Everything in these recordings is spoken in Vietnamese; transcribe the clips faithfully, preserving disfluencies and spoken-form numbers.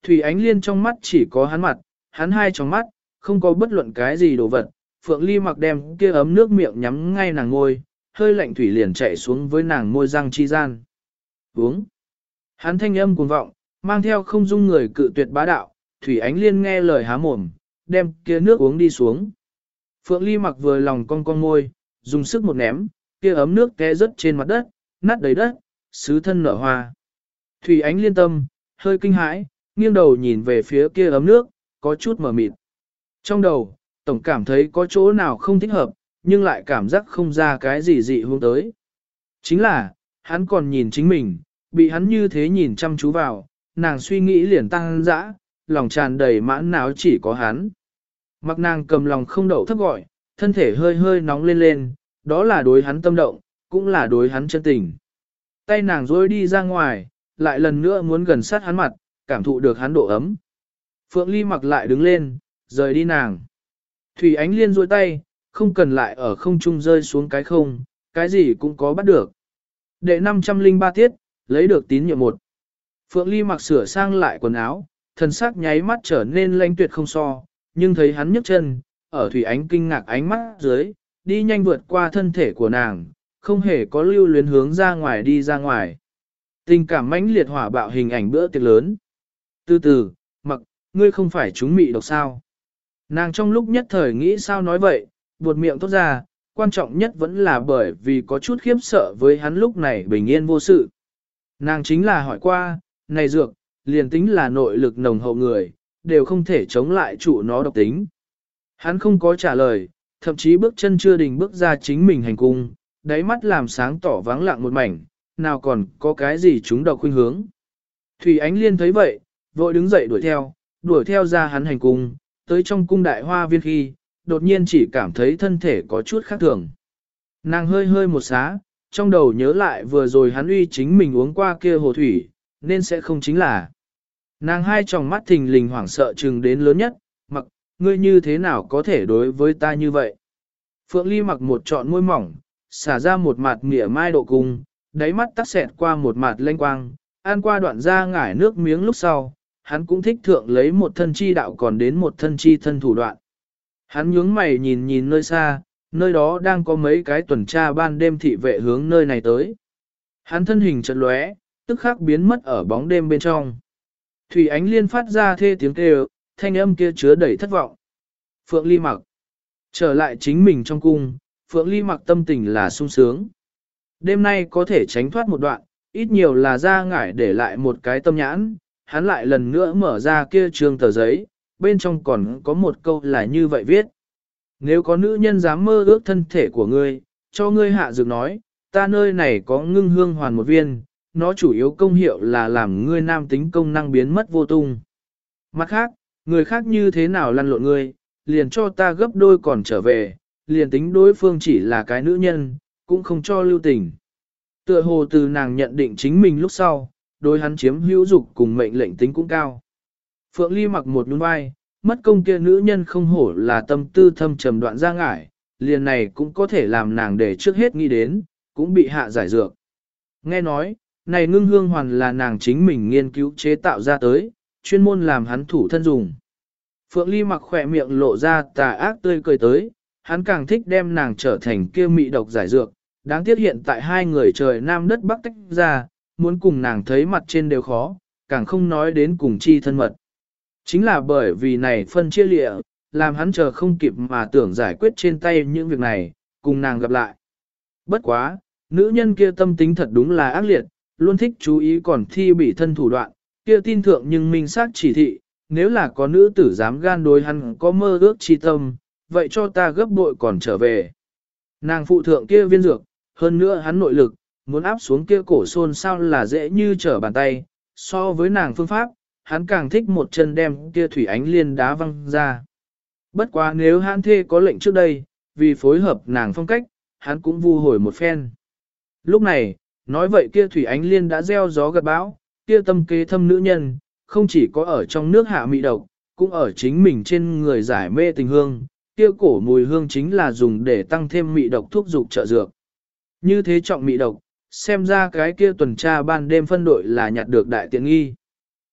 Thủy Ánh Liên trong mắt chỉ có hắn mặt, hắn hai trong mắt, không có bất luận cái gì đồ vật. Phượng Ly Mặc đem kia ấm nước miệng nhắm ngay nàng ngôi, hơi lạnh thủy liền chạy xuống với nàng môi răng chi gian. Uống. Hắn thanh âm cuồng vọng, mang theo không dung người cự tuyệt bá đạo, Thủy Ánh Liên nghe lời há mồm, đem kia nước uống đi xuống. Phượng Ly Mặc vừa lòng cong cong môi, dùng sức một ném, kia ấm nước té rớt trên mặt đất, nát đầy đất, sứ thân nở hoa. Thủy Ánh Liên tâm, hơi kinh hãi, nghiêng đầu nhìn về phía kia ấm nước, có chút mờ mịt. Trong đầu, tổng cảm thấy có chỗ nào không thích hợp, nhưng lại cảm giác không ra cái gì dị hướng tới. Chính là, hắn còn nhìn chính mình, bị hắn như thế nhìn chăm chú vào, nàng suy nghĩ liền tăng dã, lòng tràn đầy mãn não chỉ có hắn. Mặc nàng cầm lòng không đậu thấp gọi, thân thể hơi hơi nóng lên lên, đó là đối hắn tâm động, cũng là đối hắn chân tình. Tay nàng rối đi ra ngoài, lại lần nữa muốn gần sát hắn mặt, cảm thụ được hắn độ ấm. Phượng Ly Mặc lại đứng lên, rời đi nàng. Thủy Ánh Liên duỗi tay, không cần lại ở không trung rơi xuống cái không, cái gì cũng có bắt được. Đệ năm trăm linh ba tiết, lấy được tín nhiệm một. Phượng Ly Mặc sửa sang lại quần áo, thần sắc nháy mắt trở nên lanh tuyệt không so, nhưng thấy hắn nhấc chân, ở Thủy Ánh kinh ngạc ánh mắt dưới, đi nhanh vượt qua thân thể của nàng, không hề có lưu luyến hướng ra ngoài đi ra ngoài. Tình cảm mãnh liệt hỏa bạo hình ảnh bữa tiệc lớn. Từ từ, Mặc, ngươi không phải chúng mị độc sao? Nàng trong lúc nhất thời nghĩ sao nói vậy, buột miệng tốt ra, quan trọng nhất vẫn là bởi vì có chút khiếp sợ với hắn lúc này bình yên vô sự. Nàng chính là hỏi qua, này dược, liền tính là nội lực nồng hậu người, đều không thể chống lại trụ nó độc tính. Hắn không có trả lời, thậm chí bước chân chưa đình bước ra chính mình hành cung, đáy mắt làm sáng tỏ vắng lặng một mảnh, nào còn có cái gì chúng độc khuynh hướng. Thủy Ánh Liên thấy vậy, vội đứng dậy đuổi theo, đuổi theo ra hắn hành cung, tới trong cung đại hoa viên khi, đột nhiên chỉ cảm thấy thân thể có chút khác thường. Nàng hơi hơi một xá, trong đầu nhớ lại vừa rồi hắn uy chính mình uống qua kia hồ thủy, nên sẽ không chính là. Nàng hai tròng mắt thình lình hoảng sợ trừng đến lớn nhất, Mặc, ngươi như thế nào có thể đối với ta như vậy? Phượng Ly Mặc một trọn môi mỏng, xả ra một mặt mỉa mai độ cung, đáy mắt tắc xẹt qua một mặt lanh quang, ăn qua đoạn ra ngải nước miếng lúc sau, hắn cũng thích thượng lấy một thân chi đạo còn đến một thân chi thân thủ đoạn. Hắn nhướng mày nhìn nhìn nơi xa, nơi đó đang có mấy cái tuần tra ban đêm thị vệ hướng nơi này tới. Hắn thân hình chợt lóe, tức khắc biến mất ở bóng đêm bên trong. Thủy Ánh Liên phát ra thê tiếng kêu, thanh âm kia chứa đầy thất vọng. Phượng Ly Mặc trở lại chính mình trong cung, Phượng Ly Mặc tâm tình là sung sướng. Đêm nay có thể tránh thoát một đoạn, ít nhiều là ra ngải để lại một cái tâm nhãn, hắn lại lần nữa mở ra kia trường tờ giấy, bên trong còn có một câu là như vậy viết. Nếu có nữ nhân dám mơ ước thân thể của ngươi, cho ngươi hạ dược nói, ta nơi này có ngưng hương hoàn một viên, nó chủ yếu công hiệu là làm ngươi nam tính công năng biến mất vô tung. Mặt khác, người khác như thế nào lăn lộn ngươi, liền cho ta gấp đôi còn trở về, liền tính đối phương chỉ là cái nữ nhân, cũng không cho lưu tình. Tựa hồ từ nàng nhận định chính mình lúc sau, đối hắn chiếm hữu dục cùng mệnh lệnh tính cũng cao. Phượng Ly Mặc một nhún vai, mất công kia nữ nhân không hổ là tâm tư thâm trầm đoạn ra ngải, liền này cũng có thể làm nàng để trước hết nghĩ đến, cũng bị hạ giải dược. Nghe nói, này ngưng hương hoàn là nàng chính mình nghiên cứu chế tạo ra tới, chuyên môn làm hắn thủ thân dùng. Phượng Ly Mặc khỏe miệng lộ ra tà ác tươi cười tới, hắn càng thích đem nàng trở thành kia mị độc giải dược, đáng tiếc hiện tại hai người trời nam đất bắc tách ra, muốn cùng nàng thấy mặt trên đều khó, càng không nói đến cùng chi thân mật. Chính là bởi vì này phân chia lịa, làm hắn chờ không kịp mà tưởng giải quyết trên tay những việc này, cùng nàng gặp lại. Bất quá, nữ nhân kia tâm tính thật đúng là ác liệt, luôn thích chú ý còn thi bị thân thủ đoạn, kia tin thượng nhưng minh xác chỉ thị, nếu là có nữ tử dám gan đối hắn có mơ ước chi tâm, vậy cho ta gấp bội còn trở về. Nàng phụ thượng kia viên dược, hơn nữa hắn nội lực, muốn áp xuống kia cổ xôn sao là dễ như trở bàn tay, so với nàng phương pháp, hắn càng thích một chân đem kia Thủy Ánh Liên đá văng ra. Bất quá nếu hắn thê có lệnh trước đây, vì phối hợp nàng phong cách, hắn cũng vu hồi một phen. Lúc này, nói vậy kia Thủy Ánh Liên đã gieo gió gặt bão, kia tâm kế thâm nữ nhân, không chỉ có ở trong nước hạ mị độc, cũng ở chính mình trên người giải mê tình hương, kia cổ mùi hương chính là dùng để tăng thêm mị độc thuốc dục trợ dược. Như thế trọng mị độc, xem ra cái kia tuần tra ban đêm phân đội là nhặt được đại tiện nghi.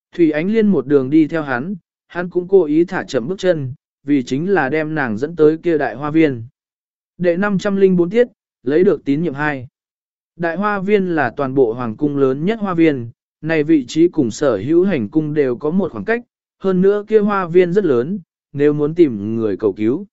Thủy Ánh Liên một đường đi theo hắn, hắn cũng cố ý thả chậm bước chân, vì chính là đem nàng dẫn tới kia đại hoa viên. Đệ năm trăm linh bốn tiết, lấy được tín nhiệm hai. Đại hoa viên là toàn bộ hoàng cung lớn nhất hoa viên, này vị trí cùng sở hữu hành cung đều có một khoảng cách, hơn nữa kia hoa viên rất lớn, nếu muốn tìm người cầu cứu.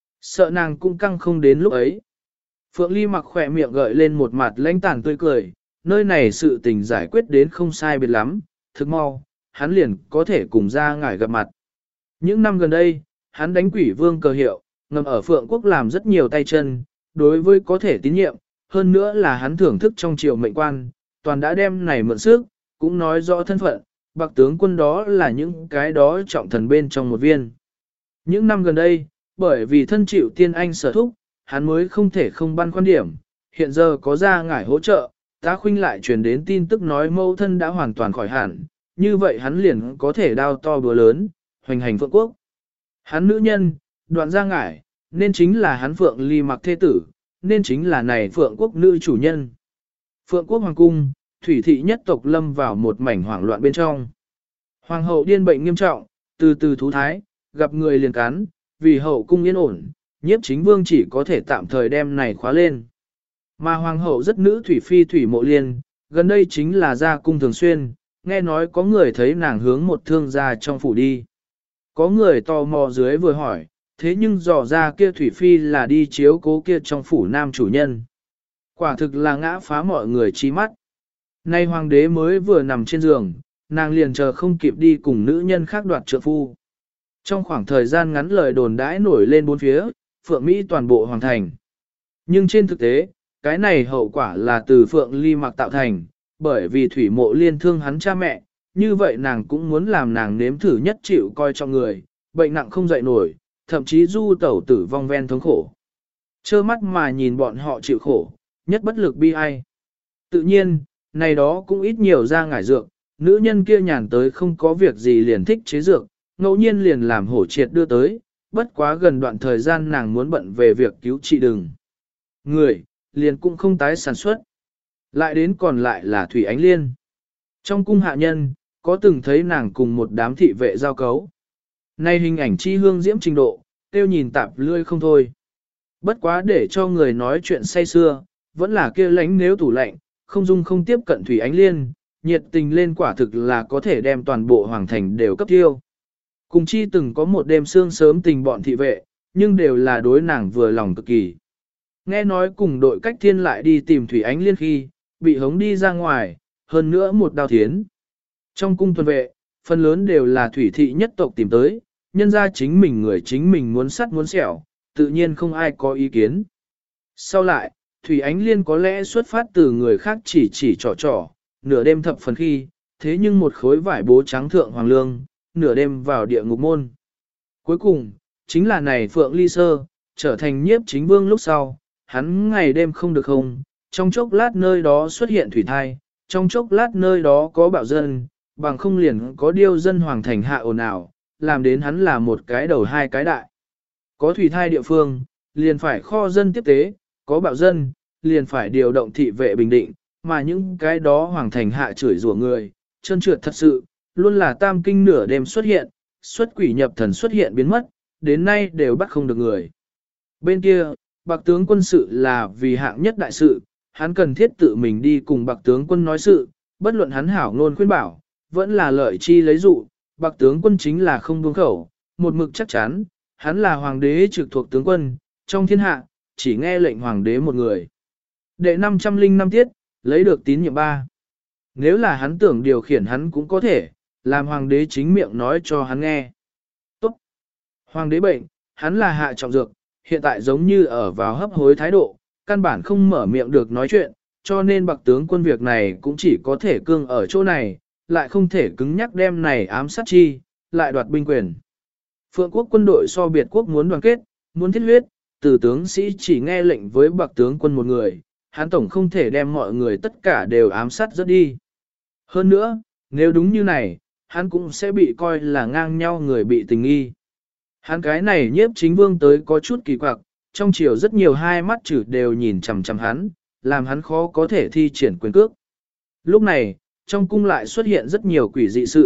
Sợ nàng cũng căng không đến lúc ấy. Phượng Ly mặc khỏe miệng gợi lên một mặt lãnh tàn tươi cười, nơi này sự tình giải quyết đến không sai biệt lắm, thực mau, hắn liền có thể cùng ra ngải gặp mặt. Những năm gần đây, hắn đánh quỷ vương cờ hiệu, ngầm ở Phượng Quốc làm rất nhiều tay chân, đối với có thể tín nhiệm, hơn nữa là hắn thưởng thức trong triều mệnh quan, toàn đã đem này mượn sức, cũng nói rõ thân phận, bạc tướng quân đó là những cái đó trọng thần bên trong một viên. Những năm gần đây, bởi vì thân chịu tiên anh sở thúc, hắn mới không thể không băn khoăn điểm, hiện giờ có ra ngải hỗ trợ, tá khuynh lại truyền đến tin tức nói mâu thân đã hoàn toàn khỏi hẳn, như vậy hắn liền có thể đao to búa lớn, hoành hành Phượng Quốc. Hắn nữ nhân, đoạn ra ngải, nên chính là hắn Phượng Ly mặc thế tử, nên chính là này Phượng Quốc nữ chủ nhân. Phượng Quốc Hoàng Cung, thủy thị nhất tộc lâm vào một mảnh hoảng loạn bên trong. Hoàng hậu điên bệnh nghiêm trọng, từ từ thú thái, gặp người liền cắn, vì hậu cung yên ổn, nhiếp chính vương chỉ có thể tạm thời đem này khóa lên. Mà hoàng hậu rất nữ thủy phi thủy mộ liên, gần đây chính là ra cung thường xuyên, nghe nói có người thấy nàng hướng một thương gia trong phủ đi. Có người tò mò dưới vừa hỏi, thế nhưng dò ra kia thủy phi là đi chiếu cố kia trong phủ nam chủ nhân. Quả thực là ngã phá mọi người chi mắt. Nay hoàng đế mới vừa nằm trên giường, nàng liền chờ không kịp đi cùng nữ nhân khác đoạt trượng phu. Trong khoảng thời gian ngắn lời đồn đãi nổi lên bốn phía, Phượng Mỹ toàn bộ hoàng thành. Nhưng trên thực tế, cái này hậu quả là từ Phượng Ly mặc tạo thành, bởi vì thủy mộ liên thương hắn cha mẹ, như vậy nàng cũng muốn làm nàng nếm thử nhất chịu coi trọng người, bệnh nặng không dậy nổi, thậm chí du tẩu tử vong ven thống khổ. Chơ mắt mà nhìn bọn họ chịu khổ, nhất bất lực bi ai. Tự nhiên, này đó cũng ít nhiều ra ngải dược, nữ nhân kia nhàn tới không có việc gì liền thích chế dược, ngẫu nhiên liền làm hổ triệt đưa tới, bất quá gần đoạn thời gian nàng muốn bận về việc cứu trị đừng. Người, liền cũng không tái sản xuất. Lại đến còn lại là Thủy Ánh Liên. Trong cung hạ nhân, có từng thấy nàng cùng một đám thị vệ giao cấu. Nay hình ảnh chi hương diễm trình độ, tiêu nhìn tạp lươi không thôi. Bất quá để cho người nói chuyện say xưa, vẫn là kia lánh nếu tủ lạnh, không dung không tiếp cận Thủy Ánh Liên, nhiệt tình lên quả thực là có thể đem toàn bộ hoàng thành đều cấp tiêu. Cùng chi từng có một đêm sương sớm tình bọn thị vệ, nhưng đều là đối nàng vừa lòng cực kỳ. Nghe nói cùng đội cách thiên lại đi tìm Thủy Ánh Liên khi, bị hống đi ra ngoài, hơn nữa một đao thiến. Trong cung tuần vệ, phần lớn đều là thủy thị nhất tộc tìm tới, nhân ra chính mình người chính mình muốn sắt muốn sẹo, tự nhiên không ai có ý kiến. Sau lại, Thủy Ánh Liên có lẽ xuất phát từ người khác chỉ chỉ trò trò, nửa đêm thập phần khi, thế nhưng một khối vải bố trắng thượng hoàng lương, nửa đêm vào địa ngục môn. Cuối cùng, chính là này Phượng Ly Sơ, trở thành nhiếp chính vương lúc sau, hắn ngày đêm không được không, trong chốc lát nơi đó xuất hiện thủy thai, trong chốc lát nơi đó có bạo dân, bằng không liền có điêu dân hoàng thành hạ ồn ào, làm đến hắn là một cái đầu hai cái đại. Có thủy thai địa phương, liền phải kho dân tiếp tế, có bạo dân, liền phải điều động thị vệ bình định, mà những cái đó hoàng thành hạ chửi rủa người, chân trượt thật sự, luôn là tam kinh nửa đêm xuất hiện, xuất quỷ nhập thần xuất hiện biến mất, đến nay đều bắt không được người. Bên kia, bạc tướng quân sự là vì hạng nhất đại sự, hắn cần thiết tự mình đi cùng bạc tướng quân nói sự, bất luận hắn hảo ngôn khuyên bảo, vẫn là lợi chi lấy dụ, bạc tướng quân chính là không buông khẩu, một mực chắc chắn, hắn là hoàng đế trực thuộc tướng quân, trong thiên hạ, chỉ nghe lệnh hoàng đế một người. Đệ năm trăm linh năm tiết, lấy được tín nhiệm ba. Nếu là hắn tưởng điều khiển hắn cũng có thể, làm hoàng đế chính miệng nói cho hắn nghe. Tốt. Hoàng đế bệnh, hắn là hạ trọng dược, hiện tại giống như ở vào hấp hối thái độ, căn bản không mở miệng được nói chuyện, cho nên bạc tướng quân việc này cũng chỉ có thể cương ở chỗ này, lại không thể cứng nhắc đem này ám sát chi, lại đoạt binh quyền. Phượng quốc quân đội so biệt quốc muốn đoàn kết, muốn thiết huyết, từ tướng sĩ chỉ nghe lệnh với bạc tướng quân một người, hắn tổng không thể đem mọi người tất cả đều ám sát rất đi. Hơn nữa, nếu đúng như này, hắn cũng sẽ bị coi là ngang nhau người bị tình nghi. Hắn cái này nhiếp chính vương tới có chút kỳ quặc, trong chiều rất nhiều hai mắt chữ đều nhìn chằm chằm hắn, làm hắn khó có thể thi triển quyền cước. Lúc này, trong cung lại xuất hiện rất nhiều quỷ dị sự,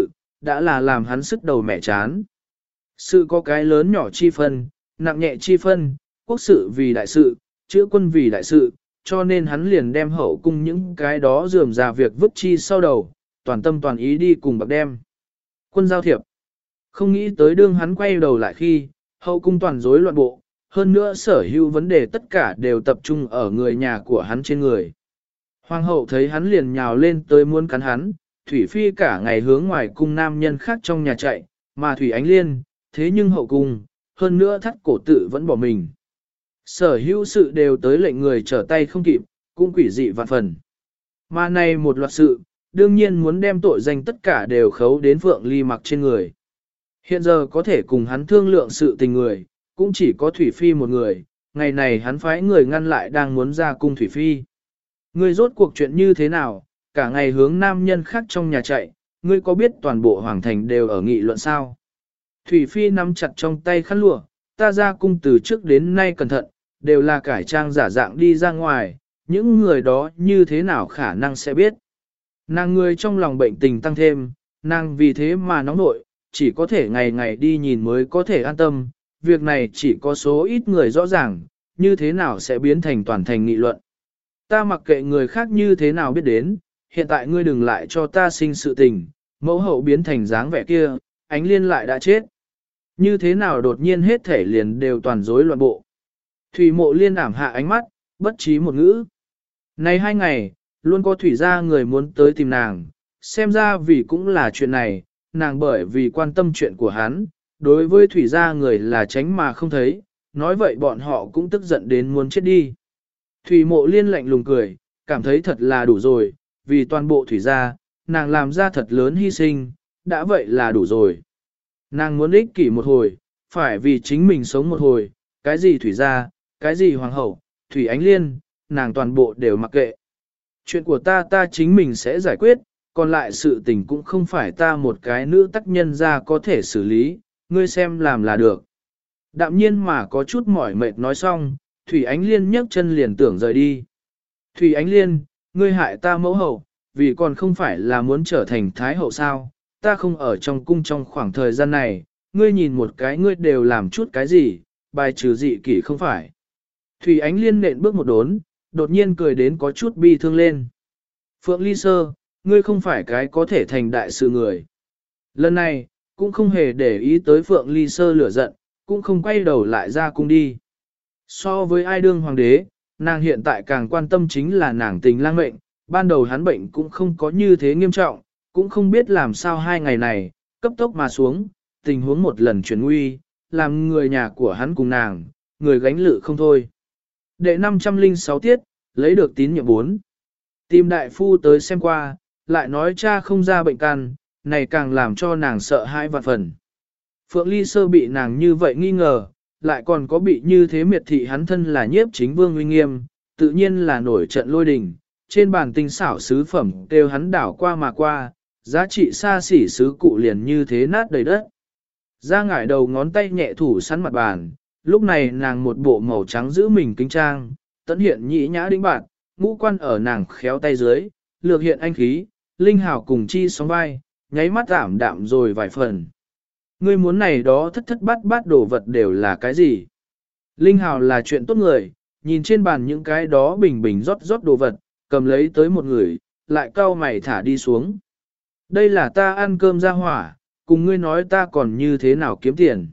đã là làm hắn sức đầu mẻ chán. Sự có cái lớn nhỏ chi phân, nặng nhẹ chi phân, quốc sự vì đại sự, chữa quân vì đại sự, cho nên hắn liền đem hậu cung những cái đó dườm ra việc vứt chi sau đầu, toàn tâm toàn ý đi cùng bạc đem. Quân giao thiệp. Không nghĩ tới đương hắn quay đầu lại khi, hậu cung toàn rối loạn bộ, hơn nữa sở hữu vấn đề tất cả đều tập trung ở người nhà của hắn trên người. Hoàng hậu thấy hắn liền nhào lên tới muốn cắn hắn, Thủy Phi cả ngày hướng ngoài cung nam nhân khác trong nhà chạy, mà Thủy Ánh Liên, thế nhưng hậu cung, hơn nữa thắt cổ tự vẫn bỏ mình. Sở hữu sự đều tới lệnh người trở tay không kịp, cũng quỷ dị vạn phần. Mà này một loạt sự, đương nhiên muốn đem tội danh tất cả đều khấu đến Phượng Ly Mặc trên người. Hiện giờ có thể cùng hắn thương lượng sự tình người, cũng chỉ có Thủy Phi một người, ngày này hắn phái người ngăn lại đang muốn ra cung Thủy Phi. Ngươi rốt cuộc chuyện như thế nào, cả ngày hướng nam nhân khác trong nhà chạy, ngươi có biết toàn bộ hoàng thành đều ở nghị luận sao? Thủy Phi nắm chặt trong tay khăn lụa, ta ra cung từ trước đến nay cẩn thận, đều là cải trang giả dạng đi ra ngoài, những người đó như thế nào khả năng sẽ biết. Nàng người trong lòng bệnh tình tăng thêm, nàng vì thế mà nóng nội, chỉ có thể ngày ngày đi nhìn mới có thể an tâm, việc này chỉ có số ít người rõ ràng, như thế nào sẽ biến thành toàn thành nghị luận. Ta mặc kệ người khác như thế nào biết đến, hiện tại ngươi đừng lại cho ta sinh sự tình, mẫu hậu biến thành dáng vẻ kia, Ánh Liên lại đã chết. Như thế nào đột nhiên hết thể liền đều toàn rối loạn bộ. Thủy Mộ Liên ảm hạ ánh mắt, bất trí một ngữ. Này hai ngày, luôn có thủy gia người muốn tới tìm nàng, xem ra vì cũng là chuyện này, nàng bởi vì quan tâm chuyện của hắn, đối với thủy gia người là tránh mà không thấy, nói vậy bọn họ cũng tức giận đến muốn chết đi. Thủy Mộ Liên lạnh lùng cười, cảm thấy thật là đủ rồi, vì toàn bộ thủy gia, nàng làm ra thật lớn hy sinh, đã vậy là đủ rồi. Nàng muốn ích kỷ một hồi, phải vì chính mình sống một hồi, cái gì thủy gia, cái gì hoàng hậu, Thủy Ánh Liên, nàng toàn bộ đều mặc kệ. Chuyện của ta ta chính mình sẽ giải quyết, còn lại sự tình cũng không phải ta một cái nữ tác nhân ra có thể xử lý, ngươi xem làm là được. Đạm nhiên mà có chút mỏi mệt nói xong, Thủy Ánh Liên nhấc chân liền tưởng rời đi. Thủy Ánh Liên, ngươi hại ta mẫu hậu, vì còn không phải là muốn trở thành thái hậu sao, ta không ở trong cung trong khoảng thời gian này, ngươi nhìn một cái ngươi đều làm chút cái gì, bài trừ dị kỷ không phải. Thủy Ánh Liên nện bước một đốn, đột nhiên cười đến có chút bi thương lên. Phượng Ly Sơ, ngươi không phải cái có thể thành đại sự người. Lần này, cũng không hề để ý tới Phượng Ly Sơ lửa giận, cũng không quay đầu lại ra cung đi. So với ai đương hoàng đế, nàng hiện tại càng quan tâm chính là nàng tình lang mệnh, ban đầu hắn bệnh cũng không có như thế nghiêm trọng, cũng không biết làm sao hai ngày này, cấp tốc mà xuống, tình huống một lần chuyển nguy, làm người nhà của hắn cùng nàng, người gánh lự không thôi. Đệ năm trăm lẻ sáu tiết, lấy được tín nhiệm bốn. Tìm đại phu tới xem qua, lại nói cha không ra bệnh căn, này càng làm cho nàng sợ hãi vạn phần. Phượng Ly Sơ bị nàng như vậy nghi ngờ, lại còn có bị như thế miệt thị hắn thân là nhiếp chính vương uy nghiêm, tự nhiên là nổi trận lôi đình, trên bàn tinh xảo sứ phẩm đều hắn đảo qua mà qua, giá trị xa xỉ sứ cụ liền như thế nát đầy đất. Ra ngải đầu ngón tay nhẹ thủ săn mặt bàn, lúc này nàng một bộ màu trắng giữ mình kính trang, tận hiện nhĩ nhã đĩnh bạn, ngũ quan ở nàng khéo tay dưới, lược hiện anh khí, linh hào cùng chi sóng vai, nháy mắt ảm đạm rồi vài phần. Ngươi muốn này đó thất thất bát bát đồ vật đều là cái gì? Linh hào là chuyện tốt người, nhìn trên bàn những cái đó bình bình rót rót đồ vật, cầm lấy tới một người, lại cau mày thả đi xuống. Đây là ta ăn cơm ra hỏa, cùng ngươi nói ta còn như thế nào kiếm tiền.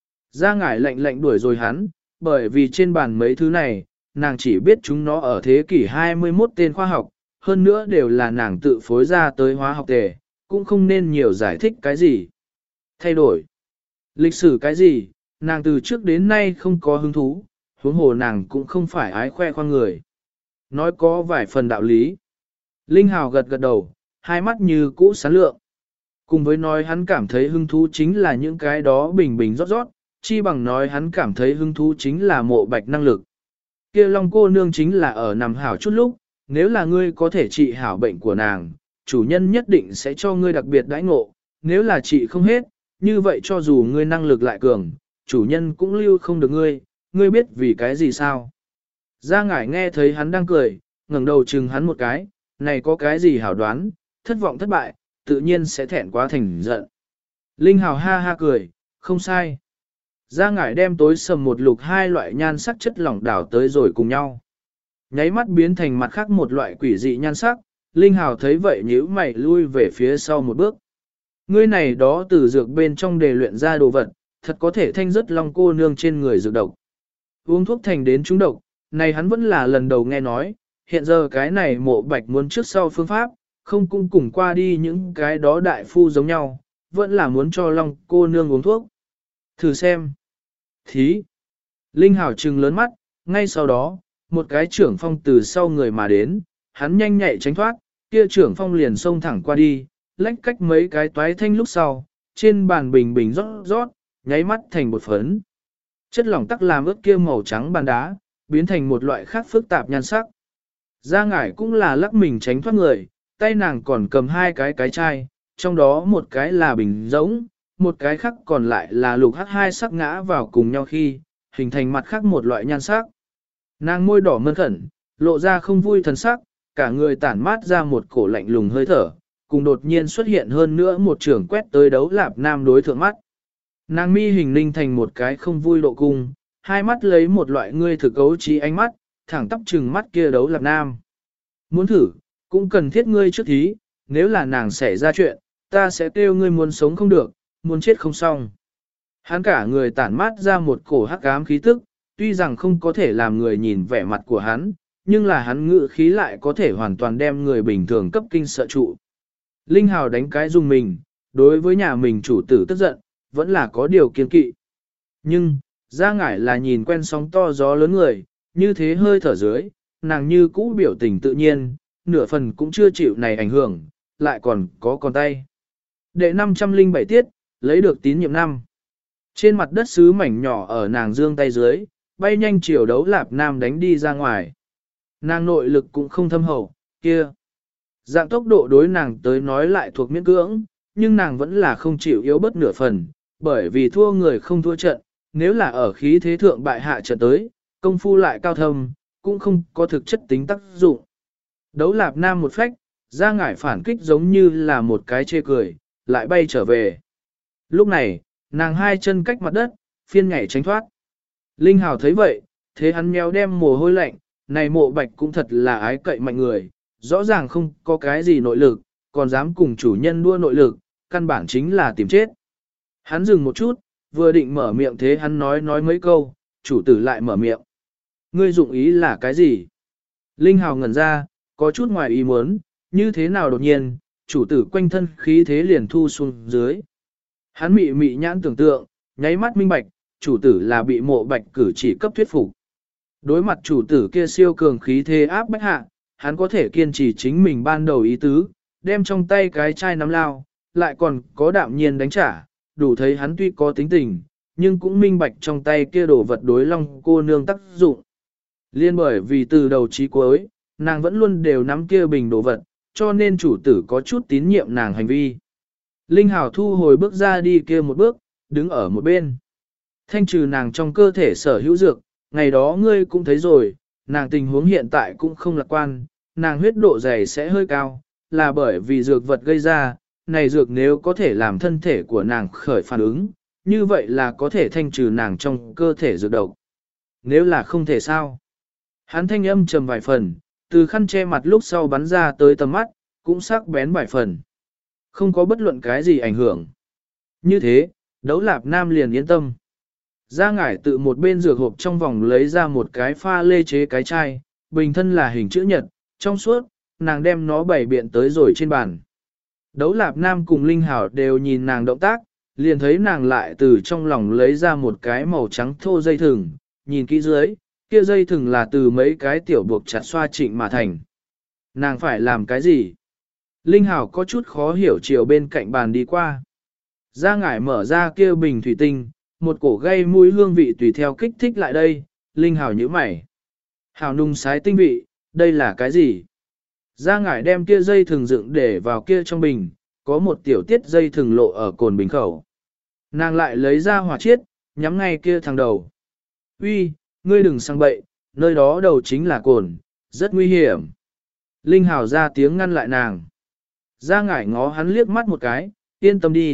Ra ngải lạnh lạnh đuổi rồi hắn, bởi vì trên bàn mấy thứ này, nàng chỉ biết chúng nó ở thế kỷ hai mươi mốt tên khoa học, hơn nữa đều là nàng tự phối ra tới hóa học tề, cũng không nên nhiều giải thích cái gì. Thay đổi. Lịch sử cái gì, nàng từ trước đến nay không có hứng thú, huống hồ nàng cũng không phải ái khoe khoang người. Nói có vài phần đạo lý. Linh Hào gật gật đầu, hai mắt như cũ sáng lượng. Cùng với nói hắn cảm thấy hứng thú chính là những cái đó bình bình rót rót, chi bằng nói hắn cảm thấy hứng thú chính là mộ bạch năng lực. Kia Long cô nương chính là ở nằm hảo chút lúc, nếu là ngươi có thể trị hảo bệnh của nàng, chủ nhân nhất định sẽ cho ngươi đặc biệt đãi ngộ, nếu là trị không hết, như vậy cho dù ngươi năng lực lại cường, chủ nhân cũng lưu không được ngươi, ngươi biết vì cái gì sao? Gia Ngải nghe thấy hắn đang cười, ngẩng đầu chừng hắn một cái, này có cái gì hảo đoán, thất vọng thất bại, tự nhiên sẽ thẹn quá thành giận. Linh Hào ha ha cười, không sai. Gia Ngải đem tối sầm một lục hai loại nhan sắc chất lỏng đảo tới rồi cùng nhau. Nháy mắt biến thành mặt khác một loại quỷ dị nhan sắc, Linh Hào thấy vậy nhíu mày lui về phía sau một bước. Ngươi này đó từ dược bên trong đề luyện ra đồ vật, thật có thể thanh rất long cô nương trên người dược độc. Uống thuốc thành đến trúng độc, này hắn vẫn là lần đầu nghe nói, hiện giờ cái này mộ bạch muốn trước sau phương pháp, không cung cùng qua đi những cái đó đại phu giống nhau, vẫn là muốn cho long cô nương uống thuốc. Thử xem. Thí. Linh Hảo trừng lớn mắt, ngay sau đó, một cái trưởng phong từ sau người mà đến, hắn nhanh nhạy tránh thoát, kia trưởng phong liền xông thẳng qua đi, lách cách mấy cái toái thanh lúc sau, trên bàn bình bình rót rót, nháy mắt thành bột phấn. Chất lỏng tắc làm ướt kia màu trắng bàn đá, biến thành một loại khác phức tạp nhan sắc. Gia Ngải cũng là lắc mình tránh thoát người, tay nàng còn cầm hai cái cái chai, trong đó một cái là bình rỗng, một cái khác còn lại là lục hắc hai sắc ngã vào cùng nhau khi, hình thành mặt khác một loại nhan sắc. Nàng môi đỏ mơn khẩn, lộ ra không vui thần sắc, cả người tản mát ra một cổ lạnh lùng hơi thở, cùng đột nhiên xuất hiện hơn nữa một trường quét tới đấu lạp nam đối thượng mắt. Nàng mi hình ninh thành một cái không vui độ cung, hai mắt lấy một loại ngươi thực cấu trí ánh mắt, thẳng tắp trừng mắt kia đấu lạp nam. Muốn thử, cũng cần thiết ngươi trước thí, nếu là nàng xảy ra chuyện, ta sẽ kêu ngươi muốn sống không được, muốn chết không xong. Hắn cả người tản mát ra một cổ hắc ám khí tức, tuy rằng không có thể làm người nhìn vẻ mặt của hắn, nhưng là hắn ngự khí lại có thể hoàn toàn đem người bình thường cấp kinh sợ trụ. Linh Hào đánh cái dùng mình, đối với nhà mình chủ tử tức giận, vẫn là có điều kiên kỵ. Nhưng, Gia Ngải là nhìn quen sóng to gió lớn người, như thế hơi thở dưới, nàng như cũ biểu tình tự nhiên, nửa phần cũng chưa chịu này ảnh hưởng, lại còn có con tay. Đệ năm trăm linh bảy tiết, lấy được tín nhiệm năm. Trên mặt đất sứ mảnh nhỏ ở nàng dương tay dưới, bay nhanh chiều đấu lạp nam đánh đi ra ngoài. Nàng nội lực cũng không thâm hậu, kia. Dạng tốc độ đối nàng tới nói lại thuộc miễn cưỡng, nhưng nàng vẫn là không chịu yếu bất nửa phần, bởi vì thua người không thua trận, nếu là ở khí thế thượng bại hạ trận tới, công phu lại cao thâm, cũng không có thực chất tính tác dụng. Đấu lạp nam một phách, Gia Ngải phản kích giống như là một cái chê cười, lại bay trở về. Lúc này, nàng hai chân cách mặt đất, phiên nhảy tránh thoát. Linh Hào thấy vậy, thế hắn mèo đem mồ hôi lạnh, này mộ bạch cũng thật là ái cậy mạnh người, rõ ràng không có cái gì nội lực, còn dám cùng chủ nhân đua nội lực, căn bản chính là tìm chết. Hắn dừng một chút, vừa định mở miệng thế hắn nói nói mấy câu, chủ tử lại mở miệng. Ngươi dụng ý là cái gì? Linh Hào ngẩn ra, có chút ngoài ý muốn, như thế nào đột nhiên, chủ tử quanh thân khí thế liền thu xuống dưới. Hắn mị mị nhãn tưởng tượng, nháy mắt minh bạch, chủ tử là bị mộ bạch cử chỉ cấp thuyết phục. Đối mặt chủ tử kia siêu cường khí thế áp bách hạ, hắn có thể kiên trì chính mình ban đầu ý tứ, đem trong tay cái chai nắm lao, lại còn có đạm nhiên đánh trả, đủ thấy hắn tuy có tính tình, nhưng cũng minh bạch trong tay kia đổ vật đối long cô nương tác dụng. Liên bởi vì từ đầu chí cuối, nàng vẫn luôn đều nắm kia bình đồ vật, cho nên chủ tử có chút tín nhiệm nàng hành vi. Linh Hảo thu hồi bước ra đi kia một bước, đứng ở một bên. Thanh trừ nàng trong cơ thể sở hữu dược, ngày đó ngươi cũng thấy rồi, nàng tình huống hiện tại cũng không lạc quan, nàng huyết độ dày sẽ hơi cao, là bởi vì dược vật gây ra, này dược nếu có thể làm thân thể của nàng khởi phản ứng, như vậy là có thể thanh trừ nàng trong cơ thể dược độc. Nếu là không thể sao? Hắn thanh âm trầm vài phần, từ khăn che mặt lúc sau bắn ra tới tầm mắt, cũng sắc bén vài phần. Không có bất luận cái gì ảnh hưởng. Như thế, đấu lạp nam liền yên tâm. Gia Ngải tự một bên dược hộp trong vòng lấy ra một cái pha lê chế cái chai, bình thân là hình chữ nhật, trong suốt, nàng đem nó bày biện tới rồi trên bàn. Đấu lạp nam cùng Linh Hảo đều nhìn nàng động tác, liền thấy nàng lại từ trong lòng lấy ra một cái màu trắng thô dây thừng, nhìn kỹ dưới, kia dây thừng là từ mấy cái tiểu buộc chặt xoa trịnh mà thành. Nàng phải làm cái gì? Linh Hảo có chút khó hiểu chiều bên cạnh bàn đi qua. Gia Ngải mở ra kia bình thủy tinh, một cổ gây mũi hương vị tùy theo kích thích lại đây, Linh Hảo nhíu mày. Hảo nung sái tinh vị, đây là cái gì? Gia Ngải đem kia dây thừng dựng để vào kia trong bình, có một tiểu tiết dây thừng lộ ở cồn bình khẩu. Nàng lại lấy ra hỏa chiết, nhắm ngay kia thằng đầu. Uy, ngươi đừng sang bậy, nơi đó đầu chính là cồn, rất nguy hiểm. Linh Hảo ra tiếng ngăn lại nàng. Gia Ngải ngó hắn liếc mắt một cái, yên tâm đi,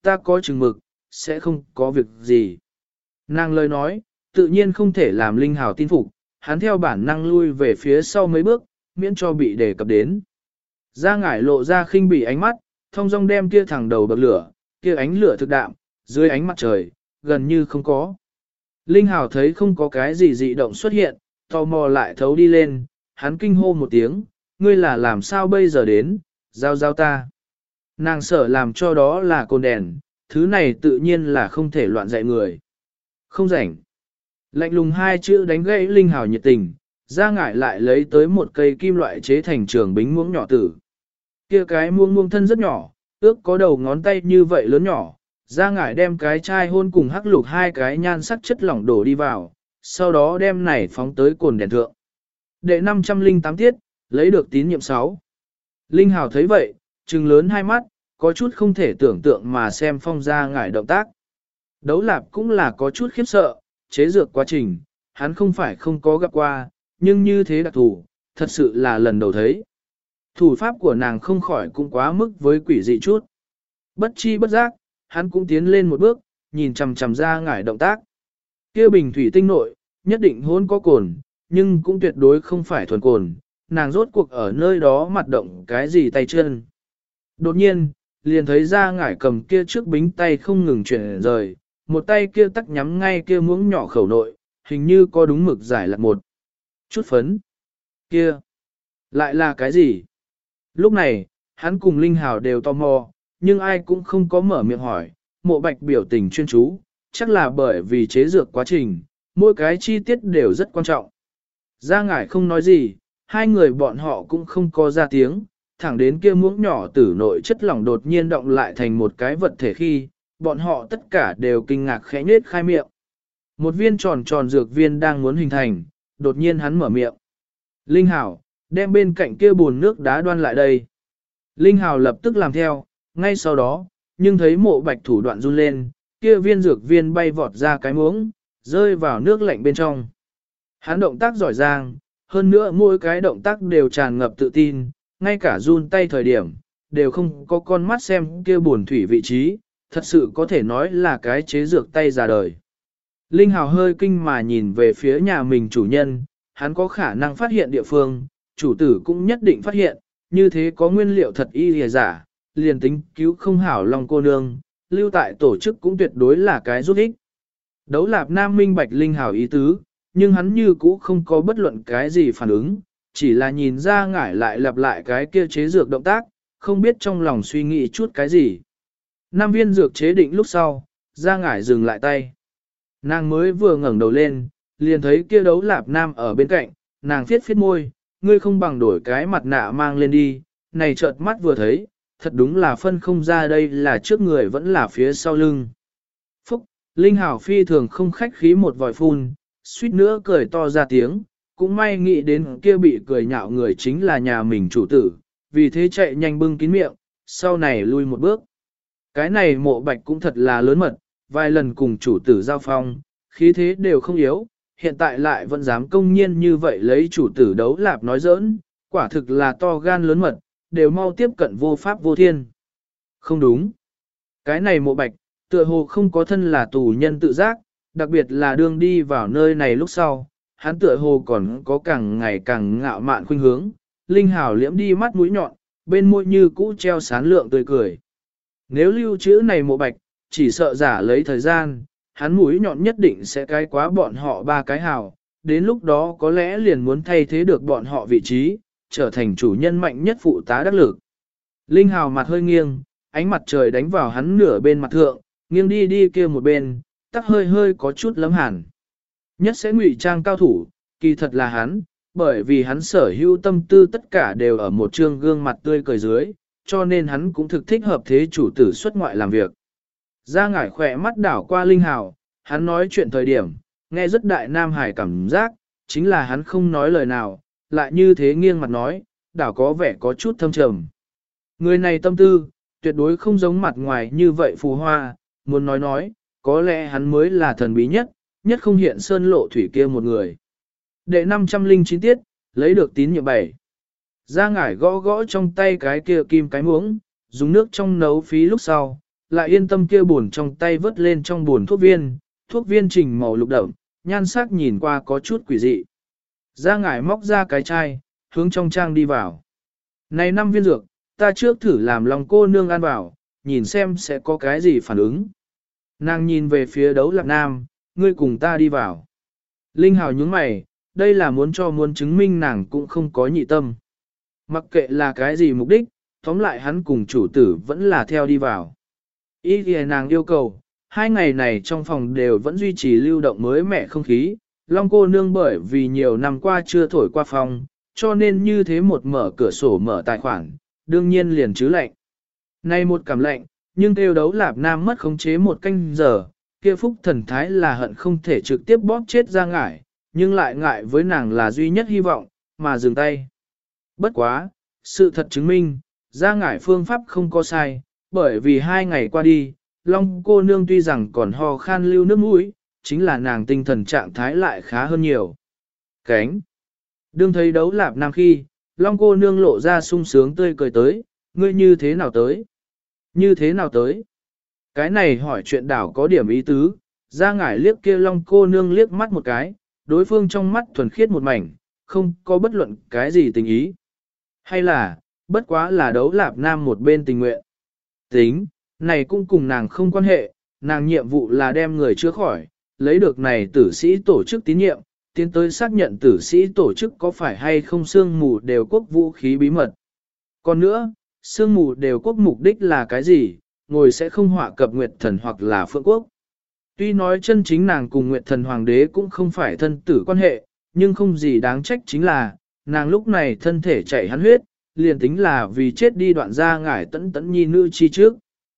ta có chừng mực, sẽ không có việc gì. Nàng lời nói, tự nhiên không thể làm Linh Hào tin phục, hắn theo bản năng lui về phía sau mấy bước, miễn cho bị đề cập đến. Gia ngải lộ ra khinh bỉ ánh mắt, thông dong đem kia thẳng đầu bậc lửa, kia ánh lửa thực đạm, dưới ánh mặt trời, gần như không có. Linh Hào thấy không có cái gì dị động xuất hiện, tò mò lại thấu đi lên, hắn kinh hô một tiếng, ngươi là làm sao bây giờ đến, giao giao ta. Nàng sợ làm cho đó là côn đèn, thứ này tự nhiên là không thể loạn dạy người. Không rảnh. Lạnh lùng hai chữ đánh gãy Linh Hào nhiệt tình, Gia ngải lại lấy tới một cây kim loại chế thành trường bính muỗng nhỏ tử. Kia cái muỗng muỗng thân rất nhỏ, ước có đầu ngón tay như vậy lớn nhỏ. Gia ngải đem cái chai hôn cùng hắc lục hai cái nhan sắc chất lỏng đổ đi vào, sau đó đem này phóng tới cồn đèn thượng. Đệ năm trăm lẻ tám tiết, lấy được tín nhiệm sáu. Linh Hào thấy vậy, trừng lớn hai mắt, có chút không thể tưởng tượng mà xem phong Gia ngải động tác. Đấu lạp cũng là có chút khiếp sợ, chế dược quá trình, hắn không phải không có gặp qua, nhưng như thế đặc thù, thật sự là lần đầu thấy. Thủ pháp của nàng không khỏi cũng quá mức với quỷ dị chút. Bất chi bất giác, hắn cũng tiến lên một bước, nhìn chằm chằm Gia ngải động tác. Kia bình thủy tinh nội, nhất định hôn có cồn, nhưng cũng tuyệt đối không phải thuần cồn, nàng rốt cuộc ở nơi đó mặt động cái gì tay chân. Đột nhiên, liền thấy Gia ngải cầm kia trước bính tay không ngừng chuyển rời, một tay kia tắc nhắm ngay kia muỗng nhỏ khẩu nội, hình như có đúng mực giải lạc một chút phấn. Kia, lại là cái gì? Lúc này, hắn cùng Linh Hào đều tò mò, nhưng ai cũng không có mở miệng hỏi, Mộ Bạch biểu tình chuyên chú, chắc là bởi vì chế dược quá trình, mỗi cái chi tiết đều rất quan trọng. Gia ngải không nói gì, hai người bọn họ cũng không có ra tiếng, thẳng đến kia muỗng nhỏ tử nội chất lỏng đột nhiên động lại thành một cái vật thể khi, bọn họ tất cả đều kinh ngạc khẽ nhếch khai miệng. Một viên tròn tròn dược viên đang muốn hình thành, đột nhiên hắn mở miệng. Linh Hào, đem bên cạnh kia bồn nước đá đoan lại đây. Linh Hào lập tức làm theo, ngay sau đó, nhưng thấy Mộ Bạch thủ đoạn run lên, kia viên dược viên bay vọt ra cái muỗng, rơi vào nước lạnh bên trong. Hắn động tác giỏi giang, hơn nữa mỗi cái động tác đều tràn ngập tự tin, ngay cả run tay thời điểm, đều không có con mắt xem kia bồn thủy vị trí, thật sự có thể nói là cái chế dược tay ra đời. Linh Hào hơi kinh mà nhìn về phía nhà mình chủ nhân, hắn có khả năng phát hiện địa phương, chủ tử cũng nhất định phát hiện, như thế có nguyên liệu thật y lìa giả, liền tính cứu không hảo lòng cô nương, lưu tại tổ chức cũng tuyệt đối là cái giúp ích. Đấu lạp nam minh bạch Linh Hào ý tứ, nhưng hắn như cũ không có bất luận cái gì phản ứng, chỉ là nhìn ra ngải lại lặp lại cái kia chế dược động tác, không biết trong lòng suy nghĩ chút cái gì. Năm viên dược chế định lúc sau, ra ngải dừng lại tay. Nàng mới vừa ngẩng đầu lên, liền thấy kia đấu lạp nam ở bên cạnh, nàng phiết phiết môi, ngươi không bằng đổi cái mặt nạ mang lên đi, này chợt mắt vừa thấy, thật đúng là phân không ra đây là trước người vẫn là phía sau lưng. Phúc, Linh Hào phi thường không khách khí một vòi phun, suýt nữa cười to ra tiếng, cũng may nghĩ đến kia bị cười nhạo người chính là nhà mình chủ tử, vì thế chạy nhanh bưng kín miệng, sau này lui một bước. Cái này Mộ Bạch cũng thật là lớn mật, vài lần cùng chủ tử giao phong, khí thế đều không yếu, hiện tại lại vẫn dám công nhiên như vậy lấy chủ tử đấu lạp nói giỡn, quả thực là to gan lớn mật, đều mau tiếp cận vô pháp vô thiên. Không đúng. Cái này Mộ Bạch, tựa hồ không có thân là tù nhân tự giác, đặc biệt là đương đi vào nơi này lúc sau, hắn tựa hồ còn có càng ngày càng ngạo mạn khuynh hướng, Linh Hào liễm đi mắt mũi nhọn, bên môi như cũ treo sán lượng tươi cười. Nếu lưu trữ này Mộ Bạch, chỉ sợ giả lấy thời gian, hắn mũi nhọn nhất định sẽ cái quá bọn họ ba cái hào, đến lúc đó có lẽ liền muốn thay thế được bọn họ vị trí, trở thành chủ nhân mạnh nhất phụ tá đắc lực. Linh Hào mặt hơi nghiêng, ánh mặt trời đánh vào hắn nửa bên mặt thượng, nghiêng đi đi kia một bên, tắc hơi hơi có chút lấm hẳn. Nhất sẽ ngụy trang cao thủ, kỳ thật là hắn, bởi vì hắn sở hữu tâm tư tất cả đều ở một trương gương mặt tươi cười dưới, cho nên hắn cũng thực thích hợp thế chủ tử xuất ngoại làm việc. Gia ngải khỏe mắt đảo qua Linh Hào, hắn nói chuyện thời điểm, nghe rất đại nam hải cảm giác, chính là hắn không nói lời nào, lại như thế nghiêng mặt nói, đảo có vẻ có chút thâm trầm. Người này tâm tư, tuyệt đối không giống mặt ngoài như vậy phù hoa, muốn nói nói, có lẽ hắn mới là thần bí nhất, nhất không hiện sơn lộ thủy kia một người. Đệ năm trăm lẻ chín tiết, lấy được tín nhiệm bảy. Gia ngải gõ gõ trong tay cái kia kim cái muỗng, dùng nước trong nấu phí lúc sau, lại yên tâm kia buồn trong tay vớt lên trong buồn thuốc viên, thuốc viên trình màu lục đậm, nhan sắc nhìn qua có chút quỷ dị. Ra ngải móc ra cái chai, hướng trong trang đi vào. Này năm viên dược, ta trước thử làm lòng cô nương ăn vào, nhìn xem sẽ có cái gì phản ứng. Nàng nhìn về phía Đấu Lạp Nam, ngươi cùng ta đi vào. Linh Hào nhướng mày, đây là muốn cho muốn chứng minh nàng cũng không có nhị tâm. Mặc kệ là cái gì mục đích, tóm lại hắn cùng chủ tử vẫn là theo đi vào. Ý thì nàng yêu cầu, hai ngày này trong phòng đều vẫn duy trì lưu động mới mẻ không khí, Long cô nương bởi vì nhiều năm qua chưa thổi qua phòng, cho nên như thế một mở cửa sổ mở tài khoản, đương nhiên liền chứ lạnh. Nay một cảm lạnh, nhưng kêu Đấu Lạp Nam mất khống chế một canh giờ, kia phúc thần thái là hận không thể trực tiếp bóp chết ra ngải, nhưng lại ngại với nàng là duy nhất hy vọng, mà dừng tay. Bất quá, sự thật chứng minh, ra ngải phương pháp không có sai, bởi vì hai ngày qua đi, Long cô nương tuy rằng còn ho khan lưu nước mũi, chính là nàng tinh thần trạng thái lại khá hơn nhiều. Cánh. Đương thấy Đấu Lạp Nam khi, Long cô nương lộ ra sung sướng tươi cười tới, ngươi như thế nào tới? Như thế nào tới? Cái này hỏi chuyện đảo có điểm ý tứ, ra ngải liếc kia Long cô nương liếc mắt một cái, đối phương trong mắt thuần khiết một mảnh, không có bất luận cái gì tình ý. Hay là, bất quá là Đấu Lạp Nam một bên tình nguyện. Tính, này cũng cùng nàng không quan hệ, nàng nhiệm vụ là đem người chữa khỏi, lấy được này tử sĩ tổ chức tín nhiệm, tiến tới xác nhận tử sĩ tổ chức có phải hay không sương mù đều quốc vũ khí bí mật. Còn nữa, sương mù đều quốc mục đích là cái gì, ngồi sẽ không họa cập Nguyệt Thần hoặc là Phượng Quốc. Tuy nói chân chính nàng cùng Nguyệt Thần Hoàng đế cũng không phải thân tử quan hệ, nhưng không gì đáng trách chính là, nàng lúc này thân thể chảy hắn huyết, liền tính là vì chết đi đoạn ra ngải tẫn tẫn nhi nữ chi trước.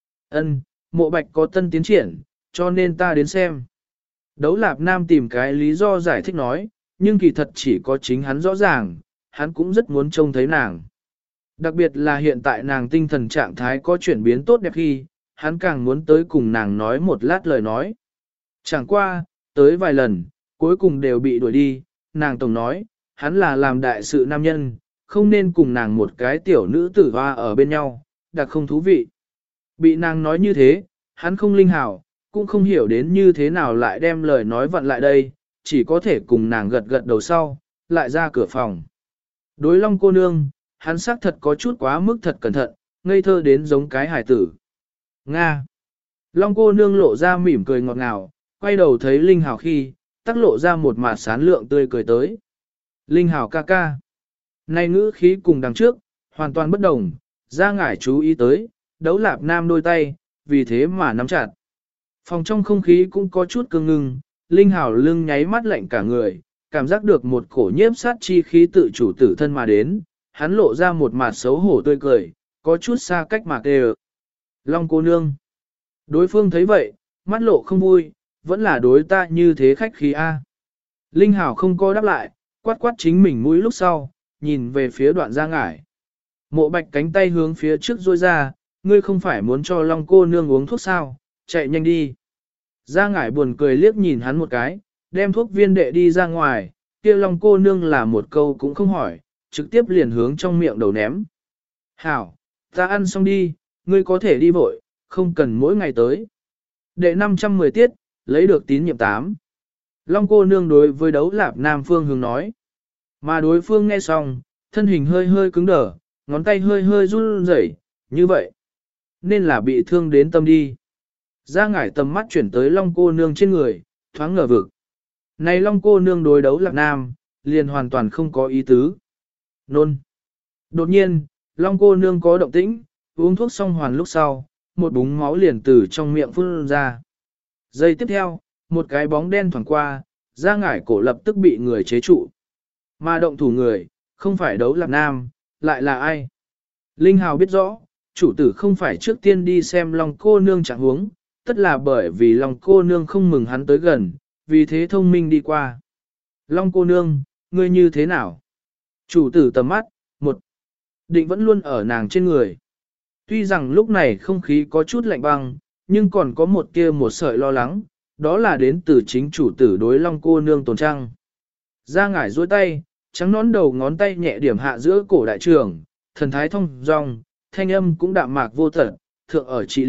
Ân, mộ bạch có tân tiến triển, cho nên ta đến xem. Đấu Lạp Nam tìm cái lý do giải thích nói, nhưng kỳ thật chỉ có chính hắn rõ ràng, hắn cũng rất muốn trông thấy nàng. Đặc biệt là hiện tại nàng tinh thần trạng thái có chuyển biến tốt đẹp khi, hắn càng muốn tới cùng nàng nói một lát lời nói. Chẳng qua, tới vài lần, cuối cùng đều bị đuổi đi, nàng tổng nói, hắn là làm đại sự nam nhân, không nên cùng nàng một cái tiểu nữ tử hoa ở bên nhau, đặc không thú vị. Bị nàng nói như thế, hắn không linh hảo, cũng không hiểu đến như thế nào lại đem lời nói vặn lại đây, chỉ có thể cùng nàng gật gật đầu sau, lại ra cửa phòng. Đối Long cô nương, hắn xác thật có chút quá mức thật cẩn thận, ngây thơ đến giống cái hải tử. Nga. Long cô nương lộ ra mỉm cười ngọt ngào, quay đầu thấy Linh Hảo khi, tắc lộ ra một mặt sán lượng tươi cười tới. Linh Hảo ca ca. Này ngữ khí cùng đằng trước, hoàn toàn bất đồng, ra ngải chú ý tới, Đấu Lạp Nam đôi tay, vì thế mà nắm chặt. Phòng trong không khí cũng có chút cương ngưng, Linh Hảo lưng nháy mắt lạnh cả người, cảm giác được một cổ nhiếp sát chi khí tự chủ tử thân mà đến, hắn lộ ra một mặt xấu hổ tươi cười, có chút xa cách mà kêu. Long cô nương. Đối phương thấy vậy, mắt lộ không vui, vẫn là đối ta như thế khách khí A. Linh Hảo không có đáp lại, quát quát chính mình mũi lúc sau, nhìn về phía đoạn ra ngải. Mộ bạch cánh tay hướng phía trước rôi ra, ngươi không phải muốn cho Long cô nương uống thuốc sao, chạy nhanh đi. Ra ngải buồn cười liếc nhìn hắn một cái, đem thuốc viên đệ đi ra ngoài, kia Long cô nương là một câu cũng không hỏi, trực tiếp liền hướng trong miệng đầu ném. Hảo, ta ăn xong đi, ngươi có thể đi vội, không cần mỗi ngày tới. Đệ năm trăm mười tiết, lấy được tín nhiệm tám. Long cô nương đối với Đấu Lạp Nam phương hướng nói. Mà đối phương nghe xong, thân hình hơi hơi cứng đờ, ngón tay hơi hơi run rẩy, như vậy. Nên là bị thương đến tâm đi. Ra ngải tầm mắt chuyển tới Long cô nương trên người, thoáng ngờ vực. Này Long cô nương đối Đấu Lạp Nam, liền hoàn toàn không có ý tứ. Nôn. Đột nhiên, Long cô nương có động tĩnh, uống thuốc xong hoàn lúc sau, một búng máu liền từ trong miệng phun ra. Giây tiếp theo, một cái bóng đen thoảng qua, ra ngải cổ lập tức bị người chế trụ. Mà động thủ người, không phải Đấu Lạp Nam, lại là ai? Linh Hào biết rõ, chủ tử không phải trước tiên đi xem Long cô nương trạng huống, tất là bởi vì Long cô nương không mừng hắn tới gần, vì thế thông minh đi qua. Long cô nương, ngươi như thế nào? Chủ tử tầm mắt, một, định vẫn luôn ở nàng trên người. Tuy rằng lúc này không khí có chút lạnh băng, nhưng còn có một tia một sợi lo lắng, đó là đến từ chính chủ tử đối Long cô nương tồn trăng. Ra ngải dối tay, trắng nón đầu ngón tay nhẹ điểm hạ giữa cổ đại trưởng, thần thái thông dong, thanh âm cũng đạm mạc vô tận, thượng ở trị liệu,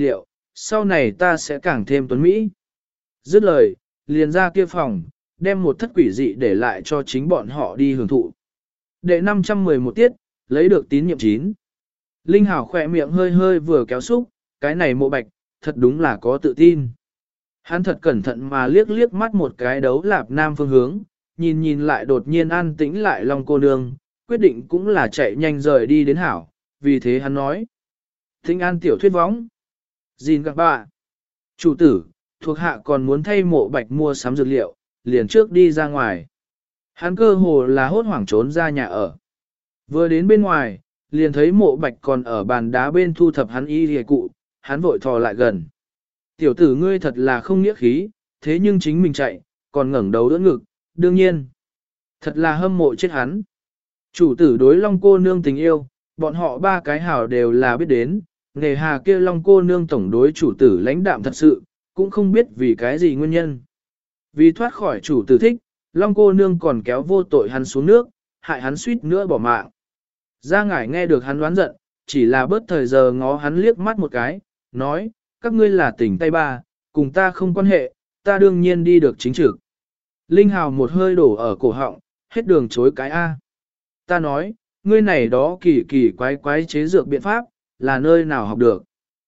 sau này ta sẽ càng thêm tuấn Mỹ. Dứt lời, liền ra kia phòng, đem một thất quỷ dị để lại cho chính bọn họ đi hưởng thụ. Đệ năm trăm mười một tiết, lấy được tín nhiệm chín. Linh Hảo khỏe miệng hơi hơi vừa kéo xúc, cái này Mộ Bạch, thật đúng là có tự tin. Hắn thật cẩn thận mà liếc liếc mắt một cái Đấu Lạp Nam phương hướng, nhìn nhìn lại đột nhiên an tĩnh lại Long cô nương, quyết định cũng là chạy nhanh rời đi đến hảo, vì thế hắn nói. Thính an tiểu thuyết võng. Gìn các bạn. Chủ tử, thuộc hạ còn muốn thay Mộ Bạch mua sắm dược liệu, liền trước đi ra ngoài. Hắn cơ hồ là hốt hoảng trốn ra nhà ở. Vừa đến bên ngoài, liền thấy Mộ Bạch còn ở bàn đá bên thu thập hắn y hề cụ, hắn vội thò lại gần. Tiểu tử ngươi thật là không nghĩa khí, thế nhưng chính mình chạy, còn ngẩng đầu đỡ ngực, đương nhiên. Thật là hâm mộ chết hắn. Chủ tử đối Long cô nương tình yêu, bọn họ ba cái hảo đều là biết đến, nghề hà kia Long cô nương tổng đối chủ tử lãnh đạm thật sự, cũng không biết vì cái gì nguyên nhân. Vì thoát khỏi chủ tử thích, Long cô nương còn kéo vô tội hắn xuống nước, hại hắn suýt nữa bỏ mạng. Gia Ngải nghe được hắn đoán giận, chỉ là bớt thời giờ ngó hắn liếc mắt một cái, nói, các ngươi là tỉnh Tây Ba, cùng ta không quan hệ, ta đương nhiên đi được chính trực. Linh Hào một hơi đổ ở cổ họng, hết đường chối cái A. Ta nói, ngươi này đó kỳ kỳ quái quái chế dược biện pháp, là nơi nào học được.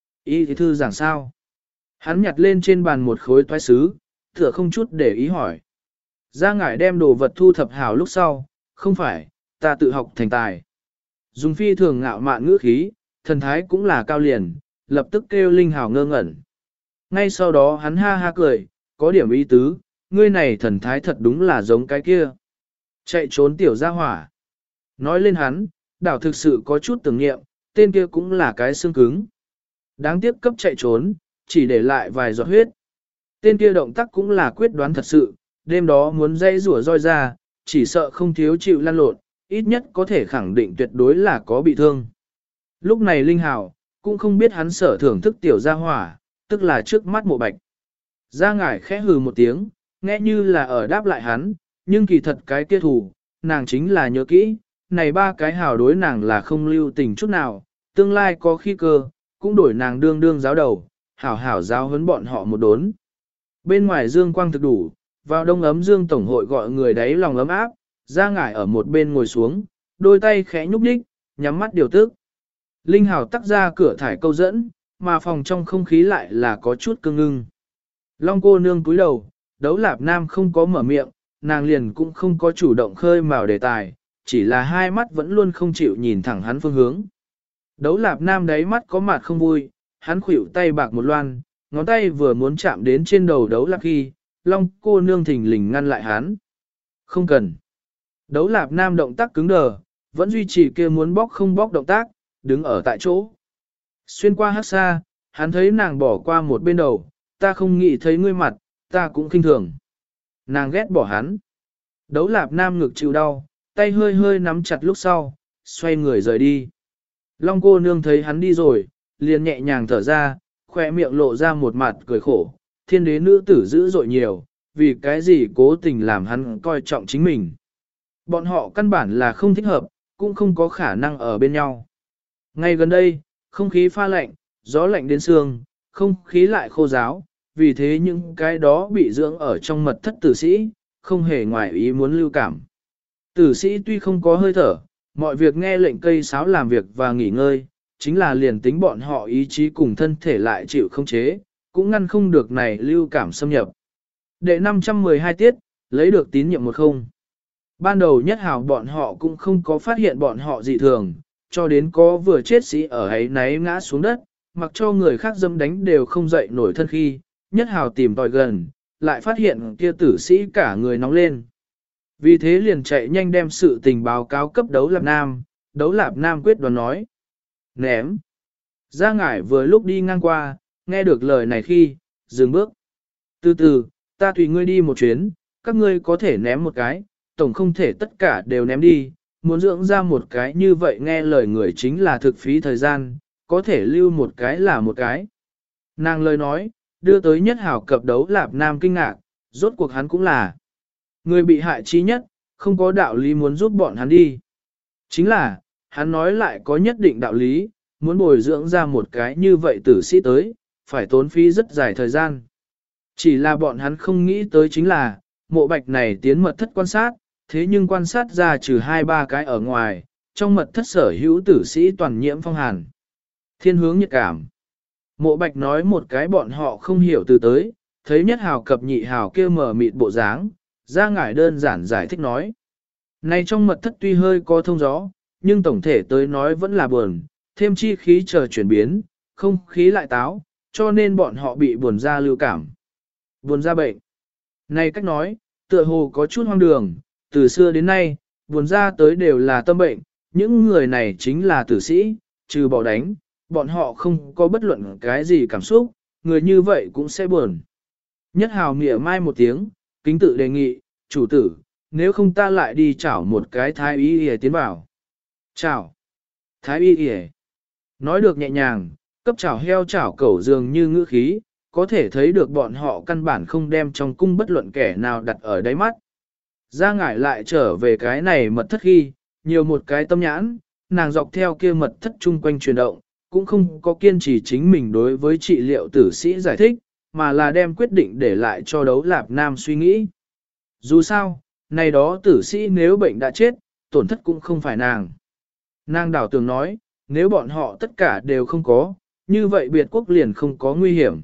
Y thì thư giảng sao? Hắn nhặt lên trên bàn một khối toái sứ, tựa không chút để ý hỏi. Gia Ngải đem đồ vật thu thập hảo lúc sau, không phải, ta tự học thành tài. Dùng phi thường ngạo mạn ngữ khí, thần thái cũng là cao liền, lập tức kêu Linh Hào ngơ ngẩn. Ngay sau đó hắn ha ha cười, có điểm ý tứ, ngươi này thần thái thật đúng là giống cái kia. Chạy trốn tiểu gia hỏa. Nói lên hắn, đảo thực sự có chút tưởng nghiệm, tên kia cũng là cái xương cứng. Đáng tiếc cấp chạy trốn, chỉ để lại vài giọt huyết. Tên kia động tác cũng là quyết đoán thật sự, đêm đó muốn dây rủa roi ra, chỉ sợ không thiếu chịu lăn lộn, ít nhất có thể khẳng định tuyệt đối là có bị thương. Lúc này Linh Hào, cũng không biết hắn sở thưởng thức tiểu gia hỏa, tức là trước mắt Mộ Bạch. Gia Ngải khẽ hừ một tiếng, nghe như là ở đáp lại hắn, nhưng kỳ thật cái kia thủ, nàng chính là nhớ kỹ, này ba cái hào đối nàng là không lưu tình chút nào, tương lai có khi cơ, cũng đổi nàng đương đương giáo đầu, hảo hảo giáo huấn bọn họ một đốn. Bên ngoài dương quang thực đủ, vào đông ấm dương tổng hội gọi người đấy lòng ấm áp, Gia Ngải ở một bên ngồi xuống, đôi tay khẽ nhúc nhích, nhắm mắt điều tức. Linh Hào tắc ra cửa thải câu dẫn, mà phòng trong không khí lại là có chút cương ngưng. Long cô nương cúi đầu, Đấu Lạp Nam không có mở miệng, nàng liền cũng không có chủ động khơi mào đề tài, chỉ là hai mắt vẫn luôn không chịu nhìn thẳng hắn phương hướng. Đấu Lạp Nam đáy mắt có mặt không vui, hắn khuỷu tay bạc một loan, ngón tay vừa muốn chạm đến trên đầu Đấu Lạp khi, Long cô nương thình lình ngăn lại hắn. Không cần. Đấu Lạp Nam động tác cứng đờ, vẫn duy trì kia muốn bóc không bóc động tác, đứng ở tại chỗ. Xuyên qua hát xa, hắn thấy nàng bỏ qua một bên đầu, ta không nghĩ thấy ngươi mặt, ta cũng khinh thường. Nàng ghét bỏ hắn. Đấu Lạp Nam ngực chịu đau, tay hơi hơi nắm chặt lúc sau, xoay người rời đi. Long cô nương thấy hắn đi rồi, liền nhẹ nhàng thở ra, khỏe miệng lộ ra một mặt cười khổ, thiên đế nữ tử dữ dội nhiều, vì cái gì cố tình làm hắn coi trọng chính mình. Bọn họ căn bản là không thích hợp, cũng không có khả năng ở bên nhau. Ngay gần đây, không khí pha lạnh, gió lạnh đến xương, không khí lại khô ráo, vì thế những cái đó bị dưỡng ở trong mật thất tử sĩ, không hề ngoài ý muốn lưu cảm. Tử sĩ tuy không có hơi thở, mọi việc nghe lệnh cây sáo làm việc và nghỉ ngơi, chính là liền tính bọn họ ý chí cùng thân thể lại chịu không chế, cũng ngăn không được này lưu cảm xâm nhập. Đệ năm trăm mười hai tiết, lấy được tín nhiệm một không. Ban đầu nhất hảo bọn họ cũng không có phát hiện bọn họ dị thường, cho đến có vừa chết sĩ ở ấy náy ngã xuống đất, mặc cho người khác dâm đánh đều không dậy nổi thân khi, nhất hảo tìm tòi gần, lại phát hiện kia tử sĩ cả người nóng lên. Vì thế liền chạy nhanh đem sự tình báo cáo cấp Đấu Lạp Nam, Đấu Lạp Nam quyết đoán nói. Ném. Gia Ngải vừa lúc đi ngang qua, nghe được lời này khi, dừng bước. Từ từ, ta tùy ngươi đi một chuyến, các ngươi có thể ném một cái, tổng không thể tất cả đều ném đi, muốn dưỡng ra một cái như vậy nghe lời người chính là thực phí thời gian, có thể lưu một cái là một cái. Nàng lời nói, đưa tới nhất hảo cập Đấu Lạp Nam kinh ngạc, rốt cuộc hắn cũng là người bị hại trí nhất, không có đạo lý muốn giúp bọn hắn đi. Chính là, hắn nói lại có nhất định đạo lý, muốn bồi dưỡng ra một cái như vậy tử sĩ tới, phải tốn phí rất dài thời gian. Chỉ là bọn hắn không nghĩ tới chính là, mộ bạch này tiến mật thất quan sát, thế nhưng quan sát ra trừ hai ba cái ở ngoài, trong mật thất sở hữu tử sĩ toàn nhiễm phong hàn. Thiên hướng nhiệt cảm. Mộ bạch nói một cái bọn họ không hiểu từ tới, thấy nhất hào cập nhị hào kia mở mịt bộ dáng, ra ngải đơn giản giải thích nói. Này trong mật thất tuy hơi có thông gió, nhưng tổng thể tới nói vẫn là buồn, thêm chi khí chờ chuyển biến, không khí lại táo, cho nên bọn họ bị buồn ra lưu cảm. Buồn ra bệnh. Này cách nói, tựa hồ có chút hoang đường, từ xưa đến nay, buồn ra tới đều là tâm bệnh, những người này chính là tử sĩ, trừ bỏ đánh, bọn họ không có bất luận cái gì cảm xúc, người như vậy cũng sẽ buồn. Nhất hào mỉa mai một tiếng, kính tự đề nghị, chủ tử, nếu không ta lại đi chảo một cái thái y y tiến vào. Chảo. Thái y y. Nói được nhẹ nhàng, cấp chảo heo chảo cẩu dường như ngữ khí, có thể thấy được bọn họ căn bản không đem trong cung bất luận kẻ nào đặt ở đáy mắt. Ra ngải lại trở về cái này mật thất khi, nhiều một cái tâm nhãn, nàng dọc theo kia mật thất chung quanh chuyển động, cũng không có kiên trì chính mình đối với trị liệu tử sĩ giải thích, mà là đem quyết định để lại cho đấu lạp nam suy nghĩ. Dù sao, này đó tử sĩ nếu bệnh đã chết, tổn thất cũng không phải nàng. Nàng đảo tường nói, nếu bọn họ tất cả đều không có, như vậy biệt quốc liền không có nguy hiểm.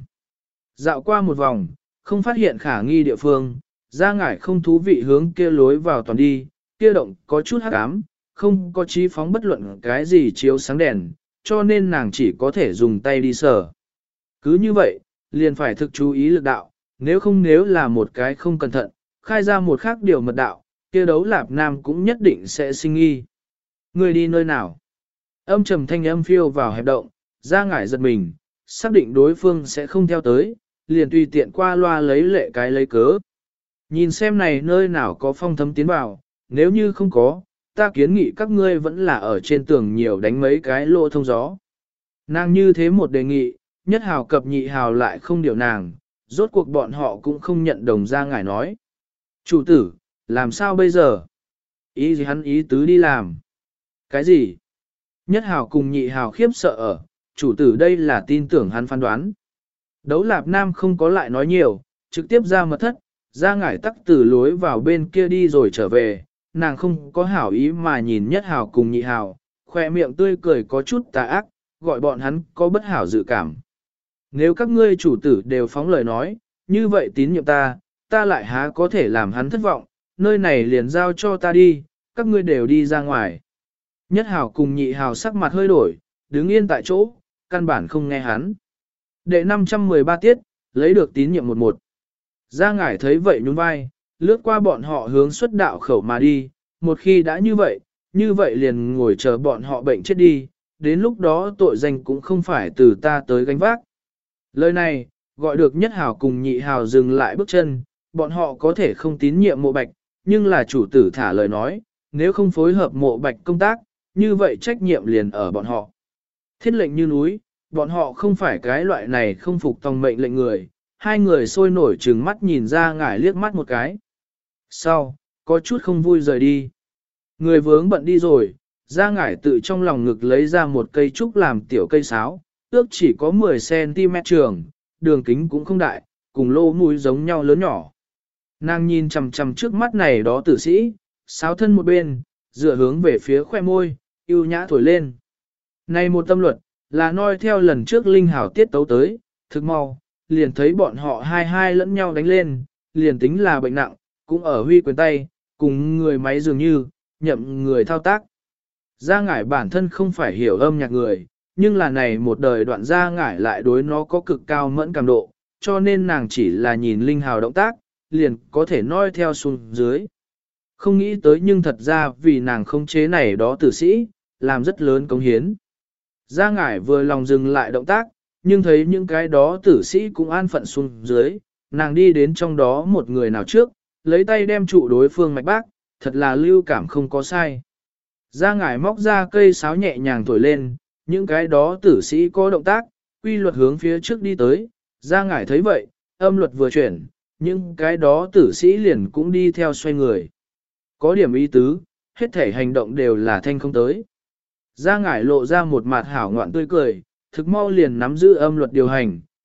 Dạo qua một vòng, không phát hiện khả nghi địa phương, ra ngải không thú vị hướng kia lối vào toàn đi, kia động có chút hắc ám, không có trí phóng bất luận cái gì chiếu sáng đèn, cho nên nàng chỉ có thể dùng tay đi sờ. Cứ như vậy, liền phải thực chú ý lực đạo, nếu không nếu là một cái không cẩn thận, khai ra một khác điều mật đạo, kia đấu lạp nam cũng nhất định sẽ sinh nghi. Người đi nơi nào? Âm trầm thanh âm phiêu vào hẹp động, ra ngải giật mình, xác định đối phương sẽ không theo tới, liền tùy tiện qua loa lấy lệ cái lấy cớ. Nhìn xem này nơi nào có phong thấm tiến vào, nếu như không có, ta kiến nghị các ngươi vẫn là ở trên tường nhiều đánh mấy cái lỗ thông gió. Nàng như thế một đề nghị, nhất hào cập nhị hào lại không điều nàng, rốt cuộc bọn họ cũng không nhận đồng ra ngải nói. Chủ tử, làm sao bây giờ? Ý gì hắn ý tứ đi làm? Cái gì? Nhất hào cùng nhị hào khiếp sợ ở, chủ tử đây là tin tưởng hắn phán đoán. Đấu lạp nam không có lại nói nhiều, trực tiếp ra mật thất, ra ngải tắc từ lối vào bên kia đi rồi trở về, nàng không có hảo ý mà nhìn nhất hào cùng nhị hào, khoe miệng tươi cười có chút tà ác, gọi bọn hắn có bất hảo dự cảm. Nếu các ngươi chủ tử đều phóng lời nói, như vậy tín nhiệm ta, ta lại há có thể làm hắn thất vọng, nơi này liền giao cho ta đi, các ngươi đều đi ra ngoài. Nhất hào cùng nhị hào sắc mặt hơi đổi, đứng yên tại chỗ, căn bản không nghe hắn. Đệ năm trăm mười ba tiết, lấy được tín nhiệm một một. Gia ngải thấy vậy nhún vai, lướt qua bọn họ hướng xuất đạo khẩu mà đi, một khi đã như vậy, như vậy liền ngồi chờ bọn họ bệnh chết đi, đến lúc đó tội danh cũng không phải từ ta tới gánh vác. Lời này, gọi được nhất hào cùng nhị hào dừng lại bước chân, bọn họ có thể không tín nhiệm mộ bạch, nhưng là chủ tử thả lời nói, nếu không phối hợp mộ bạch công tác, như vậy trách nhiệm liền ở bọn họ. Thiết lệnh như núi, bọn họ không phải cái loại này không phục tòng mệnh lệnh người, hai người sôi nổi trừng mắt nhìn ra ngải liếc mắt một cái. Sau, có chút không vui rời đi. Người vướng bận đi rồi, ra ngải tự trong lòng ngực lấy ra một cây trúc làm tiểu cây sáo, ước chỉ có mười xăng ti mét trường, đường kính cũng không đại, cùng lô mũi giống nhau lớn nhỏ. Nàng nhìn chằm chằm trước mắt này đó tử sĩ, sáo thân một bên, dựa hướng về phía khoe môi, yêu nhã thổi lên. Này một tâm luật, là noi theo lần trước linh hảo tiết tấu tới, thực mau, liền thấy bọn họ hai hai lẫn nhau đánh lên, liền tính là bệnh nặng, cũng ở huy quyền tay, cùng người máy dường như, nhậm người thao tác. Gia ngải bản thân không phải hiểu âm nhạc người, nhưng là này một đời đoạn gia ngải lại đối nó có cực cao mẫn cảm độ, cho nên nàng chỉ là nhìn linh hào động tác, liền có thể noi theo xuống dưới. Không nghĩ tới nhưng thật ra vì nàng không chế này đó tử sĩ, làm rất lớn công hiến. Gia ngải vừa lòng dừng lại động tác, nhưng thấy những cái đó tử sĩ cũng an phận xuống dưới, nàng đi đến trong đó một người nào trước, lấy tay đem trụ đối phương mạch bác, thật là lưu cảm không có sai. Gia ngải móc ra cây sáo nhẹ nhàng thổi lên, những cái đó tử sĩ có động tác, quy luật hướng phía trước đi tới, Gia ngải thấy vậy, âm luật vừa chuyển, những cái đó tử sĩ liền cũng đi theo xoay người. Có điểm ý tứ, hết thể hành động đều là thanh không tới. Gia ngải lộ ra một mặt hảo ngoạn tươi cười, thực mau liền nắm giữ âm luật điều hành,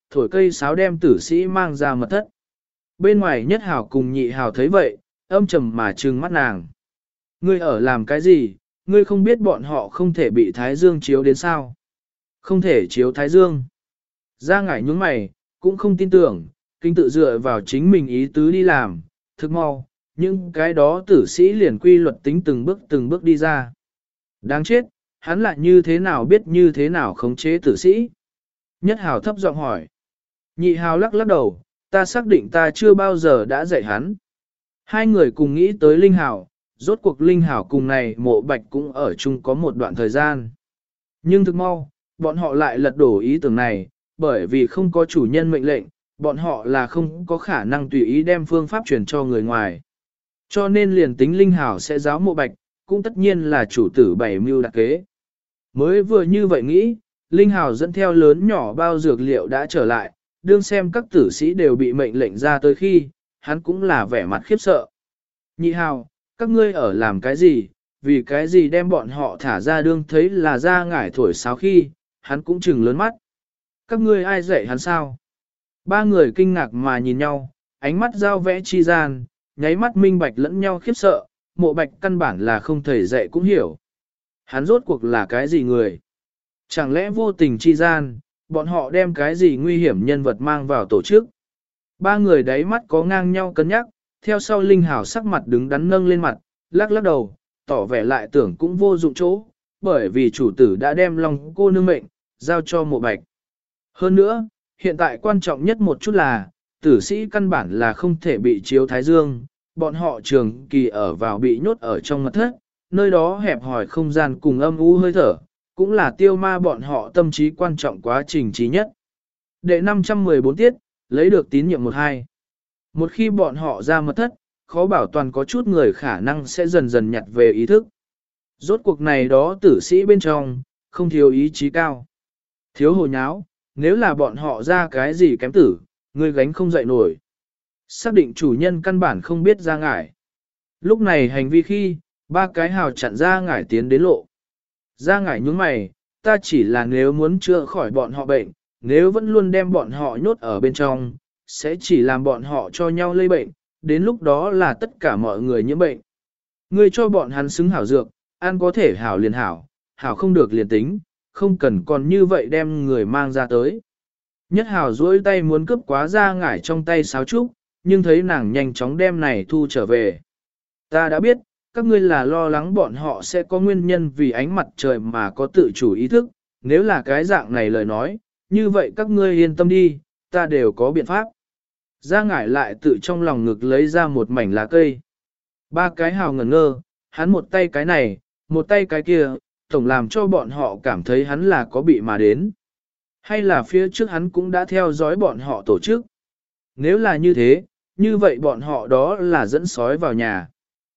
thổi cây sáo đem tử sĩ mang ra mật thất. Bên ngoài nhất hào cùng nhị hào thấy vậy, âm trầm mà trừng mắt nàng. Ngươi ở làm cái gì, ngươi không biết bọn họ không thể bị Thái Dương chiếu đến sao? Không thể chiếu Thái Dương. Ra ngải nhướng mày, cũng không tin tưởng, kinh tự dựa vào chính mình ý tứ đi làm, thực mau, nhưng cái đó tử sĩ liền quy luật tính từng bước từng bước đi ra. Đáng chết, hắn lại như thế nào biết như thế nào khống chế tử sĩ? Nhất hào thấp giọng hỏi. Nhị hào lắc lắc đầu, ta xác định ta chưa bao giờ đã dạy hắn. Hai người cùng nghĩ tới Linh Hào, rốt cuộc Linh Hào cùng này mộ bạch cũng ở chung có một đoạn thời gian. Nhưng thực mau, bọn họ lại lật đổ ý tưởng này, bởi vì không có chủ nhân mệnh lệnh, bọn họ là không có khả năng tùy ý đem phương pháp truyền cho người ngoài. Cho nên liền tính Linh Hào sẽ giáo mộ bạch, cũng tất nhiên là chủ tử bảy mưu đặc kế. Mới vừa như vậy nghĩ, Linh Hào dẫn theo lớn nhỏ bao dược liệu đã trở lại, đương xem các tử sĩ đều bị mệnh lệnh ra tới khi, hắn cũng là vẻ mặt khiếp sợ. Nhị Hào, các ngươi ở làm cái gì, vì cái gì đem bọn họ thả ra đương thấy là ra ngải thổi sáo khi, hắn cũng chừng lớn mắt. Các ngươi ai dạy hắn sao? Ba người kinh ngạc mà nhìn nhau, ánh mắt giao vẽ chi gian, nháy mắt minh bạch lẫn nhau khiếp sợ, mộ bạch căn bản là không thầy dạy cũng hiểu. Hắn rốt cuộc là cái gì người? Chẳng lẽ vô tình chi gian, bọn họ đem cái gì nguy hiểm nhân vật mang vào tổ chức? Ba người đáy mắt có ngang nhau cân nhắc, theo sau Linh Hào sắc mặt đứng đắn nâng lên mặt, lắc lắc đầu, tỏ vẻ lại tưởng cũng vô dụng chỗ, bởi vì chủ tử đã đem lòng cô nương mệnh, giao cho mộ bạch. Hơn nữa, hiện tại quan trọng nhất một chút là, tử sĩ căn bản là không thể bị chiếu thái dương, bọn họ trường kỳ ở vào bị nhốt ở trong mật thất, nơi đó hẹp hỏi không gian cùng âm u hơi thở, cũng là tiêu ma bọn họ tâm trí quan trọng quá trình trí nhất. Đệ năm trăm mười bốn tiết, lấy được tín nhiệm một hai. Một khi bọn họ ra mật thất, khó bảo toàn có chút người khả năng sẽ dần dần nhặt về ý thức. Rốt cuộc này đó tử sĩ bên trong, không thiếu ý chí cao. Thiếu hồ nháo, nếu là bọn họ ra cái gì kém tử, người gánh không dậy nổi. Xác định chủ nhân căn bản không biết ra ngải. Lúc này hành vi khi, ba cái hào chặn ra ngải tiến đến lộ. Ra ngải nhướng mày, ta chỉ là nếu muốn chữa khỏi bọn họ bệnh, nếu vẫn luôn đem bọn họ nhốt ở bên trong, sẽ chỉ làm bọn họ cho nhau lây bệnh, đến lúc đó là tất cả mọi người nhiễm bệnh. Ngươi cho bọn hắn xứng hảo dược, ăn có thể hảo liền hảo, hảo không được liền tính, không cần còn như vậy đem người mang ra tới. Nhất hảo duỗi tay muốn cướp quá ra ngải trong tay sáo trúc, nhưng thấy nàng nhanh chóng đem này thu trở về. Ta đã biết, các ngươi là lo lắng bọn họ sẽ có nguyên nhân vì ánh mặt trời mà có tự chủ ý thức, nếu là cái dạng này lời nói, như vậy các ngươi yên tâm đi, ta đều có biện pháp. Ra ngải lại tự trong lòng ngực lấy ra một mảnh lá cây. Ba cái hào ngẩn ngơ, hắn một tay cái này, một tay cái kia, tổng làm cho bọn họ cảm thấy hắn là có bị mà đến. Hay là phía trước hắn cũng đã theo dõi bọn họ tổ chức. Nếu là như thế, như vậy bọn họ đó là dẫn sói vào nhà.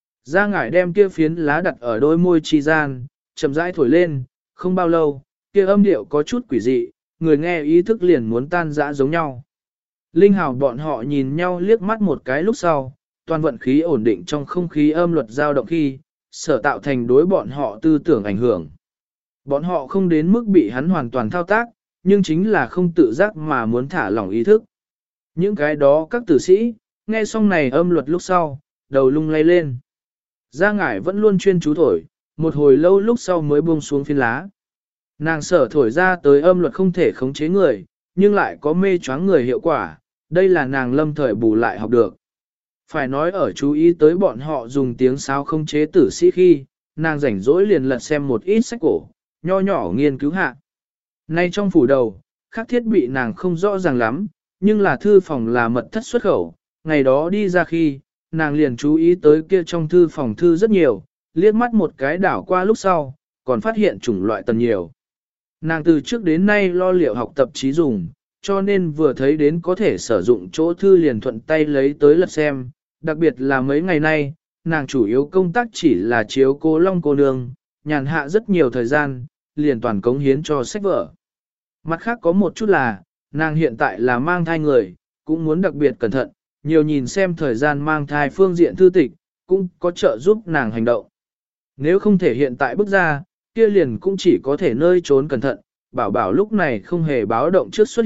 Ra ngải đem kia phiến lá đặt ở đôi môi chi gian, chậm rãi thổi lên, không bao lâu, kia âm điệu có chút quỷ dị, người nghe ý thức liền muốn tan rã giống nhau. Linh hào bọn họ nhìn nhau liếc mắt một cái lúc sau, toàn vận khí ổn định trong không khí âm luật dao động khi, sở tạo thành đối bọn họ tư tưởng ảnh hưởng. Bọn họ không đến mức bị hắn hoàn toàn thao tác, nhưng chính là không tự giác mà muốn thả lỏng ý thức. Những cái đó các tử sĩ, nghe xong này âm luật lúc sau, đầu lung lay lên. Gia ngải vẫn luôn chuyên chú thổi, một hồi lâu lúc sau mới buông xuống phiến lá. Nàng sở thổi ra tới âm luật không thể khống chế người, nhưng lại có mê choáng người hiệu quả, đây là nàng lâm thời bù lại học được. Phải nói ở chú ý tới bọn họ dùng tiếng sáo khống chế tử sĩ khi, nàng rảnh rỗi liền lật xem một ít sách cổ, nho nhỏ nghiên cứu hạ. Nay trong phủ đầu, các thiết bị nàng không rõ ràng lắm, nhưng là thư phòng là mật thất xuất khẩu, ngày đó đi ra khi, nàng liền chú ý tới kia trong thư phòng thư rất nhiều, liếc mắt một cái đảo qua lúc sau, còn phát hiện chủng loại tần nhiều. Nàng từ trước đến nay lo liệu học tập trí dùng, cho nên vừa thấy đến có thể sử dụng chỗ thư liền thuận tay lấy tới lật xem, đặc biệt là mấy ngày nay, nàng chủ yếu công tác chỉ là chiếu cô Long cô nương, nhàn hạ rất nhiều thời gian, liền toàn cống hiến cho sách vở. Mặt khác có một chút là, nàng hiện tại là mang thai người, cũng muốn đặc biệt cẩn thận, nhiều nhìn xem thời gian mang thai phương diện thư tịch, cũng có trợ giúp nàng hành động. Nếu không thể hiện tại bước ra, kia liền cũng chỉ có thể nơi trốn cẩn thận, bảo bảo lúc này không hề báo động trước xuất hiện,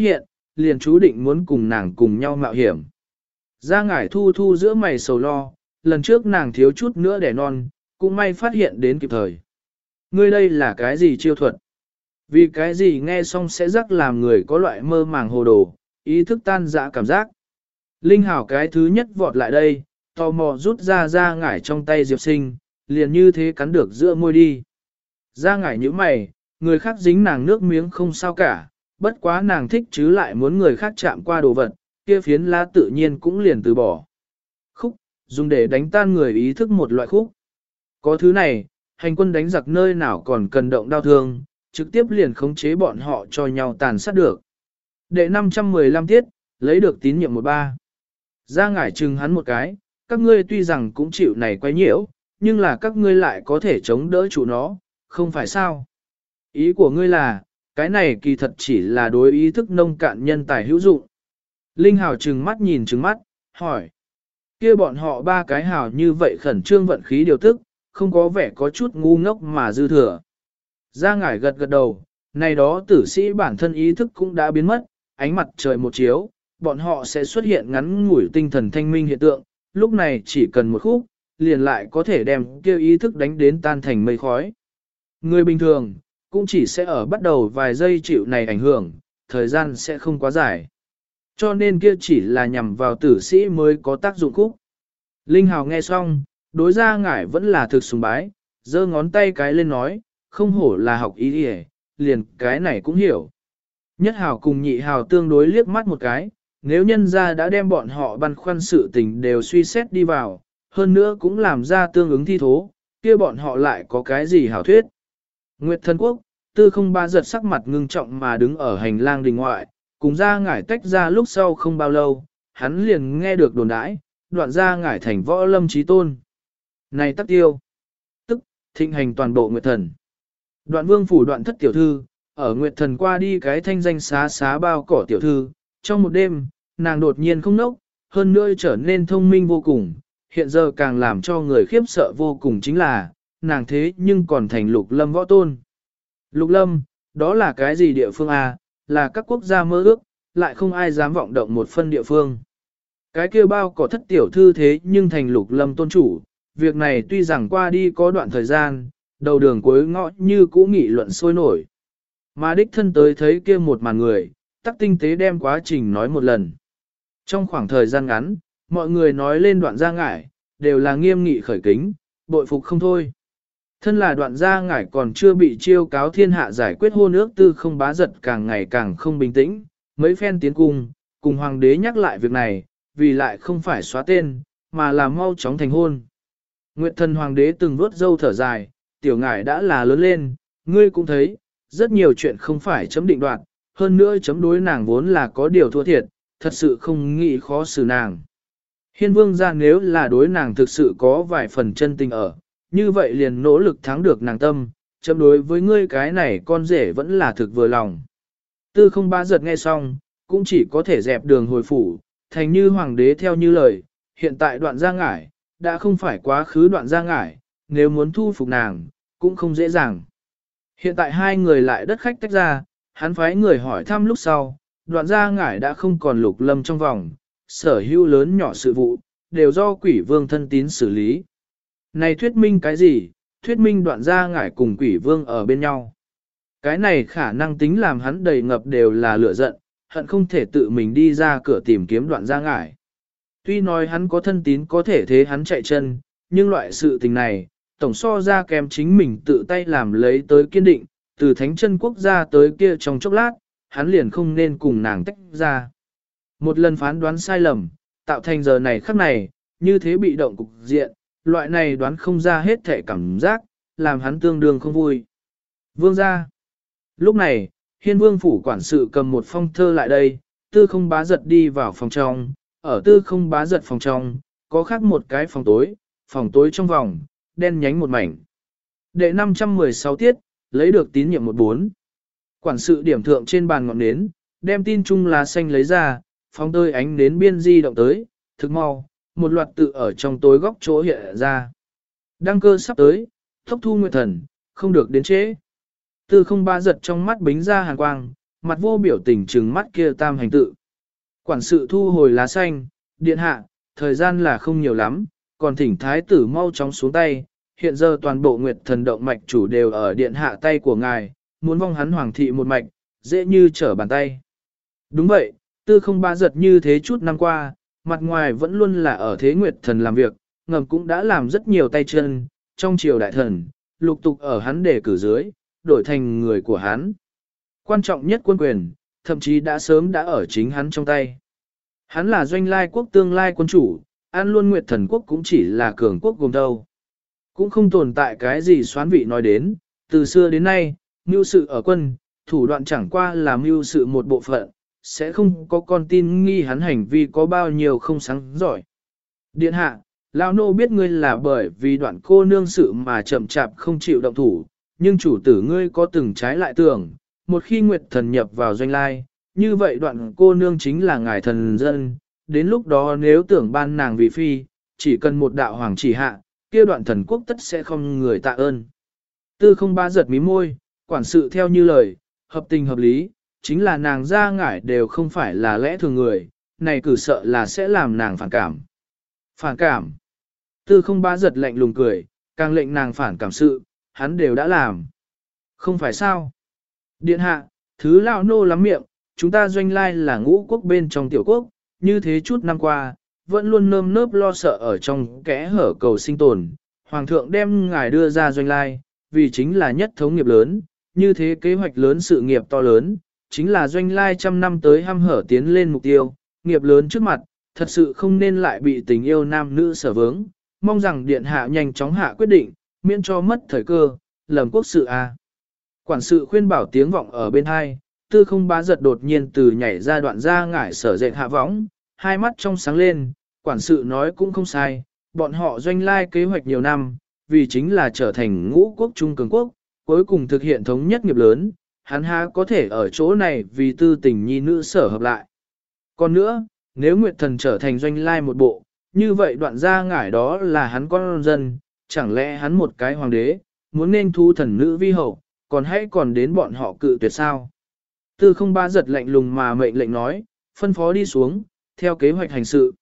liền chú định muốn cùng nàng cùng nhau mạo hiểm. Gia ngải thu thu giữa mày sầu lo, lần trước nàng thiếu chút nữa đẻ non, cũng may phát hiện đến kịp thời. Ngươi đây là cái gì chiêu thuật? Vì cái gì nghe xong sẽ rắc làm người có loại mơ màng hồ đồ, ý thức tan dã cảm giác. Linh Hảo cái thứ nhất vọt lại đây, tò mò rút ra Gia ngải trong tay Diệp Sinh, liền như thế cắn được giữa môi đi. Gia ngải như mày, người khác dính nàng nước miếng không sao cả, bất quá nàng thích chứ lại muốn người khác chạm qua đồ vật, kia phiến lá tự nhiên cũng liền từ bỏ. Khúc, dùng để đánh tan người ý thức một loại khúc. Có thứ này, hành quân đánh giặc nơi nào còn cần động đao thương, trực tiếp liền khống chế bọn họ cho nhau tàn sát được. Đệ năm trăm mười lăm tiết, lấy được tín nhiệm một ba. Gia ngải chừng hắn một cái, các ngươi tuy rằng cũng chịu này quay nhiễu, nhưng là các ngươi lại có thể chống đỡ chủ nó, không phải sao? Ý của ngươi là, cái này kỳ thật chỉ là đối ý thức nông cạn nhân tài hữu dụng. Linh Hào trừng mắt nhìn trừng mắt, hỏi. Kia bọn họ ba cái hào như vậy khẩn trương vận khí điều tức, không có vẻ có chút ngu ngốc mà dư thừa. Gia ngải gật gật đầu, này đó tử sĩ bản thân ý thức cũng đã biến mất, ánh mặt trời một chiếu, bọn họ sẽ xuất hiện ngắn ngủi tinh thần thanh minh hiện tượng, lúc này chỉ cần một khúc, liền lại có thể đem kêu ý thức đánh đến tan thành mây khói. Người bình thường, cũng chỉ sẽ ở bắt đầu vài giây chịu này ảnh hưởng, thời gian sẽ không quá dài. Cho nên kia chỉ là nhằm vào tử sĩ mới có tác dụng khúc. Linh Hào nghe xong, đối Gia ngải vẫn là thực sùng bái, giơ ngón tay cái lên nói, không hổ là học ý đi liền cái này cũng hiểu. Nhất Hào cùng Nhị Hào tương đối liếc mắt một cái, nếu nhân gia đã đem bọn họ băn khoăn sự tình đều suy xét đi vào, hơn nữa cũng làm ra tương ứng thi thố, kia bọn họ lại có cái gì hảo thuyết. Nguyệt Thần Quốc, Tư Không Ba giật sắc mặt ngưng trọng mà đứng ở hành lang đình ngoại, cùng Gia ngải tách ra lúc sau không bao lâu, hắn liền nghe được đồn đãi, đoạn Gia ngải thành võ lâm trí tôn. Này tắc tiêu, tức, thịnh hành toàn bộ Nguyệt Thần. Đoạn vương phủ đoạn thất tiểu thư, ở Nguyệt Thần qua đi cái thanh danh xá xá bao cỏ tiểu thư, trong một đêm, nàng đột nhiên không nốc, hơn nữa trở nên thông minh vô cùng, hiện giờ càng làm cho người khiếp sợ vô cùng chính là, nàng thế nhưng còn thành lục lâm võ tôn. Lục lâm, đó là cái gì địa phương à, là các quốc gia mơ ước, lại không ai dám vọng động một phân địa phương. Cái kia bao cỏ thất tiểu thư thế nhưng thành lục lâm tôn chủ, việc này tuy rằng qua đi có đoạn thời gian, đầu đường cuối ngõ như cũ nghị luận sôi nổi. Mà đích thân tới thấy kia một màn người, tắc tinh tế đem quá trình nói một lần. Trong khoảng thời gian ngắn, mọi người nói lên đoạn Gia ngải, đều là nghiêm nghị khởi kính, bội phục không thôi. Thân là đoạn Gia ngải còn chưa bị chiêu cáo thiên hạ giải quyết hôn ước Tư Không Bá giật càng ngày càng không bình tĩnh, mấy phen tiến cung, cùng hoàng đế nhắc lại việc này, vì lại không phải xóa tên, mà là mau chóng thành hôn. Nguyệt Thần hoàng đế từng vuốt râu thở dài, tiểu ngải đã là lớn lên, ngươi cũng thấy, rất nhiều chuyện không phải chấm định đoạt, hơn nữa chấm đối nàng vốn là có điều thua thiệt, thật sự không nghĩ khó xử nàng. Hiên vương gia nếu là đối nàng thực sự có vài phần chân tình ở, như vậy liền nỗ lực thắng được nàng tâm, chấm đối với ngươi cái này con rể vẫn là thực vừa lòng. Tư Không Bá giật nghe xong, cũng chỉ có thể dẹp đường hồi phủ, thành như hoàng đế theo như lời, hiện tại đoạn Gia ngải, đã không phải quá khứ đoạn Gia ngải, nếu muốn thu phục nàng, cũng không dễ dàng. Hiện tại hai người lại đất khách tách ra, hắn phái người hỏi thăm lúc sau, đoạn Gia ngải đã không còn lục lâm trong vòng, sở hữu lớn nhỏ sự vụ, đều do quỷ vương thân tín xử lý. Này thuyết minh cái gì? Thuyết minh đoạn Gia ngải cùng quỷ vương ở bên nhau. Cái này khả năng tính làm hắn đầy ngập đều là lửa giận, hận không thể tự mình đi ra cửa tìm kiếm đoạn Gia ngải. Tuy nói hắn có thân tín có thể thế hắn chạy chân, nhưng loại sự tình này, tổng so ra kém chính mình tự tay làm lấy tới kiên định, từ thánh chân quốc gia tới kia trong chốc lát, hắn liền không nên cùng nàng tách ra. Một lần phán đoán sai lầm, tạo thành giờ này khắc này, như thế bị động cục diện, loại này đoán không ra hết thể cảm giác, làm hắn tương đương không vui. Vương gia. Lúc này, Hiên vương phủ quản sự cầm một phong thơ lại đây, Tư Không Bá giật đi vào phòng trong, ở Tư Không Bá giật phòng trong, có khác một cái phòng tối, phòng tối trong vòng, đen nhánh một mảnh. Đệ năm trăm mười sáu tiết, lấy được tín nhiệm một bốn. Quản sự điểm thượng trên bàn ngọn nến, đem tin chung lá xanh lấy ra, phóng tơi ánh nến biên di động tới, thực mau, một loạt tự ở trong tối góc chỗ hiện ra. Đăng cơ sắp tới, thốc thu nguyệt thần, không được đến trễ. Tư Không Bá giật trong mắt bính ra hàn quang, mặt vô biểu tình trừng mắt kia tam hành tự. Quản sự thu hồi lá xanh, điện hạ, thời gian là không nhiều lắm, còn thỉnh thái tử mau chóng xuống tay, hiện giờ toàn bộ nguyệt thần động mạch chủ đều ở điện hạ tay của ngài, muốn vong hắn hoàng thị một mạch, dễ như trở bàn tay. Đúng vậy, tư không ba giật như thế chút năm qua, mặt ngoài vẫn luôn là ở thế nguyệt thần làm việc, ngầm cũng đã làm rất nhiều tay chân, trong triều đại thần, lục tục ở hắn đề cử dưới, đổi thành người của hắn. Quan trọng nhất quân quyền, thậm chí đã sớm đã ở chính hắn trong tay. Hắn là doanh lai quốc tương lai quân chủ, an luôn nguyệt thần quốc cũng chỉ là cường quốc gồm đâu. Cũng không tồn tại cái gì xoán vị nói đến, từ xưa đến nay, mưu sự ở quân, thủ đoạn chẳng qua là mưu sự một bộ phận, sẽ không có con tin nghi hắn hành vi có bao nhiêu không sáng giỏi. Điện hạ, Lão nô biết ngươi là bởi vì đoạn cô nương sự mà chậm chạp không chịu động thủ, nhưng chủ tử ngươi có từng trái lại tưởng, một khi nguyệt thần nhập vào doanh lai, như vậy đoạn cô nương chính là ngài thần dân, đến lúc đó nếu tưởng ban nàng vị phi, chỉ cần một đạo hoàng chỉ hạ, kia đoạn thần quốc tất sẽ không người tạ ơn. Tư không ba giật mí môi, quản sự theo như lời, hợp tình hợp lý, chính là nàng ra ngải đều không phải là lẽ thường người, này cử sợ là sẽ làm nàng phản cảm. Phản cảm. Tư không ba giật lạnh lùng cười, càng lệnh nàng phản cảm sự, hắn đều đã làm. Không phải sao? Điện hạ, thứ lão nô lắm miệng, chúng ta doanh lai là ngũ quốc bên trong tiểu quốc, như thế chút năm qua, vẫn luôn nơm nớp lo sợ ở trong kẽ hở cầu sinh tồn. Hoàng thượng đem ngài đưa ra doanh lai, vì chính là nhất thống nghiệp lớn, như thế kế hoạch lớn sự nghiệp to lớn, chính là doanh lai trăm năm tới hăm hở tiến lên mục tiêu, nghiệp lớn trước mặt, thật sự không nên lại bị tình yêu nam nữ sở vướng, mong rằng điện hạ nhanh chóng hạ quyết định, miễn cho mất thời cơ, lầm quốc sự a. Quản sự khuyên bảo tiếng vọng ở bên hai, tư không bá giật đột nhiên từ nhảy ra đoạn ra ngải sở dệt hạ võng, hai mắt trong sáng lên, quản sự nói cũng không sai, bọn họ doanh lai kế hoạch nhiều năm, vì chính là trở thành ngũ quốc trung cường quốc, cuối cùng thực hiện thống nhất nghiệp lớn, hắn há có thể ở chỗ này vì tư tình nhi nữ sở hợp lại. Còn nữa, nếu Nguyệt Thần trở thành doanh lai một bộ, như vậy đoạn gia ngải đó là hắn con dân, chẳng lẽ hắn một cái hoàng đế, muốn nên thu thần nữ vi hậu, còn hãy còn đến bọn họ cự tuyệt sao? Tư không ba giật lạnh lùng mà mệnh lệnh nói, phân phó đi xuống, theo kế hoạch hành sự.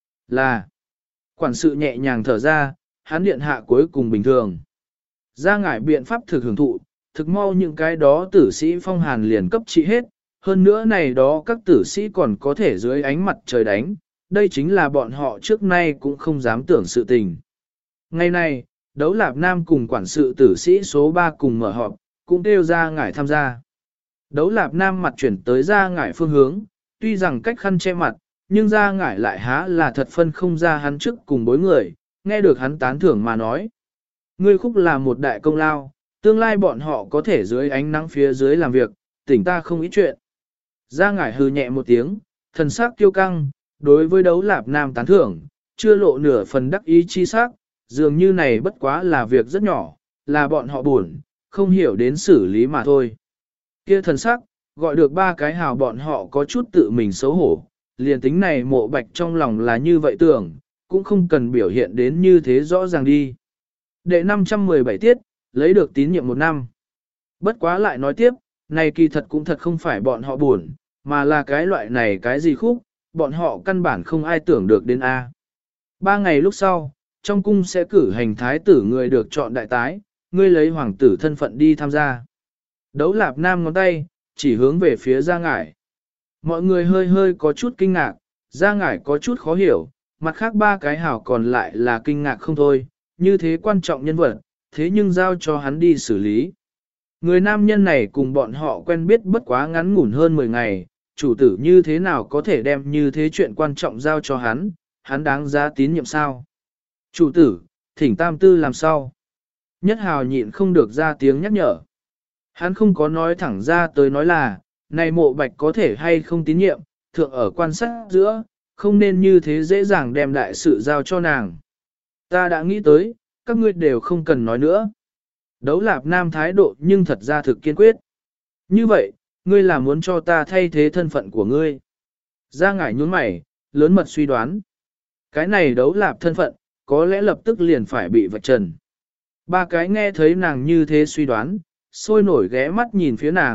Là, quản sự nhẹ nhàng thở ra, hắn điện hạ cuối cùng bình thường. Gia ngải biện pháp thực hưởng thụ, thực mau những cái đó tử sĩ phong hàn liền cấp trị hết, hơn nữa này đó các tử sĩ còn có thể dưới ánh mặt trời đánh, đây chính là bọn họ trước nay cũng không dám tưởng sự tình. Ngày nay, Đấu Lạp Nam cùng quản sự tử sĩ số ba cùng mở họp, cũng kêu Gia ngải tham gia. Đấu Lạp Nam mặt chuyển tới Gia ngải phương hướng, tuy rằng cách khăn che mặt, nhưng Gia ngải lại há là thật phân không ra hắn trước cùng bối người, nghe được hắn tán thưởng mà nói. Ngươi khúc là một đại công lao, tương lai bọn họ có thể dưới ánh nắng phía dưới làm việc, tỉnh ta không ít chuyện. Gia ngải hừ nhẹ một tiếng, thần sắc kiêu căng, đối với Đấu Lạp Nam tán thưởng, chưa lộ nửa phần đắc ý chi sắc, dường như này bất quá là việc rất nhỏ, là bọn họ buồn, không hiểu đến xử lý mà thôi. Kia thần sắc, gọi được ba cái hào bọn họ có chút tự mình xấu hổ, liền tính này mộ bạch trong lòng là như vậy tưởng, cũng không cần biểu hiện đến như thế rõ ràng đi. Đệ năm trăm mười bảy tiết, lấy được tín nhiệm một năm. Bất quá lại nói tiếp, này kỳ thật cũng thật không phải bọn họ buồn, mà là cái loại này cái gì khúc, bọn họ căn bản không ai tưởng được đến A. Ba ngày lúc sau, trong cung sẽ cử hành thái tử người được chọn đại tái, ngươi lấy hoàng tử thân phận đi tham gia. Đấu Lạp Nam ngón tay, chỉ hướng về phía Gia ngải. Mọi người hơi hơi có chút kinh ngạc, Gia ngải có chút khó hiểu, mặt khác ba cái hảo còn lại là kinh ngạc không thôi, như thế quan trọng nhân vật, thế nhưng giao cho hắn đi xử lý. Người nam nhân này cùng bọn họ quen biết bất quá ngắn ngủn hơn mười ngày, chủ tử như thế nào có thể đem như thế chuyện quan trọng giao cho hắn, hắn đáng giá tín nhiệm sao? Chủ tử, thỉnh tam tư làm sao? Nhất hào nhịn không được ra tiếng nhắc nhở. Hắn không có nói thẳng ra tới nói là, này mộ bạch có thể hay không tín nhiệm, thượng ở quan sát giữa, không nên như thế dễ dàng đem đại sự giao cho nàng. Ta đã nghĩ tới, các ngươi đều không cần nói nữa. Đấu Lạp Nam thái độ nhưng thật ra thực kiên quyết. Như vậy, ngươi là muốn cho ta thay thế thân phận của ngươi. Gia ngải nhún mày, lớn mật suy đoán. Cái này Đấu Lạp thân phận, có lẽ lập tức liền phải bị vạch trần. Ba cái nghe thấy nàng như thế suy đoán, sôi nổi ghé mắt nhìn phía nàng,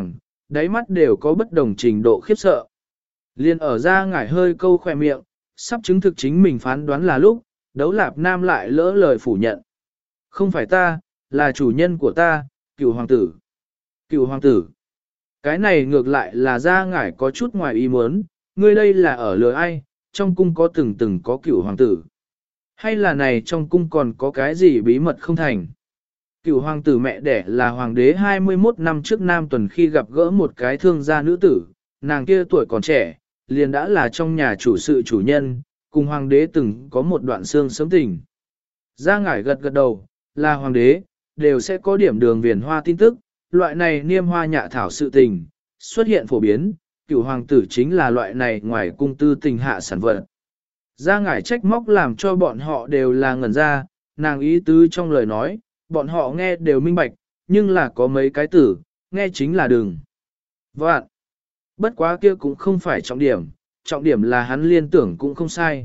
đáy mắt đều có bất đồng trình độ khiếp sợ. Liên ở ra ngải hơi câu khỏe miệng, sắp chứng thực chính mình phán đoán là lúc, Đấu Lạp Nam lại lỡ lời phủ nhận. Không phải ta, là chủ nhân của ta, cựu hoàng tử. Cựu hoàng tử. Cái này ngược lại là ra ngải có chút ngoài ý muốn, ngươi đây là ở lừa ai, trong cung có từng từng có cựu hoàng tử. Hay là này trong cung còn có cái gì bí mật không thành. Cựu hoàng tử mẹ đẻ là hoàng đế hai mươi mốt năm trước Nam Tuần khi gặp gỡ một cái thương gia nữ tử, nàng kia tuổi còn trẻ, liền đã là trong nhà chủ sự chủ nhân, cùng hoàng đế từng có một đoạn xương sớm tình. Gia ngải gật gật đầu, là hoàng đế, đều sẽ có điểm đường viền hoa tin tức, loại này niêm hoa nhạ thảo sự tình, xuất hiện phổ biến, cựu hoàng tử chính là loại này ngoài cung tư tình hạ sản vật. Gia ngải trách móc làm cho bọn họ đều là ngẩn ra, nàng ý tứ trong lời nói, bọn họ nghe đều minh bạch, nhưng là có mấy cái tử, nghe chính là đừng. Vạn, bất quá kia cũng không phải trọng điểm, trọng điểm là hắn liên tưởng cũng không sai.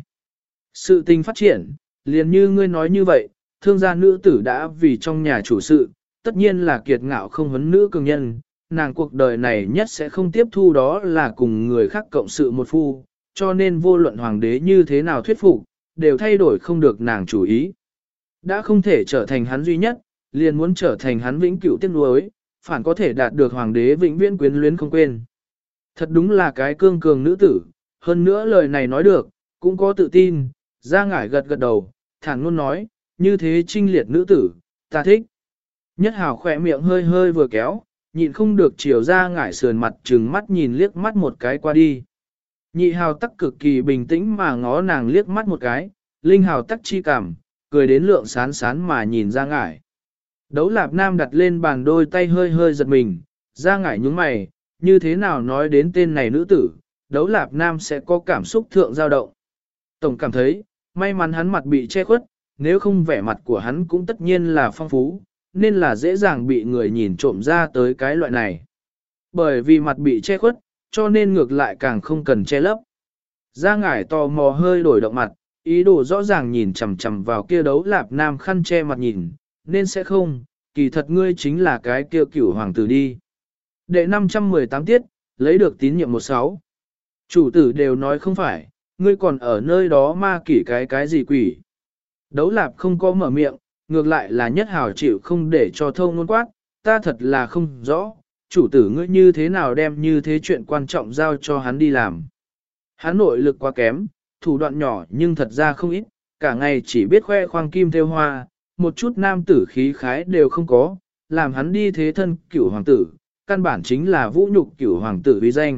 Sự tình phát triển, liền như ngươi nói như vậy, thương gia nữ tử đã vì trong nhà chủ sự, tất nhiên là kiệt ngạo không huấn nữ cường nhân, nàng cuộc đời này nhất sẽ không tiếp thu đó là cùng người khác cộng sự một phu, cho nên vô luận hoàng đế như thế nào thuyết phục, đều thay đổi không được nàng chủ ý. Đã không thể trở thành hắn duy nhất, liền muốn trở thành hắn vĩnh cửu tiếc nuối, phản có thể đạt được hoàng đế vĩnh viễn quyến luyến không quên. Thật đúng là cái cương cường nữ tử, hơn nữa lời này nói được, cũng có tự tin, ra ngải gật gật đầu, thản luôn nói, như thế trinh liệt nữ tử, ta thích. Nhất hào khỏe miệng hơi hơi vừa kéo, nhịn không được chiều ra ngải sườn mặt trừng mắt nhìn liếc mắt một cái qua đi. Nhị hào tắc cực kỳ bình tĩnh mà ngó nàng liếc mắt một cái, linh hào tắc chi cảm, cười đến lượng sán sán mà nhìn ra ngải. Đấu Lạp Nam đặt lên bàn đôi tay hơi hơi giật mình, ra ngải nhúng mày, như thế nào nói đến tên này nữ tử, Đấu Lạp Nam sẽ có cảm xúc thượng dao động. Tổng cảm thấy, may mắn hắn mặt bị che khuất, nếu không vẻ mặt của hắn cũng tất nhiên là phong phú, nên là dễ dàng bị người nhìn trộm ra tới cái loại này. Bởi vì mặt bị che khuất, cho nên ngược lại càng không cần che lấp. Ra ngải tò mò hơi đổi động mặt, ý đồ rõ ràng nhìn chằm chằm vào kia Đấu Lạp Nam khăn che mặt nhìn, nên sẽ không, kỳ thật ngươi chính là cái kia cửu hoàng tử đi. Đệ năm trăm mười tám tiết, lấy được tín nhiệm một sáu. Chủ tử đều nói không phải, ngươi còn ở nơi đó ma kỷ cái cái gì quỷ. Đấu Lạp không có mở miệng, ngược lại là nhất hào chịu không để cho thông ngôn quát, ta thật là không rõ, chủ tử ngươi như thế nào đem như thế chuyện quan trọng giao cho hắn đi làm. Hắn nội lực quá kém, thủ đoạn nhỏ nhưng thật ra không ít, cả ngày chỉ biết khoe khoang kim theo hoa, một chút nam tử khí khái đều không có, làm hắn đi thế thân cửu hoàng tử, căn bản chính là vũ nhục cửu hoàng tử uy danh.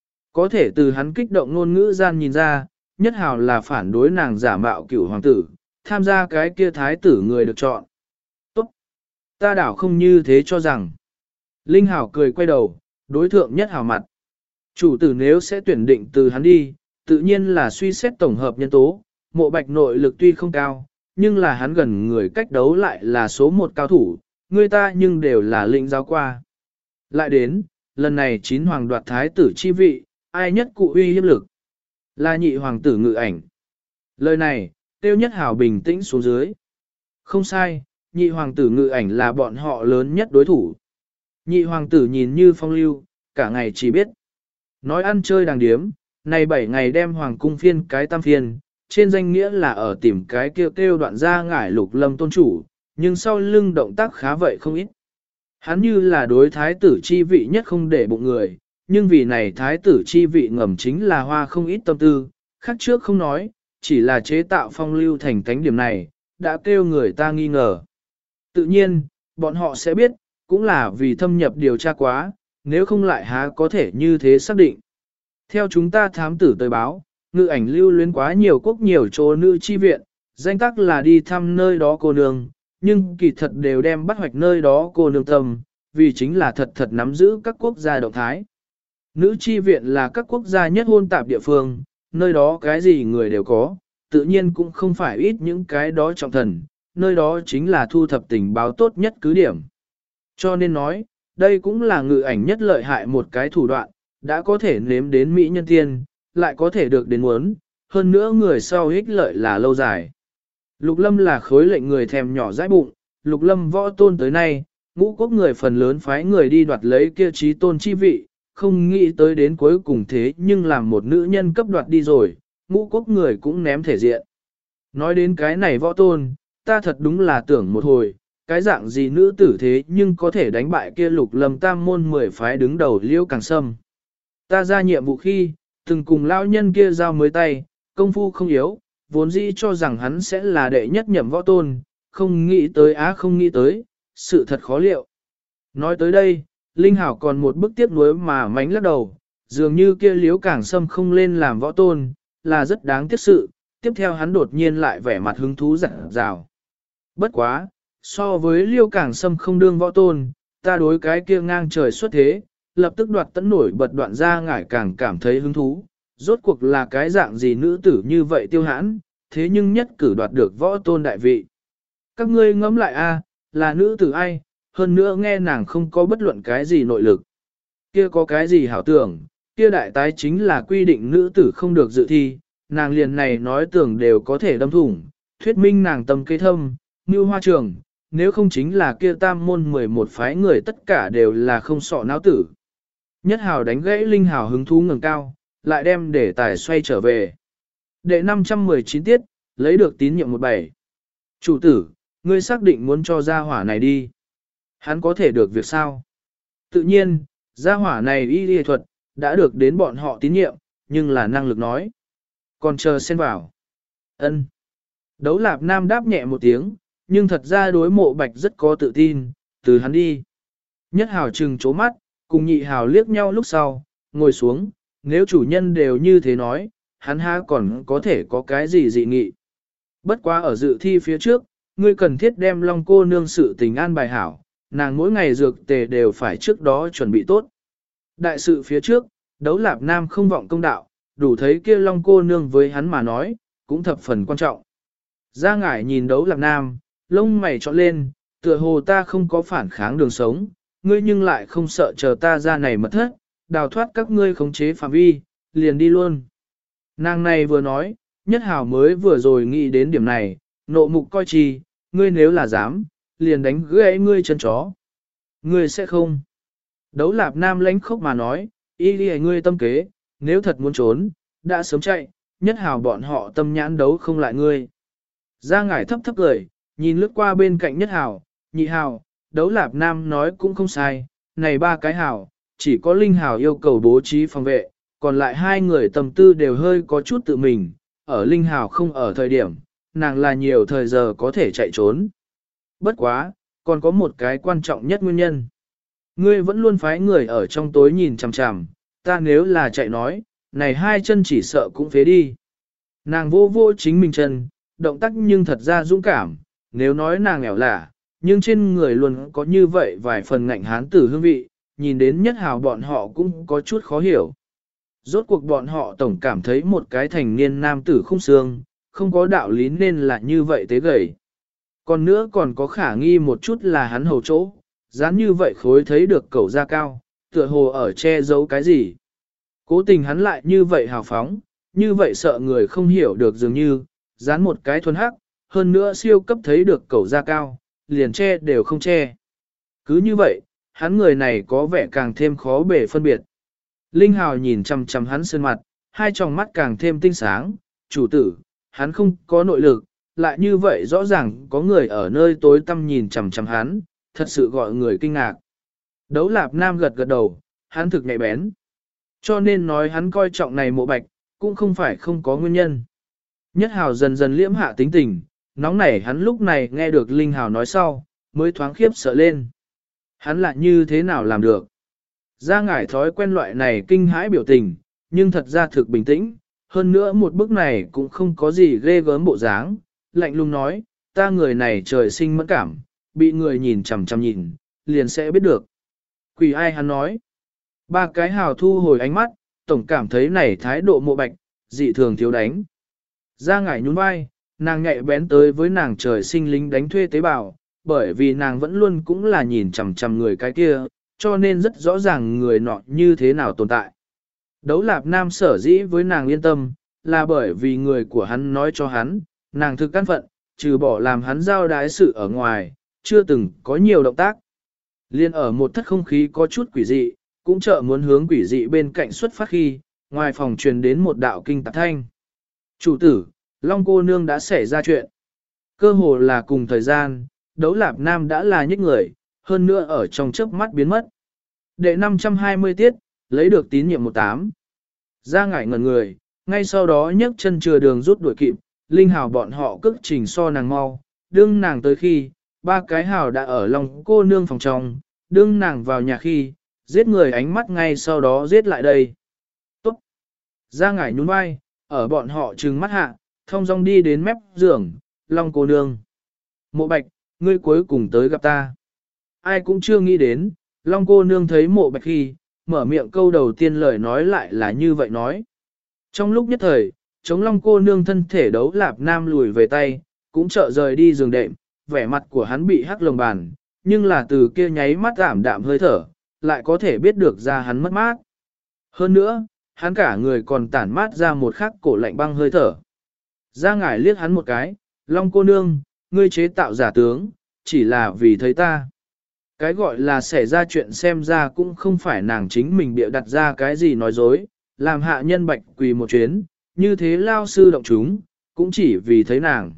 Có thể từ hắn kích động ngôn ngữ gian nhìn ra, nhất hào là phản đối nàng giả mạo cửu hoàng tử, tham gia cái kia thái tử người được chọn. Tốt! Ta đảo không như thế cho rằng. Linh hào cười quay đầu, đối thượng nhất hào mặt. Chủ tử nếu sẽ tuyển định từ hắn đi, tự nhiên là suy xét tổng hợp nhân tố, mộ bạch nội lực tuy không cao, nhưng là hắn gần người cách đấu lại là số một cao thủ, người ta nhưng đều là lĩnh giáo qua. Lại đến, lần này chín hoàng đoạt thái tử chi vị, ai nhất cụ uy hiếp lực? Là nhị hoàng tử Ngự Ảnh. Lời này, tiêu nhất hào bình tĩnh xuống dưới. Không sai, nhị hoàng tử Ngự Ảnh là bọn họ lớn nhất đối thủ. Nhị hoàng tử nhìn như phong lưu, cả ngày chỉ biết nói ăn chơi đàng điếm, này bảy ngày đem hoàng cung phiên cái tam phiên, trên danh nghĩa là ở tìm cái kêu kêu đoạn ra ngải Lục Lâm tôn chủ, nhưng sau lưng động tác khá vậy không ít. Hắn như là đối thái tử chi vị nhất không để bụng người, nhưng vì này thái tử chi vị ngầm chính là hoa không ít tâm tư, khác trước không nói, chỉ là chế tạo phong lưu thành tánh điểm này, đã kêu người ta nghi ngờ. Tự nhiên, bọn họ sẽ biết, cũng là vì thâm nhập điều tra quá, nếu không lại há có thể như thế xác định. Theo chúng ta thám tử tới báo, Ngự Ảnh lưu luyến quá nhiều quốc nhiều chỗ nữ chi viện, danh tác là đi thăm nơi đó cô nương, nhưng kỳ thật đều đem bắt hoạch nơi đó cô nương tâm, vì chính là thật thật nắm giữ các quốc gia động thái. Nữ chi viện là các quốc gia nhất hôn tạp địa phương, nơi đó cái gì người đều có, tự nhiên cũng không phải ít những cái đó trọng thần, nơi đó chính là thu thập tình báo tốt nhất cứ điểm. Cho nên nói, đây cũng là Ngự Ảnh nhất lợi hại một cái thủ đoạn, đã có thể nếm đến mỹ nhân tiên, lại có thể được đến muốn, hơn nữa người sau ích lợi là lâu dài. Lục Lâm là khối lệnh người thèm nhỏ dãi bụng, Lục Lâm võ tôn tới nay, ngũ quốc người phần lớn phái người đi đoạt lấy kia trí tôn chi vị, không nghĩ tới đến cuối cùng thế nhưng làm một nữ nhân cấp đoạt đi rồi, ngũ quốc người cũng ném thể diện. Nói đến cái này võ tôn, ta thật đúng là tưởng một hồi, cái dạng gì nữ tử thế nhưng có thể đánh bại kia lục lâm tam môn mười phái đứng đầu Liêu Càng Sâm. Ta ra nhiệm vụ khi, từng cùng lao nhân kia giao mới tay, công phu không yếu, vốn dĩ cho rằng hắn sẽ là đệ nhất nhậm võ tôn, không nghĩ tới á không nghĩ tới, sự thật khó liệu. Nói tới đây, Linh Hảo còn một bức tiếp nối mà mánh lắc đầu, dường như kia Liêu Càng Sâm không lên làm võ tôn, là rất đáng tiếc sự, tiếp theo hắn đột nhiên lại vẻ mặt hứng thú rạng rào. Bất quá, so với Liêu Càng Sâm không đương võ tôn, ta đối cái kia ngang trời xuất thế, lập tức đoạt tấn nổi bật đoạn ra ngải càng cảm thấy hứng thú, rốt cuộc là cái dạng gì nữ tử như vậy tiêu hãn, thế nhưng nhất cử đoạt được võ tôn đại vị. Các ngươi ngẫm lại a, là nữ tử ai, hơn nữa nghe nàng không có bất luận cái gì nội lực. Kia có cái gì hảo tưởng, kia đại tái chính là quy định nữ tử không được dự thi, nàng liền này nói tưởng đều có thể đâm thủng, thuyết minh nàng tâm kế thâm, như hoa trường, nếu không chính là kia tam môn mười một phái người tất cả đều là không sọ não tử. Nhất hào đánh gãy Linh Hào hứng thú ngừng cao, lại đem để tài xoay trở về. Đệ năm trăm mười chín tiết, lấy được tín nhiệm một bảy. Chủ tử, ngươi xác định muốn cho gia hỏa này đi. Hắn có thể được việc sao? Tự nhiên, gia hỏa này y y thuật, đã được đến bọn họ tín nhiệm, nhưng là năng lực nói. Còn chờ xen vào. Ân. Đấu Lạp Nam đáp nhẹ một tiếng, nhưng thật ra đối Mộ Bạch rất có tự tin, từ hắn đi. Nhất hào trừng chố mắt, cùng nhị hào liếc nhau lúc sau, ngồi xuống, nếu chủ nhân đều như thế nói, hắn ha còn có thể có cái gì dị nghị. Bất quá ở dự thi phía trước, ngươi cần thiết đem Long cô nương sự tình an bài hảo, nàng mỗi ngày dược tề đều phải trước đó chuẩn bị tốt. Đại sự phía trước, Đấu Lạp Nam không vọng công đạo, đủ thấy kia Long cô nương với hắn mà nói, cũng thập phần quan trọng. Gia Ngải nhìn Đấu Lạp Nam, lông mày trọn lên, tựa hồ ta không có phản kháng đường sống, ngươi nhưng lại không sợ chờ ta ra này mất thất, đào thoát các ngươi khống chế phạm vi, liền đi luôn. Nàng này vừa nói, Nhất Hào mới vừa rồi nghĩ đến điểm này, nộ mục coi chi, ngươi nếu là dám, liền đánh gãy ngươi chân chó. Ngươi sẽ không. Đấu Lạp Nam lãnh khốc mà nói, y đi ngươi tâm kế, nếu thật muốn trốn, đã sớm chạy, Nhất Hào bọn họ tâm nhãn đấu không lại ngươi. Gia Ngải thấp thấp cười, nhìn lướt qua bên cạnh Nhất Hào, Nhị Hào, Đấu Lạp Nam nói cũng không sai, này ba cái hào, chỉ có Linh Hào yêu cầu bố trí phòng vệ, còn lại hai người tâm tư đều hơi có chút tự mình, ở Linh Hào không ở thời điểm, nàng là nhiều thời giờ có thể chạy trốn. Bất quá, còn có một cái quan trọng nhất nguyên nhân. Ngươi vẫn luôn phái người ở trong tối nhìn chằm chằm, ta nếu là chạy nói, này hai chân chỉ sợ cũng phế đi. Nàng vô vô chính mình chân, động tác nhưng thật ra dũng cảm, nếu nói nàng nghèo lả, nhưng trên người luôn có như vậy vài phần ngạnh hán tử hương vị, nhìn đến Nhất Hào bọn họ cũng có chút khó hiểu. Rốt cuộc bọn họ tổng cảm thấy một cái thành niên nam tử không xương, không có đạo lý nên là như vậy tế gầy. Còn nữa còn có khả nghi một chút là hắn hầu chỗ, dán như vậy khối thấy được cẩu da cao, tựa hồ ở che giấu cái gì. Cố tình hắn lại như vậy hào phóng, như vậy sợ người không hiểu được dường như, dán một cái thuần hắc, hơn nữa siêu cấp thấy được cẩu da cao, liền che đều không che. Cứ như vậy, hắn người này có vẻ càng thêm khó bể phân biệt. Linh Hào nhìn chằm chằm hắn sơn mặt, hai tròng mắt càng thêm tinh sáng, chủ tử, hắn không có nội lực, lại như vậy rõ ràng có người ở nơi tối tăm nhìn chằm chằm hắn, thật sự gọi người kinh ngạc. Đấu Lạp Nam gật gật đầu, hắn thực nhạy bén. Cho nên nói hắn coi trọng này Mộ Bạch, cũng không phải không có nguyên nhân. Nhất Hào dần dần liễm hạ tính tình, nóng nảy hắn lúc này nghe được Linh Hào nói sau, mới thoáng khiếp sợ lên. Hắn lại như thế nào làm được? Gia Ngải thói quen loại này kinh hãi biểu tình, nhưng thật ra thực bình tĩnh, hơn nữa một bước này cũng không có gì ghê gớm bộ dáng, lạnh lùng nói, ta người này trời sinh mẫn cảm, bị người nhìn chằm chằm nhìn, liền sẽ biết được. Quỷ ai hắn nói? Ba cái hào thu hồi ánh mắt, tổng cảm thấy này thái độ Mộ Bạch, dị thường thiếu đánh. Gia Ngải nhún vai, nàng nhạy bén tới với nàng trời sinh lính đánh thuê tế bào, bởi vì nàng vẫn luôn cũng là nhìn chằm chằm người cái kia, cho nên rất rõ ràng người nọ như thế nào tồn tại. Đấu Lạp Nam sở dĩ với nàng yên tâm, là bởi vì người của hắn nói cho hắn, nàng thực căn phận, trừ bỏ làm hắn giao đái sự ở ngoài, chưa từng có nhiều động tác. Liên ở một thất không khí có chút quỷ dị, cũng trợ muốn hướng quỷ dị bên cạnh xuất phát khi, ngoài phòng truyền đến một đạo kinh tạp thanh. Chủ tử, Long cô nương đã xảy ra chuyện. Cơ hồ là cùng thời gian, Đấu Lạp Nam đã là nhích người, hơn nữa ở trong chớp mắt biến mất. Đệ năm trăm hai mươi tiết, lấy được tín nhiệm một tám. Ra ngải ngẩn người, ngay sau đó nhấc chân chừa đường rút đuổi kịp, Linh Hào bọn họ cước trình so nàng mau, đương nàng tới khi, ba cái hào đã ở lòng cô nương phòng trong, đương nàng vào nhà khi, giết người ánh mắt ngay sau đó giết lại đây. Tốt! Ra ngải nhún vai, ở bọn họ trừng mắt hạ, thông dong đi đến mép giường, Long cô nương. Mộ Bạch, ngươi cuối cùng tới gặp ta. Ai cũng chưa nghĩ đến, Long cô nương thấy Mộ Bạch khi, mở miệng câu đầu tiên lời nói lại là như vậy nói. Trong lúc nhất thời, chống Long cô nương thân thể Đấu Lạp Nam lùi về tay, cũng trợ rời đi giường đệm, vẻ mặt của hắn bị hắc lồng bàn, nhưng là từ kia nháy mắt ảm đạm hơi thở, lại có thể biết được ra hắn mất mát. Hơn nữa, hắn cả người còn tản mát ra một khắc cổ lạnh băng hơi thở. Ra ngải liếc hắn một cái, Long cô nương, ngươi chế tạo giả tướng, chỉ là vì thấy ta. Cái gọi là xảy ra chuyện xem ra cũng không phải nàng chính mình bịa đặt ra cái gì nói dối, làm hạ nhân bạch quỳ một chuyến, như thế lao sư động chúng, cũng chỉ vì thấy nàng.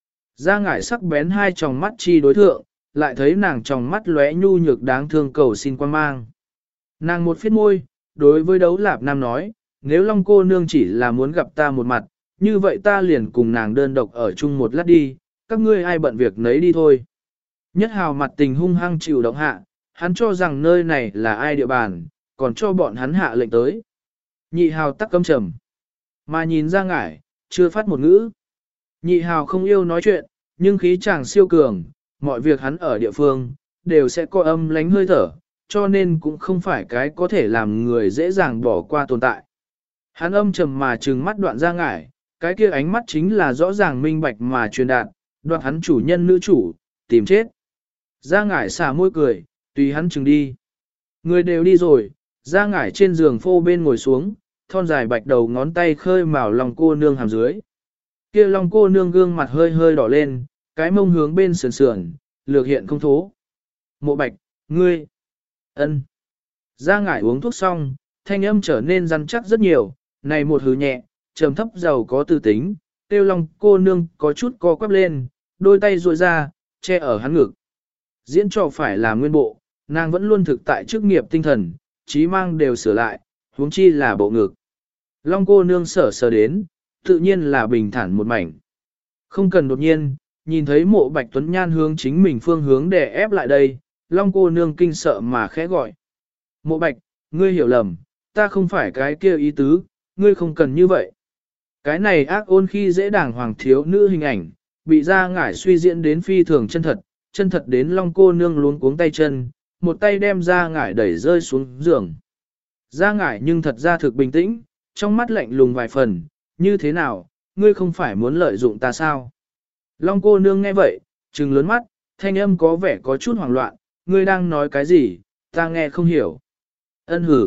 Ra ngải sắc bén hai tròng mắt chi đối thượng, lại thấy nàng tròng mắt lóe nhu nhược đáng thương cầu xin quan mang. Nàng một phiết môi, đối với Đấu Lạp Nam nói, nếu Long cô nương chỉ là muốn gặp ta một mặt, như vậy ta liền cùng nàng đơn độc ở chung một lát đi, các ngươi ai bận việc nấy đi thôi. Nhất hào mặt tình hung hăng chịu động hạ, hắn cho rằng nơi này là ai địa bàn, còn cho bọn hắn hạ lệnh tới. Nhị hào tắc cấm trầm, mà nhìn ra ngải, chưa phát một ngữ. Nhị hào không yêu nói chuyện, nhưng khí chàng siêu cường, mọi việc hắn ở địa phương, đều sẽ có âm lánh hơi thở, cho nên cũng không phải cái có thể làm người dễ dàng bỏ qua tồn tại. Hắn âm trầm mà trừng mắt đoạn ra ngải, cái kia ánh mắt chính là rõ ràng minh bạch mà truyền đạt, đoạt hắn chủ nhân nữ chủ, tìm chết. Ra ngải xả môi cười, tùy hắn chừng đi. Người đều đi rồi, ra ngải trên giường phô bên ngồi xuống, thon dài bạch đầu ngón tay khơi mào lòng cô nương hàm dưới. Kia lòng cô nương gương mặt hơi hơi đỏ lên, cái mông hướng bên sườn sườn, lược hiện không thố. Mộ Bạch, ngươi, ân. Ra ngải uống thuốc xong, thanh âm trở nên rắn chắc rất nhiều, này một hứ nhẹ, trầm thấp giàu có tư tính, tiêu lòng cô nương có chút co quắp lên, đôi tay ruội ra, che ở hắn ngực. Diễn trò phải là nguyên bộ, nàng vẫn luôn thực tại chức nghiệp tinh thần, trí mang đều sửa lại, huống chi là bộ ngực. Long cô nương sở sờ đến, tự nhiên là bình thản một mảnh. Không cần đột nhiên, nhìn thấy Mộ Bạch Tuấn Nhan hướng chính mình phương hướng để ép lại đây, Long cô nương kinh sợ mà khẽ gọi. Mộ Bạch, ngươi hiểu lầm, ta không phải cái kia ý tứ, ngươi không cần như vậy. Cái này ác ôn khi dễ đảng hoàng thiếu nữ hình ảnh, bị ra ngải suy diễn đến phi thường chân thật, chân thật đến Long cô nương luống cuống tay chân, một tay đem ra ngải đẩy rơi xuống giường. Ra ngải nhưng thật ra thực bình tĩnh, trong mắt lạnh lùng vài phần, như thế nào, ngươi không phải muốn lợi dụng ta sao? Long cô nương nghe vậy, trừng lớn mắt, thanh âm có vẻ có chút hoảng loạn, ngươi đang nói cái gì, ta nghe không hiểu. Ân hử.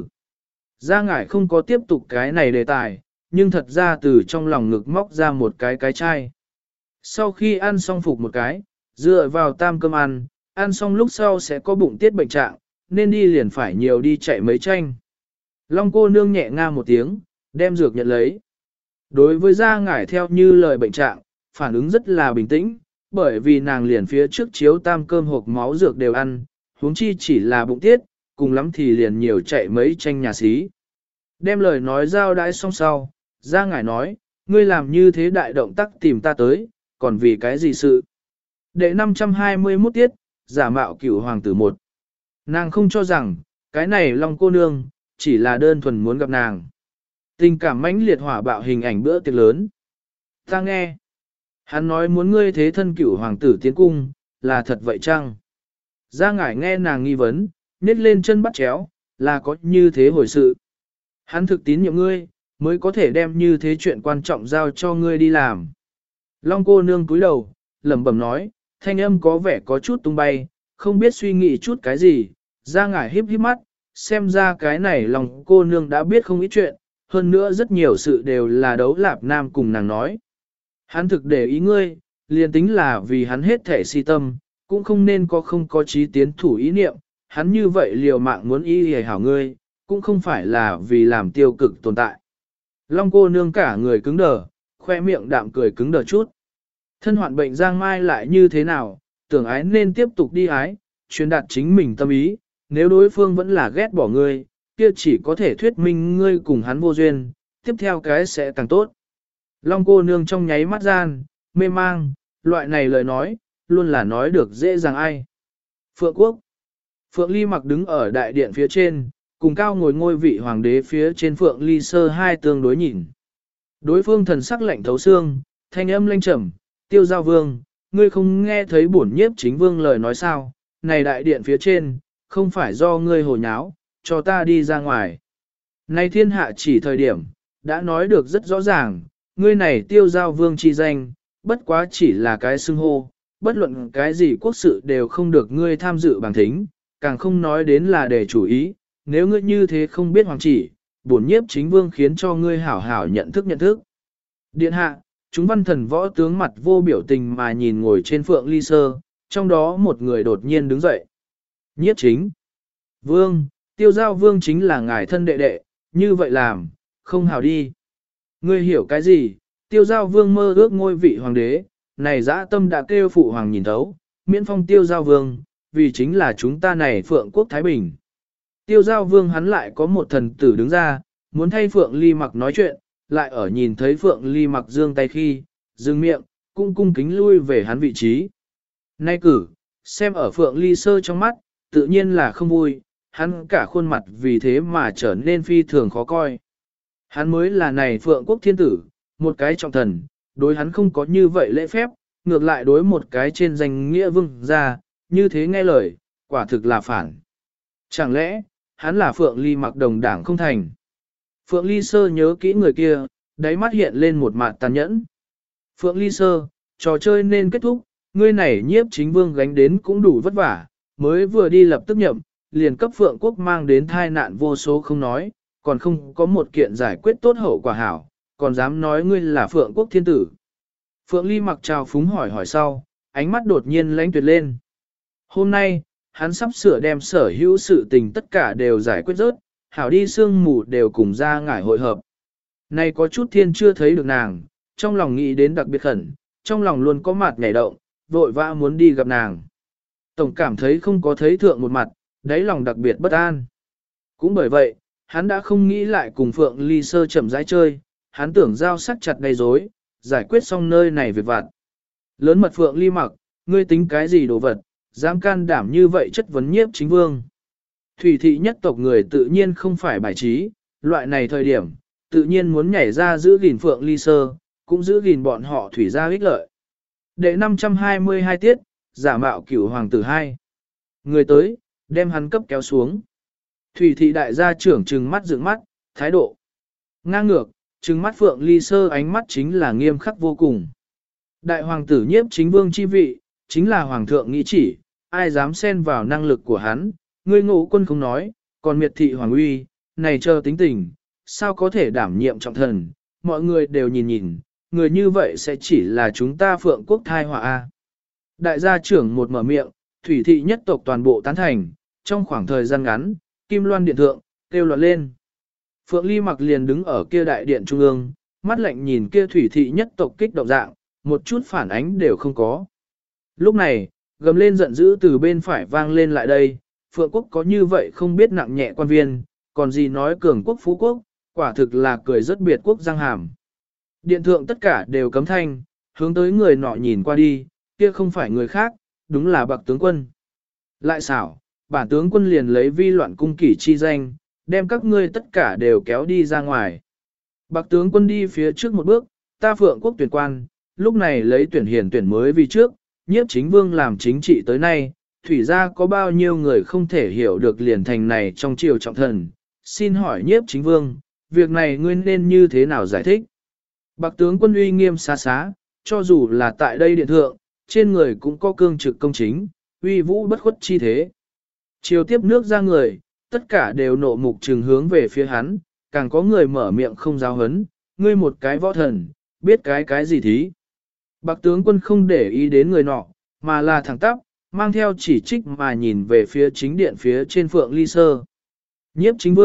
Ra ngải không có tiếp tục cái này đề tài, nhưng thật ra từ trong lòng ngực móc ra một cái cái chai. Sau khi ăn xong phục một cái, dựa vào tam cơm ăn, ăn xong lúc sau sẽ có bụng tiết bệnh trạng, nên đi liền phải nhiều đi chạy mấy tranh. Long cô nương nhẹ nga một tiếng, đem dược nhận lấy. Đối với da ngải theo như lời bệnh trạng, phản ứng rất là bình tĩnh, bởi vì nàng liền phía trước chiếu tam cơm hộp máu dược đều ăn, huống chi chỉ là bụng tiết, cùng lắm thì liền nhiều chạy mấy tranh nhà xí. Đem lời nói giao đãi xong sau, da ngải nói, ngươi làm như thế đại động tác tìm ta tới, còn vì cái gì sự? Đệ năm trăm hai mươi mốt tiết, giả mạo cửu hoàng tử một. Nàng không cho rằng, cái này Long cô nương, chỉ là đơn thuần muốn gặp nàng. Tình cảm mãnh liệt hỏa bạo hình ảnh bữa tiệc lớn. Ta nghe. Hắn nói muốn ngươi thế thân cửu hoàng tử tiến cung, là thật vậy chăng? Gia ngải nghe nàng nghi vấn, nết lên chân bắt chéo, là có như thế hồi sự. Hắn thực tín nhiệm ngươi, mới có thể đem như thế chuyện quan trọng giao cho ngươi đi làm. Long cô nương cúi đầu, lẩm bẩm nói, thanh âm có vẻ có chút tung bay, không biết suy nghĩ chút cái gì. Gia ngải híp híp mắt, xem ra cái này lòng cô nương đã biết không ít chuyện, hơn nữa rất nhiều sự đều là Đấu Lạp Nam cùng nàng nói. Hắn thực để ý ngươi, liền tính là vì hắn hết thể si tâm, cũng không nên có không có trí tiến thủ ý niệm, hắn như vậy liều mạng muốn ý hề hảo ngươi, cũng không phải là vì làm tiêu cực tồn tại. Long cô nương cả người cứng đờ, khoe miệng đạm cười cứng đờ chút. Thân hoạn bệnh Giang Mai lại như thế nào, tưởng ái nên tiếp tục đi ái, truyền đạt chính mình tâm ý, nếu đối phương vẫn là ghét bỏ ngươi, kia chỉ có thể thuyết minh ngươi cùng hắn vô duyên, tiếp theo cái sẽ càng tốt. Long cô nương trong nháy mắt gian, mê mang, loại này lời nói, luôn là nói được dễ dàng ai. Phượng Quốc Phượng Ly Mặc đứng ở đại điện phía trên, cùng cao ngồi ngôi vị hoàng đế phía trên Phượng Ly Sơ hai tương đối nhìn. Đối phương thần sắc lạnh thấu xương, thanh âm lanh trầm, tiêu giao vương, ngươi không nghe thấy bổn nhiếp chính vương lời nói sao, này đại điện phía trên, không phải do ngươi hồ nháo, cho ta đi ra ngoài. Này thiên hạ chỉ thời điểm, đã nói được rất rõ ràng, ngươi này tiêu giao vương chi danh, bất quá chỉ là cái xưng hô, bất luận cái gì quốc sự đều không được ngươi tham dự bằng thính, càng không nói đến là để chủ ý, nếu ngươi như thế không biết hoàng chỉ, bổn nhiếp chính vương khiến cho ngươi hảo hảo nhận thức nhận thức. Điện hạ, chúng văn thần võ tướng mặt vô biểu tình mà nhìn ngồi trên Phượng Ly Sơ, trong đó một người đột nhiên đứng dậy. Nhiếp chính. Vương, tiêu giao vương chính là ngài thân đệ đệ, như vậy làm, không hảo đi. Ngươi hiểu cái gì, tiêu giao vương mơ ước ngôi vị hoàng đế, này dã tâm đã kêu phụ hoàng nhìn thấu, miễn phong tiêu giao vương, vì chính là chúng ta này Phượng Quốc Thái Bình. Tiêu giao vương hắn lại có một thần tử đứng ra, muốn thay Phượng Ly Mặc nói chuyện, lại ở nhìn thấy Phượng Ly Mặc giương tay khi, dừng miệng, cung cung kính lui về hắn vị trí. Nay cử, xem ở Phượng Ly Sơ trong mắt, tự nhiên là không vui, hắn cả khuôn mặt vì thế mà trở nên phi thường khó coi. Hắn mới là này Phượng Quốc thiên tử, một cái trọng thần, đối hắn không có như vậy lễ phép, ngược lại đối một cái trên danh nghĩa vương ra, như thế nghe lời, quả thực là phản. Chẳng lẽ, hắn là Phượng Ly Mặc đồng đảng không thành? Phượng Ly Sơ nhớ kỹ người kia, đáy mắt hiện lên một mặt tàn nhẫn. Phượng Ly Sơ, trò chơi nên kết thúc, ngươi này nhiếp chính vương gánh đến cũng đủ vất vả, mới vừa đi lập tức nhậm, liền cấp Phượng Quốc mang đến thai nạn vô số không nói, còn không có một kiện giải quyết tốt hậu quả hảo, còn dám nói ngươi là Phượng Quốc thiên tử. Phượng Ly Mặc trào phúng hỏi hỏi sau, ánh mắt đột nhiên lãnh tuyệt lên. Hôm nay, hắn sắp sửa đem sở hữu sự tình tất cả đều giải quyết rớt, hảo đi sương mù đều cùng ra ngải hội hợp. Nay có chút thiên chưa thấy được nàng, trong lòng nghĩ đến đặc biệt khẩn, trong lòng luôn có mặt nhảy động, vội vã muốn đi gặp nàng. Tổng cảm thấy không có thấy thượng một mặt, đáy lòng đặc biệt bất an. Cũng bởi vậy, hắn đã không nghĩ lại cùng Phượng Ly Sơ chậm rãi chơi, hắn tưởng giao sắc chặt gây rối, giải quyết xong nơi này việc vặt. Lớn mật Phượng Ly Mặc, ngươi tính cái gì đồ vật, dám can đảm như vậy chất vấn nhiếp chính vương. Thủy thị nhất tộc người tự nhiên không phải bài trí, loại này thời điểm, tự nhiên muốn nhảy ra giữ gìn Phượng Ly Sơ, cũng giữ gìn bọn họ thủy gia ích lợi. Đệ năm trăm hai mươi hai tiết, giả mạo cửu hoàng tử hai. Người tới, đem hắn cấp kéo xuống. Thủy thị đại gia trưởng trừng mắt dựng mắt, thái độ ngang ngược, trừng mắt Phượng Ly Sơ ánh mắt chính là nghiêm khắc vô cùng. Đại hoàng tử nhiếp chính vương chi vị, chính là hoàng thượng nghĩ chỉ, ai dám xen vào năng lực của hắn, ngươi ngũ quân không nói, còn miệt thị hoàng uy, này chờ tính tình, sao có thể đảm nhiệm trọng thần, mọi người đều nhìn nhìn, người như vậy sẽ chỉ là chúng ta Phượng Quốc thai họa a. Đại gia trưởng một mở miệng, thủy thị nhất tộc toàn bộ tán thành, trong khoảng thời gian ngắn, Kim Loan điện thượng, kêu loạn lên. Phượng Ly Mặc liền đứng ở kia đại điện trung ương, mắt lạnh nhìn kia thủy thị nhất tộc kích động dạng, một chút phản ánh đều không có. Lúc này, gầm lên giận dữ từ bên phải vang lên lại đây, Phượng Quốc có như vậy không biết nặng nhẹ quan viên, còn gì nói cường quốc phú quốc, quả thực là cười rất biệt quốc răng hàm. Điện thượng tất cả đều cấm thanh, hướng tới người nọ nhìn qua đi, kia không phải người khác, đúng là bạc tướng quân. Lại xảo, bản tướng quân liền lấy vi loạn cung kỷ chi danh, đem các ngươi tất cả đều kéo đi ra ngoài. Bạc tướng quân đi phía trước một bước, ta Phượng Quốc tuyển quan, lúc này lấy tuyển hiển tuyển mới vì trước, nhiếp chính vương làm chính trị tới nay, thủy ra có bao nhiêu người không thể hiểu được liền thành này trong triều trọng thần. Xin hỏi nhiếp chính vương, việc này ngươi nên như thế nào giải thích? Bạc tướng quân uy nghiêm xá xá, cho dù là tại đây điện thượng, trên người cũng có cương trực công chính, uy vũ bất khuất chi thế. Chiều tiếp nước ra người, tất cả đều nộ mục trừng hướng về phía hắn, càng có người mở miệng không giáo hấn, ngươi một cái võ thần, biết cái cái gì thí. Bạc tướng quân không để ý đến người nọ, mà là thẳng tắp, mang theo chỉ trích mà nhìn về phía chính điện phía trên Phượng Ly Sơ. Nhiếp chính vương,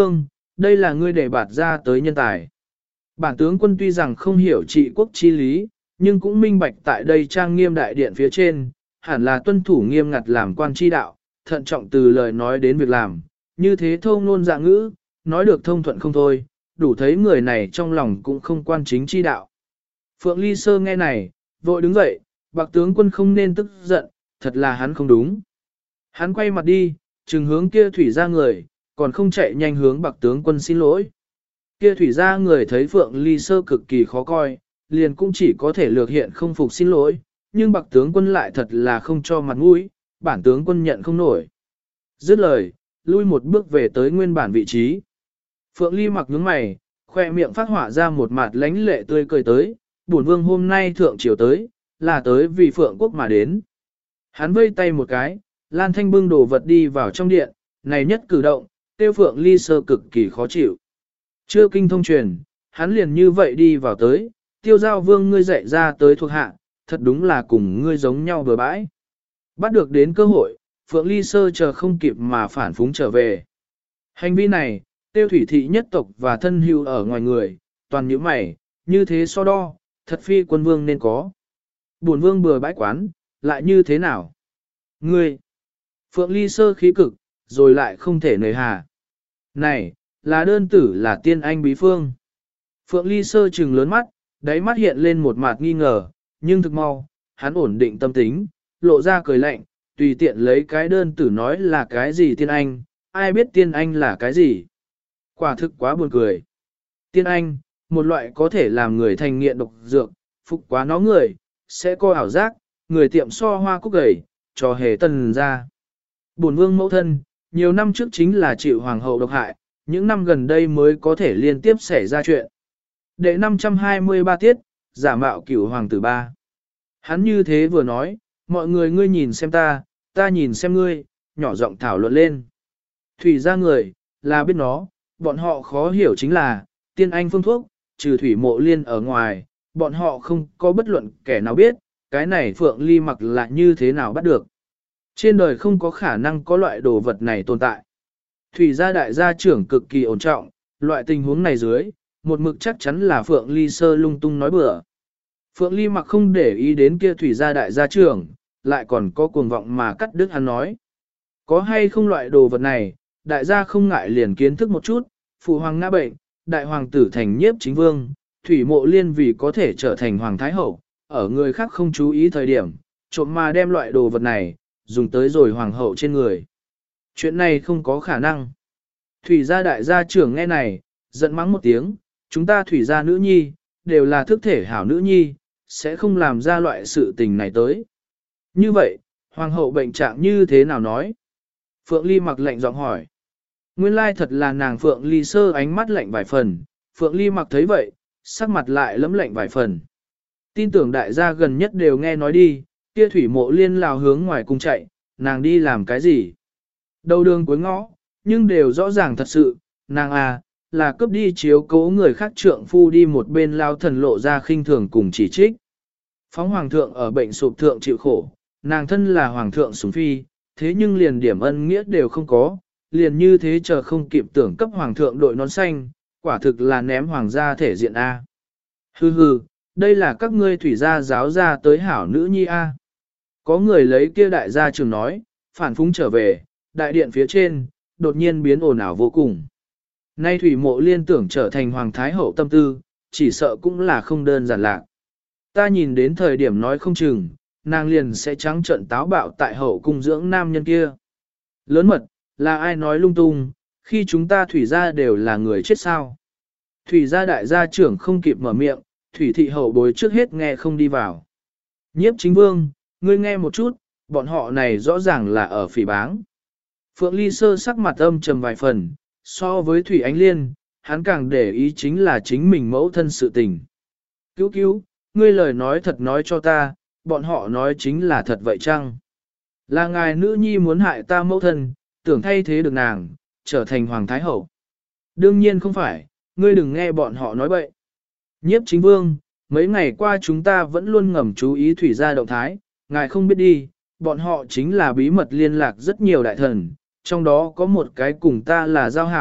đây là ngươi để bạt ra tới nhân tài. Bản tướng quân tuy rằng không hiểu trị quốc chi lý, nhưng cũng minh bạch tại đây trang nghiêm đại điện phía trên, hẳn là tuân thủ nghiêm ngặt làm quan chi đạo, thận trọng từ lời nói đến việc làm, như thế thâu ngôn dạ ngữ, nói được thông thuận không thôi, đủ thấy người này trong lòng cũng không quan chính chi đạo. Phượng Ly Sơ nghe này, vội đứng dậy, bạc tướng quân không nên tức giận, thật là hắn không đúng. Hắn quay mặt đi, trừng hướng kia thủy ra người, còn không chạy nhanh hướng bạc tướng quân xin lỗi. Kia thủy ra người thấy Phượng Ly Sơ cực kỳ khó coi, liền cũng chỉ có thể lược hiện không phục xin lỗi, nhưng bạc tướng quân lại thật là không cho mặt mũi, bản tướng quân nhận không nổi. Dứt lời, lui một bước về tới nguyên bản vị trí. Phượng Ly mặc nhướng mày, khoe miệng phát họa ra một mặt lánh lệ tươi cười tới, bổn vương hôm nay thượng triều tới, là tới vì Phượng quốc mà đến. Hắn vây tay một cái, Lan Thanh bưng đồ vật đi vào trong điện, này nhất cử động, tiêu Phượng Ly Sơ cực kỳ khó chịu. Chưa kinh thông truyền, hắn liền như vậy đi vào tới, tiêu giao vương ngươi dạy ra tới thuộc hạ, thật đúng là cùng ngươi giống nhau bừa bãi. Bắt được đến cơ hội, Phượng Ly Sơ chờ không kịp mà phản phúng trở về. Hành vi này, tiêu thủy thị nhất tộc và thân hữu ở ngoài người, toàn những mày, như thế so đo, thật phi quân vương nên có. Bổn vương bừa bãi quán, lại như thế nào? Ngươi! Phượng Ly Sơ khí cực, rồi lại không thể nời hà. Này, là đơn tử là tiên anh bí phương. Phượng Ly Sơ trừng lớn mắt, đáy mắt hiện lên một mặt nghi ngờ, nhưng thực mau, hắn ổn định tâm tính, lộ ra cười lạnh, tùy tiện lấy cái đơn tử nói là cái gì tiên anh, ai biết tiên anh là cái gì. Quả thực quá buồn cười. Tiên anh, một loại có thể làm người thành nghiện độc dược, phục quá nó người, sẽ có ảo giác, người tiệm so hoa cúc gầy, cho hề tần ra. Bổn vương mẫu thân, nhiều năm trước chính là chịu hoàng hậu độc hại, những năm gần đây mới có thể liên tiếp xảy ra chuyện. Đệ năm trăm hai mươi ba tiết, giả mạo cửu hoàng tử ba. Hắn như thế vừa nói, mọi người ngươi nhìn xem ta, ta nhìn xem ngươi, nhỏ giọng thảo luận lên. Thủy ra người, là biết nó, bọn họ khó hiểu chính là, tiên anh phương thuốc, trừ thủy mộ liên ở ngoài, bọn họ không có bất luận kẻ nào biết, cái này Phượng Ly mặc là như thế nào bắt được. Trên đời không có khả năng có loại đồ vật này tồn tại. Thủy gia đại gia trưởng cực kỳ ổn trọng, loại tình huống này dưới, một mực chắc chắn là Phượng Ly Sơ lung tung nói bừa. Phượng Ly mặc không để ý đến kia thủy gia đại gia trưởng, lại còn có cuồng vọng mà cắt đứt hắn nói. Có hay không loại đồ vật này, đại gia không ngại liền kiến thức một chút, phụ hoàng ngã bệnh, đại hoàng tử thành nhiếp chính vương, thủy mộ liên vì có thể trở thành hoàng thái hậu, ở người khác không chú ý thời điểm, trộm mà đem loại đồ vật này, dùng tới rồi hoàng hậu trên người. Chuyện này không có khả năng. Thủy gia đại gia trưởng nghe này, giận mắng một tiếng, chúng ta thủy gia nữ nhi, đều là thức thể hảo nữ nhi, sẽ không làm ra loại sự tình này tới. Như vậy, hoàng hậu bệnh trạng như thế nào nói? Phượng Ly mặc lạnh giọng hỏi. Nguyên lai thật là nàng Phượng Ly Sơ ánh mắt lạnh vài phần, Phượng Ly mặc thấy vậy, sắc mặt lại lấm lạnh vài phần. Tin tưởng đại gia gần nhất đều nghe nói đi, kia thủy mộ liên lào hướng ngoài cung chạy, nàng đi làm cái gì? Đầu đường cuối ngõ, nhưng đều rõ ràng thật sự, nàng à, là cướp đi chiếu cố người khác trượng phu đi một bên lao thần lộ ra khinh thường cùng chỉ trích. Phóng hoàng thượng ở bệnh sụp thượng chịu khổ, nàng thân là hoàng thượng sủng phi, thế nhưng liền điểm ân nghĩa đều không có, liền như thế chờ không kịp tưởng cấp hoàng thượng đội nón xanh, quả thực là ném hoàng gia thể diện A. Hừ hừ, đây là các ngươi thủy gia giáo gia tới hảo nữ nhi A. Có người lấy kia đại gia trường nói, phản phúng trở về, đại điện phía trên, đột nhiên biến ồn ào vô cùng. Nay thủy mộ liên tưởng trở thành hoàng thái hậu tâm tư, chỉ sợ cũng là không đơn giản lạc. Ta nhìn đến thời điểm nói không chừng, nàng liền sẽ trắng trận táo bạo tại hậu cung dưỡng nam nhân kia. Lớn mật, là ai nói lung tung, khi chúng ta thủy gia đều là người chết sao. Thủy gia đại gia trưởng không kịp mở miệng, thủy thị hậu bối trước hết nghe không đi vào. Nhiếp chính vương, ngươi nghe một chút, bọn họ này rõ ràng là ở phỉ báng. Phượng Ly Sơ sắc mặt âm trầm vài phần, so với Thủy Ánh Liên, hắn càng để ý chính là chính mình mẫu thân sự tình. Cứu cứu, ngươi lời nói thật nói cho ta, bọn họ nói chính là thật vậy chăng? Là ngài nữ nhi muốn hại ta mẫu thân, tưởng thay thế được nàng, trở thành hoàng thái hậu. Đương nhiên không phải, ngươi đừng nghe bọn họ nói bậy. Nhiếp chính vương, mấy ngày qua chúng ta vẫn luôn ngầm chú ý thủy gia động thái, ngài không biết đi, bọn họ chính là bí mật liên lạc rất nhiều đại thần, trong đó có một cái cùng ta là giao hảo,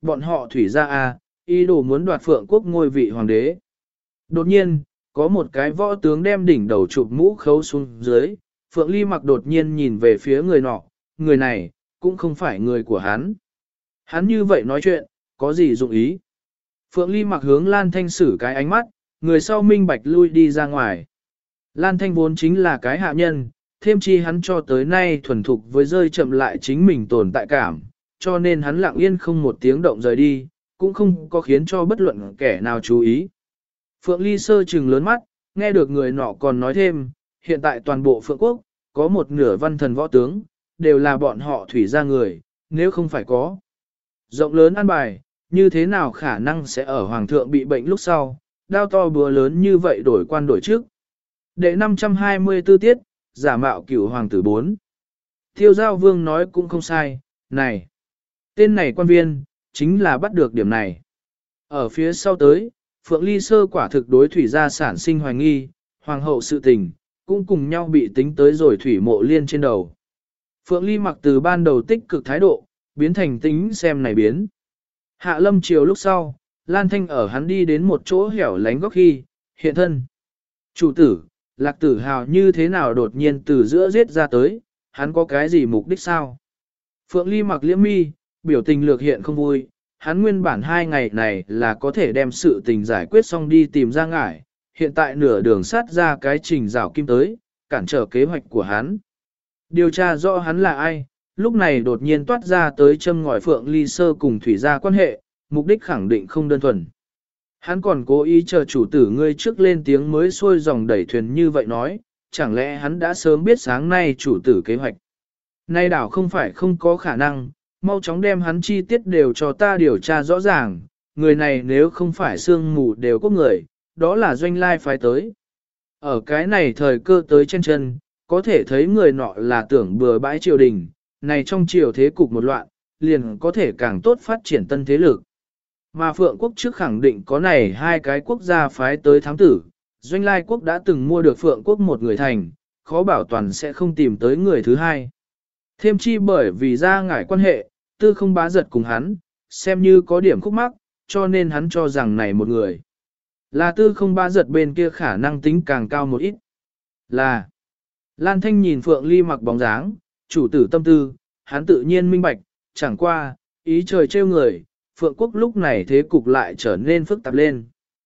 bọn họ thủy gia a, ý đồ muốn đoạt Phượng quốc ngôi vị hoàng đế. Đột nhiên, có một cái võ tướng đem đỉnh đầu chụp mũ khấu xuống dưới, Phượng Ly Mặc đột nhiên nhìn về phía người nọ, người này, cũng không phải người của hắn. Hắn như vậy nói chuyện, có gì dụng ý? Phượng Ly Mặc hướng Lan Thanh sử cái ánh mắt, người sau minh bạch lui đi ra ngoài. Lan Thanh vốn chính là cái hạ nhân, thêm chi hắn cho tới nay thuần thục với rơi chậm lại chính mình tồn tại cảm, cho nên hắn lặng yên không một tiếng động rời đi, cũng không có khiến cho bất luận kẻ nào chú ý. Phượng Ly sơ trừng lớn mắt, nghe được người nọ còn nói thêm, hiện tại toàn bộ Phượng Quốc, có một nửa văn thần võ tướng, đều là bọn họ thủy gia người, nếu không phải có. Rộng lớn an bài, như thế nào khả năng sẽ ở Hoàng thượng bị bệnh lúc sau, đao to búa lớn như vậy đổi quan đổi trước. Đệ năm trăm hai mươi tư tiết, giả mạo cửu hoàng tử bốn. Thiêu giao vương nói cũng không sai, này, tên này quan viên, chính là bắt được điểm này. Ở phía sau tới, Phượng Ly Sơ quả thực đối thủy gia sản sinh hoài nghi, hoàng hậu sự tình, cũng cùng nhau bị tính tới rồi thủy mộ liên trên đầu. Phượng Ly Mặc từ ban đầu tích cực thái độ, biến thành tính xem này biến. Hạ lâm chiều lúc sau, Lan Thanh ở hắn đi đến một chỗ hẻo lánh góc khi, hiện thân. Chủ tử, Lạc Tử Hào như thế nào đột nhiên từ giữa giết ra tới, hắn có cái gì mục đích sao? Phượng Ly Mặc liễm mi, biểu tình lược hiện không vui, hắn nguyên bản hai ngày này là có thể đem sự tình giải quyết xong đi tìm ra ngải, hiện tại nửa đường sát ra cái trình rào kim tới, cản trở kế hoạch của hắn. Điều tra rõ hắn là ai, lúc này đột nhiên toát ra tới châm ngòi Phượng Ly Sơ cùng thủy gia quan hệ, mục đích khẳng định không đơn thuần. Hắn còn cố ý chờ chủ tử ngươi trước lên tiếng mới xuôi dòng đẩy thuyền như vậy nói, chẳng lẽ hắn đã sớm biết sáng nay chủ tử kế hoạch. Nay đảo không phải không có khả năng, mau chóng đem hắn chi tiết đều cho ta điều tra rõ ràng, người này nếu không phải sương mù đều có người, đó là doanh lai phái tới. Ở cái này thời cơ tới chân chân, có thể thấy người nọ là tưởng bừa bãi triều đình, này trong triều thế cục một loạn, liền có thể càng tốt phát triển tân thế lực. Mà Phượng quốc trước khẳng định có này hai cái quốc gia phái tới thám tử, doanh lai quốc đã từng mua được Phượng quốc một người thành, khó bảo toàn sẽ không tìm tới người thứ hai. Thêm chi bởi vì ra ngải quan hệ, tư không bá giật cùng hắn, xem như có điểm khúc mắc, cho nên hắn cho rằng này một người. Là tư không bá giật bên kia khả năng tính càng cao một ít. Là, Lan Thanh nhìn Phượng Ly Mặc bóng dáng, chủ tử tâm tư, hắn tự nhiên minh bạch, chẳng qua, ý trời trêu người, Phượng quốc lúc này thế cục lại trở nên phức tạp lên.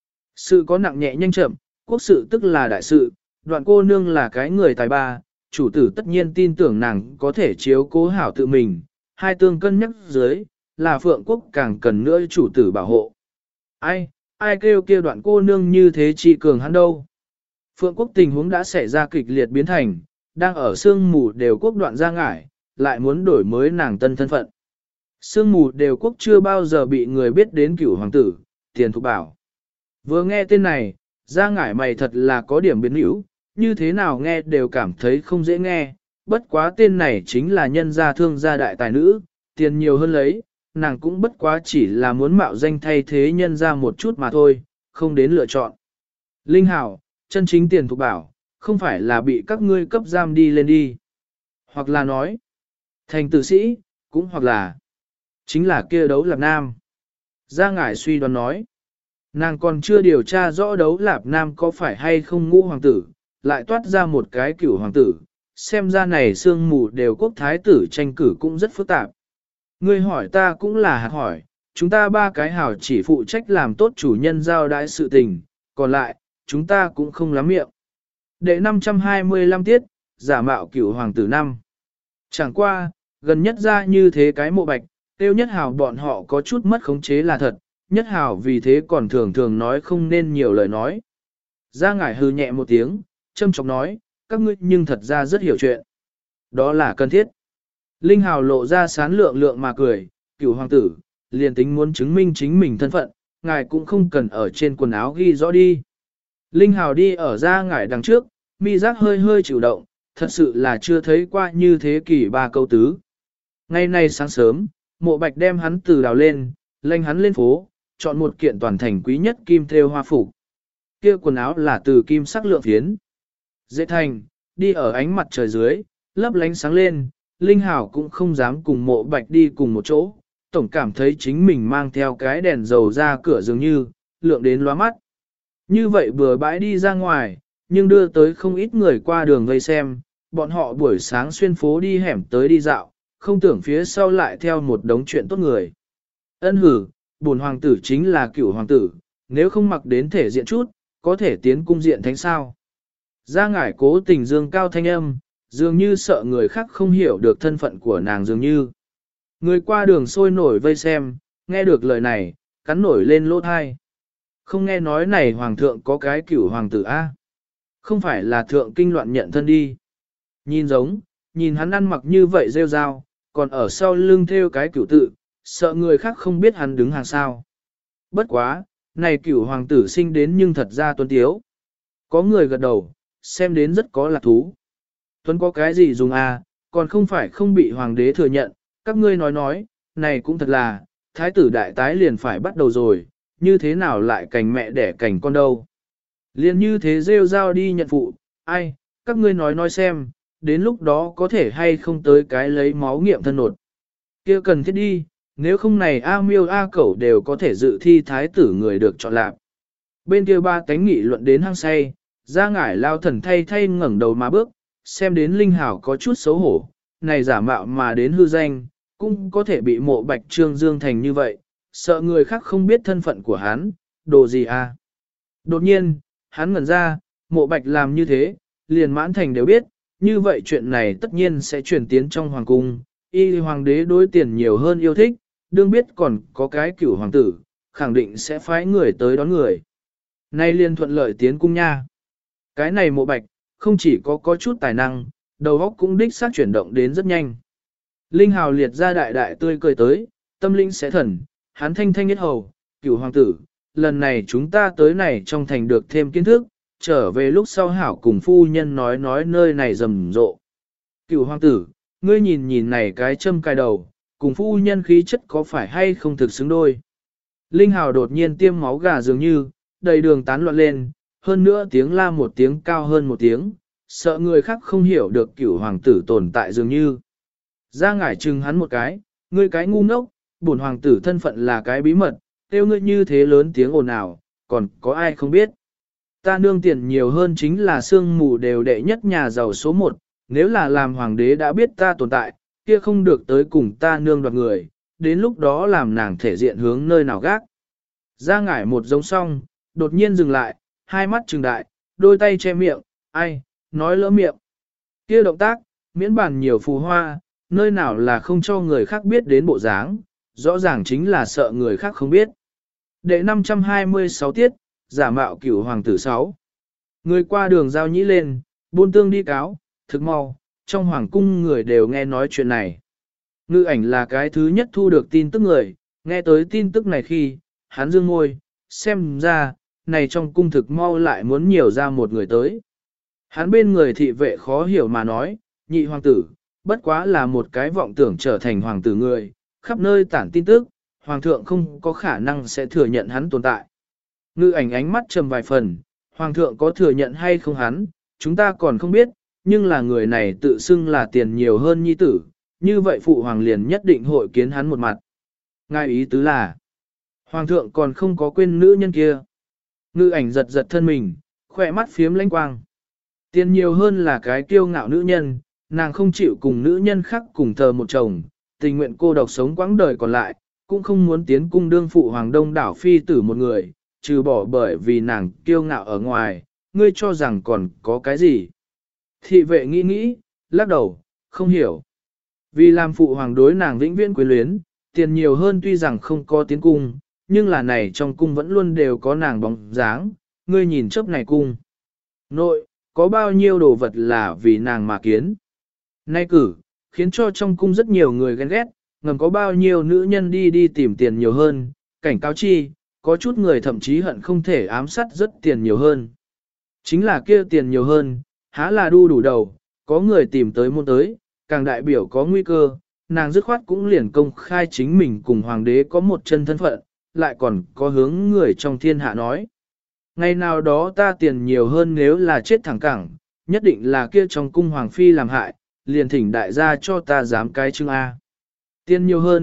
Sự có nặng nhẹ nhanh chậm, quốc sự tức là đại sự, đoạn cô nương là cái người tài ba, chủ tử tất nhiên tin tưởng nàng có thể chiếu cố hảo tự mình, hai tương cân nhắc dưới, là Phượng quốc càng cần nữa chủ tử bảo hộ. Ai, ai kêu kia đoạn cô nương như thế chi cường hắn đâu. Phượng quốc tình huống đã xảy ra kịch liệt biến thành, đang ở sương mù đều quốc đoạn ra ngải, lại muốn đổi mới nàng tân thân phận. Sương mù đều quốc chưa bao giờ bị người biết đến cửu hoàng tử, tiền thục bảo. Vừa nghe tên này, ra ngải mày thật là có điểm biến hữu, như thế nào nghe đều cảm thấy không dễ nghe, bất quá tên này chính là nhân gia thương gia đại tài nữ, tiền nhiều hơn lấy, nàng cũng bất quá chỉ là muốn mạo danh thay thế nhân gia một chút mà thôi, không đến lựa chọn. Linh Hảo, chân chính tiền thục bảo, không phải là bị các ngươi cấp giam đi lên đi. Hoặc là nói, thành tử sĩ, cũng hoặc là, chính là kia Đấu Lạp Nam. Gia ngải suy đoán nói, nàng còn chưa điều tra rõ Đấu Lạp Nam có phải hay không ngũ hoàng tử, lại toát ra một cái cửu hoàng tử, xem ra này sương mù đều quốc thái tử tranh cử cũng rất phức tạp. Ngươi hỏi ta cũng là hạt hỏi, chúng ta ba cái hảo chỉ phụ trách làm tốt chủ nhân giao đãi sự tình, còn lại, chúng ta cũng không lắm miệng. Đệ năm trăm hai mươi lăm tiết, giả mạo cửu hoàng tử năm. Chẳng qua, gần nhất ra như thế cái mộ bạch, tiêu nhất hào bọn họ có chút mất khống chế là thật, nhất hào vì thế còn thường thường nói không nên nhiều lời nói. Gia ngải hư nhẹ một tiếng, châm chọc nói, các ngươi nhưng thật ra rất hiểu chuyện. Đó là cần thiết. Linh hào lộ ra sán lượng lượng mà cười, cửu hoàng tử, liền tính muốn chứng minh chính mình thân phận, ngài cũng không cần ở trên quần áo ghi rõ đi. Linh hào đi ở ra ngải đằng trước, mi giác hơi hơi chịu động, thật sự là chưa thấy qua như thế kỷ ba câu tứ. Ngày nay sáng sớm, mộ bạch đem hắn từ đào lên, lênh hắn lên phố, chọn một kiện toàn thành quý nhất kim thêu hoa phục. Kia quần áo là từ kim sắc lượng phiến. Dễ thành, đi ở ánh mặt trời dưới, lấp lánh sáng lên, Linh Hảo cũng không dám cùng mộ bạch đi cùng một chỗ, tổng cảm thấy chính mình mang theo cái đèn dầu ra cửa dường như, lượng đến lóa mắt. Như vậy bừa bãi đi ra ngoài, nhưng đưa tới không ít người qua đường vây xem, bọn họ buổi sáng xuyên phố đi hẻm tới đi dạo, không tưởng phía sau lại theo một đống chuyện tốt người. Ân hử, bổn hoàng tử chính là cửu hoàng tử, nếu không mặc đến thể diện chút, có thể tiến cung diện thánh sao. Gia ngải cố tình dương cao thanh âm, dường như sợ người khác không hiểu được thân phận của nàng dường như. Người qua đường sôi nổi vây xem, nghe được lời này, cắn nổi lên lỗ thai. Không nghe nói này hoàng thượng có cái cửu hoàng tử A. Không phải là thượng kinh loạn nhận thân đi. Nhìn giống, nhìn hắn ăn mặc như vậy rêu rao, còn ở sau lưng theo cái cửu tự, sợ người khác không biết hắn đứng hàng sao. Bất quá, này cửu hoàng tử sinh đến nhưng thật ra tuấn tiếu. Có người gật đầu, xem đến rất có lạc thú. Tuấn có cái gì dùng à, còn không phải không bị hoàng đế thừa nhận, các ngươi nói nói, này cũng thật là, thái tử đại tái liền phải bắt đầu rồi, như thế nào lại cành mẹ đẻ cành con đâu. Liền như thế rêu rao đi nhận phụ, ai, các ngươi nói nói xem, đến lúc đó có thể hay không tới cái lấy máu nghiệm thân nột. Kia cần thiết đi, nếu không này A miêu A cẩu đều có thể dự thi thái tử người được chọn lạc. Bên kia ba tánh nghị luận đến hăng say, ra ngải lao thần thay thay ngẩng đầu mà bước, xem đến Linh Hảo có chút xấu hổ, này giả mạo mà đến hư danh, cũng có thể bị mộ bạch trương dương thành như vậy, sợ người khác không biết thân phận của hắn, đồ gì à. Đột nhiên, hắn ngẩn ra, mộ bạch làm như thế, liền mãn thành đều biết, như vậy chuyện này tất nhiên sẽ chuyển tiến trong hoàng cung, y hoàng đế đối tiền nhiều hơn yêu thích, đương biết còn có cái cửu hoàng tử, khẳng định sẽ phái người tới đón người. Nay liền thuận lợi tiến cung nha. Cái này mộ bạch, không chỉ có có chút tài năng, đầu óc cũng đích xác chuyển động đến rất nhanh. Linh Hào liệt ra đại đại tươi cười tới, tâm linh sẽ thần, hắn thanh thanh nhất hầu, cửu hoàng tử, lần này chúng ta tới này trong thành được thêm kiến thức, trở về lúc sau hảo cùng phu nhân nói nói nơi này rầm rộ. Cửu hoàng tử, ngươi nhìn nhìn này cái châm cài đầu, cùng phu nhân khí chất có phải hay không thực xứng đôi. Linh Hào đột nhiên tiêm máu gà dường như, đầy đường tán loạn lên, hơn nữa tiếng la một tiếng cao hơn một tiếng, sợ người khác không hiểu được cửu hoàng tử tồn tại dường như. Ra ngải chừng hắn một cái, ngươi cái ngu ngốc, bổn hoàng tử thân phận là cái bí mật, tiêu ngươi như thế lớn tiếng ồn ào, còn có ai không biết. Ta nương tiền nhiều hơn chính là sương mù đều đệ nhất nhà giàu số một, nếu là làm hoàng đế đã biết ta tồn tại, kia không được tới cùng ta nương đoạt người, đến lúc đó làm nàng thể diện hướng nơi nào gác. Ra ngải một giống song, đột nhiên dừng lại, hai mắt trừng đại, đôi tay che miệng, ai, nói lỡ miệng. Kia động tác, miễn bàn nhiều phù hoa, nơi nào là không cho người khác biết đến bộ dáng, rõ ràng chính là sợ người khác không biết. Đệ năm trăm hai mươi sáu tiết, giả mạo cửu hoàng tử sáu. Người qua đường giao nhĩ lên, buôn tương đi cáo, thực mau, trong hoàng cung người đều nghe nói chuyện này. Ngư ảnh là cái thứ nhất thu được tin tức người, nghe tới tin tức này khi, hắn dương môi, xem ra, này trong cung thực mau lại muốn nhiều ra một người tới. Hắn bên người thị vệ khó hiểu mà nói, nhị hoàng tử, bất quá là một cái vọng tưởng trở thành hoàng tử người, khắp nơi tản tin tức, hoàng thượng không có khả năng sẽ thừa nhận hắn tồn tại. Ngư ảnh ánh mắt trầm vài phần, hoàng thượng có thừa nhận hay không hắn, chúng ta còn không biết, nhưng là người này tự xưng là tiền nhiều hơn nhi tử, như vậy phụ hoàng liền nhất định hội kiến hắn một mặt. Ngài ý tứ là, hoàng thượng còn không có quên nữ nhân kia. Ngư ảnh giật giật thân mình, khỏe mắt phiếm lanh quang. Tiền nhiều hơn là cái kiêu ngạo nữ nhân, nàng không chịu cùng nữ nhân khác cùng thờ một chồng, tình nguyện cô độc sống quãng đời còn lại, cũng không muốn tiến cung đương phụ hoàng đông đảo phi tử một người, trừ bỏ bởi vì nàng kiêu ngạo ở ngoài, ngươi cho rằng còn có cái gì. Thị vệ nghĩ nghĩ, lắc đầu, không hiểu. Vì làm phụ hoàng đối nàng vĩnh viễn quyến luyến, tiền nhiều hơn tuy rằng không có tiến cung, nhưng là này trong cung vẫn luôn đều có nàng bóng dáng, ngươi nhìn chớp này cung. Nội, có bao nhiêu đồ vật là vì nàng mà kiến. Nay cử, khiến cho trong cung rất nhiều người ghen ghét, ngầm có bao nhiêu nữ nhân đi đi tìm tiền nhiều hơn, cảnh cáo chi, có chút người thậm chí hận không thể ám sát rất tiền nhiều hơn. Chính là kia tiền nhiều hơn, há là đu đủ đầu, có người tìm tới môn tới, càng đại biểu có nguy cơ, nàng dứt khoát cũng liền công khai chính mình cùng hoàng đế có một chân thân phận, lại còn có hướng người trong thiên hạ nói. Ngày nào đó ta tiền nhiều hơn nếu là chết thẳng cẳng, nhất định là kia trong cung hoàng phi làm hại, liền thỉnh đại gia cho ta dám cái chứng A. Tiền nhiều hơn,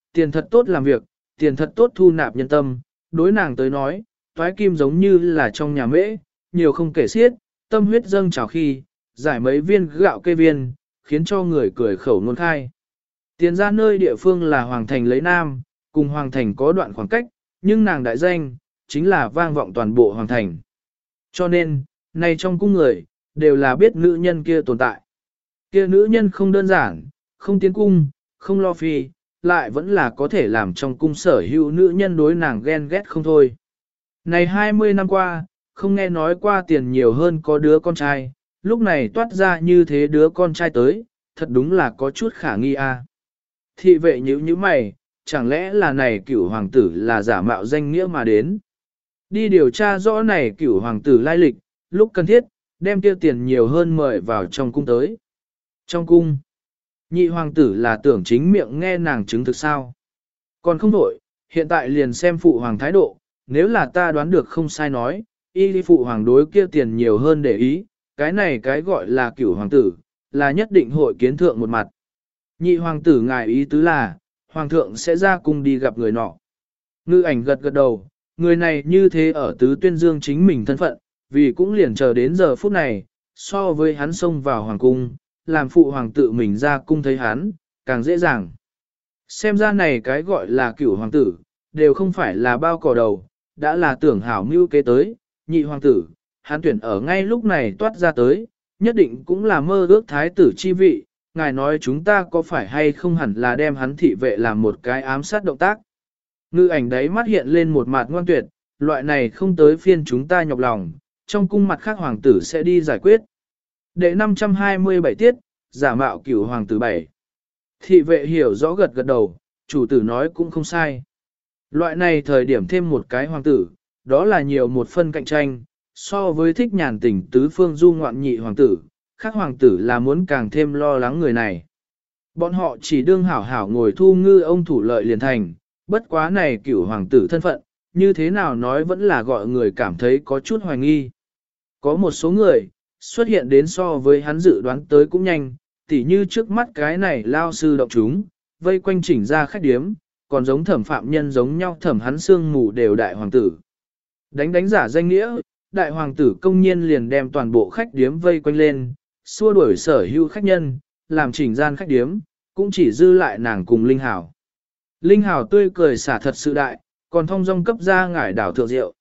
tiền thật tốt làm việc, tiền thật tốt thu nạp nhân tâm, đối nàng tới nói, toái kim giống như là trong nhà mễ, nhiều không kể xiết, tâm huyết dâng trào khi, giải mấy viên gạo cây viên, khiến cho người cười khẩu nôn khai. Tiền ra nơi địa phương là Hoàng Thành lấy Nam, cùng Hoàng Thành có đoạn khoảng cách, nhưng nàng đại danh, chính là vang vọng toàn bộ Hoàng Thành. Cho nên, này trong cung người, đều là biết nữ nhân kia tồn tại. Kia nữ nhân không đơn giản, không tiến cung, không lo phi, lại vẫn là có thể làm trong cung sở hữu nữ nhân đối nàng ghen ghét không thôi. Này hai mươi năm qua, không nghe nói qua tiền nhiều hơn có đứa con trai, lúc này toát ra như thế đứa con trai tới, thật đúng là có chút khả nghi a. À. Thị vệ nhíu nhíu mày, chẳng lẽ là này cửu hoàng tử là giả mạo danh nghĩa mà đến. Đi điều tra rõ này cửu hoàng tử lai lịch, lúc cần thiết, đem tiêu tiền nhiều hơn mời vào trong cung tới. Trong cung, nhị hoàng tử là tưởng chính miệng nghe nàng chứng thực sao. Còn không đổi, hiện tại liền xem phụ hoàng thái độ, nếu là ta đoán được không sai nói, y đi phụ hoàng đối kia tiền nhiều hơn để ý, cái này cái gọi là cửu hoàng tử, là nhất định hội kiến thượng một mặt. Nhị hoàng tử ngài ý tứ là, hoàng thượng sẽ ra cung đi gặp người nọ. Ngư ảnh gật gật đầu, người này như thế ở tứ tuyên dương chính mình thân phận, vì cũng liền chờ đến giờ phút này, so với hắn xông vào hoàng cung, làm phụ hoàng tự mình ra cung thấy hắn, càng dễ dàng. Xem ra này cái gọi là cửu hoàng tử, đều không phải là bao cỏ đầu, đã là tưởng hảo mưu kế tới, nhị hoàng tử, hắn tuyển ở ngay lúc này toát ra tới, nhất định cũng là mơ ước thái tử chi vị, ngài nói chúng ta có phải hay không hẳn là đem hắn thị vệ làm một cái ám sát động tác. Ngư ảnh đấy mắt hiện lên một mặt ngoan tuyệt, loại này không tới phiên chúng ta nhọc lòng, trong cung mặt khác hoàng tử sẽ đi giải quyết. Đệ năm trăm hai mươi bảy tiết, giả mạo cửu hoàng tử bảy. Thị vệ hiểu rõ gật gật đầu, chủ tử nói cũng không sai. Loại này thời điểm thêm một cái hoàng tử, đó là nhiều một phân cạnh tranh, so với thích nhàn tình tứ phương du ngoạn nhị hoàng tử, khác hoàng tử là muốn càng thêm lo lắng người này. Bọn họ chỉ đương hảo hảo ngồi thu ngư ông thủ lợi liền thành, bất quá này cửu hoàng tử thân phận, như thế nào nói vẫn là gọi người cảm thấy có chút hoài nghi. Có một số người, xuất hiện đến so với hắn dự đoán tới cũng nhanh, tỉ như trước mắt cái này lao sư động chúng, vây quanh chỉnh ra khách điếm, còn giống thẩm phạm nhân giống nhau thẩm hắn xương mù đều đại hoàng tử. Đánh đánh giả danh nghĩa, đại hoàng tử công nhiên liền đem toàn bộ khách điếm vây quanh lên, xua đuổi sở hữu khách nhân, làm chỉnh gian khách điếm, cũng chỉ dư lại nàng cùng Linh Hảo. Linh Hảo tươi cười xả thật sự đại, còn thông dong cấp ra ngải đảo thượng rượu.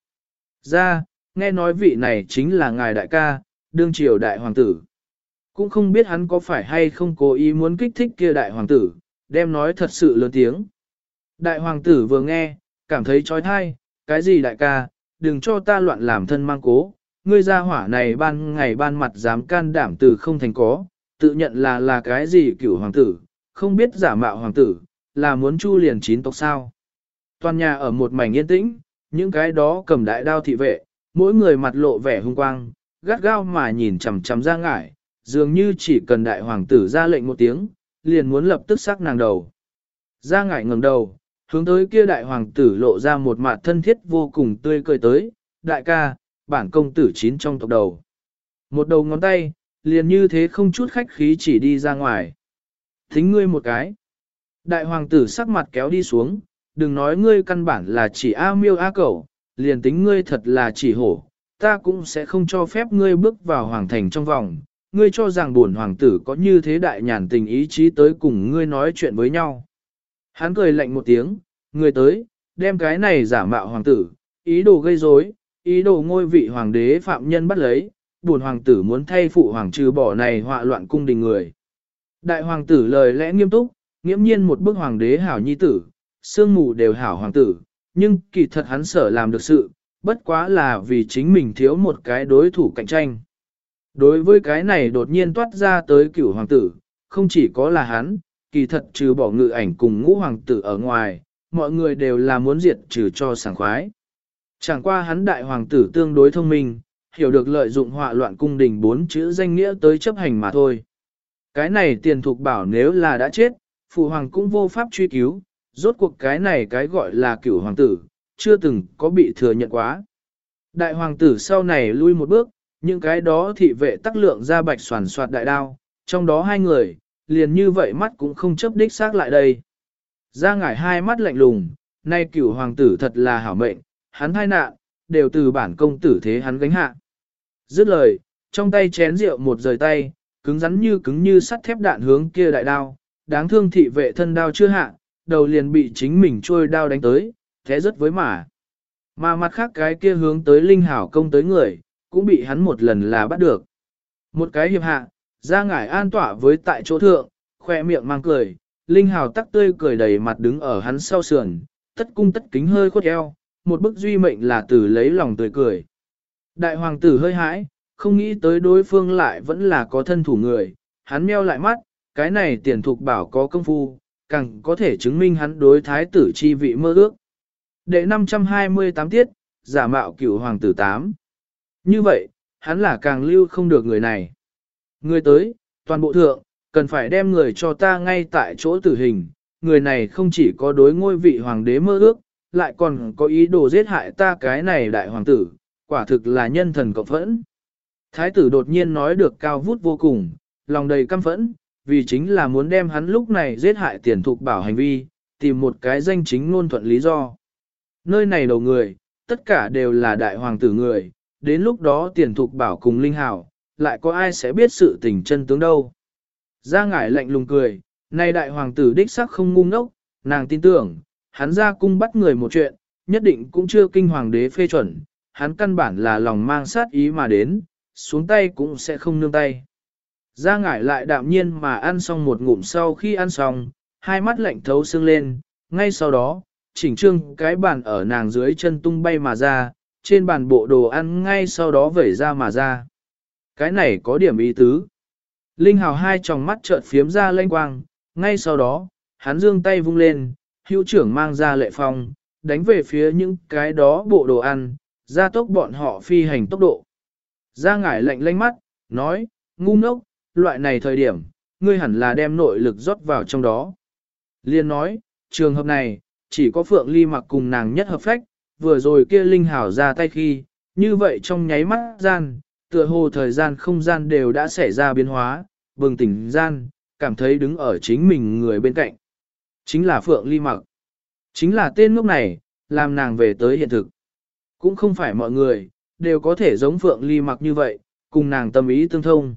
Ra, nghe nói vị này chính là ngài đại ca, đương triều đại hoàng tử. Cũng không biết hắn có phải hay không cố ý muốn kích thích kia đại hoàng tử, đem nói thật sự lớn tiếng. Đại hoàng tử vừa nghe, cảm thấy trói thai, cái gì đại ca, đừng cho ta loạn làm thân mang cố, ngươi gia hỏa này ban ngày ban mặt dám can đảm từ không thành có, tự nhận là là cái gì cửu hoàng tử, không biết giả mạo hoàng tử, là muốn chu liền chín tộc sao. Toàn nhà ở một mảnh yên tĩnh, những cái đó cầm đại đao thị vệ, mỗi người mặt lộ vẻ hung quang, gắt gao mà nhìn chằm chằm ra ngải, dường như chỉ cần đại hoàng tử ra lệnh một tiếng, liền muốn lập tức sắc nàng đầu. Ra ngải ngẩng đầu, hướng tới kia đại hoàng tử lộ ra một mặt thân thiết vô cùng tươi cười tới, đại ca, bản công tử chín trong tộc đầu. Một đầu ngón tay, liền như thế không chút khách khí chỉ đi ra ngoài. Thính ngươi một cái. Đại hoàng tử sắc mặt kéo đi xuống, đừng nói ngươi căn bản là chỉ A miêu A cẩu, liền tính ngươi thật là chỉ hổ, ta cũng sẽ không cho phép ngươi bước vào hoàng thành trong vòng. Ngươi cho rằng buồn hoàng tử có như thế đại nhàn tình ý chí tới cùng ngươi nói chuyện với nhau. Hắn cười lạnh một tiếng, người tới, đem cái này giả mạo hoàng tử, ý đồ gây rối, ý đồ ngôi vị hoàng đế phạm nhân bắt lấy, buồn hoàng tử muốn thay phụ hoàng trừ bỏ này họa loạn cung đình người. Đại hoàng tử lời lẽ nghiêm túc, nghiễm nhiên một bức hoàng đế hảo nhi tử, sương mù đều hảo hoàng tử, nhưng kỳ thật hắn sở làm được sự, bất quá là vì chính mình thiếu một cái đối thủ cạnh tranh. Đối với cái này đột nhiên toát ra tới cửu hoàng tử, không chỉ có là hắn, kỳ thật trừ bỏ ngự ảnh cùng ngũ hoàng tử ở ngoài, mọi người đều là muốn diệt trừ cho sảng khoái. Chẳng qua hắn đại hoàng tử tương đối thông minh, hiểu được lợi dụng họa loạn cung đình bốn chữ danh nghĩa tới chấp hành mà thôi. Cái này tiền thục bảo nếu là đã chết, phụ hoàng cũng vô pháp truy cứu, rốt cuộc cái này cái gọi là cửu hoàng tử, chưa từng có bị thừa nhận quá. Đại hoàng tử sau này lui một bước, những cái đó thị vệ tắc lượng ra bạch soàn soạt đại đao, trong đó hai người, liền như vậy mắt cũng không chấp đích xác lại đây. Ra ngải hai mắt lạnh lùng, nay cửu hoàng tử thật là hảo mệnh, hắn thai nạn, đều từ bản công tử thế hắn gánh hạ. Dứt lời, trong tay chén rượu một rời tay, cứng rắn như cứng như sắt thép đạn hướng kia đại đao, đáng thương thị vệ thân đao chưa hạ, đầu liền bị chính mình trôi đao đánh tới, thế rất với mả. Mà mặt khác cái kia hướng tới linh hảo công tới người, cũng bị hắn một lần là bắt được. Một cái hiệp hạ, ra ngải an tỏa với tại chỗ thượng, khoe miệng mang cười, linh hảo tắc tươi cười đầy mặt đứng ở hắn sau sườn, tất cung tất kính hơi khuất eo, một bức duy mệnh là từ lấy lòng tươi cười. Đại hoàng tử hơi hãi, không nghĩ tới đối phương lại vẫn là có thân thủ người, hắn meo lại mắt, cái này tiền thục bảo có công phu, càng có thể chứng minh hắn đối thái tử chi vị mơ ước. Đệ năm trăm hai mươi tám tiết, giả mạo cửu hoàng tử tám. Như vậy, hắn là càng lưu không được người này. Người tới, toàn bộ thượng, cần phải đem người cho ta ngay tại chỗ tử hình, người này không chỉ có đối ngôi vị hoàng đế mơ ước, lại còn có ý đồ giết hại ta cái này đại hoàng tử, quả thực là nhân thần cộng phẫn. Thái tử đột nhiên nói được cao vút vô cùng, lòng đầy căm phẫn, vì chính là muốn đem hắn lúc này giết hại tiền thục bảo hành vi, tìm một cái danh chính ngôn thuận lý do. Nơi này đầu người, tất cả đều là đại hoàng tử người, đến lúc đó tiền thục bảo cùng linh hảo, lại có ai sẽ biết sự tình chân tướng đâu. Gia ngải lạnh lùng cười, này đại hoàng tử đích sắc không ngu ngốc, nàng tin tưởng, hắn ra cung bắt người một chuyện, nhất định cũng chưa kinh hoàng đế phê chuẩn, hắn căn bản là lòng mang sát ý mà đến, xuống tay cũng sẽ không nương tay. Gia ngải lại đạm nhiên mà ăn xong một ngụm sau khi ăn xong, hai mắt lạnh thấu xương lên, ngay sau đó, chỉnh trương cái bàn ở nàng dưới chân tung bay mà ra, trên bàn bộ đồ ăn ngay sau đó vẩy ra mà ra. Cái này có điểm ý tứ. Linh hào hai tròng mắt trợn phiếm ra lanh quang, ngay sau đó, hắn giương tay vung lên, hữu trưởng mang ra lệ phong, đánh về phía những cái đó bộ đồ ăn, gia tốc bọn họ phi hành tốc độ. Gia ngải lạnh lanh mắt, nói, ngu ngốc, loại này thời điểm, ngươi hẳn là đem nội lực rót vào trong đó. Liên nói, trường hợp này, chỉ có Phượng Ly Mặc cùng nàng nhất hợp phách, vừa rồi kia Linh Hảo ra tay khi, như vậy trong nháy mắt gian, tựa hồ thời gian không gian đều đã xảy ra biến hóa, bừng tỉnh gian, cảm thấy đứng ở chính mình người bên cạnh. Chính là Phượng Ly Mặc. Chính là tên ngốc này, làm nàng về tới hiện thực. Cũng không phải mọi người, đều có thể giống Phượng Ly Mặc như vậy, cùng nàng tâm ý tương thông.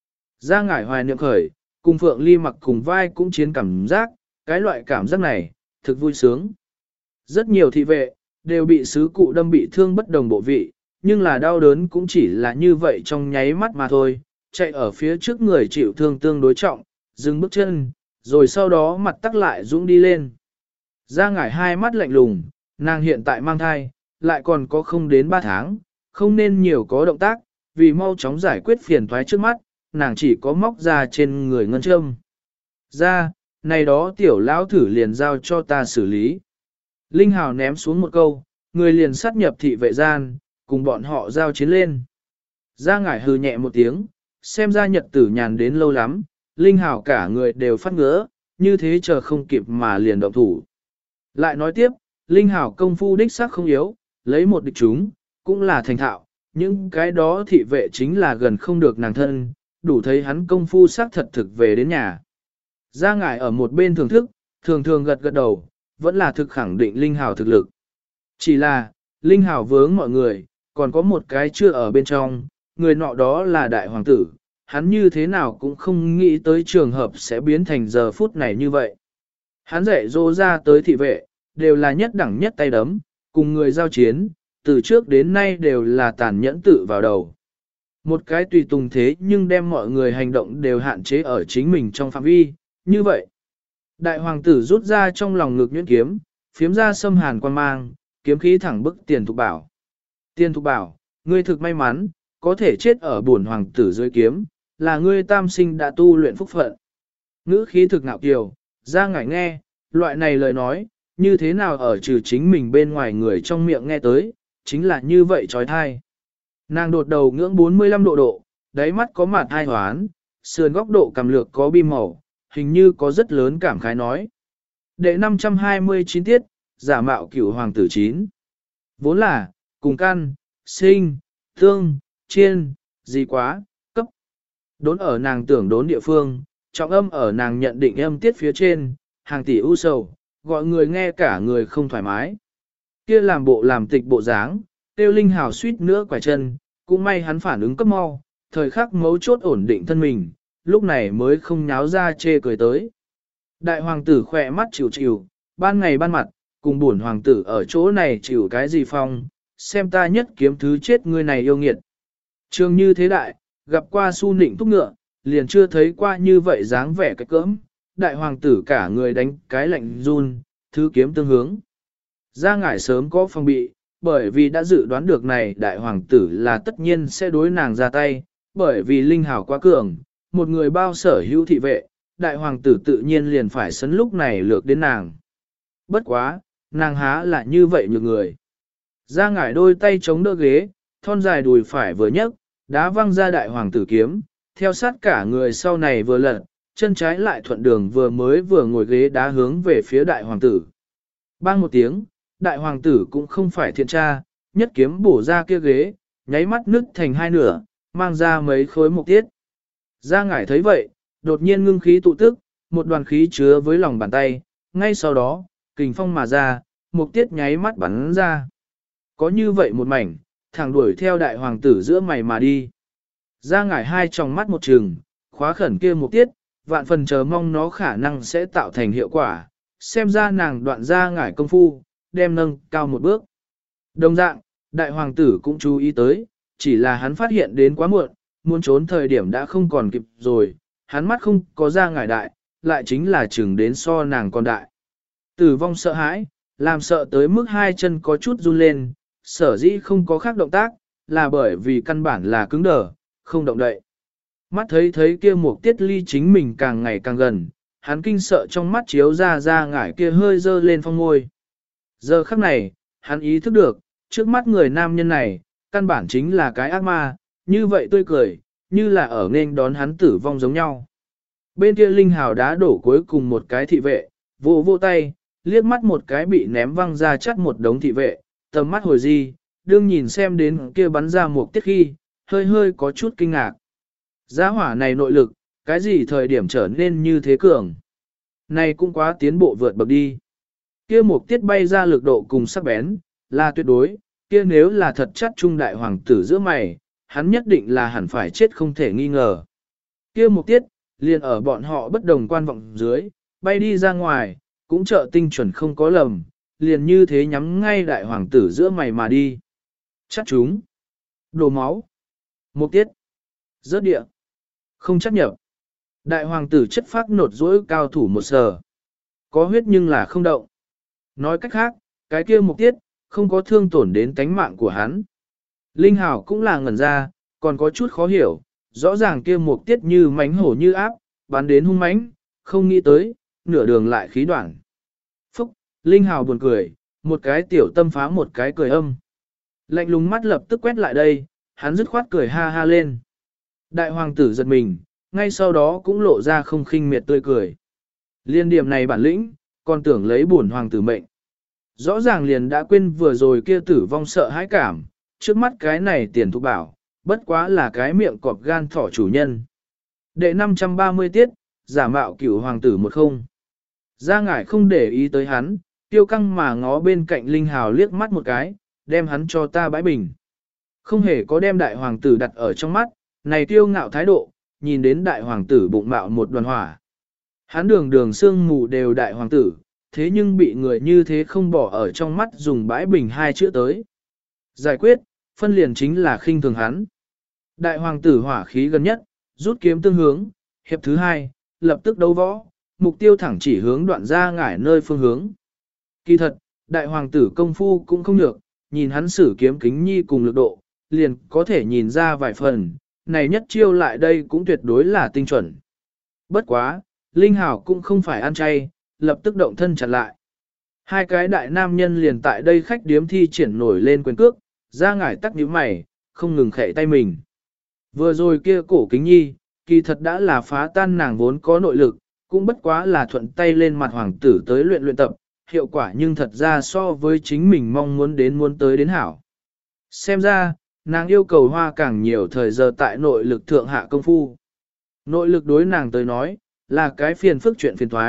Ra ngải hoài niệm khởi, cùng Phượng Ly Mặc cùng vai cũng chiến cảm giác, cái loại cảm giác này, thực vui sướng. Rất nhiều thị vệ, đều bị sứ cụ đâm bị thương bất đồng bộ vị, nhưng là đau đớn cũng chỉ là như vậy trong nháy mắt mà thôi, chạy ở phía trước người chịu thương tương đối trọng, dừng bước chân, rồi sau đó mặt tắc lại dũng đi lên. Ra ngải hai mắt lạnh lùng, nàng hiện tại mang thai, lại còn có không đến ba tháng, không nên nhiều có động tác, vì mau chóng giải quyết phiền toái trước mắt, nàng chỉ có móc ra trên người ngân châm. Ra, này đó tiểu lão thử liền giao cho ta xử lý. Linh Hào ném xuống một câu, người liền sát nhập thị vệ gian, cùng bọn họ giao chiến lên. Ra ngải hừ nhẹ một tiếng, xem ra nhật tử nhàn đến lâu lắm, Linh Hào cả người đều phát ngứa, như thế chờ không kịp mà liền động thủ. Lại nói tiếp, Linh Hào công phu đích xác không yếu, lấy một địch chúng, cũng là thành thạo, những cái đó thị vệ chính là gần không được nàng thân, đủ thấy hắn công phu xác thật thực về đến nhà. Ra ngải ở một bên thưởng thức, thường thường gật gật đầu, vẫn là thực khẳng định Linh Hào thực lực. Chỉ là, Linh Hào vướng mọi người, còn có một cái chưa ở bên trong, người nọ đó là đại hoàng tử, hắn như thế nào cũng không nghĩ tới trường hợp sẽ biến thành giờ phút này như vậy. Hắn dạy dỗ ra tới thị vệ, đều là nhất đẳng nhất tay đấm, cùng người giao chiến, từ trước đến nay đều là tàn nhẫn tự vào đầu. Một cái tùy tùng thế nhưng đem mọi người hành động đều hạn chế ở chính mình trong phạm vi, như vậy. Đại hoàng tử rút ra trong lòng ngực nhuyễn kiếm, phiếm ra xâm hàn quan mang, kiếm khí thẳng bức tiền thục bảo. Tiền thục bảo, ngươi thực may mắn, có thể chết ở buồn hoàng tử dưới kiếm, là ngươi tam sinh đã tu luyện phúc phận. Ngữ khí thực ngạo kiều, ra ngải nghe, loại này lời nói, như thế nào ở trừ chính mình bên ngoài người trong miệng nghe tới, chính là như vậy trói thai. Nàng đột đầu ngưỡng bốn mươi lăm độ độ, đáy mắt có mặt hai hoán, sườn góc độ cầm lược có bi màu, hình như có rất lớn cảm khái nói. Đệ năm trăm hai mươi chín tiết, giả mạo cửu hoàng tử chín. Vốn là, cùng căn, sinh, tương, chiên, gì quá, cấp. Đốn ở nàng tưởng đốn địa phương, trọng âm ở nàng nhận định âm tiết phía trên, hàng tỷ u sầu, gọi người nghe cả người không thoải mái. Kia làm bộ làm tịch bộ dáng, tiêu Linh Hào suýt nữa quải chân, cũng may hắn phản ứng cấp mau, thời khắc mấu chốt ổn định thân mình, lúc này mới không nháo ra chê cười tới. Đại hoàng tử khỏe mắt chịu chịu, ban ngày ban mặt, cùng buồn hoàng tử ở chỗ này chịu cái gì phong, xem ta nhất kiếm thứ chết người này yêu nghiệt. Trường như thế đại, gặp qua su nịnh thúc ngựa, liền chưa thấy qua như vậy dáng vẻ cái cỡm, đại hoàng tử cả người đánh cái lạnh run, thứ kiếm tương hướng. Ra ngải sớm có phòng bị, bởi vì đã dự đoán được này đại hoàng tử là tất nhiên sẽ đối nàng ra tay, bởi vì linh hào quá cường, một người bao sở hữu thị vệ, đại hoàng tử tự nhiên liền phải sấn lúc này lược đến nàng. Bất quá, nàng há là như vậy nhược người. Ra ngải đôi tay chống đỡ ghế, thon dài đùi phải vừa nhấc, đá văng ra đại hoàng tử kiếm, theo sát cả người sau này vừa lật, chân trái lại thuận đường vừa mới vừa ngồi ghế đá hướng về phía đại hoàng tử. Bang một tiếng, đại hoàng tử cũng không phải thiện tra, nhất kiếm bổ ra kia ghế, nháy mắt nứt thành hai nửa, mang ra mấy khối mục tiết. Ra ngải thấy vậy, đột nhiên ngưng khí tụ tức, một đoàn khí chứa với lòng bàn tay, ngay sau đó, kình phong mà ra, mục tiết nháy mắt bắn ra. Có như vậy một mảnh, thẳng đuổi theo đại hoàng tử giữa mày mà đi. Ra ngải hai tròng mắt một trừng, khóa khẩn kia mục tiết, vạn phần chờ mong nó khả năng sẽ tạo thành hiệu quả, xem ra nàng đoạn ra ngải công phu, đem nâng cao một bước. Đồng dạng, đại hoàng tử cũng chú ý tới, chỉ là hắn phát hiện đến quá muộn, muốn trốn thời điểm đã không còn kịp rồi, hắn mắt không có ra ngải đại, lại chính là chừng đến so nàng còn đại. Tử vong sợ hãi, làm sợ tới mức hai chân có chút run lên, sở dĩ không có khác động tác, là bởi vì căn bản là cứng đờ, không động đậy. Mắt thấy thấy kia một tiết ly chính mình càng ngày càng gần, hắn kinh sợ trong mắt chiếu ra ra ngải kia hơi dơ lên phong ngôi. Giờ khắc này, hắn ý thức được, trước mắt người nam nhân này, căn bản chính là cái ác ma, như vậy tươi cười, như là ở nên đón hắn tử vong giống nhau. Bên kia Linh Hào đá đổ cuối cùng một cái thị vệ, vô vô tay, liếc mắt một cái bị ném văng ra chắt một đống thị vệ, tầm mắt hồi di, đương nhìn xem đến kia bắn ra một tiết khi, hơi hơi có chút kinh ngạc. Giá hỏa này nội lực, cái gì thời điểm trở nên như thế cường? Này cũng quá tiến bộ vượt bậc đi. Kia một tiết bay ra lực độ cùng sắc bén, là tuyệt đối, kia nếu là thật chắc trung đại hoàng tử giữa mày, hắn nhất định là hẳn phải chết không thể nghi ngờ. Kia một tiết, liền ở bọn họ bất đồng quan vọng dưới, bay đi ra ngoài, cũng trợ tinh chuẩn không có lầm, liền như thế nhắm ngay đại hoàng tử giữa mày mà đi. Chắc chúng. Đổ máu. Một tiết. Rớt địa. Không chắc nhập. Đại hoàng tử chất phác nột dỗi cao thủ một sờ. Có huyết nhưng là không động. Nói cách khác, cái kia một tiết, không có thương tổn đến tánh mạng của hắn. Linh Hào cũng là ngẩn ra, còn có chút khó hiểu, rõ ràng kia một tiết như mánh hổ như áp, bắn đến hung mãnh, không nghĩ tới, nửa đường lại khí đoạn. Phúc, Linh Hào buồn cười, một cái tiểu tâm phá một cái cười âm. Lạnh lùng mắt lập tức quét lại đây, hắn dứt khoát cười ha ha lên. Đại hoàng tử giật mình, ngay sau đó cũng lộ ra không khinh miệt tươi cười. Liên điểm này bản lĩnh, còn tưởng lấy bổn hoàng tử mệnh. Rõ ràng liền đã quên vừa rồi kia tử vong sợ hãi cảm, trước mắt cái này tiền thục bảo, bất quá là cái miệng cọp gan thỏ chủ nhân. Đệ năm trăm ba mươi tiết, giả mạo cửu hoàng tử một không. Gia ngải không để ý tới hắn, tiêu căng mà ngó bên cạnh Linh Hào liếc mắt một cái, đem hắn cho ta bãi bình. Không hề có đem đại hoàng tử đặt ở trong mắt, này tiêu ngạo thái độ, nhìn đến đại hoàng tử bụng mạo một đoàn hỏa. Hắn đường đường xương mù đều đại hoàng tử, thế nhưng bị người như thế không bỏ ở trong mắt dùng bãi bình hai chữ tới. Giải quyết, phân liền chính là khinh thường hắn. Đại hoàng tử hỏa khí gần nhất, rút kiếm tương hướng, hiệp thứ hai, lập tức đấu võ, mục tiêu thẳng chỉ hướng đoạn ra ngải nơi phương hướng. Kỳ thật, đại hoàng tử công phu cũng không được, nhìn hắn sử kiếm kính nhi cùng lực độ, liền có thể nhìn ra vài phần, này nhất chiêu lại đây cũng tuyệt đối là tinh chuẩn. Bất quá, Linh Hào cũng không phải ăn chay, lập tức động thân chặn lại. Hai cái đại nam nhân liền tại đây khách điếm thi triển nổi lên quyền cước, ra ngải tắc nhíu mày, không ngừng khẽ tay mình. Vừa rồi kia cổ kính nhi, kỳ thật đã là phá tan nàng vốn có nội lực, cũng bất quá là thuận tay lên mặt hoàng tử tới luyện luyện tập, hiệu quả nhưng thật ra so với chính mình mong muốn đến muốn tới đến hảo. Xem ra, nàng yêu cầu hoa càng nhiều thời giờ tại nội lực thượng hạ công phu. Nội lực đối nàng tới nói, là cái phiền phức chuyện phiền thoái,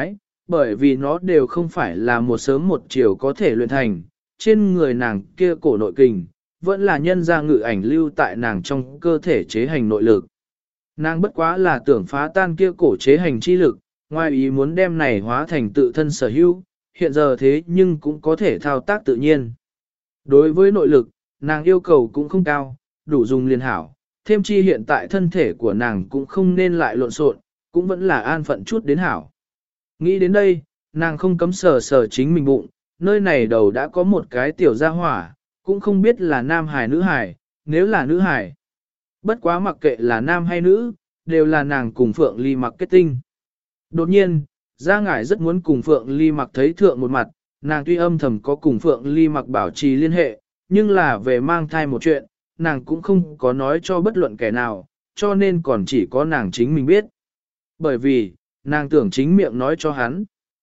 bởi vì nó đều không phải là một sớm một chiều có thể luyện thành, trên người nàng kia cổ nội kình, vẫn là nhân ra ngự ảnh lưu tại nàng trong cơ thể chế hành nội lực. Nàng bất quá là tưởng phá tan kia cổ chế hành chi lực, ngoài ý muốn đem này hóa thành tự thân sở hữu, hiện giờ thế nhưng cũng có thể thao tác tự nhiên. Đối với nội lực, nàng yêu cầu cũng không cao, đủ dùng liền hảo, thêm chi hiện tại thân thể của nàng cũng không nên lại lộn xộn, cũng vẫn là an phận chút đến hảo. Nghĩ đến đây, nàng không cấm sờ sờ chính mình bụng, nơi này đầu đã có một cái tiểu gia hỏa, cũng không biết là nam hài nữ hài, nếu là nữ hài. Bất quá mặc kệ là nam hay nữ, đều là nàng cùng Phượng Ly Mặc kết tinh. Đột nhiên, Gia Ngải rất muốn cùng Phượng Ly Mặc thấy thượng một mặt, nàng tuy âm thầm có cùng Phượng Ly Mặc bảo trì liên hệ, nhưng là về mang thai một chuyện, nàng cũng không có nói cho bất luận kẻ nào, cho nên còn chỉ có nàng chính mình biết. Bởi vì, nàng tưởng chính miệng nói cho hắn.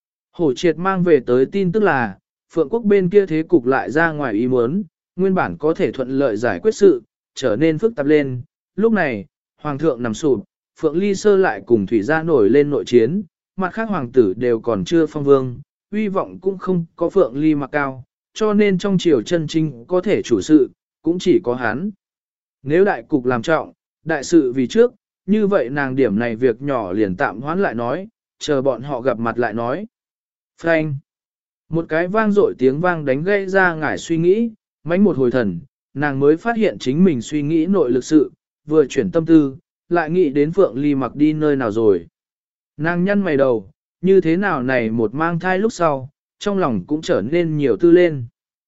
Hổ triệt mang về tới tin tức là, Phượng quốc bên kia thế cục lại ra ngoài ý muốn, nguyên bản có thể thuận lợi giải quyết sự, trở nên phức tạp lên. Lúc này, Hoàng thượng nằm sụp, Phượng Ly Sơ lại cùng Thủy gia nổi lên nội chiến, mặt khác hoàng tử đều còn chưa phong vương, uy vọng cũng không có Phượng Ly Mặc cao, cho nên trong triều chân chính có thể chủ sự, cũng chỉ có hắn. Nếu đại cục làm trọng, đại sự vì trước, như vậy nàng điểm này việc nhỏ liền tạm hoãn lại nói, chờ bọn họ gặp mặt lại nói. Frank! Một cái vang dội tiếng vang đánh gây ra ngải suy nghĩ, mánh một hồi thần, nàng mới phát hiện chính mình suy nghĩ nội lực sự, vừa chuyển tâm tư, lại nghĩ đến Phượng Ly Mặc đi nơi nào rồi. Nàng nhăn mày đầu, như thế nào này một mang thai lúc sau, trong lòng cũng trở nên nhiều tư lên.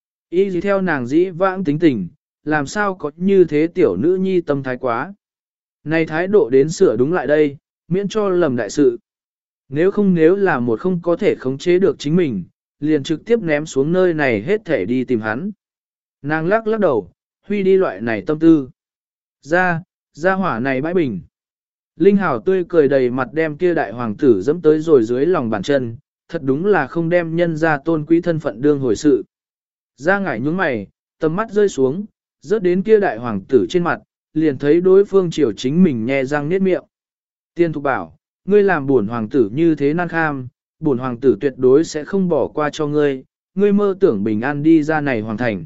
Y gì theo nàng dĩ vãng tính tình, làm sao có như thế tiểu nữ nhi tâm thái quá. Này thái độ đến sửa đúng lại đây, miễn cho lầm đại sự. Nếu không nếu là một không có thể khống chế được chính mình, liền trực tiếp ném xuống nơi này hết thể đi tìm hắn. Nàng lắc lắc đầu, huy đi loại này tâm tư. Ra, ra hỏa này bãi bình. Linh Hảo tươi cười đầy mặt đem kia đại hoàng tử dẫm tới rồi dưới lòng bàn chân, thật đúng là không đem nhân ra tôn quý thân phận đương hồi sự. Ra ngải nhúng mày, tầm mắt rơi xuống, rớt đến kia đại hoàng tử trên mặt, liền thấy đối phương chiều chính mình nhe răng niết miệng. Tiên Thục bảo, ngươi làm buồn hoàng tử như thế nan kham, buồn hoàng tử tuyệt đối sẽ không bỏ qua cho ngươi, ngươi mơ tưởng bình an đi ra này hoàng thành.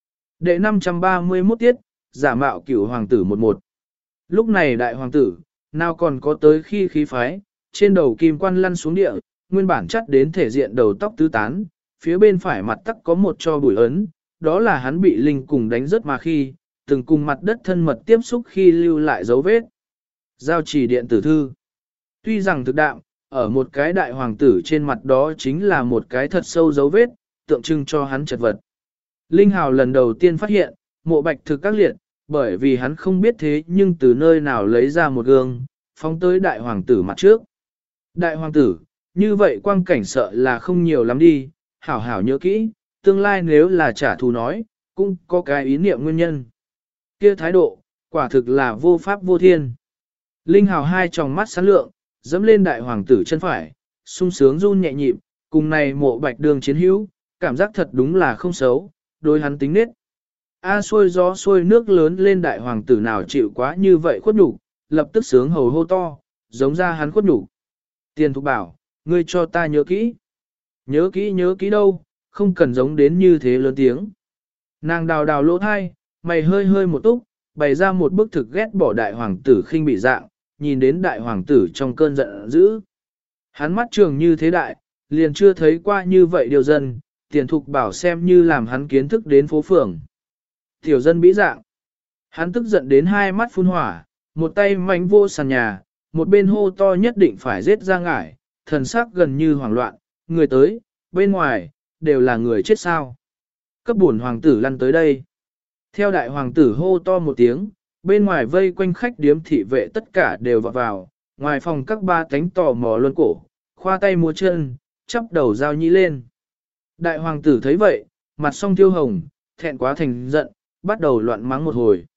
Đệ năm trăm ba mươi mốt tiết, giả mạo cửu hoàng tử một một. Lúc này đại hoàng tử, nào còn có tới khi khí phái, trên đầu kim quan lăn xuống địa, nguyên bản chắt đến thể diện đầu tóc tứ tán, phía bên phải mặt tắc có một cho bụi ấn, đó là hắn bị linh cùng đánh rớt mà khi, từng cùng mặt đất thân mật tiếp xúc khi lưu lại dấu vết. Giao chỉ điện tử thư. Tuy rằng thực đạm, ở một cái đại hoàng tử trên mặt đó chính là một cái thật sâu dấu vết, tượng trưng cho hắn chật vật. Linh Hào lần đầu tiên phát hiện, mộ bạch thực các liệt, bởi vì hắn không biết thế nhưng từ nơi nào lấy ra một gương, phóng tới đại hoàng tử mặt trước. Đại hoàng tử, như vậy quang cảnh sợ là không nhiều lắm đi, hảo hảo nhớ kỹ, tương lai nếu là trả thù nói, cũng có cái ý niệm nguyên nhân. Kia thái độ, quả thực là vô pháp vô thiên. Linh Hào hai tròng mắt sáng lượng, dẫm lên đại hoàng tử chân phải, sung sướng run nhẹ nhịp, cùng này mộ bạch đường chiến hữu, cảm giác thật đúng là không xấu, đối hắn tính nết. A xuôi gió xuôi nước lớn lên đại hoàng tử nào chịu quá như vậy khuất nhục, lập tức sướng hầu hô to, giống ra hắn khuất nhục. Tiền Thục bảo, ngươi cho ta nhớ kỹ. Nhớ kỹ nhớ kỹ đâu, không cần giống đến như thế lớn tiếng. Nàng đào đào lỗ thai, mày hơi hơi một túc, bày ra một bức thực ghét bỏ đại hoàng tử khinh bị dạng, nhìn đến đại hoàng tử trong cơn giận dữ. Hắn mắt trường như thế đại, liền chưa thấy qua như vậy điều dân, Tiền Thục bảo xem như làm hắn kiến thức đến phố phường. Tiểu dân bĩ dạng. Hắn tức giận đến hai mắt phun hỏa, một tay mạnh vô sàn nhà, một bên hô to nhất định phải giết ra ngải, thần sắc gần như hoảng loạn, người tới, bên ngoài, đều là người chết sao. Cấp bổn hoàng tử lăn tới đây. Theo đại hoàng tử hô to một tiếng, bên ngoài vây quanh khách điếm thị vệ tất cả đều vọt vào, ngoài phòng các ba cánh tò mò luân cổ, khoa tay múa chân, chắp đầu giao nhĩ lên. Đại hoàng tử thấy vậy, mặt song thiêu hồng, thẹn quá thành giận, bắt đầu loạn mắng một hồi.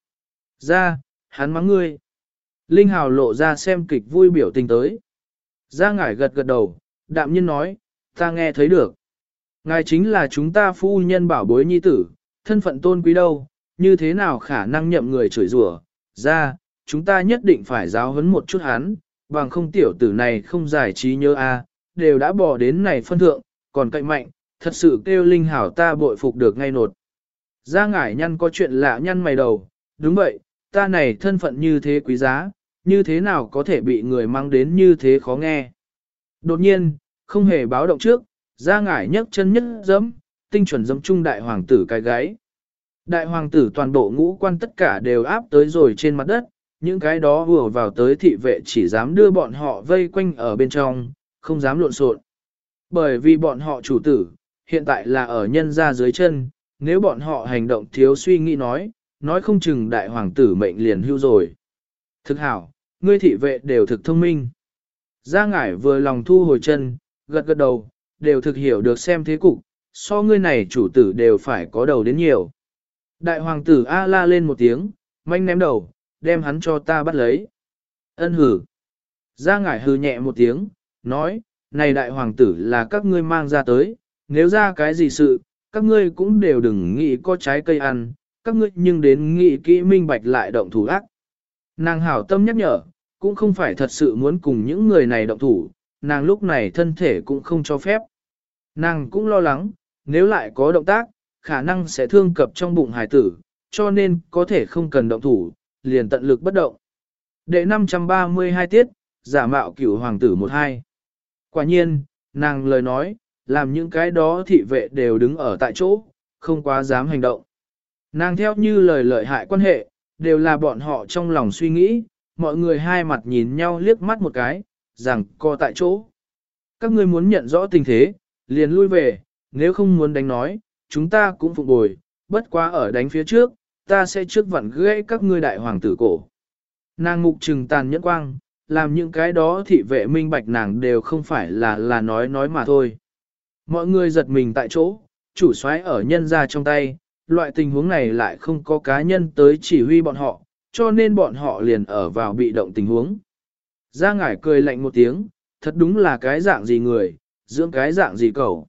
Ra, hắn mắng ngươi. Linh Hào lộ ra xem kịch vui biểu tình tới. Ra ngải gật gật đầu, đạm nhiên nói, ta nghe thấy được. Ngài chính là chúng ta phu nhân bảo bối nhi tử, thân phận tôn quý đâu, như thế nào khả năng nhậm người chửi rủa? Ra, chúng ta nhất định phải giáo huấn một chút hắn, bằng không tiểu tử này không giải trí nhớ a, đều đã bỏ đến này phân thượng, còn cậy mạnh, thật sự kêu Linh Hảo ta bội phục được ngay nột. Gia ngải nhăn có chuyện lạ nhăn mày đầu, đúng vậy, ta này thân phận như thế quý giá, như thế nào có thể bị người mang đến như thế khó nghe. Đột nhiên, không hề báo động trước, Gia ngải nhấc chân nhất dẫm, tinh chuẩn dẫm trung đại hoàng tử cái gáy. Đại hoàng tử toàn bộ ngũ quan tất cả đều áp tới rồi trên mặt đất, những cái đó vừa vào tới thị vệ chỉ dám đưa bọn họ vây quanh ở bên trong, không dám lộn xộn. Bởi vì bọn họ chủ tử, hiện tại là ở nhân ra dưới chân, nếu bọn họ hành động thiếu suy nghĩ nói, nói không chừng đại hoàng tử mệnh liền hưu rồi. Thực hảo, ngươi thị vệ đều thực thông minh. Gia ngải vừa lòng thu hồi chân, gật gật đầu, đều thực hiểu được xem thế cục, so ngươi này chủ tử đều phải có đầu đến nhiều. Đại hoàng tử A la lên một tiếng, manh ném đầu, đem hắn cho ta bắt lấy. Ân hử. Gia ngải hừ nhẹ một tiếng, nói, này đại hoàng tử là các ngươi mang ra tới, nếu ra cái gì sự, các ngươi cũng đều đừng nghĩ có trái cây ăn, các ngươi nhưng đến nghĩ kỹ minh bạch lại động thủ ác. Nàng hảo tâm nhắc nhở, cũng không phải thật sự muốn cùng những người này động thủ, nàng lúc này thân thể cũng không cho phép. Nàng cũng lo lắng, nếu lại có động tác, khả năng sẽ thương cập trong bụng hài tử, cho nên có thể không cần động thủ, liền tận lực bất động. Đệ năm trăm ba mươi hai tiết, giả mạo cửu hoàng tử một hai. Quả nhiên, nàng lời nói, làm những cái đó thị vệ đều đứng ở tại chỗ, không quá dám hành động. Nàng theo như lời lợi hại quan hệ, đều là bọn họ trong lòng suy nghĩ, mọi người hai mặt nhìn nhau liếc mắt một cái, rằng co tại chỗ. Các ngươi muốn nhận rõ tình thế, liền lui về, nếu không muốn đánh nói, chúng ta cũng phục bồi, bất quá ở đánh phía trước, ta sẽ trước vặn gãy các ngươi đại hoàng tử cổ. Nàng mục trừng tàn nhẫn quang, làm những cái đó thị vệ minh bạch nàng đều không phải là là nói nói mà thôi. Mọi người giật mình tại chỗ, chủ soái ở nhân ra trong tay, loại tình huống này lại không có cá nhân tới chỉ huy bọn họ, cho nên bọn họ liền ở vào bị động tình huống. Gia ngải cười lạnh một tiếng, thật đúng là cái dạng gì người, dưỡng cái dạng gì cẩu.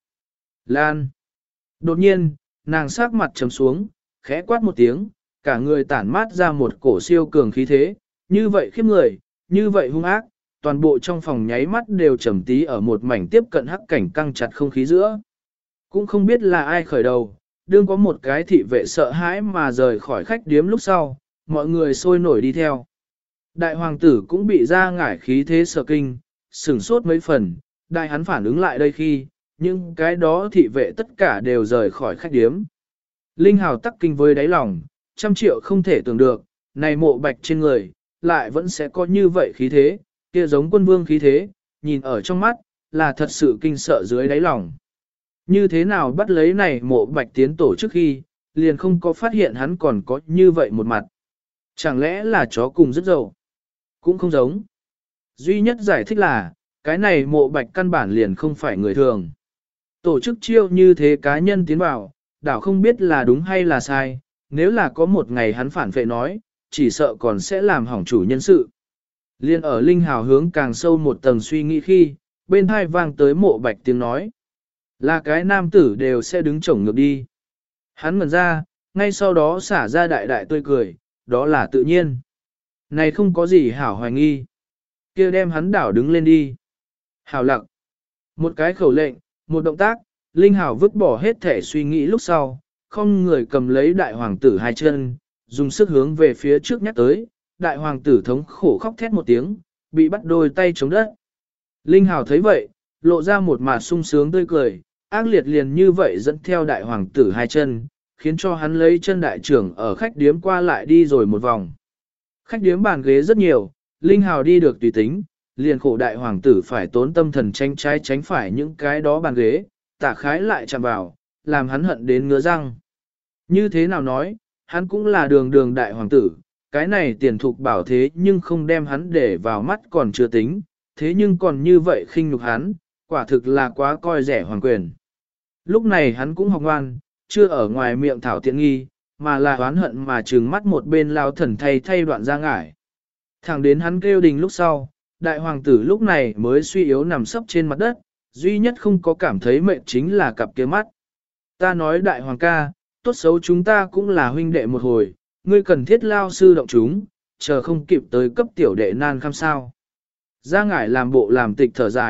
Lan. Đột nhiên, nàng sắc mặt trầm xuống, khẽ quát một tiếng, cả người tản mát ra một cổ siêu cường khí thế, như vậy khiếp người, như vậy hung ác, toàn bộ trong phòng nháy mắt đều trầm tí ở một mảnh tiếp cận hắc cảnh căng chặt không khí giữa. Cũng không biết là ai khởi đầu, đương có một cái thị vệ sợ hãi mà rời khỏi khách điếm lúc sau, mọi người sôi nổi đi theo. Đại hoàng tử cũng bị ra ngải khí thế sợ kinh, sửng sốt mấy phần, đại hắn phản ứng lại đây khi, nhưng cái đó thị vệ tất cả đều rời khỏi khách điếm. Linh hào tắc kinh với đáy lòng, trăm triệu không thể tưởng được, này mộ bạch trên người, lại vẫn sẽ có như vậy khí thế, kia giống quân vương khí thế, nhìn ở trong mắt, là thật sự kinh sợ dưới đáy lòng. Như thế nào bắt lấy này mộ bạch tiến tổ trước khi, liền không có phát hiện hắn còn có như vậy một mặt. Chẳng lẽ là chó cùng rất dầu? Cũng không giống. Duy nhất giải thích là, cái này mộ bạch căn bản liền không phải người thường. Tổ chức chiêu như thế cá nhân tiến vào, đảo không biết là đúng hay là sai, nếu là có một ngày hắn phản vệ nói, chỉ sợ còn sẽ làm hỏng chủ nhân sự. Liên ở Linh Hào hướng càng sâu một tầng suy nghĩ khi, bên hai vang tới mộ bạch tiếng nói. Là cái nam tử đều sẽ đứng chổng ngược đi. Hắn ngẩn ra, ngay sau đó xả ra đại đại tươi cười, đó là tự nhiên. Này không có gì hảo hoài nghi. Kia đem hắn đảo đứng lên đi. Hảo lặng. Một cái khẩu lệnh, một động tác, Linh Hảo vứt bỏ hết thể suy nghĩ lúc sau, không người cầm lấy đại hoàng tử hai chân, dùng sức hướng về phía trước nhắc tới, đại hoàng tử thống khổ khóc thét một tiếng, bị bắt đôi tay chống đất. Linh Hảo thấy vậy, lộ ra một mặt sung sướng tươi cười, ác liệt liền như vậy dẫn theo đại hoàng tử hai chân, khiến cho hắn lấy chân đại trưởng ở khách điếm qua lại đi rồi một vòng. Khách điếm bàn ghế rất nhiều, Linh Hào đi được tùy tính, liền khổ đại hoàng tử phải tốn tâm thần tránh trái tránh phải những cái đó bàn ghế, tả khái lại chạm vào, làm hắn hận đến ngứa răng. Như thế nào nói, hắn cũng là đường đường đại hoàng tử, cái này tiền thục bảo thế nhưng không đem hắn để vào mắt còn chưa tính, thế nhưng còn như vậy khinh nhục hắn, quả thực là quá coi rẻ hoàng quyền. Lúc này hắn cũng học ngoan, chưa ở ngoài miệng thảo tiện nghi, mà là oán hận mà trừng mắt một bên lao thần thay thay đoạn ra ngải. Thẳng đến hắn kêu đình lúc sau, đại hoàng tử lúc này mới suy yếu nằm sấp trên mặt đất, duy nhất không có cảm thấy mệt chính là cặp kia mắt. Ta nói đại hoàng ca, tốt xấu chúng ta cũng là huynh đệ một hồi, ngươi cần thiết lao sư động chúng, chờ không kịp tới cấp tiểu đệ nan khăm sao. Ra ngải làm bộ làm tịch thở dài,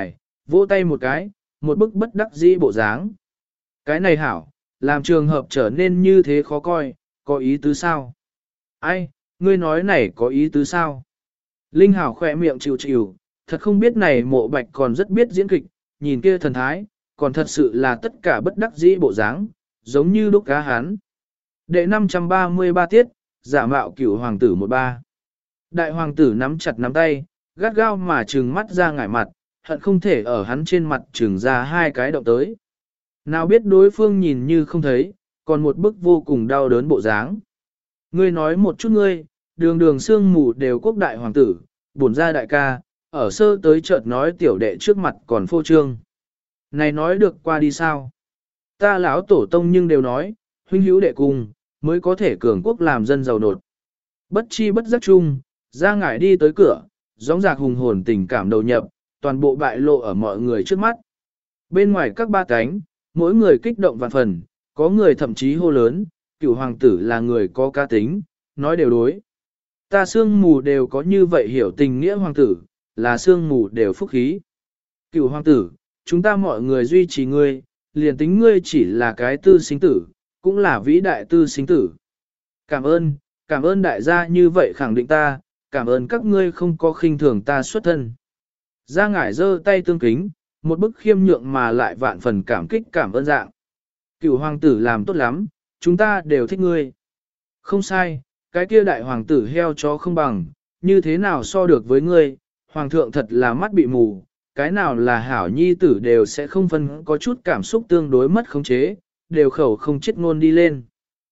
vỗ tay một cái, một bức bất đắc dĩ bộ dáng. Cái này hảo, làm trường hợp trở nên như thế khó coi, có ý tứ sao? Ai, ngươi nói này có ý tứ sao? Linh Hảo khỏe miệng chịu chịu, thật không biết này mộ bạch còn rất biết diễn kịch, nhìn kia thần thái, còn thật sự là tất cả bất đắc dĩ bộ dáng, giống như đúc cá hán. Đệ năm trăm ba mươi ba tiết, giả mạo cửu hoàng tử một ba. Đại hoàng tử nắm chặt nắm tay, gắt gao mà trừng mắt ra ngải mặt, hận không thể ở hắn trên mặt trừng ra hai cái động tới. Nào biết đối phương nhìn như không thấy, còn một bức vô cùng đau đớn bộ dáng. Ngươi nói một chút ngươi, đường đường sương mù đều quốc đại hoàng tử, bổn ra đại ca, ở sơ tới chợt nói tiểu đệ trước mặt còn phô trương. Này nói được qua đi sao? Ta lão tổ tông nhưng đều nói, huynh hữu đệ cùng, mới có thể cường quốc làm dân giàu nột. Bất chi bất giác chung, ra ngải đi tới cửa, gióng giạc hùng hồn tình cảm đầu nhập, toàn bộ bại lộ ở mọi người trước mắt. Bên ngoài các ba cánh, mỗi người kích động vạn phần, có người thậm chí hô lớn, cửu hoàng tử là người có cá tính, nói đều đối. Ta sương mù đều có như vậy hiểu tình nghĩa hoàng tử, là sương mù đều phúc khí. Cửu hoàng tử, chúng ta mọi người duy trì ngươi, liền tính ngươi chỉ là cái tư sinh tử, cũng là vĩ đại tư sinh tử. Cảm ơn, cảm ơn đại gia như vậy khẳng định ta, cảm ơn các ngươi không có khinh thường ta xuất thân. Gia ngải giơ tay tương kính, một bức khiêm nhượng mà lại vạn phần cảm kích cảm ơn dạng. Cửu hoàng tử làm tốt lắm, chúng ta đều thích ngươi. Không sai, cái kia đại hoàng tử heo chó không bằng, như thế nào so được với ngươi, hoàng thượng thật là mắt bị mù, cái nào là hảo nhi tử đều sẽ không phân có chút cảm xúc tương đối mất khống chế, đều khẩu không chết ngôn đi lên.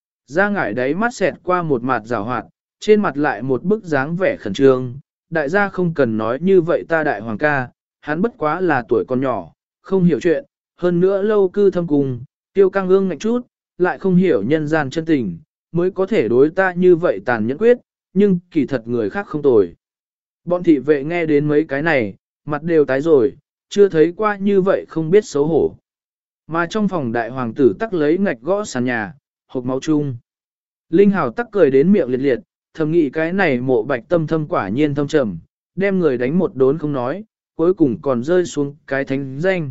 Ra ngải đáy mắt xẹt qua một mặt rào hoạt, trên mặt lại một bức dáng vẻ khẩn trương, đại gia không cần nói như vậy ta đại hoàng ca, hắn bất quá là tuổi còn nhỏ, không hiểu chuyện, hơn nữa lâu cư thâm cùng, tiêu căng ương ngạnh chút, lại không hiểu nhân gian chân tình, mới có thể đối ta như vậy tàn nhẫn quyết, nhưng kỳ thật người khác không tồi. Bọn thị vệ nghe đến mấy cái này, mặt đều tái rồi, chưa thấy qua như vậy không biết xấu hổ. Mà trong phòng đại hoàng tử tắc lấy ngạch gõ sàn nhà, hộp máu chung. Linh Hào tắc cười đến miệng liệt liệt, thầm nghĩ cái này mộ bạch tâm thâm quả nhiên thâm trầm, đem người đánh một đốn không nói, cuối cùng còn rơi xuống cái thánh danh.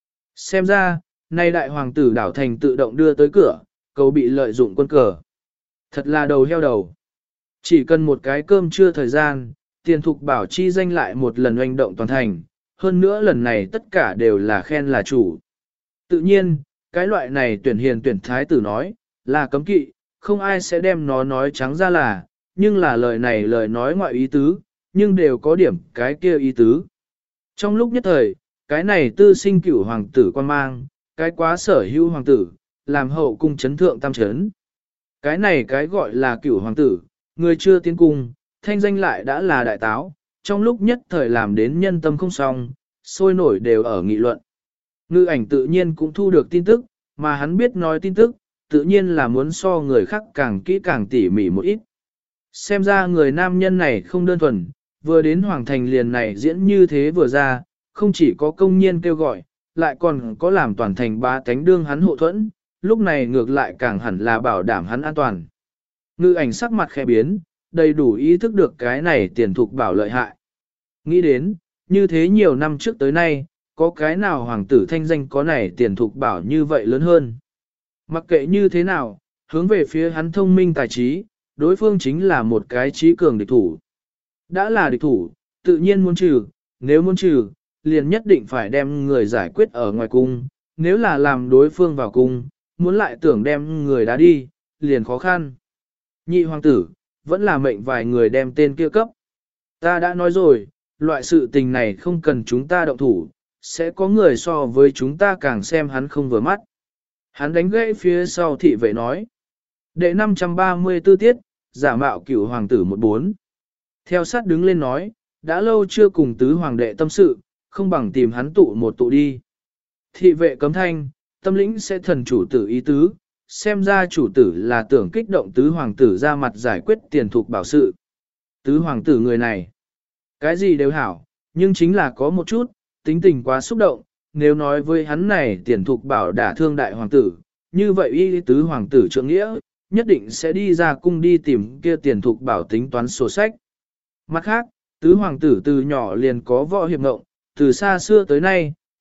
Xem ra, nay đại hoàng tử đảo thành tự động đưa tới cửa, cầu bị lợi dụng quân cờ. Thật là đầu heo đầu. Chỉ cần một cái cơm trưa thời gian, tiền thục bảo chi danh lại một lần oanh động toàn thành, hơn nữa lần này tất cả đều là khen là chủ. Tự nhiên, cái loại này tuyển hiền tuyển thái tử nói, là cấm kỵ, không ai sẽ đem nó nói trắng ra là, nhưng là lời này lời nói ngoại ý tứ, nhưng đều có điểm cái kia ý tứ. Trong lúc nhất thời, cái này tư sinh cửu hoàng tử quan mang, cái quá sở hữu hoàng tử, làm hậu cung chấn thượng tam chấn. Cái này cái gọi là cửu hoàng tử, người chưa tiến cung, thanh danh lại đã là đại táo, trong lúc nhất thời làm đến nhân tâm không xong, sôi nổi đều ở nghị luận. Ngư ảnh tự nhiên cũng thu được tin tức, mà hắn biết nói tin tức, tự nhiên là muốn so người khác càng kỹ càng tỉ mỉ một ít. Xem ra người nam nhân này không đơn thuần, vừa đến hoàng thành liền này diễn như thế vừa ra, không chỉ có công nhiên kêu gọi, lại còn có làm toàn thành ba cánh đương hắn hộ thuẫn, lúc này ngược lại càng hẳn là bảo đảm hắn an toàn. Ngư ảnh sắc mặt khẽ biến, đầy đủ ý thức được cái này tiền thục bảo lợi hại. Nghĩ đến, như thế nhiều năm trước tới nay, có cái nào hoàng tử thanh danh có này tiền thục bảo như vậy lớn hơn. Mặc kệ như thế nào, hướng về phía hắn thông minh tài trí, đối phương chính là một cái trí cường địch thủ. Đã là địch thủ, tự nhiên muốn trừ, nếu muốn trừ, liền nhất định phải đem người giải quyết ở ngoài cung, nếu là làm đối phương vào cung, muốn lại tưởng đem người đá đi, liền khó khăn. Nhị hoàng tử, vẫn là mệnh vài người đem tên kia cấp. Ta đã nói rồi, loại sự tình này không cần chúng ta động thủ, sẽ có người so với chúng ta càng xem hắn không vừa mắt. Hắn đánh gãy phía sau thị vệ nói. Đệ năm trăm ba mươi tư tiết, giả mạo cửu hoàng tử một bốn. Theo sát đứng lên nói, đã lâu chưa cùng tứ hoàng đệ tâm sự, không bằng tìm hắn tụ một tụ đi. Thị vệ cấm thanh, tâm lĩnh sẽ thần chủ tử ý tứ, xem ra chủ tử là tưởng kích động tứ hoàng tử ra mặt giải quyết tiền thục bảo sự. Tứ hoàng tử người này, cái gì đều hảo, nhưng chính là có một chút, tính tình quá xúc động, nếu nói với hắn này tiền thục bảo đả thương đại hoàng tử, như vậy y tứ hoàng tử trượng nghĩa, nhất định sẽ đi ra cung đi tìm kia tiền thục bảo tính toán sổ sách. Mặt khác, tứ hoàng tử từ nhỏ liền có võ hiệp ngộng, từ xa xưa tới nay,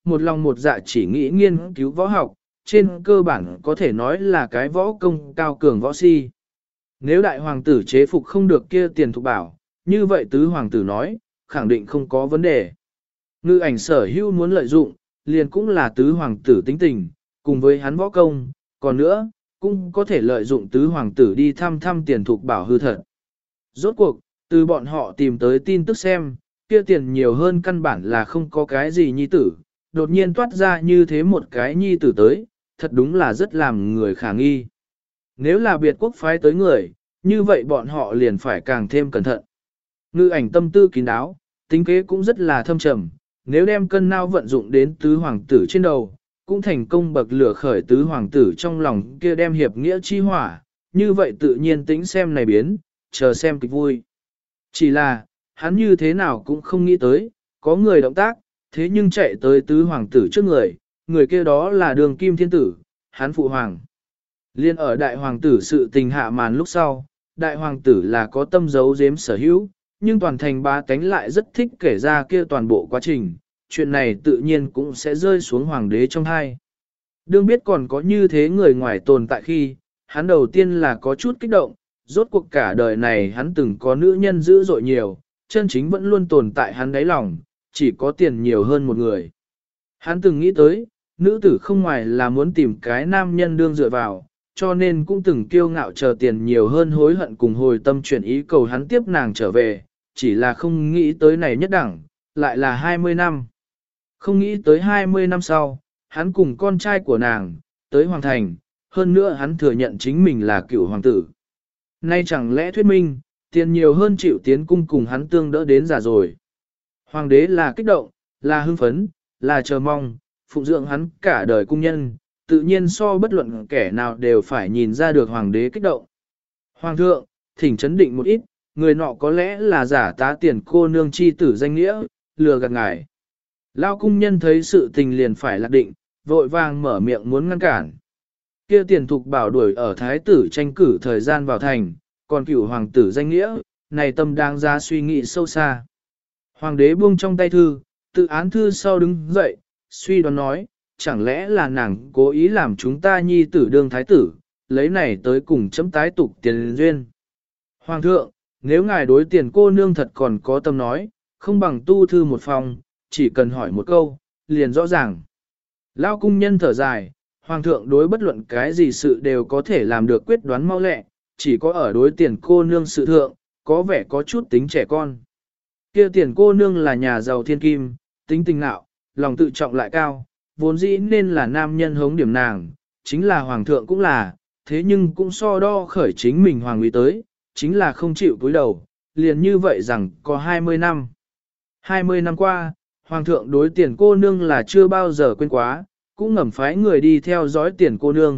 một lòng một dạ chỉ nghĩ nghiên cứu võ học, trên cơ bản có thể nói là cái võ công cao cường võ si. Nếu đại hoàng tử chế phục không được kia tiền thục bảo, như vậy tứ hoàng tử nói, khẳng định không có vấn đề. Ngư ảnh sở hữu muốn lợi dụng, liền cũng là tứ hoàng tử tính tình, cùng với hắn võ công, còn nữa, cũng có thể lợi dụng tứ hoàng tử đi thăm thăm tiền thục bảo hư thật. Rốt cuộc, từ bọn họ tìm tới tin tức xem, kia tiền nhiều hơn căn bản là không có cái gì nhi tử, đột nhiên toát ra như thế một cái nhi tử tới, thật đúng là rất làm người khả nghi. Nếu là biệt quốc phái tới người, như vậy bọn họ liền phải càng thêm cẩn thận. Ngư ảnh tâm tư kín đáo, tính kế cũng rất là thâm trầm, nếu đem cân nao vận dụng đến tứ hoàng tử trên đầu, cũng thành công bậc lửa khởi tứ hoàng tử trong lòng kia đem hiệp nghĩa chi hỏa, như vậy tự nhiên tính xem này biến, chờ xem kịch vui. Chỉ là, hắn như thế nào cũng không nghĩ tới, có người động tác, thế nhưng chạy tới tứ hoàng tử trước người, người kia đó là đường kim thiên tử, hắn phụ hoàng. Liên ở đại hoàng tử sự tình hạ màn lúc sau, đại hoàng tử là có tâm giấu giếm sở hữu, nhưng toàn thành ba tánh lại rất thích kể ra kia toàn bộ quá trình, chuyện này tự nhiên cũng sẽ rơi xuống hoàng đế trong hai. Đương biết còn có như thế người ngoài tồn tại khi, hắn đầu tiên là có chút kích động, rốt cuộc cả đời này hắn từng có nữ nhân dữ dội nhiều, chân chính vẫn luôn tồn tại hắn đáy lòng, chỉ có tiền nhiều hơn một người. Hắn từng nghĩ tới, nữ tử không ngoài là muốn tìm cái nam nhân đương dựa vào, cho nên cũng từng kiêu ngạo chờ tiền nhiều hơn hối hận cùng hồi tâm chuyển ý cầu hắn tiếp nàng trở về, chỉ là không nghĩ tới này nhất đẳng, lại là hai mươi năm. Không nghĩ tới hai mươi năm sau, hắn cùng con trai của nàng, tới hoàng thành, hơn nữa hắn thừa nhận chính mình là cựu hoàng tử. Nay chẳng lẽ thuyết minh, tiền nhiều hơn chịu tiến cung cùng hắn tương đỡ đến già rồi. Hoàng đế là kích động, là hưng phấn, là chờ mong, phụng dưỡng hắn cả đời cung nhân, tự nhiên so bất luận kẻ nào đều phải nhìn ra được hoàng đế kích động. Hoàng thượng, thỉnh chấn định một ít, người nọ có lẽ là giả tá tiền cô nương chi tử danh nghĩa, lừa gạt ngài. Lao cung nhân thấy sự tình liền phải lạc định, vội vàng mở miệng muốn ngăn cản. Kia tiền thục bảo đuổi ở thái tử tranh cử thời gian vào thành, còn cửu hoàng tử danh nghĩa, này tâm đang ra suy nghĩ sâu xa. Hoàng đế buông trong tay thư, tự án thư sau đứng dậy, suy đoán nói, chẳng lẽ là nàng cố ý làm chúng ta nhi tử đương thái tử, lấy này tới cùng chấm tái tục tiền duyên. Hoàng thượng, nếu ngài đối tiền cô nương thật còn có tâm nói, không bằng tu thư một phòng, chỉ cần hỏi một câu, liền rõ ràng. Lao cung nhân thở dài, hoàng thượng đối bất luận cái gì sự đều có thể làm được quyết đoán mau lẹ, chỉ có ở đối tiền cô nương sự thượng, có vẻ có chút tính trẻ con. Kia tiền cô nương là nhà giàu thiên kim, tính tình nạo, lòng tự trọng lại cao, vốn dĩ nên là nam nhân hống điểm nàng, chính là hoàng thượng cũng là, thế nhưng cũng so đo khởi chính mình hoàng uy tới, chính là không chịu cúi đầu, liền như vậy rằng có hai mươi năm. hai mươi năm qua, hoàng thượng đối tiền cô nương là chưa bao giờ quên quá, cũng ngầm phái người đi theo dõi tiền cô nương.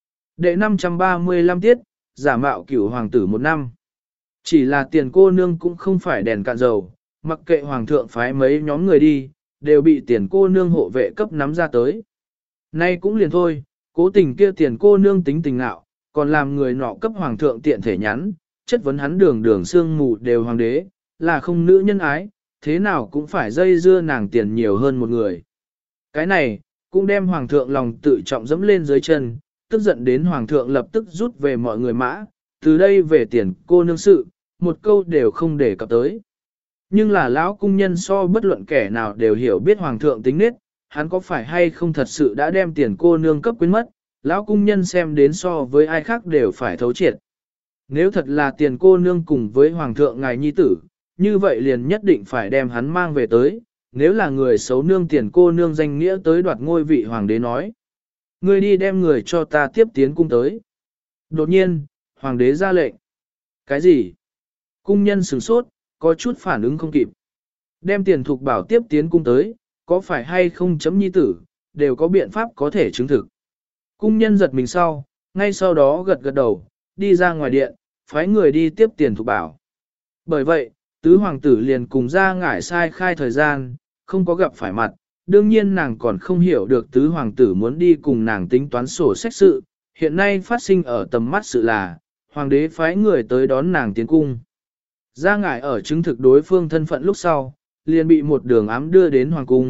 Đệ năm trăm ba mươi lăm tiết, giả mạo cửu hoàng tử một năm. Chỉ là tiền cô nương cũng không phải đèn cạn dầu, mặc kệ hoàng thượng phái mấy nhóm người đi, đều bị tiền cô nương hộ vệ cấp nắm ra tới. Nay cũng liền thôi, cố tình kia tiền cô nương tính tình nạo, còn làm người nọ cấp hoàng thượng tiện thể nhắn, chất vấn hắn đường đường xương mù đều hoàng đế, là không nữ nhân ái, thế nào cũng phải dây dưa nàng tiền nhiều hơn một người. Cái này, cũng đem hoàng thượng lòng tự trọng dẫm lên dưới chân, tức giận đến hoàng thượng lập tức rút về mọi người mã, từ đây về tiền cô nương sự, một câu đều không để cập tới. Nhưng là lão cung nhân so bất luận kẻ nào đều hiểu biết hoàng thượng tính nết, hắn có phải hay không thật sự đã đem tiền cô nương cấp quyến mất, lão cung nhân xem đến so với ai khác đều phải thấu triệt. Nếu thật là tiền cô nương cùng với hoàng thượng ngài nhi tử, như vậy liền nhất định phải đem hắn mang về tới, nếu là người xấu nương tiền cô nương danh nghĩa tới đoạt ngôi vị hoàng đế nói. Ngươi đi đem người cho ta tiếp tiến cung tới. Đột nhiên, hoàng đế ra lệnh. Cái gì? Cung nhân sửng sốt, có chút phản ứng không kịp. Đem tiền thục bảo tiếp tiến cung tới, có phải hay không chấm nhi tử, đều có biện pháp có thể chứng thực. Cung nhân giật mình sau, ngay sau đó gật gật đầu, đi ra ngoài điện, phái người đi tiếp tiền thục bảo. Bởi vậy, tứ hoàng tử liền cùng ra ngải sai khai thời gian, không có gặp phải mặt, đương nhiên nàng còn không hiểu được tứ hoàng tử muốn đi cùng nàng tính toán sổ sách sự, hiện nay phát sinh ở tầm mắt sự là, hoàng đế phái người tới đón nàng tiến cung. Ra ngải ở chứng thực đối phương thân phận lúc sau, liền bị một đường ám đưa đến hoàng cung,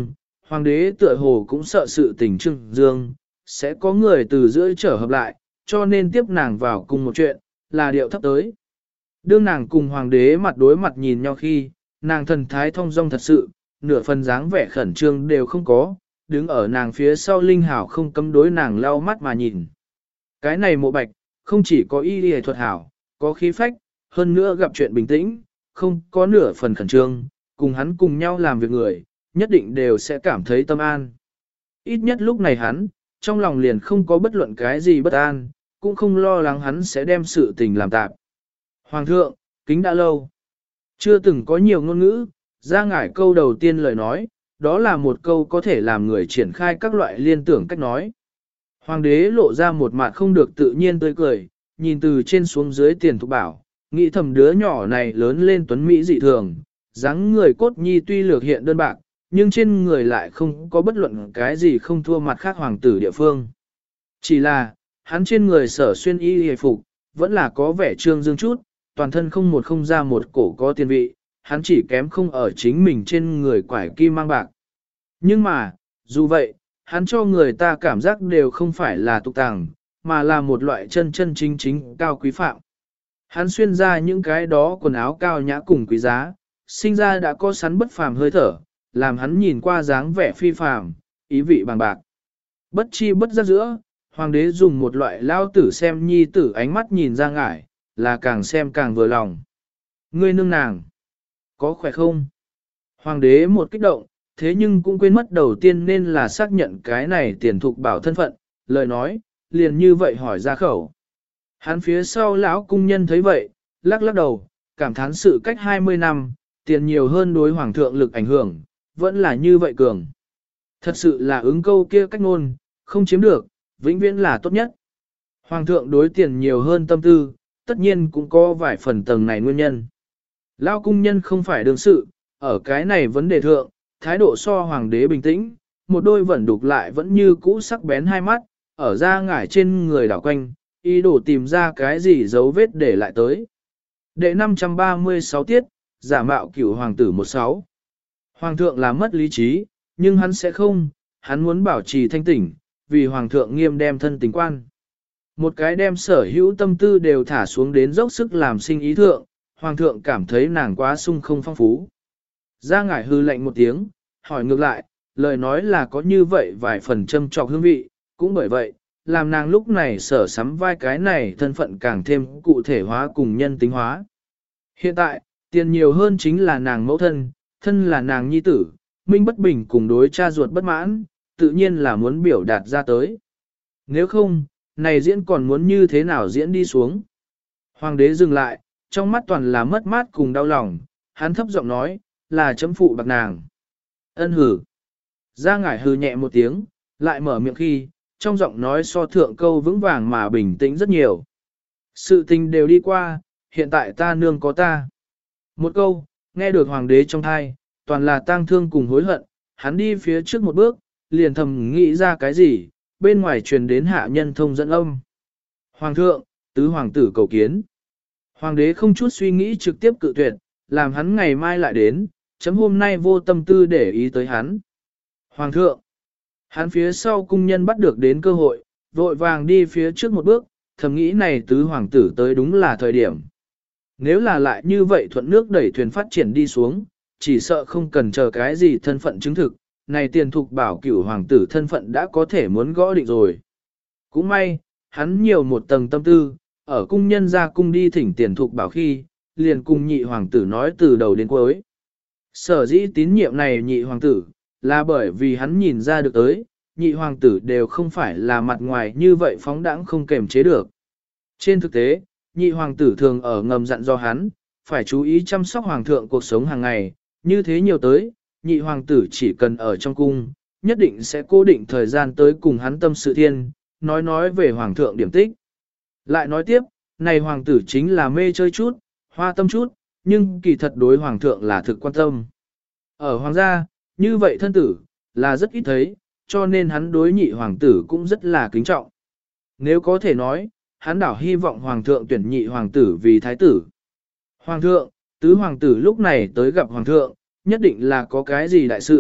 hoàng đế tựa hồ cũng sợ sự tình trưng dương, sẽ có người từ giữa trở hợp lại, cho nên tiếp nàng vào cùng một chuyện, là điệu thấp tới. Đương nàng cùng hoàng đế mặt đối mặt nhìn nhau khi, nàng thần thái thông dong thật sự, nửa phần dáng vẻ khẩn trương đều không có, đứng ở nàng phía sau linh hảo không cấm đối nàng lau mắt mà nhìn. Cái này mộ bạch, không chỉ có y y thuật hảo, có khí phách, hơn nữa gặp chuyện bình tĩnh, không có nửa phần khẩn trương, cùng hắn cùng nhau làm việc người, nhất định đều sẽ cảm thấy tâm an. Ít nhất lúc này hắn, trong lòng liền không có bất luận cái gì bất an, cũng không lo lắng hắn sẽ đem sự tình làm tạp. Hoàng thượng, kính đã lâu. Chưa từng có nhiều ngôn ngữ, ra ngải câu đầu tiên lời nói, đó là một câu có thể làm người triển khai các loại liên tưởng cách nói. Hoàng đế lộ ra một mặt không được tự nhiên tươi cười, nhìn từ trên xuống dưới Tiền Thục Bảo, nghĩ thầm đứa nhỏ này lớn lên tuấn Mỹ dị thường, dáng người cốt nhi tuy lược hiện đơn bạc, nhưng trên người lại không có bất luận cái gì không thua mặt khác hoàng tử địa phương. Chỉ là, hắn trên người sở xuyên y hề phục, vẫn là có vẻ trương dương chút, toàn thân không một không ra một cổ có tiền vị, hắn chỉ kém không ở chính mình trên người quải kim mang bạc. Nhưng mà, dù vậy, hắn cho người ta cảm giác đều không phải là tục tàng, mà là một loại chân chân chính chính cao quý phạm. Hắn xuyên ra những cái đó quần áo cao nhã cùng quý giá, sinh ra đã có sắn bất phàm hơi thở, làm hắn nhìn qua dáng vẻ phi phàm, ý vị bằng bạc. Bất chi bất giác giữa, hoàng đế dùng một loại lao tử xem nhi tử ánh mắt nhìn ra ngải, là càng xem càng vừa lòng. Ngươi nương nàng, có khỏe không? Hoàng đế một kích động, thế nhưng cũng quên mất đầu tiên nên là xác nhận cái này Tiền Thục Bảo thân phận, lời nói, liền như vậy hỏi ra khẩu. Hắn phía sau lão cung nhân thấy vậy, lắc lắc đầu, cảm thán sự cách hai mươi năm, tiền nhiều hơn đối hoàng thượng lực ảnh hưởng, vẫn là như vậy cường. Thật sự là ứng câu kia cách ngôn, không chiếm được, vĩnh viễn là tốt nhất. Hoàng thượng đối tiền nhiều hơn tâm tư, tất nhiên cũng có vài phần tầng này nguyên nhân. Lão cung nhân không phải đương sự, ở cái này vấn đề thượng, thái độ so hoàng đế bình tĩnh, một đôi vẫn đục lại vẫn như cũ sắc bén hai mắt, ở ra ngải trên người đảo quanh, ý đồ tìm ra cái gì dấu vết để lại tới. Đệ năm trăm ba mươi sáu tiết, giả mạo cửu hoàng tử một sáu. Hoàng thượng là mất lý trí, nhưng hắn sẽ không, hắn muốn bảo trì thanh tỉnh, vì hoàng thượng nghiêm đem thân tình quan. Một cái đem sở hữu tâm tư đều thả xuống đến dốc sức làm sinh ý thượng, hoàng thượng cảm thấy nàng quá sung không phong phú. Ra ngải hư lạnh một tiếng, hỏi ngược lại, lời nói là có như vậy vài phần châm trọc hương vị, cũng bởi vậy, làm nàng lúc này sở sắm vai cái này thân phận càng thêm cụ thể hóa cùng nhân tính hóa. Hiện tại, tiền nhiều hơn chính là nàng mẫu thân, thân là nàng nhi tử, minh bất bình cùng đối cha ruột bất mãn, tự nhiên là muốn biểu đạt ra tới. Nếu không, này diễn còn muốn như thế nào diễn đi xuống. Hoàng đế dừng lại, trong mắt toàn là mất mát cùng đau lòng, hắn thấp giọng nói, là chấm phụ bạc nàng. Ân hử. Ra ngải hừ nhẹ một tiếng, lại mở miệng khi, trong giọng nói so thượng câu vững vàng mà bình tĩnh rất nhiều. Sự tình đều đi qua, hiện tại ta nương có ta. Một câu, nghe được hoàng đế trong thai, toàn là tang thương cùng hối hận, hắn đi phía trước một bước, liền thầm nghĩ ra cái gì, bên ngoài truyền đến hạ nhân thông dẫn âm. Hoàng thượng, tứ hoàng tử cầu kiến. Hoàng đế không chút suy nghĩ trực tiếp cự tuyệt, làm hắn ngày mai lại đến, chấm hôm nay vô tâm tư để ý tới hắn. Hoàng thượng, hắn phía sau cung nhân bắt được đến cơ hội, vội vàng đi phía trước một bước, thầm nghĩ này tứ hoàng tử tới đúng là thời điểm. Nếu là lại như vậy thuận nước đẩy thuyền phát triển đi xuống, chỉ sợ không cần chờ cái gì thân phận chứng thực, này Tiền Thục Bảo cửu hoàng tử thân phận đã có thể muốn gõ định rồi. Cũng may, hắn nhiều một tầng tâm tư, ở cung nhân ra cung đi thỉnh Tiền Thục Bảo khi, liền cùng nhị hoàng tử nói từ đầu đến cuối. Sở dĩ tín nhiệm này nhị hoàng tử, là bởi vì hắn nhìn ra được tới, nhị hoàng tử đều không phải là mặt ngoài như vậy phóng đãng không kềm chế được. Trên thực tế, nhị hoàng tử thường ở ngầm dặn do hắn, phải chú ý chăm sóc hoàng thượng cuộc sống hàng ngày, như thế nhiều tới, nhị hoàng tử chỉ cần ở trong cung, nhất định sẽ cố định thời gian tới cùng hắn tâm sự thiên, nói nói về hoàng thượng điểm tích. Lại nói tiếp, này hoàng tử chính là mê chơi chút, hoa tâm chút, nhưng kỳ thật đối hoàng thượng là thực quan tâm. Ở hoàng gia, như vậy thân tử, là rất ít thấy, cho nên hắn đối nhị hoàng tử cũng rất là kính trọng. Nếu có thể nói, hắn đảo hy vọng hoàng thượng tuyển nhị hoàng tử vì thái tử. Hoàng thượng, tứ hoàng tử lúc này tới gặp hoàng thượng, nhất định là có cái gì đại sự,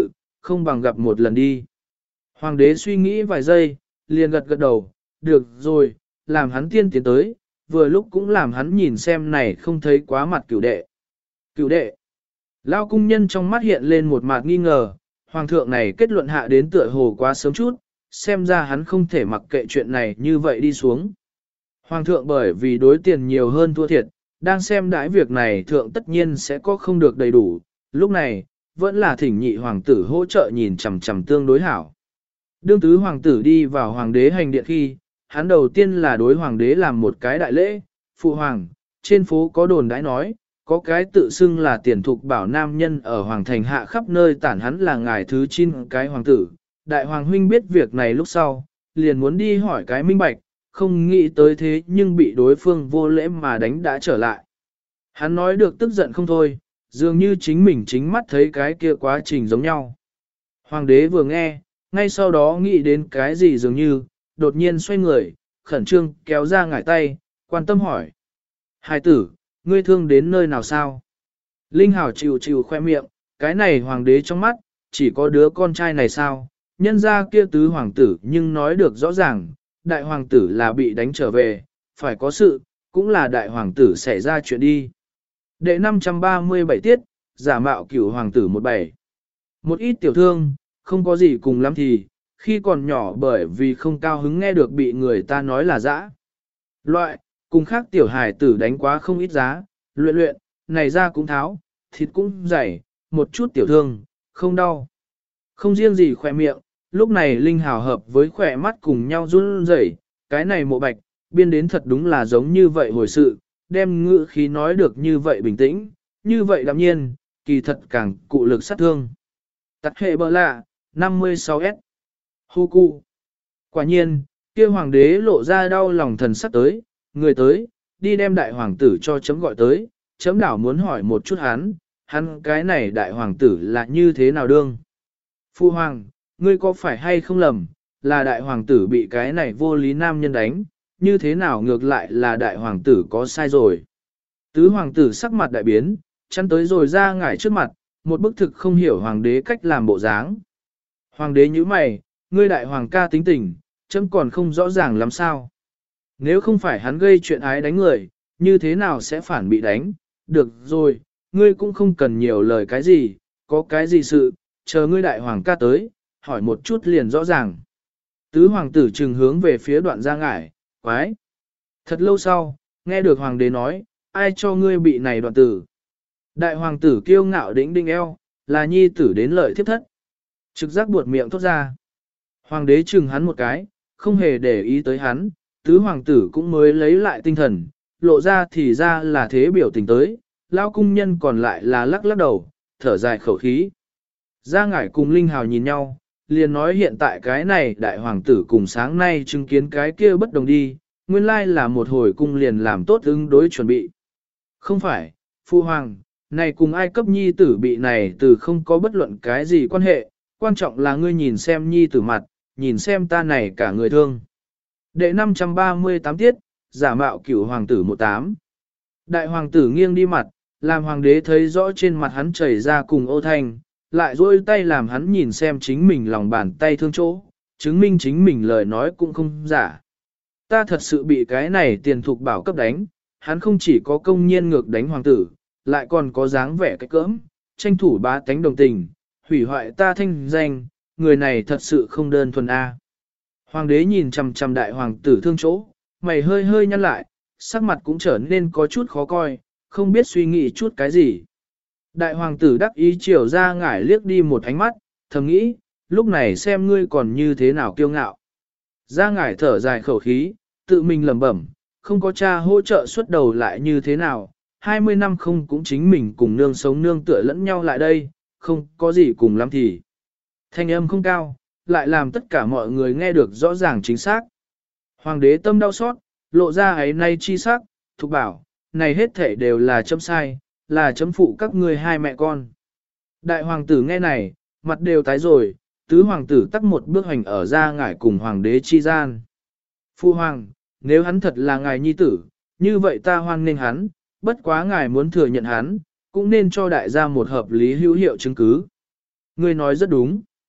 không bằng gặp một lần đi. Hoàng đế suy nghĩ vài giây, liền gật gật đầu, được rồi, làm hắn tiên tiến tới, vừa lúc cũng làm hắn nhìn xem này không thấy quá mặt cửu đệ. Cửu đệ, lao cung nhân trong mắt hiện lên một mặt nghi ngờ, hoàng thượng này kết luận hạ đến tựa hồ quá sớm chút, xem ra hắn không thể mặc kệ chuyện này như vậy đi xuống. Hoàng thượng bởi vì đối tiền nhiều hơn thua thiệt, đang xem đãi việc này thượng tất nhiên sẽ có không được đầy đủ, lúc này, vẫn là thỉnh nhị hoàng tử hỗ trợ nhìn chằm chằm tương đối hảo. Đương tứ hoàng tử đi vào hoàng đế hành điện khi, hắn đầu tiên là đối hoàng đế làm một cái đại lễ, phụ hoàng, trên phố có đồn đãi nói, có cái tự xưng là tiền thục bảo nam nhân ở hoàng thành hạ khắp nơi tản hắn là ngài thứ chín cái hoàng tử. Đại hoàng huynh biết việc này lúc sau, liền muốn đi hỏi cái minh bạch, không nghĩ tới thế nhưng bị đối phương vô lễ mà đánh đã trở lại. Hắn nói được tức giận không thôi, dường như chính mình chính mắt thấy cái kia quá trình giống nhau. Hoàng đế vừa nghe, ngay sau đó nghĩ đến cái gì dường như, đột nhiên xoay người, khẩn trương kéo ra ngải tay, quan tâm hỏi. Hai tử, ngươi thương đến nơi nào sao? Linh Hảo chịu chịu khoe miệng, cái này hoàng đế trong mắt, chỉ có đứa con trai này sao? Nhân ra kia tứ hoàng tử nhưng nói được rõ ràng, đại hoàng tử là bị đánh trở về, phải có sự, cũng là đại hoàng tử xảy ra chuyện đi. Đệ năm trăm ba mươi bảy tiết, giả mạo cửu hoàng tử một bảy. Một ít tiểu thương, không có gì cùng lắm thì, khi còn nhỏ bởi vì không cao hứng nghe được bị người ta nói là dã. Loại, cùng khác tiểu hài tử đánh quá không ít giá, luyện luyện, này ra cũng tháo, thịt cũng dày, một chút tiểu thương, không đau. Không riêng gì khỏe miệng, lúc này Linh Hào hợp với khỏe mắt cùng nhau run rẩy, cái này mộ bạch, biên đến thật đúng là giống như vậy hồi sự, đem ngữ khí nói được như vậy bình tĩnh, như vậy đạm nhiên, kỳ thật càng cụ lực sát thương. Tắt hệ bờ lạ, năm mươi sáu S. Hu cu. Quả nhiên, kia hoàng đế lộ ra đau lòng thần sắc tới, người tới, đi đem đại hoàng tử cho chấm gọi tới, chấm đảo muốn hỏi một chút hắn, hắn cái này đại hoàng tử là như thế nào đương. Phu hoàng, ngươi có phải hay không lầm, là đại hoàng tử bị cái này vô lý nam nhân đánh, như thế nào ngược lại là đại hoàng tử có sai rồi. Tứ hoàng tử sắc mặt đại biến, chắn tới rồi ra ngải trước mặt, một bức thực không hiểu hoàng đế cách làm bộ dáng. Hoàng đế như mày, ngươi đại hoàng ca tính tình, chấm còn không rõ ràng làm sao. Nếu không phải hắn gây chuyện ái đánh người, như thế nào sẽ phản bị đánh, được rồi, ngươi cũng không cần nhiều lời cái gì, có cái gì sự, chờ ngươi đại hoàng ca tới, hỏi một chút liền rõ ràng. Tứ hoàng tử trừng hướng về phía đoạn ra ngải, quái. Thật lâu sau, nghe được hoàng đế nói, ai cho ngươi bị này đoạn tử. Đại hoàng tử kiêu ngạo đĩnh đinh eo, là nhi tử đến lợi thiếp thất. Trực giác buột miệng thốt ra. Hoàng đế chừng hắn một cái, không hề để ý tới hắn, tứ hoàng tử cũng mới lấy lại tinh thần, lộ ra thì ra là thế biểu tình tới, lao cung nhân còn lại là lắc lắc đầu, thở dài khẩu khí. Gia Ngải cùng Linh Hào nhìn nhau, liền nói hiện tại cái này đại hoàng tử cùng sáng nay chứng kiến cái kia bất đồng đi, nguyên lai là một hồi cung liền làm tốt ứng đối chuẩn bị. Không phải, phu hoàng, này cùng ai cấp nhi tử bị này từ không có bất luận cái gì quan hệ, quan trọng là ngươi nhìn xem nhi tử mặt, nhìn xem ta này cả người thương. Đệ năm trăm ba mươi tám tiết, giả mạo cửu hoàng tử một tám. Đại hoàng tử nghiêng đi mặt, làm hoàng đế thấy rõ trên mặt hắn chảy ra cùng ô thanh, lại dôi tay làm hắn nhìn xem chính mình lòng bàn tay thương chỗ, chứng minh chính mình lời nói cũng không giả. Ta thật sự bị cái này tiền thục bảo cấp đánh, hắn không chỉ có công nhiên ngược đánh hoàng tử, lại còn có dáng vẻ cái cỡm, tranh thủ bá tánh đồng tình, hủy hoại ta thanh danh, người này thật sự không đơn thuần A. Hoàng đế nhìn chằm chằm đại hoàng tử thương chỗ, mày hơi hơi nhăn lại, sắc mặt cũng trở nên có chút khó coi, không biết suy nghĩ chút cái gì. Đại hoàng tử đắc ý chiều ra ngải liếc đi một ánh mắt, thầm nghĩ, lúc này xem ngươi còn như thế nào kiêu ngạo. Ra ngải thở dài khẩu khí, tự mình lẩm bẩm, không có cha hỗ trợ xuất đầu lại như thế nào, hai mươi năm không cũng chính mình cùng nương sống nương tựa lẫn nhau lại đây, không có gì cùng lắm thì. Thanh âm không cao, lại làm tất cả mọi người nghe được rõ ràng chính xác. Hoàng đế tâm đau xót, lộ ra ấy nay chi sắc, thục bảo, này hết thể đều là chấm sai, là chấm phụ các ngươi hai mẹ con. Đại hoàng tử nghe này, mặt đều tái rồi, tứ hoàng tử tắc một bước hành ở ra ngải cùng hoàng đế chi gian. Phu hoàng, nếu hắn thật là ngài nhi tử, như vậy ta hoan nghênh hắn, bất quá ngài muốn thừa nhận hắn, cũng nên cho đại gia một hợp lý hữu hiệu chứng cứ. Ngươi nói rất đúng.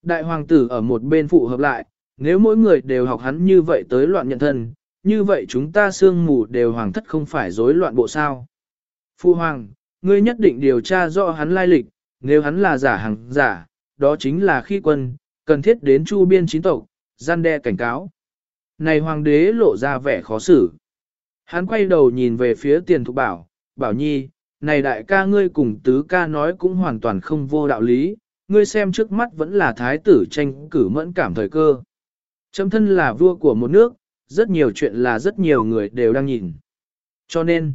Đại hoàng tử ở một bên phụ hợp lại, nếu mỗi người đều học hắn như vậy tới loạn nhận thân, như vậy chúng ta sương mù đều hoàng thất không phải rối loạn bộ sao. Phu hoàng, ngươi nhất định điều tra rõ hắn lai lịch, nếu hắn là giả hàng giả, đó chính là khi quân, cần thiết đến chu biên chính tộc, gian đe cảnh cáo. Này hoàng đế lộ ra vẻ khó xử. Hắn quay đầu nhìn về phía tiền thục bảo, bảo nhi, này đại ca ngươi cùng tứ ca nói cũng hoàn toàn không vô đạo lý, ngươi xem trước mắt vẫn là thái tử tranh cử mẫn cảm thời cơ. Chấm thân là vua của một nước, rất nhiều chuyện là rất nhiều người đều đang nhìn. Cho nên,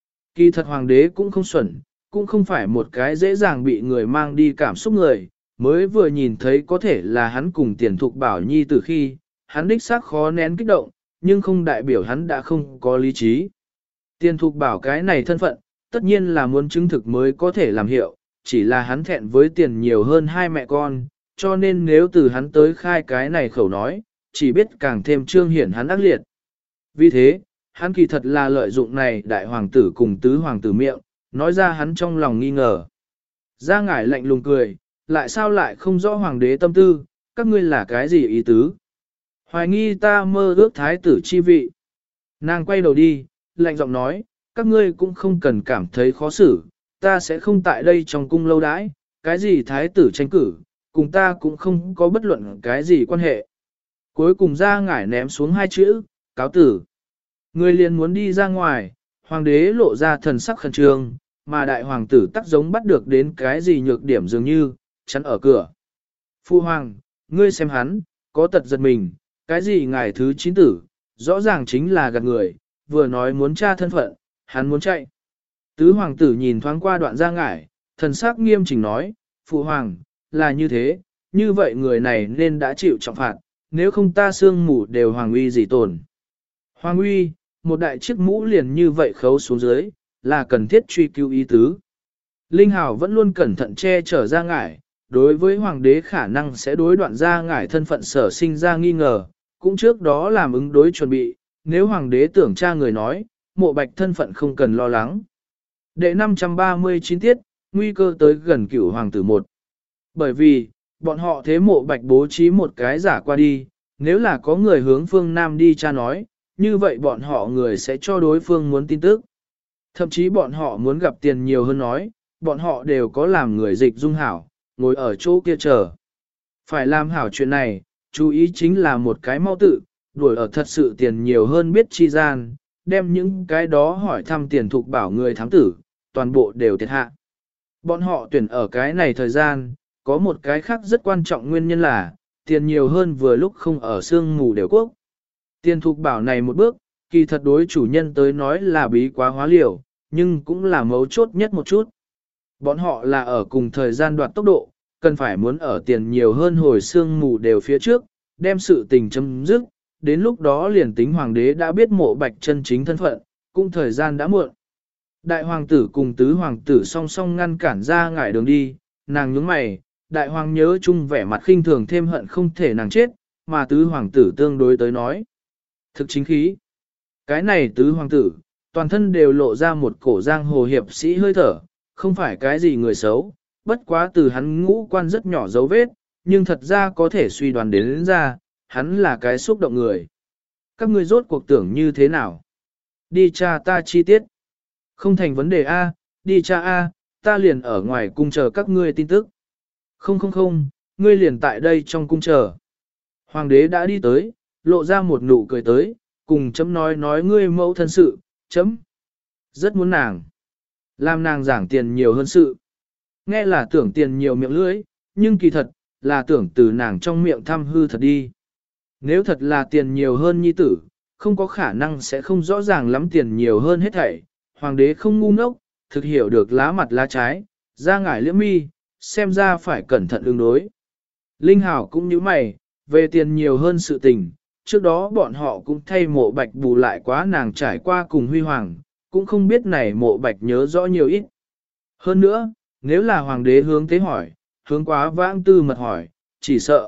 kỳ thật hoàng đế cũng không xuẩn, cũng không phải một cái dễ dàng bị người mang đi cảm xúc người, mới vừa nhìn thấy có thể là hắn cùng tiền thục bảo nhi từ khi, hắn đích xác khó nén kích động, nhưng không đại biểu hắn đã không có lý trí. Tiền thục bảo cái này thân phận, tất nhiên là muốn chứng thực mới có thể làm hiệu, chỉ là hắn thẹn với tiền nhiều hơn hai mẹ con, cho nên nếu từ hắn tới khai cái này khẩu nói, chỉ biết càng thêm trương hiển hắn ác liệt. Vì thế, hắn kỳ thật là lợi dụng này đại hoàng tử cùng tứ hoàng tử miệng, nói ra hắn trong lòng nghi ngờ. Gia ngải lạnh lùng cười, lại sao lại không rõ hoàng đế tâm tư, các ngươi là cái gì ý tứ? Hoài nghi ta mơ ước thái tử chi vị. Nàng quay đầu đi, lạnh giọng nói, các ngươi cũng không cần cảm thấy khó xử, ta sẽ không tại đây trong cung lâu đãi, cái gì thái tử tranh cử, cùng ta cũng không có bất luận cái gì quan hệ. Cuối cùng ra ngải ném xuống hai chữ, cáo tử. Người liền muốn đi ra ngoài, hoàng đế lộ ra thần sắc khẩn trương, mà đại hoàng tử tắc giống bắt được đến cái gì nhược điểm dường như, chắn ở cửa. Phu hoàng, ngươi xem hắn, có tật giật mình, cái gì ngài thứ chín tử, rõ ràng chính là gạt người, vừa nói muốn tra thân phận, hắn muốn chạy. Tứ hoàng tử nhìn thoáng qua đoạn ra ngải, thần sắc nghiêm chỉnh nói, phụ hoàng, là như thế, như vậy người này nên đã chịu trọng phạt, nếu không ta xương mù đều hoàng uy gì tồn. Hoàng uy, một đại chiếc mũ liền như vậy khấu xuống dưới, là cần thiết truy cứu ý tứ. Linh Hào vẫn luôn cẩn thận che chở ra ngải, đối với hoàng đế khả năng sẽ đối đoạn ra ngải thân phận sở sinh ra nghi ngờ, cũng trước đó làm ứng đối chuẩn bị, nếu hoàng đế tưởng tra người nói, mộ bạch thân phận không cần lo lắng. Đệ năm trăm ba mươi chín tiết, nguy cơ tới gần cửu hoàng tử một. Bởi vì, bọn họ thế mộ bạch bố trí một cái giả qua đi, nếu là có người hướng phương Nam đi tra nói, như vậy bọn họ người sẽ cho đối phương muốn tin tức. Thậm chí bọn họ muốn gặp tiền nhiều hơn nói, bọn họ đều có làm người dịch dung hảo, ngồi ở chỗ kia chờ. Phải làm hảo chuyện này, chú ý chính là một cái mau tự, đuổi ở thật sự tiền nhiều hơn biết chi gian, đem những cái đó hỏi thăm tiền thục bảo người thám tử, toàn bộ đều thiệt hạ. Bọn họ tuyển ở cái này thời gian, có một cái khác rất quan trọng nguyên nhân là, tiền nhiều hơn vừa lúc không ở sương mù đều quốc. Tiền thục bảo này một bước, kỳ thật đối chủ nhân tới nói là bí quá hóa liều, nhưng cũng là mấu chốt nhất một chút. Bọn họ là ở cùng thời gian đoạt tốc độ, cần phải muốn ở tiền nhiều hơn hồi sương mù đều phía trước, đem sự tình chấm dứt, đến lúc đó liền tính hoàng đế đã biết mộ bạch chân chính thân phận, cũng thời gian đã muộn. Đại hoàng tử cùng tứ hoàng tử song song ngăn cản ra ngải đường đi, nàng nhướng mày, đại hoàng nhớ chung vẻ mặt khinh thường thêm hận không thể nàng chết, mà tứ hoàng tử tương đối tới nói. Thực chính khí. Cái này tứ hoàng tử, toàn thân đều lộ ra một cổ giang hồ hiệp sĩ hơi thở, không phải cái gì người xấu, bất quá từ hắn ngũ quan rất nhỏ dấu vết, nhưng thật ra có thể suy đoán đến, đến ra, hắn là cái xúc động người. Các ngươi rốt cuộc tưởng như thế nào? Đi cha ta chi tiết. Không thành vấn đề A, đi cha A, ta liền ở ngoài cung chờ các ngươi tin tức. Không không không, ngươi liền tại đây trong cung chờ. Hoàng đế đã đi tới, lộ ra một nụ cười tới, cùng chấm nói nói ngươi mẫu thân sự, chấm. Rất muốn nàng. Làm nàng giảng tiền nhiều hơn sự. Nghe là tưởng tiền nhiều miệng lưỡi, nhưng kỳ thật, là tưởng từ nàng trong miệng thăm hư thật đi. Nếu thật là tiền nhiều hơn nhi tử, không có khả năng sẽ không rõ ràng lắm tiền nhiều hơn hết thảy. Hoàng đế không ngu ngốc, thực hiểu được lá mặt lá trái, ra ngải liễm mi, xem ra phải cẩn thận ứng đối. Linh Hảo cũng như mày, về tiền nhiều hơn sự tình, trước đó bọn họ cũng thay mộ bạch bù lại quá nàng trải qua cùng huy hoàng, cũng không biết này mộ bạch nhớ rõ nhiều ít. Hơn nữa, nếu là hoàng đế hướng thế hỏi, hướng quá vãng tư mật hỏi, chỉ sợ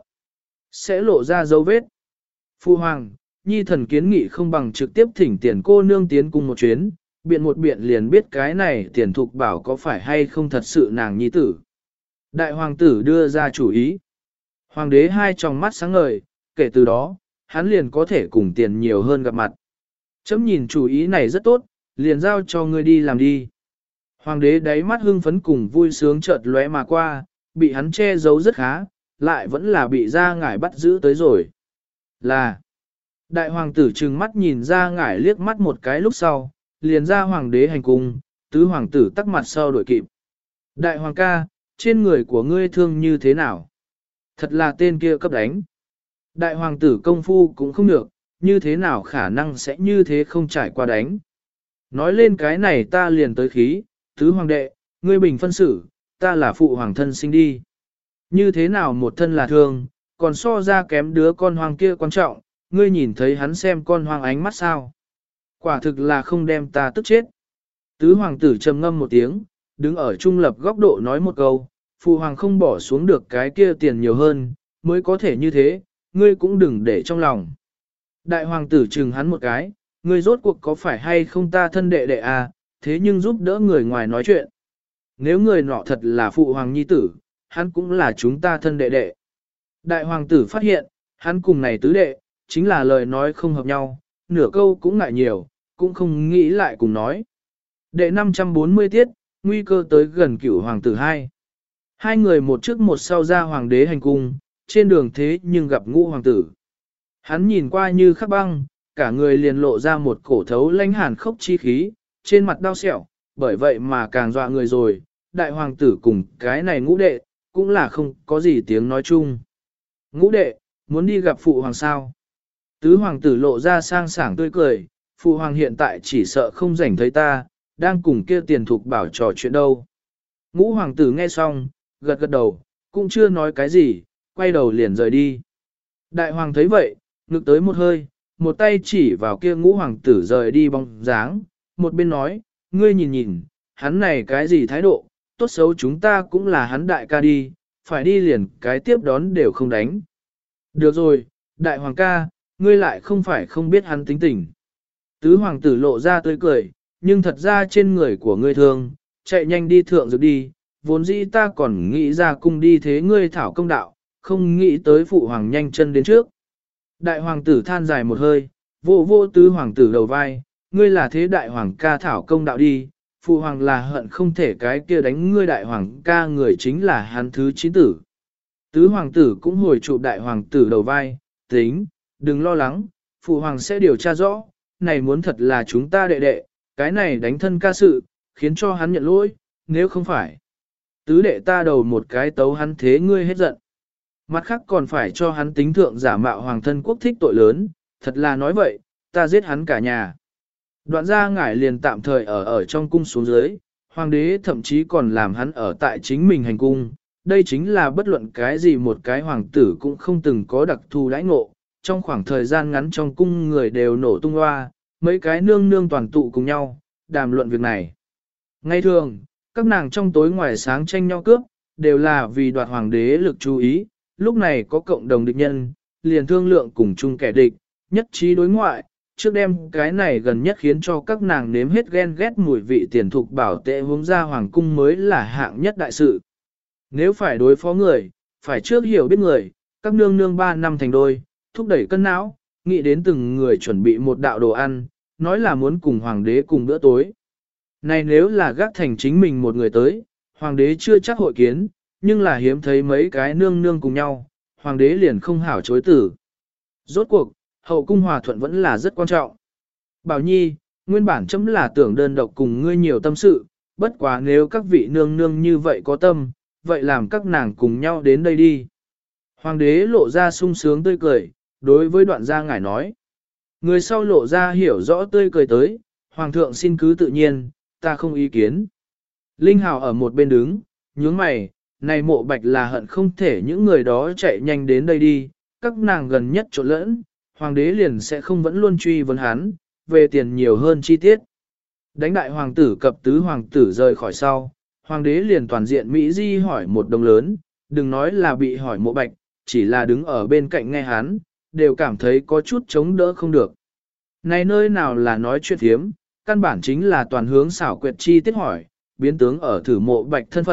sẽ lộ ra dấu vết. Phu hoàng, nhi thần kiến nghị không bằng trực tiếp thỉnh tiền cô nương tiến cùng một chuyến, biện một biện liền biết cái này tiền thục bảo có phải hay không thật sự nàng nhi tử. Đại hoàng tử đưa ra chủ ý. Hoàng đế hai tròng mắt sáng ngời, kể từ đó, hắn liền có thể cùng tiền nhiều hơn gặp mặt. Chấm nhìn chủ ý này rất tốt, liền giao cho ngươi đi làm đi. Hoàng đế đáy mắt hưng phấn cùng vui sướng chợt lóe mà qua, bị hắn che giấu rất khá, lại vẫn là bị ra ngải bắt giữ tới rồi. Là, đại hoàng tử trừng mắt nhìn ra ngải liếc mắt một cái lúc sau, liền ra hoàng đế hành cung, tứ hoàng tử tắc mặt sau đổi kịp. Đại hoàng ca, trên người của ngươi thương như thế nào? Thật là tên kia cấp đánh. Đại hoàng tử công phu cũng không được, như thế nào khả năng sẽ như thế không trải qua đánh. Nói lên cái này ta liền tới khí, tứ hoàng đệ, ngươi bình phân xử, ta là phụ hoàng thân sinh đi. Như thế nào một thân là thương, còn so ra kém đứa con hoang kia quan trọng, ngươi nhìn thấy hắn xem con hoang ánh mắt sao. Quả thực là không đem ta tức chết. Tứ hoàng tử trầm ngâm một tiếng, đứng ở trung lập góc độ nói một câu, phụ hoàng không bỏ xuống được cái kia tiền nhiều hơn, mới có thể như thế, ngươi cũng đừng để trong lòng. Đại hoàng tử chừng hắn một cái, ngươi rốt cuộc có phải hay không ta thân đệ đệ à, thế nhưng giúp đỡ người ngoài nói chuyện. Nếu người nọ thật là phụ hoàng nhi tử, hắn cũng là chúng ta thân đệ đệ. Đại hoàng tử phát hiện, hắn cùng này tứ đệ, chính là lời nói không hợp nhau, nửa câu cũng ngại nhiều, cũng không nghĩ lại cùng nói. Đệ năm trăm bốn mươi tiết, nguy cơ tới gần cửu hoàng tử hai. Hai người một trước một sau ra hoàng đế hành cung, trên đường thế nhưng gặp ngũ hoàng tử. Hắn nhìn qua như khắc băng, cả người liền lộ ra một cổ thấu lãnh hàn khốc chi khí, trên mặt đau sẹo, bởi vậy mà càng dọa người rồi, đại hoàng tử cùng cái này ngũ đệ, cũng là không có gì tiếng nói chung. Ngũ đệ, muốn đi gặp phụ hoàng sao? Tứ hoàng tử lộ ra sang sảng tươi cười, phụ hoàng hiện tại chỉ sợ không rảnh thấy ta, đang cùng kia tiền thục bảo trò chuyện đâu. Ngũ hoàng tử nghe xong, gật gật đầu, cũng chưa nói cái gì, quay đầu liền rời đi. Đại hoàng thấy vậy, ngực tới một hơi, một tay chỉ vào kia ngũ hoàng tử rời đi bóng dáng, một bên nói, ngươi nhìn nhìn, hắn này cái gì thái độ, tốt xấu chúng ta cũng là hắn đại ca đi, phải đi liền cái tiếp đón đều không đánh. Được rồi, đại hoàng ca, ngươi lại không phải không biết hắn tính tình. Tứ hoàng tử lộ ra tươi cười, nhưng thật ra trên người của ngươi thương, chạy nhanh đi thượng dược đi, vốn dĩ ta còn nghĩ ra cung đi thế ngươi thảo công đạo, không nghĩ tới phụ hoàng nhanh chân đến trước. Đại hoàng tử than dài một hơi, vô vô tứ hoàng tử đầu vai, ngươi là thế đại hoàng ca thảo công đạo đi, phụ hoàng là hận không thể cái kia đánh ngươi đại hoàng ca người chính là hắn thứ chín tử. Tứ hoàng tử cũng hồi chụp đại hoàng tử đầu vai, tính, đừng lo lắng, phụ hoàng sẽ điều tra rõ, này muốn thật là chúng ta đệ đệ, cái này đánh thân ca sự, khiến cho hắn nhận lỗi, nếu không phải. Tứ đệ ta đầu một cái tấu hắn thế ngươi hết giận. Mặt khác còn phải cho hắn tính thượng giả mạo hoàng thân quốc thích tội lớn, thật là nói vậy, ta giết hắn cả nhà. Đoạn gia ngải liền tạm thời ở ở trong cung xuống dưới, hoàng đế thậm chí còn làm hắn ở tại chính mình hành cung. Đây chính là bất luận cái gì một cái hoàng tử cũng không từng có đặc thù đãi ngộ. Trong khoảng thời gian ngắn trong cung người đều nổ tung loa, mấy cái nương nương toàn tụ cùng nhau, đàm luận việc này. Ngay thường, các nàng trong tối ngoài sáng tranh nhau cướp, đều là vì đoạt hoàng đế lực chú ý, lúc này có cộng đồng địch nhân, liền thương lượng cùng chung kẻ địch, nhất trí đối ngoại, trước đêm cái này gần nhất khiến cho các nàng nếm hết ghen ghét mùi vị tiền thục bảo tệ hướng ra hoàng cung mới là hạng nhất đại sự. Nếu phải đối phó người, phải trước hiểu biết người, các nương nương ba năm thành đôi, thúc đẩy cân não, nghĩ đến từng người chuẩn bị một đạo đồ ăn, nói là muốn cùng hoàng đế cùng bữa tối. Này nếu là gác thành chính mình một người tới, hoàng đế chưa chắc hội kiến, nhưng là hiếm thấy mấy cái nương nương cùng nhau, hoàng đế liền không hảo chối tử. Rốt cuộc, hậu cung hòa thuận vẫn là rất quan trọng. Bảo Nhi, nguyên bản chấm là tưởng đơn độc cùng ngươi nhiều tâm sự, bất quá nếu các vị nương nương như vậy có tâm, vậy làm các nàng cùng nhau đến đây đi. Hoàng đế lộ ra sung sướng tươi cười, đối với đoạn gia ngải nói. Người sau lộ ra hiểu rõ tươi cười tới, hoàng thượng xin cứ tự nhiên, ta không ý kiến. Linh Hào ở một bên đứng, nhướng mày, này mộ bạch là hận không thể những người đó chạy nhanh đến đây đi, các nàng gần nhất trộn lẫn, hoàng đế liền sẽ không vẫn luôn truy vấn hắn, về tiền nhiều hơn chi tiết. Đánh đại hoàng tử cập tứ hoàng tử rời khỏi sau, hoàng đế liền toàn diện Mỹ Di hỏi một đồng lớn, đừng nói là bị hỏi mộ bạch, chỉ là đứng ở bên cạnh nghe hắn, đều cảm thấy có chút chống đỡ không được. Này nơi nào là nói chuyện thiếm, căn bản chính là toàn hướng xảo quyệt chi tiết hỏi, biến tướng ở thử mộ bạch thân phận,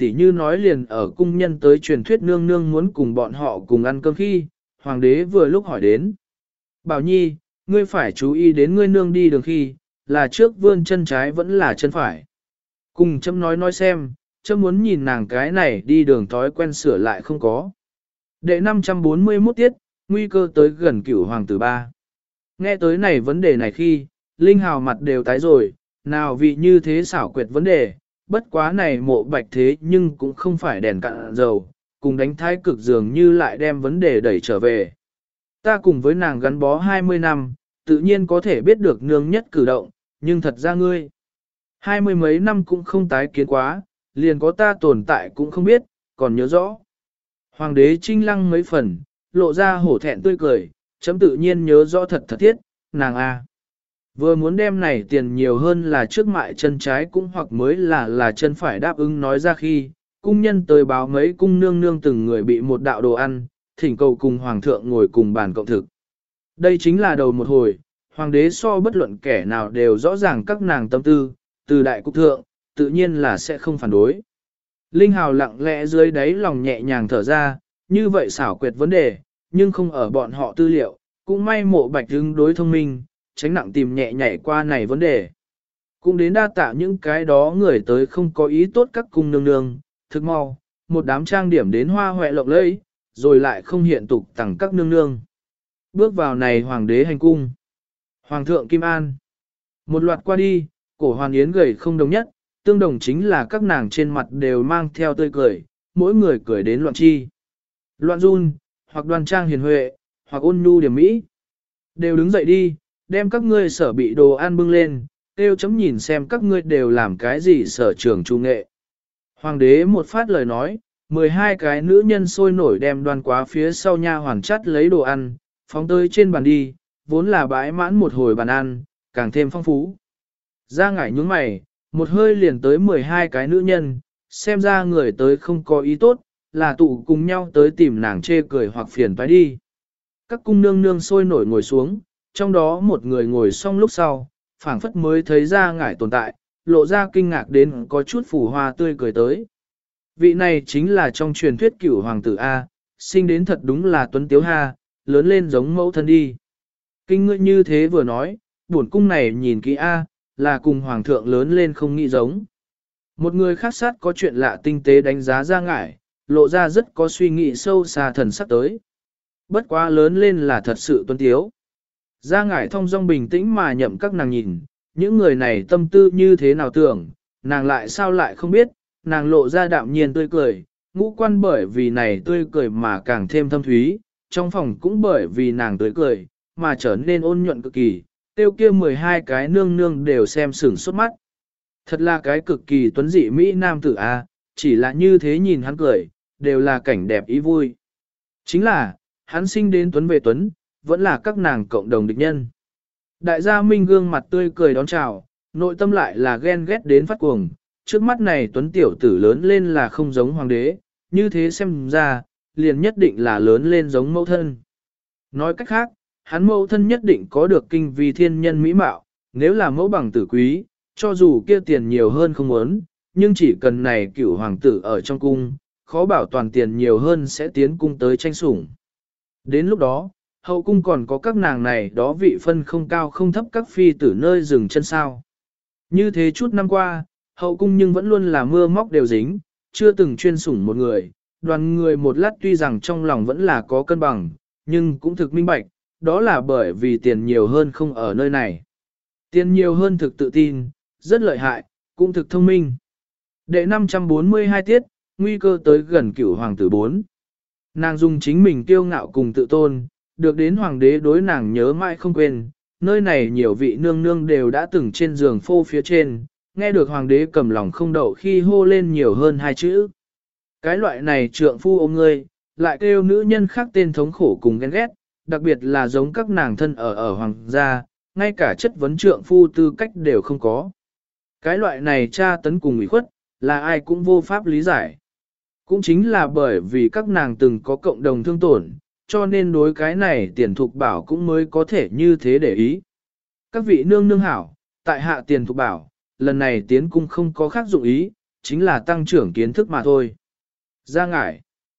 tỉ như nói liền ở cung nhân tới truyền thuyết nương nương muốn cùng bọn họ cùng ăn cơm khi, hoàng đế vừa lúc hỏi đến. Bảo Nhi, ngươi phải chú ý đến ngươi nương đi đường khi, là trước vươn chân trái vẫn là chân phải. Cùng chấm nói nói xem, chấm muốn nhìn nàng cái này đi đường thói quen sửa lại không có. Đệ năm trăm bốn mươi mốt tiết, nguy cơ tới gần cửu hoàng tử ba. Nghe tới này vấn đề này khi, Linh Hào mặt đều tái rồi, nào vì như thế xảo quyệt vấn đề, bất quá này mộ bạch thế nhưng cũng không phải đèn cạn dầu, cùng đánh thái cực dường như lại đem vấn đề đẩy trở về. Ta cùng với nàng gắn bó hai mươi năm, tự nhiên có thể biết được nương nhất cử động, nhưng thật ra ngươi. Hai mươi mấy năm cũng không tái kiến quá, liền có ta tồn tại cũng không biết, còn nhớ rõ. Hoàng đế trinh lăng mấy phần, lộ ra hổ thẹn tươi cười, chấm tự nhiên nhớ rõ thật thật thiết, nàng a. Vừa muốn đem này tiền nhiều hơn là trước mại chân trái cũng hoặc mới là là chân phải đáp ứng nói ra khi, cung nhân tới báo mấy cung nương nương từng người bị một đạo đồ ăn, thỉnh cầu cùng hoàng thượng ngồi cùng bàn cộng thực. Đây chính là đầu một hồi, hoàng đế so bất luận kẻ nào đều rõ ràng các nàng tâm tư, từ đại cục thượng, tự nhiên là sẽ không phản đối. Linh Hào lặng lẽ dưới đáy lòng nhẹ nhàng thở ra, như vậy xảo quyệt vấn đề, nhưng không ở bọn họ tư liệu, cũng may mộ bạch hứng đối thông minh, tránh nặng tìm nhẹ nhảy qua này vấn đề. Cũng đến đa tạ những cái đó người tới không có ý tốt các cung nương nương, thực mau, một đám trang điểm đến hoa hoẹ lộng lẫy, rồi lại không hiện tục tặng các nương nương. Bước vào này hoàng đế hành cung. Hoàng thượng Kim An. Một loạt qua đi, cổ hoàn yến gầy không đồng nhất, tương đồng chính là các nàng trên mặt đều mang theo tươi cười, mỗi người cười đến loạn chi. Loạn run, hoặc đoan trang hiền huệ, hoặc ôn nhu điểm mỹ. Đều đứng dậy đi, đem các ngươi sở bị đồ ăn bưng lên, kêu chấm nhìn xem các ngươi đều làm cái gì sở trường trung nghệ. Hoàng đế một phát lời nói, mười hai cái nữ nhân sôi nổi đem đoan quá phía sau nha hoàn chắt lấy đồ ăn, phóng tới trên bàn đi, vốn là bãi mãn một hồi bàn ăn, càng thêm phong phú. Ra ngải nhúng mày, một hơi liền tới mười hai cái nữ nhân, xem ra người tới không có ý tốt, là tụ cùng nhau tới tìm nàng chê cười hoặc phiền phải đi. Các cung nương nương sôi nổi ngồi xuống, trong đó một người ngồi xong lúc sau, phảng phất mới thấy ra ngải tồn tại, lộ ra kinh ngạc đến có chút phủ hoa tươi cười tới. Vị này chính là trong truyền thuyết cửu hoàng tử A, sinh đến thật đúng là tuấn tiếu ha, lớn lên giống mẫu thân đi. Kinh ngươi như thế vừa nói, buồn cung này nhìn kỹ A, là cùng hoàng thượng lớn lên không nghĩ giống. Một người khác sát có chuyện lạ tinh tế đánh giá ra ngải, lộ ra rất có suy nghĩ sâu xa thần sắc tới. Bất quá lớn lên là thật sự tuấn tiếu. Ra ngải thông dong bình tĩnh mà nhậm các nàng nhìn, những người này tâm tư như thế nào tưởng, nàng lại sao lại không biết, nàng lộ ra đạm nhiên tươi cười, ngũ quan bởi vì này tươi cười mà càng thêm thâm thúy, trong phòng cũng bởi vì nàng tươi cười, mà trở nên ôn nhuận cực kỳ, tiêu kia mười hai cái nương nương đều xem sửng sốt mắt. Thật là cái cực kỳ tuấn dị Mỹ nam tử A, chỉ là như thế nhìn hắn cười, đều là cảnh đẹp ý vui. Chính là, hắn sinh đến tuấn về tuấn, vẫn là các nàng cộng đồng địch nhân. Đại gia Minh gương mặt tươi cười đón chào, nội tâm lại là ghen ghét đến phát cuồng, trước mắt này tuấn tiểu tử lớn lên là không giống hoàng đế, như thế xem ra, liền nhất định là lớn lên giống mẫu thân. Nói cách khác, hắn mẫu thân nhất định có được kinh vì thiên nhân mỹ mạo, nếu là mẫu bằng tử quý, cho dù kia tiền nhiều hơn không muốn, nhưng chỉ cần này cửu hoàng tử ở trong cung, khó bảo toàn tiền nhiều hơn sẽ tiến cung tới tranh sủng. Đến lúc đó, hậu cung còn có các nàng này đó vị phân không cao không thấp các phi tử nơi dừng chân sao. Như thế chút năm qua, hậu cung nhưng vẫn luôn là mưa móc đều dính, chưa từng chuyên sủng một người, đoàn người một lát tuy rằng trong lòng vẫn là có cân bằng, nhưng cũng thực minh bạch, đó là bởi vì tiền nhiều hơn không ở nơi này. Tiền nhiều hơn thực tự tin, rất lợi hại, cũng thực thông minh. Đệ năm trăm bốn mươi hai tiết, nguy cơ tới gần cửu hoàng tử bốn. Nàng dùng chính mình kiêu ngạo cùng tự tôn, được đến hoàng đế đối nàng nhớ mãi không quên, nơi này nhiều vị nương nương đều đã từng trên giường phô phía trên, nghe được hoàng đế cầm lòng không đậu khi hô lên nhiều hơn hai chữ. Cái loại này trượng phu ôm ngươi, lại kêu nữ nhân khác tên thống khổ cùng ghen ghét, đặc biệt là giống các nàng thân ở ở hoàng gia, ngay cả chất vấn trượng phu tư cách đều không có. Cái loại này tra tấn cùng ủy khuất, là ai cũng vô pháp lý giải. Cũng chính là bởi vì các nàng từng có cộng đồng thương tổn, cho nên đối cái này tiền thục bảo cũng mới có thể như thế để ý. Các vị nương nương hảo, tại hạ tiền thục bảo, lần này tiến cung không có khác dụng ý, chính là tăng trưởng kiến thức mà thôi. Ra ngải,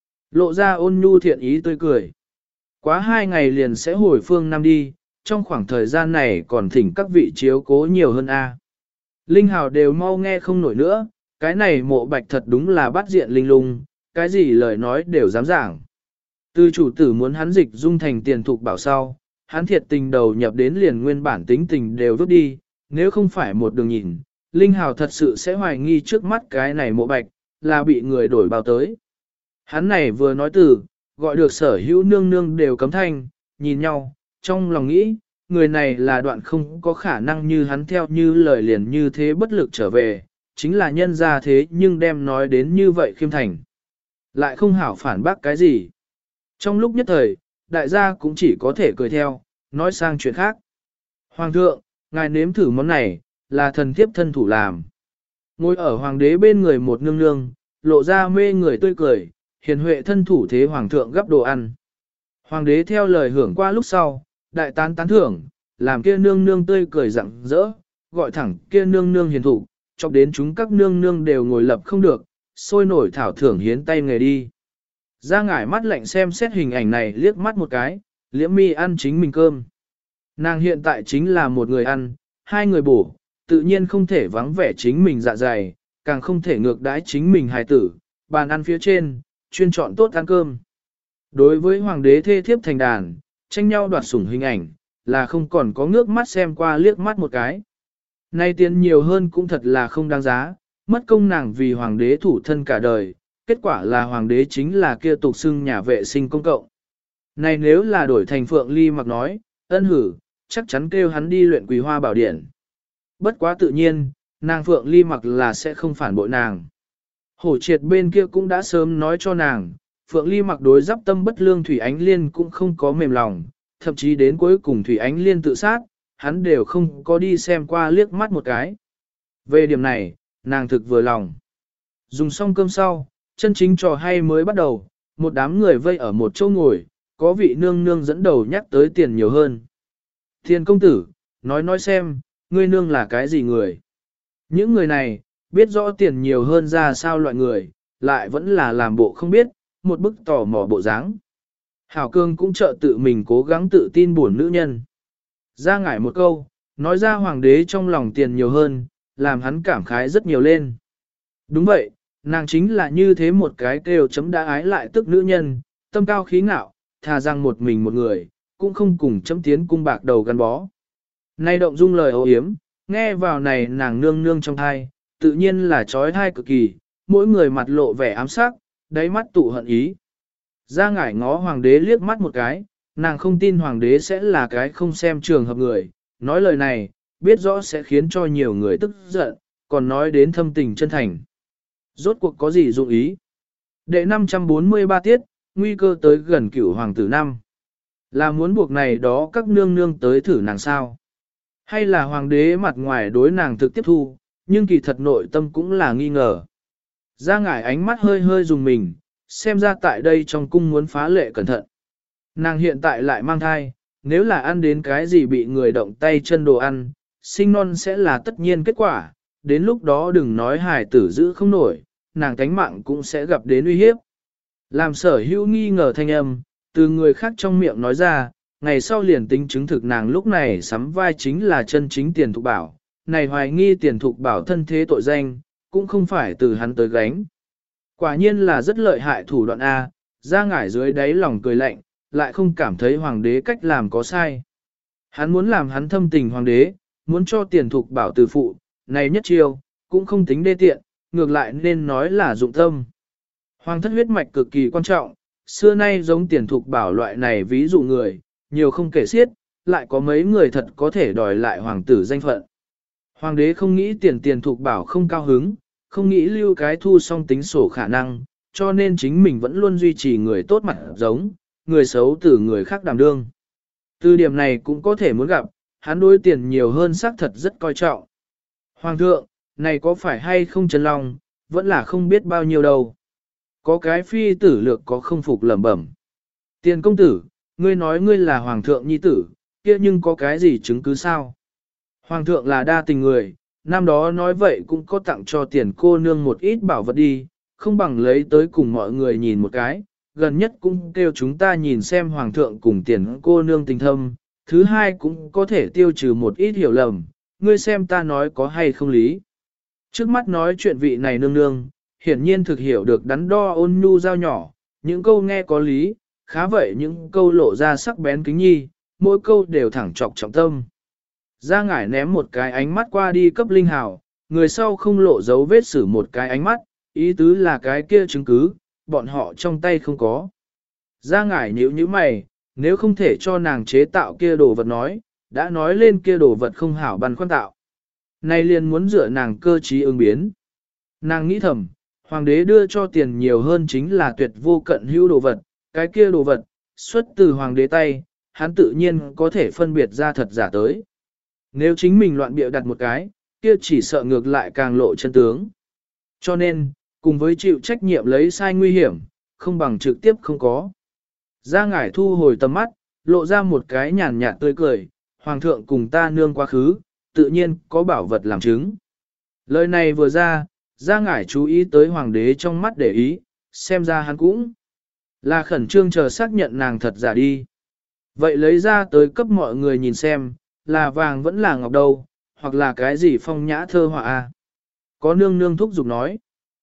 lộ ra ôn nhu thiện ý tươi cười. Quá hai ngày liền sẽ hồi phương Nam đi, trong khoảng thời gian này còn thỉnh các vị chiếu cố nhiều hơn a. Linh Hào đều mau nghe không nổi nữa, cái này mộ bạch thật đúng là bắt diện linh lung, cái gì lời nói đều dám giảng. Từ chủ tử muốn hắn dịch dung thành tiền thục bảo sau, hắn thiệt tình đầu nhập đến liền nguyên bản tính tình đều vứt đi, nếu không phải một đường nhìn, Linh Hào thật sự sẽ hoài nghi trước mắt cái này mộ bạch, là bị người đổi bao tới. Hắn này vừa nói từ, gọi được sở hữu nương nương đều cấm thanh, nhìn nhau, trong lòng nghĩ, người này là đoạn không có khả năng như hắn theo như lời liền như thế bất lực trở về, chính là nhân ra thế nhưng đem nói đến như vậy khiêm thành. Lại không hảo phản bác cái gì. Trong lúc nhất thời, đại gia cũng chỉ có thể cười theo, nói sang chuyện khác. Hoàng thượng, ngài nếm thử món này, là thần thiếp thân thủ làm. Ngồi ở hoàng đế bên người một nương nương, lộ ra mê người tươi cười, hiền huệ thân thủ thế hoàng thượng gấp đồ ăn. Hoàng đế theo lời hưởng qua lúc sau, đại tán tán thưởng, làm kia nương nương tươi cười rạng rỡ, gọi thẳng kia nương nương hiền thủ, chọc đến chúng các nương nương đều ngồi lập không được, sôi nổi thảo thưởng hiến tay nghề đi. Ra ngải mắt lạnh xem xét hình ảnh này liếc mắt một cái, liễm mi ăn chính mình cơm. Nàng hiện tại chính là một người ăn, hai người bổ, tự nhiên không thể vắng vẻ chính mình dạ dày, càng không thể ngược đãi chính mình hài tử, bàn ăn phía trên, chuyên chọn tốt ăn cơm. Đối với hoàng đế thê thiếp thành đàn, tranh nhau đoạt sủng hình ảnh, là không còn có ngước mắt xem qua liếc mắt một cái. Nay tiền nhiều hơn cũng thật là không đáng giá, mất công nàng vì hoàng đế thủ thân cả đời, kết quả là hoàng đế chính là kia tục xưng nhà vệ sinh công cộng. Này nếu là đổi thành Phượng Ly Mặc nói, ân hử, chắc chắn kêu hắn đi luyện Quỳ Hoa Bảo Điển. Bất quá tự nhiên, nàng Phượng Ly Mặc là sẽ không phản bội nàng. Hổ triệt bên kia cũng đã sớm nói cho nàng, Phượng Ly Mặc đối giáp tâm bất lương Thủy Ánh Liên cũng không có mềm lòng, thậm chí đến cuối cùng Thủy Ánh Liên tự sát, hắn đều không có đi xem qua liếc mắt một cái. Về điểm này, nàng thực vừa lòng. Dùng xong cơm sau, chân chính trò hay mới bắt đầu, một đám người vây ở một chỗ ngồi, có vị nương nương dẫn đầu nhắc tới tiền nhiều hơn. Thiên công tử, nói nói xem, ngươi nương là cái gì người? Những người này, biết rõ tiền nhiều hơn ra sao loại người, lại vẫn là làm bộ không biết, một bức tò mò bộ dáng. Hảo Cương cũng trợ tự mình cố gắng tự tin buồn nữ nhân. Ra ngải một câu, nói ra hoàng đế trong lòng tiền nhiều hơn, làm hắn cảm khái rất nhiều lên. Đúng vậy, nàng chính là như thế một cái kêu chấm đã ái lại tức nữ nhân, tâm cao khí ngạo, thà rằng một mình một người, cũng không cùng chấm tiến cung bạc đầu gắn bó. Nay động dung lời ô hiếm, nghe vào này nàng nương nương trong thai, tự nhiên là trói thai cực kỳ, mỗi người mặt lộ vẻ ám sắc, đáy mắt tụ hận ý. Ra ngải ngó hoàng đế liếc mắt một cái, nàng không tin hoàng đế sẽ là cái không xem trường hợp người, nói lời này, biết rõ sẽ khiến cho nhiều người tức giận, còn nói đến thâm tình chân thành. Rốt cuộc có gì dụng ý? Đệ năm trăm bốn mươi ba tiết, nguy cơ tới gần cửu hoàng tử năm. Là muốn buộc này đó các nương nương tới thử nàng sao? Hay là hoàng đế mặt ngoài đối nàng thực tiếp thu, nhưng kỳ thật nội tâm cũng là nghi ngờ. Ra ngải ánh mắt hơi hơi dùng mình, xem ra tại đây trong cung muốn phá lệ cẩn thận. Nàng hiện tại lại mang thai, nếu là ăn đến cái gì bị người động tay chân đồ ăn, sinh non sẽ là tất nhiên kết quả, đến lúc đó đừng nói hài tử giữ không nổi, nàng tánh mạng cũng sẽ gặp đến uy hiếp. Làm sở hữu nghi ngờ thanh âm, từ người khác trong miệng nói ra, ngày sau liền tính chứng thực nàng lúc này sắm vai chính là chân chính tiền thục bảo, này hoài nghi tiền thục bảo thân thế tội danh, cũng không phải từ hắn tới gánh. Quả nhiên là rất lợi hại thủ đoạn A, ra ngải dưới đáy lòng cười lạnh, lại không cảm thấy hoàng đế cách làm có sai. Hắn muốn làm hắn thâm tình hoàng đế, muốn cho tiền thục bảo từ phụ, này nhất chiêu, cũng không tính đê tiện, ngược lại nên nói là dụng tâm. Hoàng thất huyết mạch cực kỳ quan trọng, xưa nay giống tiền thục bảo loại này ví dụ người, nhiều không kể xiết, lại có mấy người thật có thể đòi lại hoàng tử danh phận. Hoàng đế không nghĩ tiền tiền thục bảo không cao hứng, không nghĩ lưu cái thu song tính sổ khả năng, cho nên chính mình vẫn luôn duy trì người tốt mặt giống, người xấu từ người khác đảm đương. Từ điểm này cũng có thể muốn gặp, hắn đối tiền nhiều hơn xác thật rất coi trọng. Hoàng thượng, này có phải hay không chân lòng, vẫn là không biết bao nhiêu đâu. Có cái phi tử lược có không phục lẩm bẩm. Tiền công tử, ngươi nói ngươi là hoàng thượng nhi tử, kia nhưng có cái gì chứng cứ sao? Hoàng thượng là đa tình người, năm đó nói vậy cũng có tặng cho tiền cô nương một ít bảo vật đi, không bằng lấy tới cùng mọi người nhìn một cái, gần nhất cũng kêu chúng ta nhìn xem hoàng thượng cùng tiền cô nương tình thâm, thứ hai cũng có thể tiêu trừ một ít hiểu lầm, ngươi xem ta nói có hay không lý. Trước mắt nói chuyện vị này nương nương, hiển nhiên thực hiểu được đắn đo ôn nhu giao nhỏ, những câu nghe có lý, khá vậy những câu lộ ra sắc bén kính nhi, mỗi câu đều thẳng trọc trọng tâm. Gia ngải ném một cái ánh mắt qua đi cấp Linh Hào, người sau không lộ dấu vết xử một cái ánh mắt, ý tứ là cái kia chứng cứ, bọn họ trong tay không có. Gia ngải nhíu nhíu mày, nếu không thể cho nàng chế tạo kia đồ vật nói, đã nói lên kia đồ vật không hảo băn khoăn tạo. Nay liền muốn dựa nàng cơ trí ứng biến. Nàng nghĩ thầm, hoàng đế đưa cho tiền nhiều hơn chính là tuyệt vô cận hữu đồ vật, cái kia đồ vật, xuất từ hoàng đế tay, hắn tự nhiên có thể phân biệt ra thật giả tới. Nếu chính mình loạn bịa đặt một cái, kia chỉ sợ ngược lại càng lộ chân tướng. Cho nên, cùng với chịu trách nhiệm lấy sai nguy hiểm, không bằng trực tiếp không có. Gia ngải thu hồi tầm mắt, lộ ra một cái nhàn nhạt tươi cười, hoàng thượng cùng ta nương quá khứ, tự nhiên có bảo vật làm chứng. Lời này vừa ra, Gia ngải chú ý tới hoàng đế trong mắt để ý, xem ra hắn cũng là khẩn trương chờ xác nhận nàng thật giả đi. Vậy lấy ra tới cấp mọi người nhìn xem, là vàng vẫn là ngọc đâu, hoặc là cái gì phong nhã thơ họa a. Có nương nương thúc giục nói.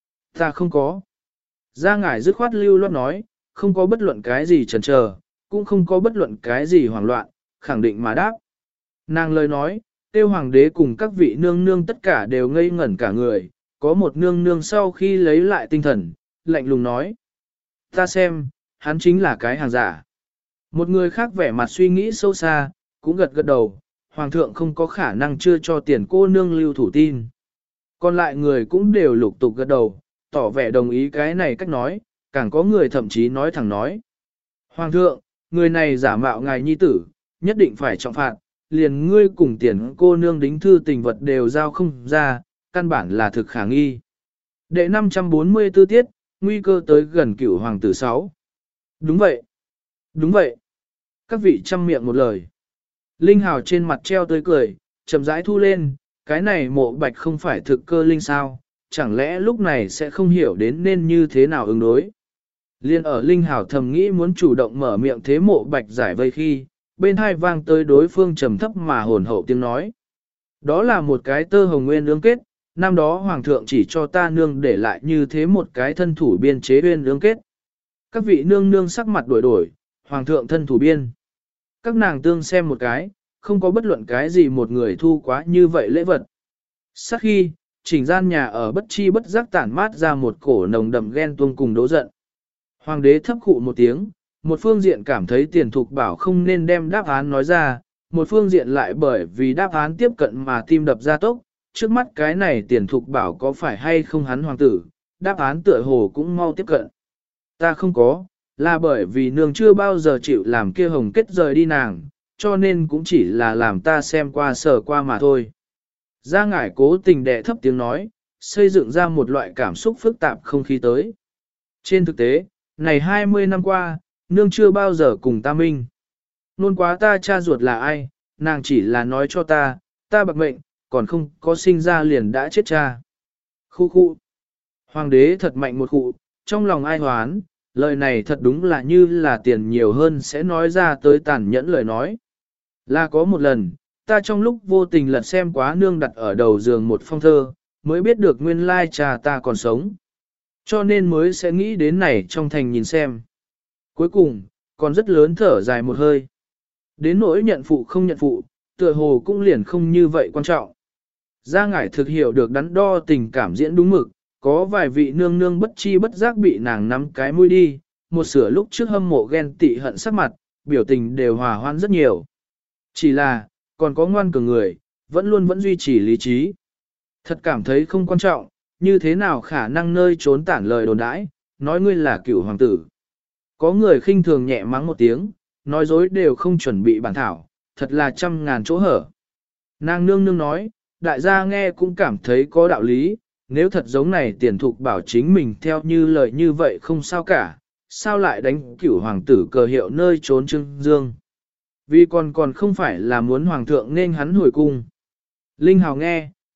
Ta không có. Gia ngải dứt khoát lưu loát nói, không có bất luận cái gì chần chờ, cũng không có bất luận cái gì hoảng loạn, khẳng định mà đáp. Nàng lời nói, tiêu hoàng đế cùng các vị nương nương tất cả đều ngây ngẩn cả người, có một nương nương sau khi lấy lại tinh thần, lạnh lùng nói. Ta xem, hắn chính là cái hàng giả. Một người khác vẻ mặt suy nghĩ sâu xa, cũng gật gật đầu, hoàng thượng không có khả năng chưa cho tiền cô nương lưu thủ tin. Còn lại người cũng đều lục tục gật đầu, tỏ vẻ đồng ý cái này cách nói, càng có người thậm chí nói thẳng nói. Hoàng thượng, người này giả mạo ngài nhi tử, nhất định phải trọng phạt, liền ngươi cùng tiền cô nương đính thư tình vật đều giao không ra, căn bản là thực khả nghi. Đệ năm trăm bốn mươi tư tiết, nguy cơ tới gần cửu hoàng tử sáu. Đúng vậy. Đúng vậy. Các vị chăm miệng một lời. Linh hào trên mặt treo tươi cười, chậm rãi thu lên, cái này mộ bạch không phải thực cơ linh sao, chẳng lẽ lúc này sẽ không hiểu đến nên như thế nào ứng đối. Liên ở Linh hào thầm nghĩ muốn chủ động mở miệng thế mộ bạch giải vây khi, bên hai vang tới đối phương trầm thấp mà hồn hậu tiếng nói. Đó là một cái tơ hồng nguyên ương kết, năm đó hoàng thượng chỉ cho ta nương để lại như thế một cái thân thủ biên chế nguyên ương kết. Các vị nương nương sắc mặt đổi đổi, hoàng thượng thân thủ biên. Các nàng tương xem một cái, không có bất luận cái gì một người thu quá như vậy lễ vật. Sắc khi, chỉnh gian nhà ở bất chi bất giác tản mát ra một cổ nồng đậm ghen tuông cùng đố giận. Hoàng đế thấp khụ một tiếng, một phương diện cảm thấy tiền thục bảo không nên đem đáp án nói ra, một phương diện lại bởi vì đáp án tiếp cận mà tim đập ra tốc, trước mắt cái này tiền thục bảo có phải hay không hắn hoàng tử, đáp án tựa hồ cũng mau tiếp cận. Ta không có, là bởi vì nương chưa bao giờ chịu làm kia hồng kết rời đi nàng, cho nên cũng chỉ là làm ta xem qua sở qua mà thôi. Gia ngải cố tình đè thấp tiếng nói, xây dựng ra một loại cảm xúc phức tạp không khí tới. Trên thực tế, này hai mươi năm qua, nương chưa bao giờ cùng ta minh. Luôn quá ta cha ruột là ai, nàng chỉ là nói cho ta, ta bạc mệnh, còn không có sinh ra liền đã chết cha. Khu khu. Hoàng đế thật mạnh một khu, trong lòng ai hoán, lời này thật đúng là như là tiền nhiều hơn sẽ nói ra tới tàn nhẫn lời nói. Là có một lần, ta trong lúc vô tình lật xem quá nương đặt ở đầu giường một phong thơ, mới biết được nguyên lai cha ta còn sống. Cho nên mới sẽ nghĩ đến này trong thành nhìn xem. Cuối cùng, còn rất lớn thở dài một hơi. Đến nỗi nhận phụ không nhận phụ, tựa hồ cũng liền không như vậy quan trọng. Gia ngải thực hiểu được đắn đo tình cảm diễn đúng mực, có vài vị nương nương bất chi bất giác bị nàng nắm cái mũi đi, một sửa lúc trước hâm mộ ghen tị hận sắc mặt, biểu tình đều hòa hoãn rất nhiều. Chỉ là, còn có ngoan cường người, vẫn luôn vẫn duy trì lý trí. Thật cảm thấy không quan trọng, như thế nào khả năng nơi trốn tản lời đồn đãi, nói ngươi là cựu hoàng tử. Có người khinh thường nhẹ mắng một tiếng, nói dối đều không chuẩn bị bản thảo, thật là trăm ngàn chỗ hở. Nàng nương nương nói, đại gia nghe cũng cảm thấy có đạo lý, nếu thật giống này tiền thục bảo chính mình theo như lời như vậy không sao cả, sao lại đánh cửu hoàng tử cờ hiệu nơi trốn trưng dương. Vì còn còn không phải là muốn hoàng thượng nên hắn hồi cung. Linh Hào nghe,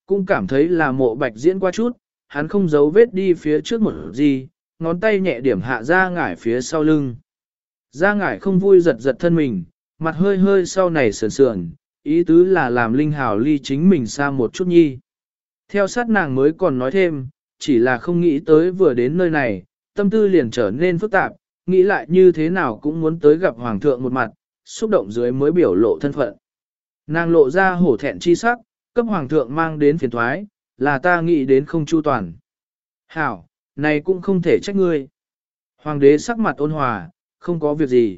cũng cảm thấy là Mộ Bạch diễn qua chút, hắn không giấu vết đi phía trước một gì, ngón tay nhẹ điểm hạ Gia Ngải phía sau lưng. Gia Ngải không vui giật giật thân mình, mặt hơi hơi sau này sườn sườn, ý tứ là làm Linh Hào ly chính mình xa một chút nhi. Theo sát nàng mới còn nói thêm, chỉ là không nghĩ tới vừa đến nơi này, tâm tư liền trở nên phức tạp, nghĩ lại như thế nào cũng muốn tới gặp Hoàng thượng một mặt, xúc động dưới mới biểu lộ thân phận. Nàng lộ ra hổ thẹn chi sắc, cấp Hoàng thượng mang đến phiền thoái, là ta nghĩ đến không chu toàn. Hảo, này cũng không thể trách ngươi. Hoàng đế sắc mặt ôn hòa, không có việc gì.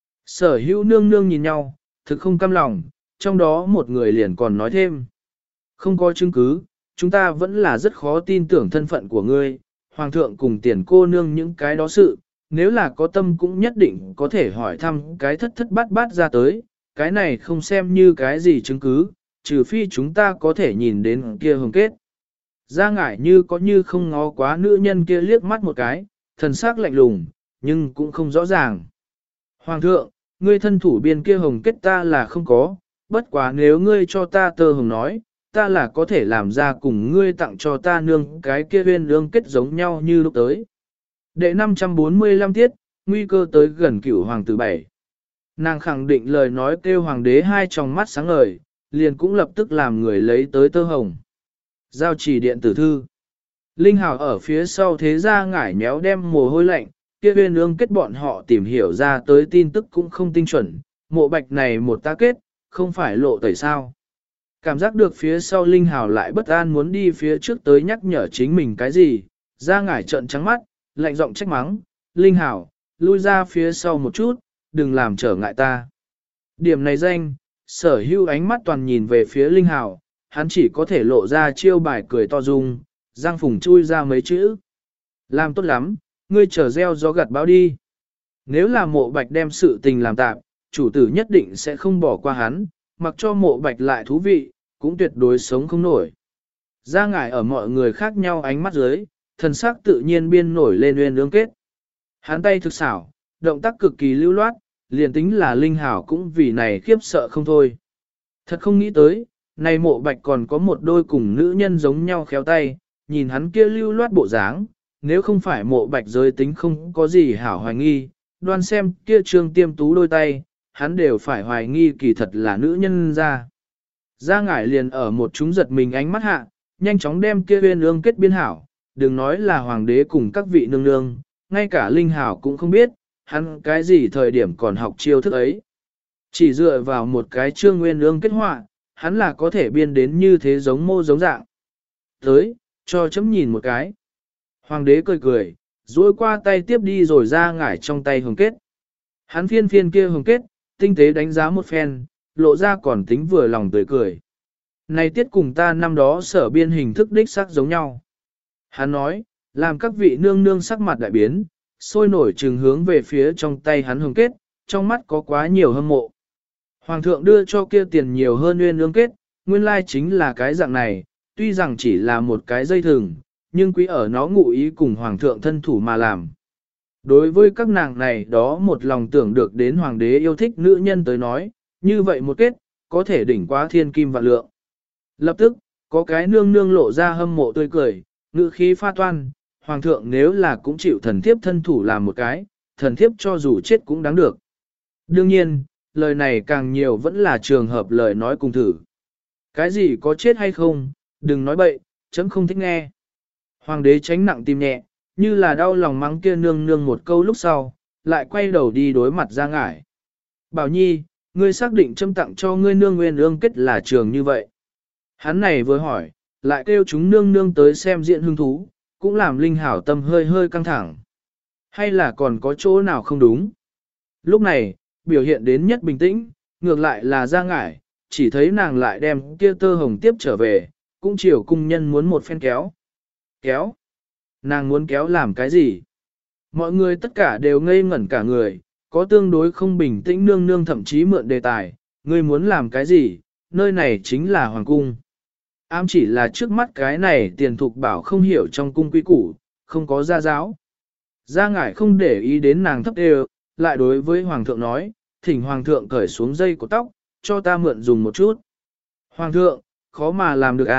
Sở hữu nương nương nhìn nhau, thực không cam lòng, trong đó một người liền còn nói thêm. Không có chứng cứ, chúng ta vẫn là rất khó tin tưởng thân phận của ngươi, Hoàng thượng cùng tiền cô nương những cái đó sự, nếu là có tâm cũng nhất định có thể hỏi thăm cái thất thất bát bát ra tới, cái này không xem như cái gì chứng cứ, trừ phi chúng ta có thể nhìn đến kia hồng kết. Gia Ngải như có như không ngó quá nữ nhân kia liếc mắt một cái, thần sắc lạnh lùng, nhưng cũng không rõ ràng. Hoàng thượng, ngươi thân thủ biên kia hồng kết ta là không có, bất quá nếu ngươi cho ta tơ hồng nói, ta là có thể làm ra cùng ngươi tặng cho ta nương cái kia huyên lương kết giống nhau như lúc tới. Đệ năm trăm bốn mươi lăm tiết, nguy cơ tới gần cửu hoàng tử bảy. Nàng khẳng định lời nói kêu hoàng đế hai tròng mắt sáng ngời, liền cũng lập tức làm người lấy tới tơ hồng. Giao chỉ điện tử thư. Linh Hào ở phía sau thế ra ngải méo đem mồ hôi lạnh, kia huyên ương kết bọn họ tìm hiểu ra tới tin tức cũng không tinh chuẩn, Mộ Bạch này một ta kết, không phải lộ tẩy sao. Cảm giác được phía sau Linh Hào lại bất an muốn đi phía trước tới nhắc nhở chính mình cái gì, ra ngải trợn trắng mắt, lạnh giọng trách mắng, Linh Hào, lui ra phía sau một chút, đừng làm trở ngại ta. Điểm này danh, sở hữu ánh mắt toàn nhìn về phía Linh Hào, hắn chỉ có thể lộ ra chiêu bài cười to dung, răng phùng chui ra mấy chữ. Làm tốt lắm, ngươi chờ gieo gió gặt bão đi. Nếu là Mộ Bạch đem sự tình làm tạm, chủ tử nhất định sẽ không bỏ qua hắn, mặc cho Mộ Bạch lại thú vị, cũng tuyệt đối sống không nổi. Ra ngải ở mọi người khác nhau ánh mắt dưới, thần sắc tự nhiên biên nổi lên uyên ương kết. Hắn tay thực xảo, động tác cực kỳ lưu loát, liền tính là Linh Hảo cũng vì này khiếp sợ không thôi. Thật không nghĩ tới, này Mộ Bạch còn có một đôi cùng nữ nhân giống nhau khéo tay, nhìn hắn kia lưu loát bộ dáng, nếu không phải Mộ Bạch giới tính không có gì hảo hoài nghi, đoan xem kia trương tiêm tú đôi tay, hắn đều phải hoài nghi kỳ thật là nữ nhân ra. Gia ngải liền ở một chúng giật mình ánh mắt hạ, nhanh chóng đem kia uyên ương kết biên hảo, đừng nói là hoàng đế cùng các vị nương nương, ngay cả Linh Hảo cũng không biết, hắn cái gì thời điểm còn học chiêu thức ấy. Chỉ dựa vào một cái trương nguyên ương kết họa, hắn là có thể biên đến như thế giống mô giống dạng. Tới, cho chấm nhìn một cái. Hoàng đế cười cười, duỗi qua tay tiếp đi rồi ra ngải trong tay hồng kết. Hắn phiên phiên kia hồng kết, tinh tế đánh giá một phen, lộ ra còn tính vừa lòng tươi cười. Này tiết cùng ta năm đó sở biên hình thức đích sắc giống nhau. Hắn nói, làm các vị nương nương sắc mặt đại biến, sôi nổi trừng hướng về phía trong tay hắn hồng kết, trong mắt có quá nhiều hâm mộ. Hoàng thượng đưa cho kia tiền nhiều hơn nguyên ương kết, nguyên lai chính là cái dạng này, tuy rằng chỉ là một cái dây thừng, nhưng quý ở nó ngụ ý cùng hoàng thượng thân thủ mà làm. Đối với các nàng này đó một lòng tưởng được đến hoàng đế yêu thích nữ nhân tới nói, như vậy một kết, có thể đỉnh quá thiên kim vạn lượng. Lập tức, có cái nương nương lộ ra hâm mộ tươi cười, ngữ khí pha toan, hoàng thượng nếu là cũng chịu thần thiếp thân thủ làm một cái, thần thiếp cho dù chết cũng đáng được. Đương nhiên, lời này càng nhiều vẫn là trường hợp lời nói cùng thử. Cái gì có chết hay không, đừng nói bậy, chấm không thích nghe. Hoàng đế tránh nặng tim nhẹ, như là đau lòng mắng kia nương nương một câu lúc sau, lại quay đầu đi đối mặt ra ngải. Bảo Nhi, ngươi xác định châm tặng cho ngươi nương nguyên ương kết là trường như vậy. Hắn này vừa hỏi, lại kêu chúng nương nương tới xem diện hương thú, cũng làm Linh Hảo tâm hơi hơi căng thẳng. Hay là còn có chỗ nào không đúng? Lúc này, biểu hiện đến nhất bình tĩnh, ngược lại là ra ngải, chỉ thấy nàng lại đem kia tơ hồng tiếp trở về, cũng chiều cung nhân muốn một phen kéo. Kéo? Nàng muốn kéo làm cái gì? Mọi người tất cả đều ngây ngẩn cả người, có tương đối không bình tĩnh nương nương thậm chí mượn đề tài, ngươi muốn làm cái gì, nơi này chính là hoàng cung. Ám chỉ là trước mắt cái này tiền thục bảo không hiểu trong cung quý củ, không có gia giáo. Gia ngải không để ý đến nàng thấp đều, lại đối với hoàng thượng nói, thỉnh hoàng thượng cởi xuống dây của tóc, cho ta mượn dùng một chút. Hoàng thượng, khó mà làm được à,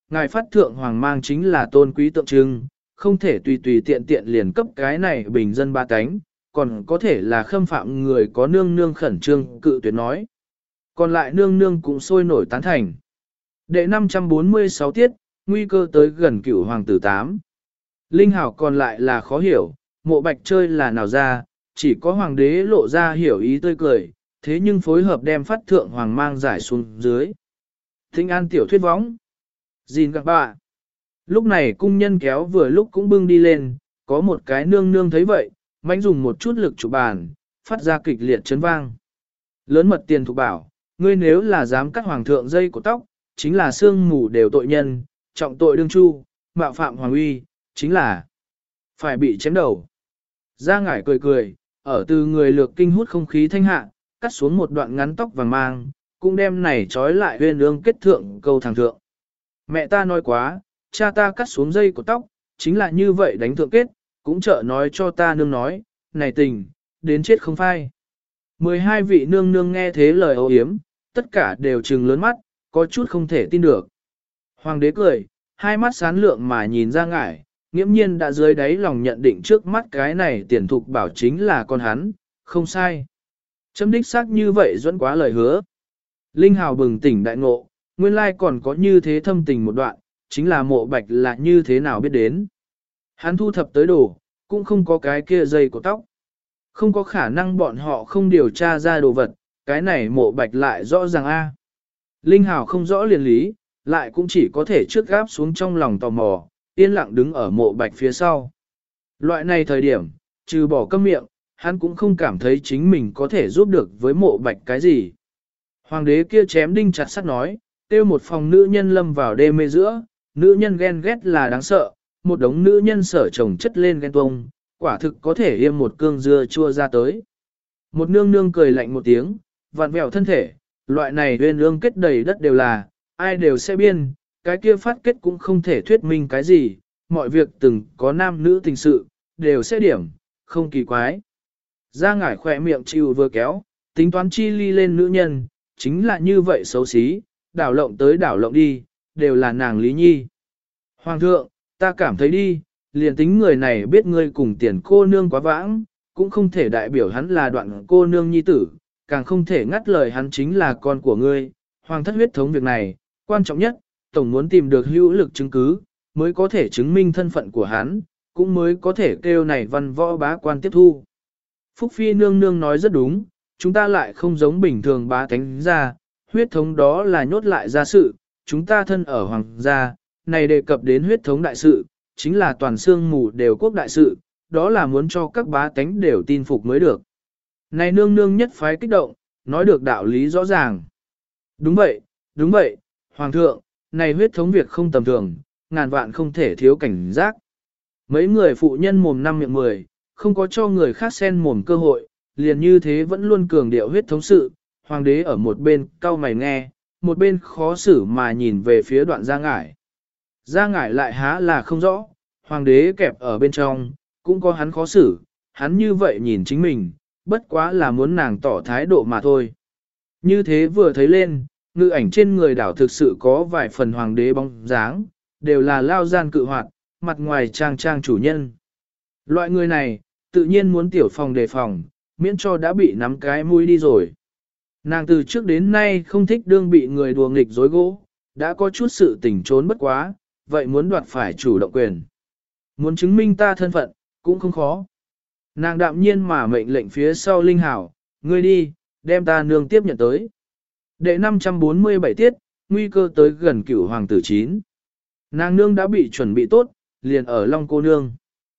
ngài phát thượng hoàng mang chính là tôn quý tượng trưng, không thể tùy tùy tiện tiện liền cấp cái này bình dân ba cánh, còn có thể là khâm phạm người có nương nương khẩn trương cự tuyệt nói. Còn lại nương nương cũng sôi nổi tán thành. Đệ năm trăm bốn mươi sáu tiết, nguy cơ tới gần cửu hoàng tử tám. Linh hảo còn lại là khó hiểu, mộ bạch chơi là nào ra, chỉ có hoàng đế lộ ra hiểu ý tươi cười, thế nhưng phối hợp đem phát thượng hoàng mang giải xuống dưới. Thinh an tiểu thuyết võng. Gìn các bạn. Lúc này cung nhân kéo vừa lúc cũng bưng đi lên, có một cái nương nương thấy vậy, mánh dùng một chút lực chụp bàn, phát ra kịch liệt chấn vang. Lớn mật tiền thục bảo, ngươi nếu là dám cắt hoàng thượng dây của tóc, chính là xương mù đều tội nhân, trọng tội đương chu, mạo phạm hoàng uy, chính là phải bị chém đầu. Gia ngải cười cười, ở từ người lược kinh hút không khí thanh hạ, cắt xuống một đoạn ngắn tóc vàng mang, cũng đem này trói lại huyên ương kết thượng câu thẳng thượng. Mẹ ta nói quá, cha ta cắt xuống dây của tóc, chính là như vậy đánh thượng kết, cũng trợ nói cho ta nương nói, này tình, đến chết không phai. Mười hai vị nương nương nghe thế lời âu yếm, tất cả đều trừng lớn mắt, có chút không thể tin được. Hoàng đế cười, hai mắt sáng lượng mà nhìn ra ngải, nghiễm nhiên đã dưới đáy lòng nhận định trước mắt cái này tiền thục bảo chính là con hắn, không sai. Chấm đích xác như vậy dẫn quá lời hứa. Linh hào bừng tỉnh đại ngộ, nguyên lai còn có như thế thâm tình một đoạn, chính là mộ bạch là như thế nào biết đến. Hắn thu thập tới đồ, cũng không có cái kia dây của tóc. Không có khả năng bọn họ không điều tra ra đồ vật, cái này mộ bạch lại rõ ràng a. Linh hào không rõ liền lý, lại cũng chỉ có thể trước gáp xuống trong lòng tò mò, yên lặng đứng ở mộ bạch phía sau. Loại này thời điểm, trừ bỏ câm miệng, hắn cũng không cảm thấy chính mình có thể giúp được với mộ bạch cái gì. Hoàng đế kia chém đinh chặt sắt nói, tiêu một phòng nữ nhân lâm vào đê mê giữa, nữ nhân ghen ghét là đáng sợ, một đống nữ nhân sở chồng chất lên ghen tuông, quả thực có thể yêm một cương dưa chua ra tới. Một nương nương cười lạnh một tiếng, vặn vẹo thân thể, loại này uyên ương kết đầy đất đều là, ai đều sẽ biên, cái kia phát kết cũng không thể thuyết minh cái gì, mọi việc từng có nam nữ tình sự, đều sẽ điểm, không kỳ quái. Ra ngải khỏe miệng chịu vừa kéo, tính toán chi ly lên nữ nhân, chính là như vậy xấu xí, đảo lộng tới đảo lộng đi, đều là nàng Lý Nhi. Hoàng thượng, ta cảm thấy đi, liền tính người này biết ngươi cùng tiền cô nương quá vãng, cũng không thể đại biểu hắn là đoạn cô nương nhi tử, càng không thể ngắt lời hắn chính là con của ngươi. Hoàng thất huyết thống việc này, quan trọng nhất, tổng muốn tìm được hữu lực chứng cứ, mới có thể chứng minh thân phận của hắn, cũng mới có thể kêu này văn võ bá quan tiếp thu. Phúc Phi nương nương nói rất đúng, chúng ta lại không giống bình thường bá tánh ra, huyết thống đó là nhốt lại gia sự, chúng ta thân ở hoàng gia, này đề cập đến huyết thống đại sự, chính là toàn xương mù đều quốc đại sự, đó là muốn cho các bá tánh đều tin phục mới được. Này nương nương nhất phái kích động, nói được đạo lý rõ ràng. Đúng vậy, đúng vậy, hoàng thượng, này huyết thống việc không tầm thường, ngàn vạn không thể thiếu cảnh giác. Mấy người phụ nhân mồm năm miệng mười, không có cho người khác xen mồm cơ hội, liền như thế vẫn luôn cường điệu huyết thống sự, hoàng đế ở một bên cau mày nghe, một bên khó xử mà nhìn về phía đoạn Gia Ngải. Gia Ngải lại há là không rõ, hoàng đế kẹp ở bên trong, cũng có hắn khó xử, hắn như vậy nhìn chính mình, bất quá là muốn nàng tỏ thái độ mà thôi. Như thế vừa thấy lên, ngự ảnh trên người đảo thực sự có vài phần hoàng đế bóng dáng, đều là lao gian cự hoạt, mặt ngoài trang trang chủ nhân. Loại người này, tự nhiên muốn tiểu phòng đề phòng, miễn cho đã bị nắm cái mũi đi rồi. Nàng từ trước đến nay không thích đương bị người đùa nghịch dối gỗ, đã có chút sự tình trốn bất quá, vậy muốn đoạt phải chủ động quyền. Muốn chứng minh ta thân phận, cũng không khó. Nàng đạm nhiên mà mệnh lệnh phía sau Linh Hảo, ngươi đi, đem ta nương tiếp nhận tới. Đệ năm trăm bốn mươi bảy tiết, nguy cơ tới gần cửu hoàng tử chín. Nàng nương đã bị chuẩn bị tốt, liền ở Long cô nương.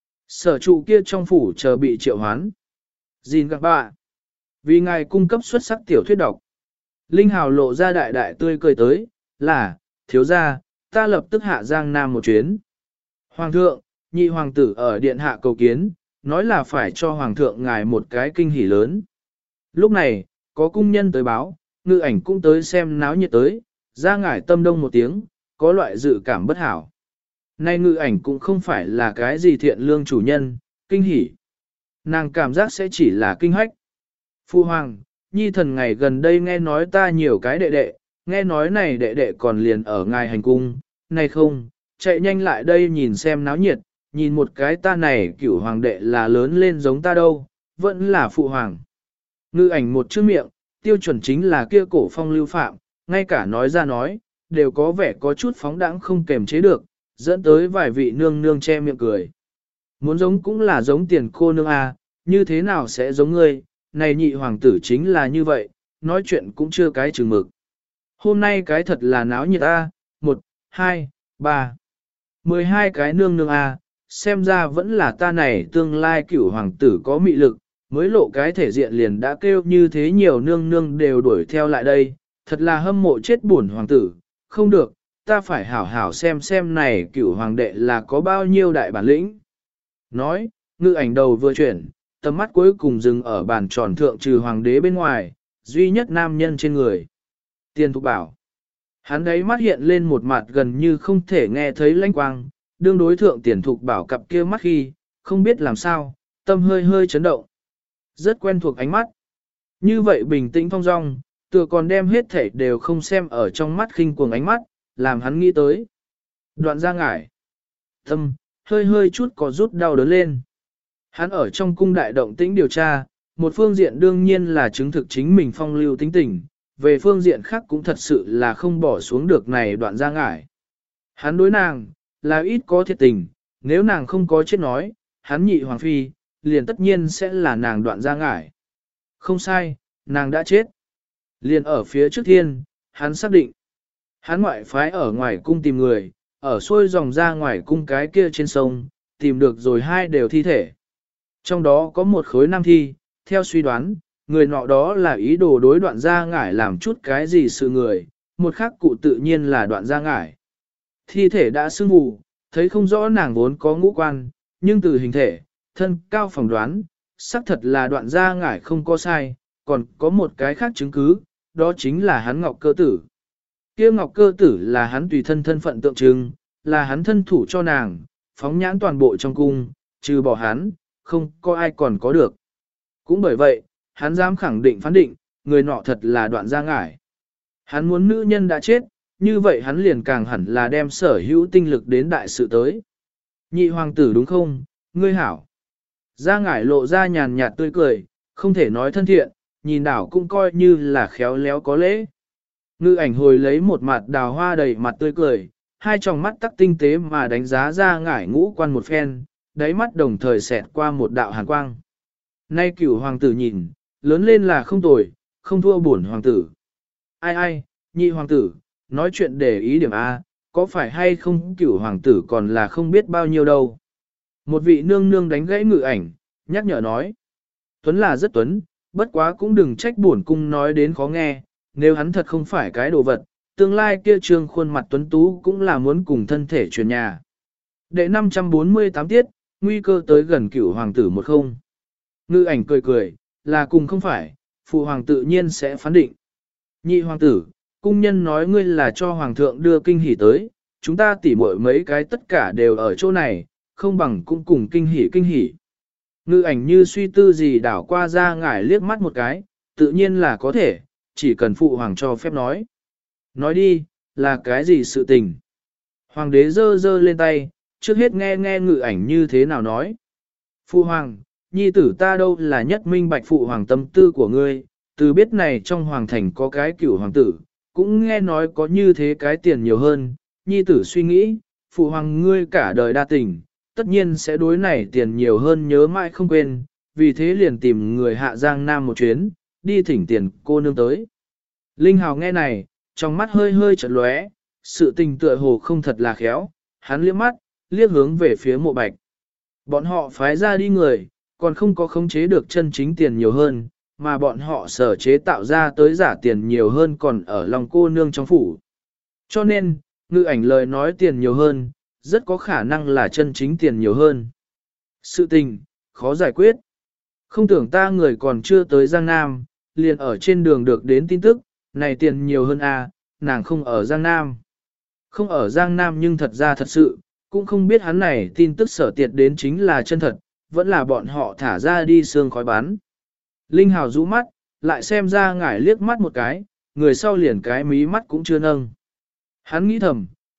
Sở trụ kia trong phủ chờ bị triệu hoán. Gìn các bạn. Vì ngài cung cấp xuất sắc tiểu thuyết độc. Linh Hào lộ ra đại đại tươi cười tới, là, thiếu gia, ta lập tức hạ Giang Nam một chuyến. Hoàng thượng, nhị hoàng tử ở điện hạ cầu kiến, nói là phải cho hoàng thượng ngài một cái kinh hỉ lớn. Lúc này, có cung nhân tới báo, ngự ảnh cũng tới xem náo nhiệt tới, ra ngải tâm đông một tiếng, có loại dự cảm bất hảo. Nay ngự ảnh cũng không phải là cái gì thiện lương chủ nhân, kinh hỉ. Nàng cảm giác sẽ chỉ là kinh hách. Phu hoàng, nhi thần ngày gần đây nghe nói ta nhiều cái đệ đệ, nghe nói này đệ đệ còn liền ở ngài hành cung, này không, chạy nhanh lại đây nhìn xem náo nhiệt, nhìn một cái ta này cửu hoàng đệ là lớn lên giống ta đâu, vẫn là phụ hoàng. Ngư ảnh một chữ miệng, tiêu chuẩn chính là kia cổ phong lưu phạm, ngay cả nói ra nói, đều có vẻ có chút phóng đãng không kềm chế được, dẫn tới vài vị nương nương che miệng cười. Muốn giống cũng là giống tiền cô nương a, như thế nào sẽ giống ngươi, này nhị hoàng tử chính là như vậy, nói chuyện cũng chưa cái chừng mực. Hôm nay cái thật là náo nhiệt a, một, hai, ba, mười hai cái nương nương a, xem ra vẫn là ta này tương lai cửu hoàng tử có mị lực, mới lộ cái thể diện liền đã kêu như thế nhiều nương nương đều đuổi theo lại đây, thật là hâm mộ chết buồn hoàng tử, không được, ta phải hảo hảo xem xem này cửu hoàng đệ là có bao nhiêu đại bản lĩnh. Nói, ngư ảnh đầu vừa chuyển, tầm mắt cuối cùng dừng ở bàn tròn thượng trừ hoàng đế bên ngoài, duy nhất nam nhân trên người. Tiên Thục Bảo. Hắn đấy mắt hiện lên một mặt gần như không thể nghe thấy lãnh quang, đương đối thượng Tiền Thục Bảo cặp kia mắt khi, không biết làm sao, tâm hơi hơi chấn động. Rất quen thuộc ánh mắt. Như vậy bình tĩnh phong dong, tựa còn đem hết thảy đều không xem ở trong mắt khinh cuồng ánh mắt, làm hắn nghĩ tới. Đoạn ra ngải. Tâm, hơi hơi chút có rút đau đớn lên. Hắn ở trong cung đại động tĩnh điều tra, một phương diện đương nhiên là chứng thực chính mình phong lưu tính tình, về phương diện khác cũng thật sự là không bỏ xuống được này đoạn ra ngải. Hắn đối nàng, là ít có thiệt tình, nếu nàng không có chết nói, hắn nhị hoàng phi, liền tất nhiên sẽ là nàng đoạn ra ngải. Không sai, nàng đã chết. Liền ở phía trước thiên, hắn xác định. Hắn ngoại phái ở ngoài cung tìm người, ở xuôi dòng ra ngoài cung cái kia trên sông, tìm được rồi hai đều thi thể. Trong đó có một khối nam thi, theo suy đoán, người nọ đó là ý đồ đối đoạn gia ngải làm chút cái gì sự người, một khác cụ tự nhiên là đoạn gia ngải. Thi thể đã sưng mù, thấy không rõ nàng vốn có ngũ quan, nhưng từ hình thể, thân cao phỏng đoán, xác thật là đoạn gia ngải không có sai, còn có một cái khác chứng cứ, đó chính là hắn ngọc cơ tử. Kia ngọc cơ tử là hắn tùy thân thân phận tượng trưng, là hắn thân thủ cho nàng, phóng nhãn toàn bộ trong cung, trừ bỏ hắn, không có ai còn có được. Cũng bởi vậy, hắn dám khẳng định phán định, người nọ thật là đoạn gia ngải. Hắn muốn nữ nhân đã chết, như vậy hắn liền càng hẳn là đem sở hữu tinh lực đến đại sự tới. Nhị hoàng tử đúng không, ngươi hảo. Gia ngải lộ ra nhàn nhạt tươi cười, không thể nói thân thiện, nhìn đảo cũng coi như là khéo léo có lễ. Ngư ảnh hồi lấy một mặt đào hoa đầy mặt tươi cười, hai tròng mắt tắc tinh tế mà đánh giá Gia ngải ngũ quan một phen, đáy mắt đồng thời xẹt qua một đạo hàn quang. Nay cửu hoàng tử nhìn, lớn lên là không tồi, không thua bổn hoàng tử. Ai ai, nhị hoàng tử, nói chuyện để ý điểm A, có phải hay không cửu hoàng tử còn là không biết bao nhiêu đâu. Một vị nương nương đánh gãy ngự ảnh, nhắc nhở nói. Tuấn là rất tuấn, bất quá cũng đừng trách bổn cung nói đến khó nghe, nếu hắn thật không phải cái đồ vật, tương lai kia trương khuôn mặt tuấn tú cũng là muốn cùng thân thể truyền nhà. Đệ năm trăm bốn mươi tám tiết, nguy cơ tới gần cửu hoàng tử một không. Ngư ảnh cười cười, là cùng không phải, phụ hoàng tự nhiên sẽ phán định. Nhị hoàng tử, cung nhân nói ngươi là cho hoàng thượng đưa kinh hỉ tới, chúng ta tỉ muội mấy cái tất cả đều ở chỗ này, không bằng cũng cùng kinh hỉ kinh hỉ. Ngư ảnh như suy tư gì đảo qua ra ngải liếc mắt một cái, tự nhiên là có thể, chỉ cần phụ hoàng cho phép nói. Nói đi, là cái gì sự tình? Hoàng đế giơ giơ lên tay, trước hết nghe nghe ngự ảnh như thế nào nói. Phụ hoàng, nhi tử ta đâu là nhất minh bạch phụ hoàng tâm tư của ngươi, từ biết này trong hoàng thành có cái cửu hoàng tử, cũng nghe nói có như thế cái tiền nhiều hơn, nhi tử suy nghĩ, phụ hoàng ngươi cả đời đa tình, tất nhiên sẽ đối này tiền nhiều hơn nhớ mãi không quên, vì thế liền tìm người hạ giang nam một chuyến, đi thỉnh tiền cô nương tới. Linh Hào nghe này, trong mắt hơi hơi chợt lóe, sự tình tựa hồ không thật là khéo, hắn liếc mắt, liếc hướng về phía mộ bạch. Bọn họ phái ra đi người, còn không có khống chế được chân chính tiền nhiều hơn, mà bọn họ sở chế tạo ra tới giả tiền nhiều hơn còn ở lòng cô nương trong phủ. Cho nên, ngự ảnh lời nói tiền nhiều hơn, rất có khả năng là chân chính tiền nhiều hơn. Sự tình, khó giải quyết. Không tưởng ta người còn chưa tới Giang Nam, liền ở trên đường được đến tin tức, này tiền nhiều hơn à, nàng không ở Giang Nam. Không ở Giang Nam nhưng thật ra thật sự, cũng không biết hắn này tin tức sở tiệt đến chính là chân thật, vẫn là bọn họ thả ra đi xương khói bắn. Linh Hào rũ mắt, lại xem ra ngải liếc mắt một cái, người sau liền cái mí mắt cũng chưa nâng. Hắn nghĩ thầm,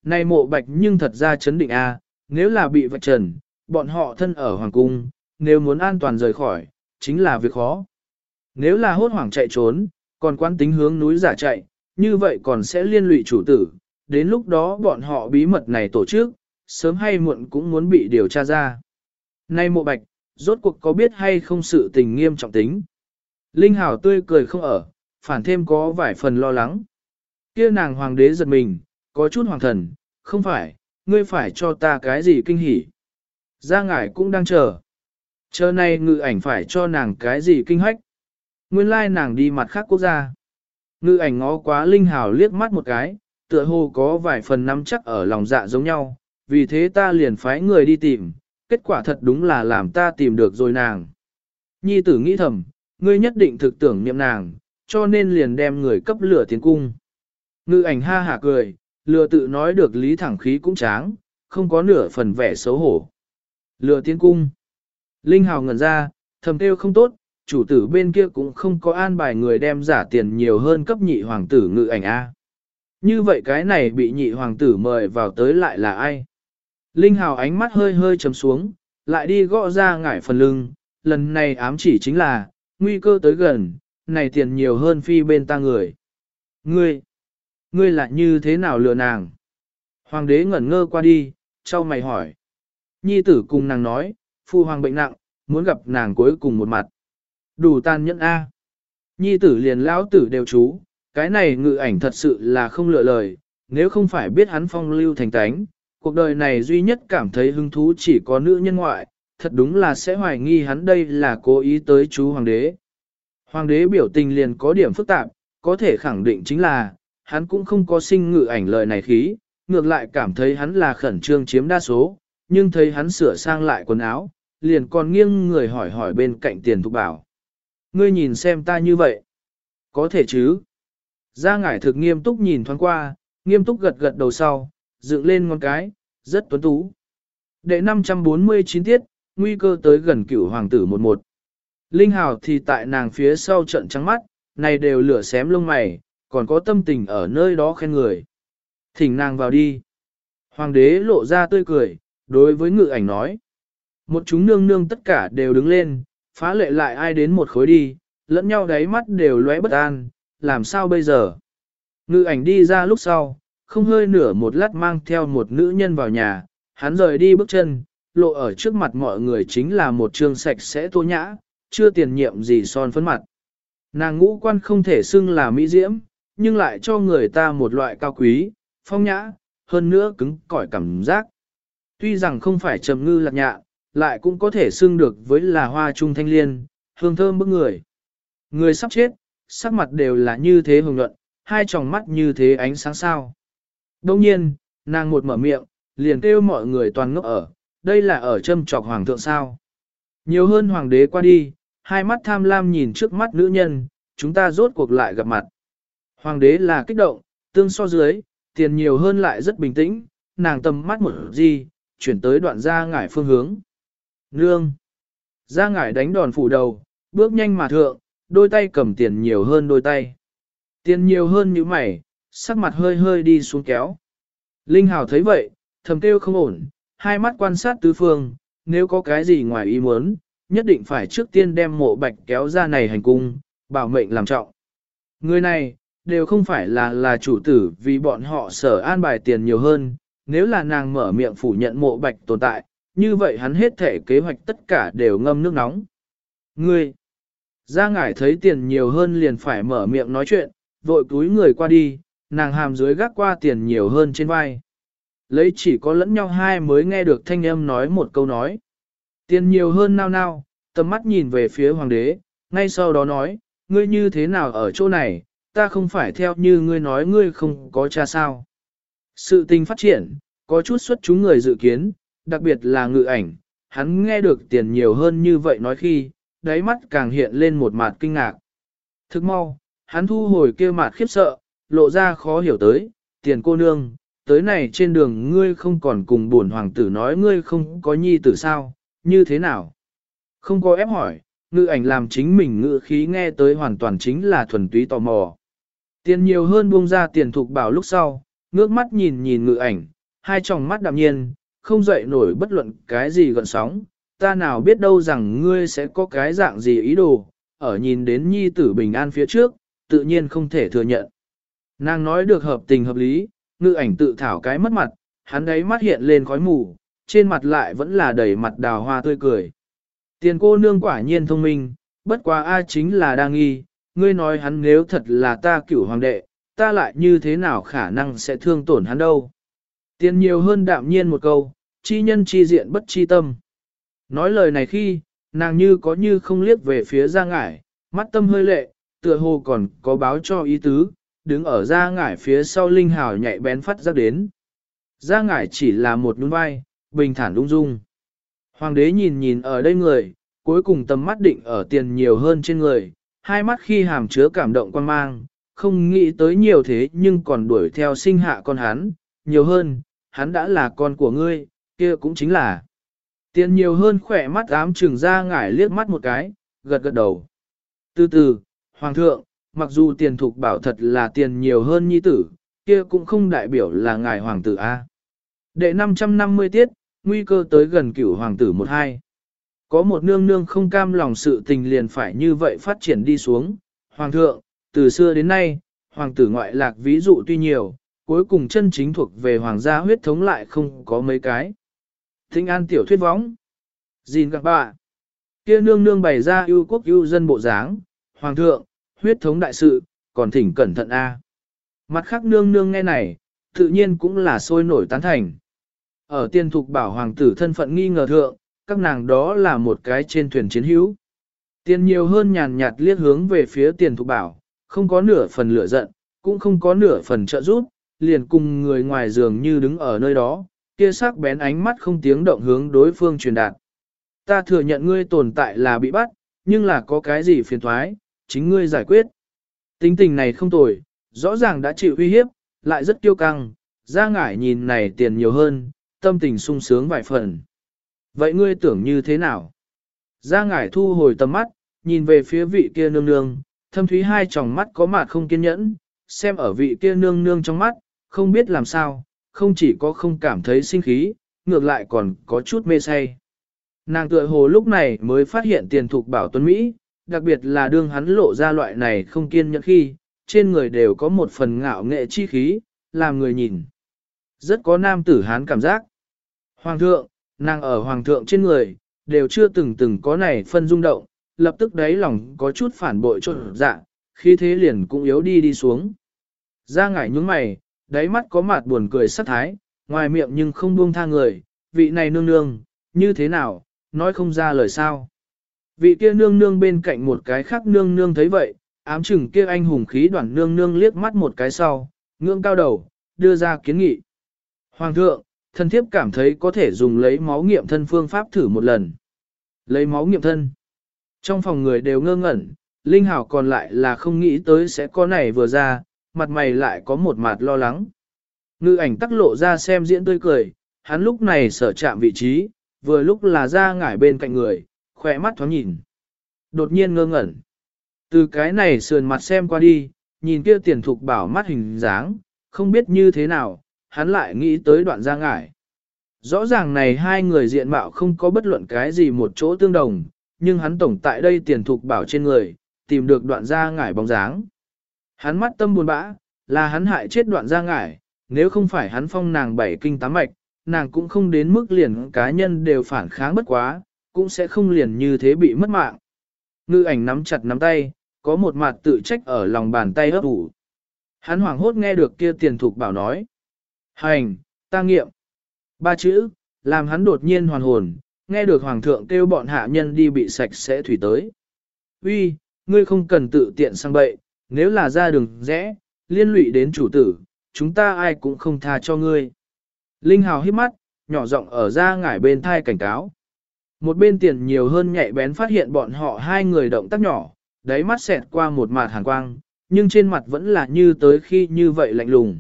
Này mộ bạch nhưng thật ra chấn định a, nếu là bị vạch trần, bọn họ thân ở hoàng cung, nếu muốn an toàn rời khỏi, chính là việc khó. Nếu là hốt hoảng chạy trốn, còn quán tính hướng núi giả chạy, như vậy còn sẽ liên lụy chủ tử, đến lúc đó bọn họ bí mật này tổ chức, sớm hay muộn cũng muốn bị điều tra ra. Nay mộ bạch, rốt cuộc có biết hay không sự tình nghiêm trọng tính. Linh Hảo tươi cười không ở, phản thêm có vài phần lo lắng. Kia nàng hoàng đế giật mình, có chút hoàng thần, không phải, ngươi phải cho ta cái gì kinh hỉ. Gia ngải cũng đang chờ. Chờ này ngự ảnh phải cho nàng cái gì kinh hách. Nguyên lai nàng đi mặt khác quốc gia. Ngự ảnh ngó quá Linh Hảo liếc mắt một cái, tựa hồ có vài phần nắm chắc ở lòng dạ giống nhau, vì thế ta liền phái người đi tìm, kết quả thật đúng là làm ta tìm được rồi nàng. Nhi tử nghĩ thầm, ngươi nhất định thực tưởng niệm nàng, cho nên liền đem người cấp lửa tiến cung. Ngự ảnh ha hả cười, lừa tự nói được lý thẳng khí cũng tráng, không có nửa phần vẻ xấu hổ. Lừa tiến cung. Linh Hào ngẩn ra, thầm kêu không tốt, chủ tử bên kia cũng không có an bài người đem giả tiền nhiều hơn cấp nhị hoàng tử ngự ảnh A. Như vậy cái này bị nhị hoàng tử mời vào tới lại là ai? Linh Hào ánh mắt hơi hơi chấm xuống, lại đi gõ ra ngải phần lưng, lần này ám chỉ chính là, nguy cơ tới gần, này tiền nhiều hơn phi bên ta người. Ngươi, ngươi lại như thế nào lừa nàng? Hoàng đế ngẩn ngơ qua đi, trao mày hỏi. Nhi tử cùng nàng nói, phu hoàng bệnh nặng, muốn gặp nàng cuối cùng một mặt. Đủ tàn nhẫn A. Nhi tử liền lão tử đều chú, cái này ngự ảnh thật sự là không lựa lời, nếu không phải biết hắn phong lưu thành tánh, cuộc đời này duy nhất cảm thấy hứng thú chỉ có nữ nhân ngoại, thật đúng là sẽ hoài nghi hắn đây là cố ý tới chú hoàng đế. Hoàng đế biểu tình liền có điểm phức tạp, có thể khẳng định chính là, hắn cũng không có sinh ngự ảnh lời này khí, ngược lại cảm thấy hắn là khẩn trương chiếm đa số, nhưng thấy hắn sửa sang lại quần áo, liền còn nghiêng người hỏi hỏi bên cạnh tiền thục bảo. Ngươi nhìn xem ta như vậy. Có thể chứ. Gia ngải thực nghiêm túc nhìn thoáng qua, nghiêm túc gật gật đầu sau, dựng lên ngón cái, rất tuấn tú. Đệ năm trăm bốn mươi chín tiết, nguy cơ tới gần cửu hoàng tử một một. Linh Hào thì tại nàng phía sau trận trắng mắt, này đều lửa xém lông mày, còn có tâm tình ở nơi đó khen người. Thỉnh nàng vào đi. Hoàng đế lộ ra tươi cười, đối với ngự ảnh nói. Một chúng nương nương tất cả đều đứng lên, phá lệ lại ai đến một khối đi, lẫn nhau đáy mắt đều lóe bất an, làm sao bây giờ? Ngự ảnh đi ra lúc sau, không hơi nửa một lát mang theo một nữ nhân vào nhà, hắn rời đi bước chân, lộ ở trước mặt mọi người chính là một trương sạch sẽ tô nhã, chưa tiền nhiệm gì son phấn mặt. Nàng ngũ quan không thể xưng là mỹ diễm, nhưng lại cho người ta một loại cao quý, phong nhã, hơn nữa cứng cỏi cảm giác. Tuy rằng không phải trầm ngư lạc nhạ, lại cũng có thể xưng được với là hoa trung thanh liên, hương thơm bức người. Người sắp chết, sắc mặt đều là như thế hồng nhuận, hai tròng mắt như thế ánh sáng sao. Đông nhiên, nàng một mở miệng, liền kêu mọi người toàn ngốc ở, đây là ở châm trọc hoàng thượng sao. Nhiều hơn hoàng đế qua đi, hai mắt tham lam nhìn trước mắt nữ nhân, chúng ta rốt cuộc lại gặp mặt. Hoàng đế là kích động, tương so dưới, tiền nhiều hơn lại rất bình tĩnh, nàng tầm mắt một gì, chuyển tới đoạn gia ngải phương hướng. Nương! Gia ngải đánh đòn phủ đầu, bước nhanh mà thượng, đôi tay cầm tiền nhiều hơn đôi tay. Tiền nhiều hơn như mày, sắc mặt hơi hơi đi xuống kéo. Linh Hào thấy vậy, thầm kêu không ổn, hai mắt quan sát tứ phương, nếu có cái gì ngoài ý muốn, nhất định phải trước tiên đem mộ bạch kéo ra này hành cung, bảo mệnh làm trọng. Người này, đều không phải là là chủ tử vì bọn họ sở an bài tiền nhiều hơn, nếu là nàng mở miệng phủ nhận mộ bạch tồn tại, như vậy hắn hết thể kế hoạch tất cả đều ngâm nước nóng. Ngươi! Gia ngải thấy tiền nhiều hơn liền phải mở miệng nói chuyện, vội túi người qua đi, nàng hàm dưới gác qua tiền nhiều hơn trên vai. Lấy chỉ có lẫn nhau hai mới nghe được thanh âm nói một câu nói. Tiền nhiều hơn nao nao, tầm mắt nhìn về phía hoàng đế, ngay sau đó nói, ngươi như thế nào ở chỗ này, ta không phải theo như ngươi nói ngươi không có cha sao. Sự tình phát triển, có chút xuất chúng người dự kiến, đặc biệt là ngự ảnh, hắn nghe được tiền nhiều hơn như vậy nói khi, đáy mắt càng hiện lên một mặt kinh ngạc. Thức mau, hắn thu hồi kia mặt khiếp sợ, lộ ra khó hiểu tới, tiền cô nương, tới này trên đường ngươi không còn cùng buồn hoàng tử nói ngươi không có nhi tử sao, như thế nào? Không có ép hỏi, ngự ảnh làm chính mình ngự khí nghe tới hoàn toàn chính là thuần túy tò mò. Tiền nhiều hơn buông ra tiền thục bảo lúc sau, Ngước mắt nhìn nhìn ngự ảnh, hai tròng mắt đạm nhiên, không dậy nổi bất luận cái gì gợn sóng, ta nào biết đâu rằng ngươi sẽ có cái dạng gì ý đồ, ở nhìn đến nhi tử bình an phía trước, tự nhiên không thể thừa nhận. Nàng nói được hợp tình hợp lý, ngự ảnh tự thảo cái mất mặt, hắn đấy mắt hiện lên khói mù, trên mặt lại vẫn là đầy mặt đào hoa tươi cười. Tiền cô nương quả nhiên thông minh, bất quá A chính là đang nghi, ngươi nói hắn nếu thật là ta cửu hoàng đệ, ta lại như thế nào khả năng sẽ thương tổn hắn đâu. Tiền nhiều hơn đạm nhiên một câu, chi nhân chi diện bất chi tâm. Nói lời này khi, nàng như có như không liếc về phía Giang Ngải, mắt tâm hơi lệ, tựa hồ còn có báo cho ý tứ, đứng ở Giang Ngải phía sau Linh Hào nhạy bén phát giác đến. Giang Ngải chỉ là một nhún vai, bình thản ung dung. Hoàng đế nhìn nhìn ở đây người, cuối cùng tầm mắt định ở tiền nhiều hơn trên người, hai mắt khi hàm chứa cảm động quan mang, không nghĩ tới nhiều thế nhưng còn đuổi theo sinh hạ con hắn, nhiều hơn, hắn đã là con của ngươi, kia cũng chính là. Tiền nhiều hơn khỏe mắt ám trừng ra ngải liếc mắt một cái, gật gật đầu. Từ từ, Hoàng thượng, mặc dù tiền thục bảo thật là tiền nhiều hơn nhi tử, kia cũng không đại biểu là ngài hoàng tử A. Đệ năm trăm năm mươi tiết, nguy cơ tới gần cửu hoàng tử một hai. Có một nương nương không cam lòng sự tình liền phải như vậy phát triển đi xuống. Hoàng thượng, từ xưa đến nay, hoàng tử ngoại lạc ví dụ tuy nhiều, cuối cùng chân chính thuộc về hoàng gia huyết thống lại không có mấy cái. Thinh an tiểu thuyết võng. Gìn các bạn. Kia nương nương bày ra ưu quốc ưu dân bộ dáng. Hoàng thượng, huyết thống đại sự, còn thỉnh cẩn thận A. Mặt khác nương nương nghe này, tự nhiên cũng là sôi nổi tán thành. Ở tiên thục bảo hoàng tử thân phận nghi ngờ thượng, các nàng đó là một cái trên thuyền chiến hữu. Tiền nhiều hơn nhàn nhạt liếc hướng về phía tiền thục bảo, không có nửa phần lửa giận, cũng không có nửa phần trợ giúp, liền cùng người ngoài giường như đứng ở nơi đó, kia sắc bén ánh mắt không tiếng động hướng đối phương truyền đạt. Ta thừa nhận ngươi tồn tại là bị bắt, nhưng là có cái gì phiền thoái, chính ngươi giải quyết. Tính tình này không tồi, rõ ràng đã chịu uy hiếp, lại rất kiêu căng, ra ngải nhìn này tiền nhiều hơn, tâm tình sung sướng vài phần. Vậy ngươi tưởng như thế nào? Gia ngải thu hồi tầm mắt, nhìn về phía vị kia nương nương, thâm thúy hai tròng mắt có mặt không kiên nhẫn, xem ở vị kia nương nương trong mắt, không biết làm sao, không chỉ có không cảm thấy sinh khí, ngược lại còn có chút mê say. Nàng tựa hồ lúc này mới phát hiện tiền thục bảo tuấn Mỹ, đặc biệt là đương hắn lộ ra loại này không kiên nhẫn khi, trên người đều có một phần ngạo nghệ chi khí, làm người nhìn. Rất có nam tử hán cảm giác. Hoàng thượng, nàng ở hoàng thượng trên người, đều chưa từng từng có này phân rung động, lập tức đáy lòng có chút phản bội cho dạ, khi thế liền cũng yếu đi đi xuống. Ra ngải nhướng mày, đáy mắt có mặt buồn cười sát thái, ngoài miệng nhưng không buông tha người, vị này nương nương, như thế nào, nói không ra lời sao. Vị kia nương nương bên cạnh một cái khác nương nương thấy vậy, ám chừng kia anh hùng khí đoàn nương nương liếc mắt một cái sau, ngưỡng cao đầu, đưa ra kiến nghị. Hoàng thượng, thân thiếp cảm thấy có thể dùng lấy máu nghiệm thân phương pháp thử một lần. Lấy máu nghiệm thân. Trong phòng người đều ngơ ngẩn, Linh Hảo còn lại là không nghĩ tới sẽ có này vừa ra, mặt mày lại có một mặt lo lắng. Ngư ảnh tắc lộ ra xem diễn tươi cười, hắn lúc này sở chạm vị trí, vừa lúc là ra ngải bên cạnh người, khỏe mắt thoáng nhìn. Đột nhiên ngơ ngẩn. Từ cái này sườn mặt xem qua đi, nhìn kia tiền thục bảo mắt hình dáng, không biết như thế nào, hắn lại nghĩ tới đoạn ra ngải. Rõ ràng này hai người diện mạo không có bất luận cái gì một chỗ tương đồng, nhưng hắn tổng tại đây tiền thục bảo trên người, tìm được đoạn ra ngải bóng dáng. Hắn mắt tâm buồn bã, là hắn hại chết đoạn ra ngải, nếu không phải hắn phong nàng bảy kinh tám mạch, nàng cũng không đến mức liền cá nhân đều phản kháng bất quá, cũng sẽ không liền như thế bị mất mạng. Ngư ảnh nắm chặt nắm tay, có một mặt tự trách ở lòng bàn tay ấp ủ. Hắn hoảng hốt nghe được kia tiền thục bảo nói. Hành, ta nghiệm. Ba chữ, làm hắn đột nhiên hoàn hồn, nghe được hoàng thượng kêu bọn hạ nhân đi bị sạch sẽ thủy tới. Uy, ngươi không cần tự tiện sang bậy, nếu là ra đường rẽ, liên lụy đến chủ tử, chúng ta ai cũng không tha cho ngươi. Linh Hào hít mắt, nhỏ giọng ở ra ngải bên thai cảnh cáo. Một bên tiền nhiều hơn nhạy bén phát hiện bọn họ hai người động tác nhỏ, đáy mắt xẹt qua một mạt hàn quang, nhưng trên mặt vẫn là như tới khi như vậy lạnh lùng.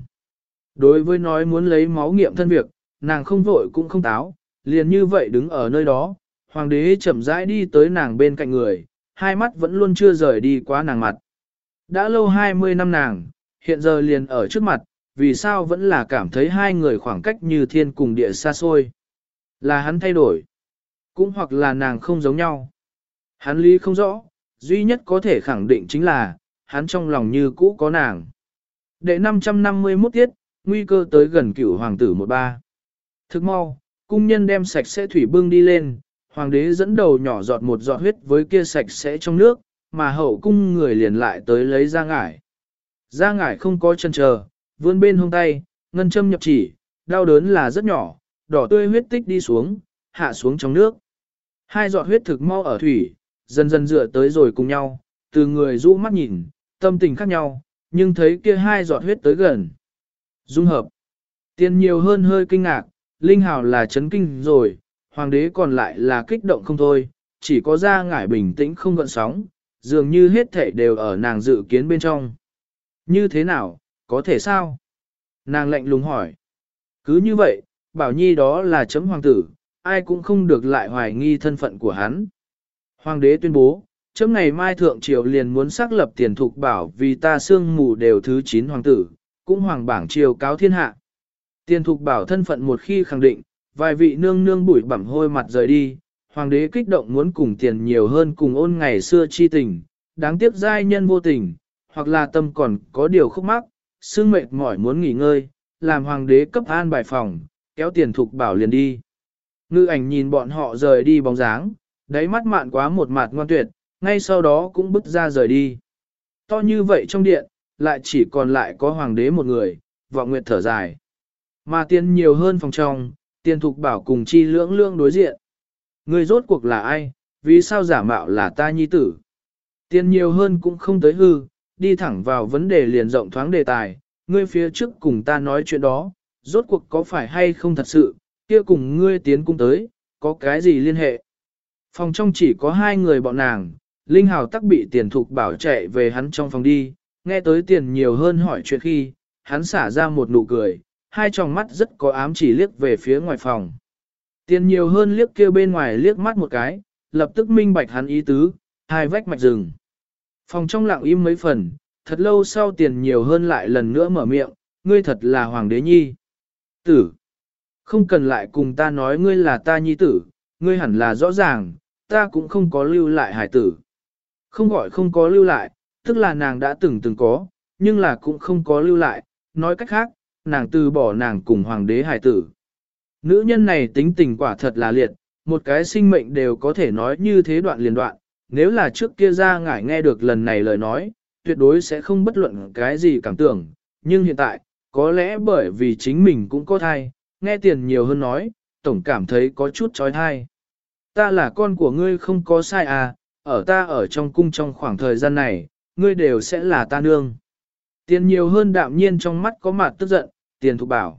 Đối với nói muốn lấy máu nghiệm thân việc, nàng không vội cũng không táo, liền như vậy đứng ở nơi đó, hoàng đế chậm rãi đi tới nàng bên cạnh người, hai mắt vẫn luôn chưa rời đi qua nàng mặt. Đã lâu hai mươi năm nàng, hiện giờ liền ở trước mặt, vì sao vẫn là cảm thấy hai người khoảng cách như thiên cùng địa xa xôi. Là hắn thay đổi, cũng hoặc là nàng không giống nhau. Hắn lý không rõ, duy nhất có thể khẳng định chính là, hắn trong lòng như cũ có nàng. Đệ năm trăm năm mươi mốt tiết, nguy cơ tới gần cửu hoàng tử một ba. Thức mau, cung nhân đem sạch sẽ thủy bưng đi lên, hoàng đế dẫn đầu nhỏ giọt một giọt huyết với kia sạch sẽ trong nước, mà hậu cung người liền lại tới lấy ra ngải. Ra ngải không có chân chờ, vươn bên hông tay, ngân châm nhập chỉ, đau đớn là rất nhỏ, đỏ tươi huyết tích đi xuống, hạ xuống trong nước. Hai giọt huyết thực mau ở thủy, dần dần dựa tới rồi cùng nhau, từ người rũ mắt nhìn, tâm tình khác nhau, nhưng thấy kia hai giọt huyết tới gần. Dung hợp. Tiền nhiều hơn hơi kinh ngạc, Linh Hào là chấn kinh rồi, hoàng đế còn lại là kích động không thôi, chỉ có ra ngải bình tĩnh không gợn sóng, dường như hết thể đều ở nàng dự kiến bên trong. Như thế nào, có thể sao? Nàng lạnh lùng hỏi. Cứ như vậy, bảo nhi đó là chấm hoàng tử, ai cũng không được lại hoài nghi thân phận của hắn. Hoàng đế tuyên bố, chấm ngày mai thượng triều liền muốn xác lập tiền thục bảo vì ta xương mù đều thứ chín hoàng tử, cũng hoàng bảng triều cáo thiên hạ. Tiền thục bảo thân phận một khi khẳng định, vài vị nương nương bụi bẩm hôi mặt rời đi, hoàng đế kích động muốn cùng tiền nhiều hơn cùng ôn ngày xưa chi tình, đáng tiếc giai nhân vô tình, hoặc là tâm còn có điều khúc mắc, xương mệt mỏi muốn nghỉ ngơi, làm hoàng đế cấp an bài phòng, kéo tiền thục bảo liền đi. Ngư ảnh nhìn bọn họ rời đi bóng dáng, đáy mắt mạn quá một mặt ngoan tuyệt, ngay sau đó cũng bứt ra rời đi. To như vậy trong điện, lại chỉ còn lại có hoàng đế một người, vọng nguyệt thở dài. Mà tiền nhiều hơn phòng trong, tiền thục bảo cùng chi lưỡng lưỡng đối diện. Người rốt cuộc là ai, vì sao giả mạo là ta nhi tử? Tiền nhiều hơn cũng không tới hư, đi thẳng vào vấn đề liền rộng thoáng đề tài, ngươi phía trước cùng ta nói chuyện đó, rốt cuộc có phải hay không thật sự, kia cùng ngươi tiến cung tới, có cái gì liên hệ? Phòng trong chỉ có hai người bọn nàng, Linh Hào tắc bị tiền thục bảo chạy về hắn trong phòng đi, nghe tới tiền nhiều hơn hỏi chuyện khi, hắn xả ra một nụ cười, hai tròng mắt rất có ám chỉ liếc về phía ngoài phòng. Tiền nhiều hơn liếc kia bên ngoài liếc mắt một cái, lập tức minh bạch hắn ý tứ, hai vách mạch rừng. Phòng trong lặng im mấy phần, thật lâu sau tiền nhiều hơn lại lần nữa mở miệng, ngươi thật là hoàng đế nhi. Tử, không cần lại cùng ta nói ngươi là ta nhi tử, ngươi hẳn là rõ ràng, ta cũng không có lưu lại hải tử. Không gọi không có lưu lại, tức là nàng đã từng từng có, nhưng là cũng không có lưu lại, nói cách khác, nàng từ bỏ nàng cùng hoàng đế hải tử. Nữ nhân này tính tình quả thật là liệt, một cái sinh mệnh đều có thể nói như thế đoạn liền đoạn, nếu là trước kia ra ngải nghe được lần này lời nói, tuyệt đối sẽ không bất luận cái gì cảm tưởng, nhưng hiện tại, có lẽ bởi vì chính mình cũng có thai, nghe tiền nhiều hơn nói, tổng cảm thấy có chút trói thai. Ta là con của ngươi không có sai à, ở ta ở trong cung trong khoảng thời gian này, ngươi đều sẽ là ta nương. Tiền nhiều hơn đạm nhiên trong mắt có mặt tức giận, tiền thục bảo.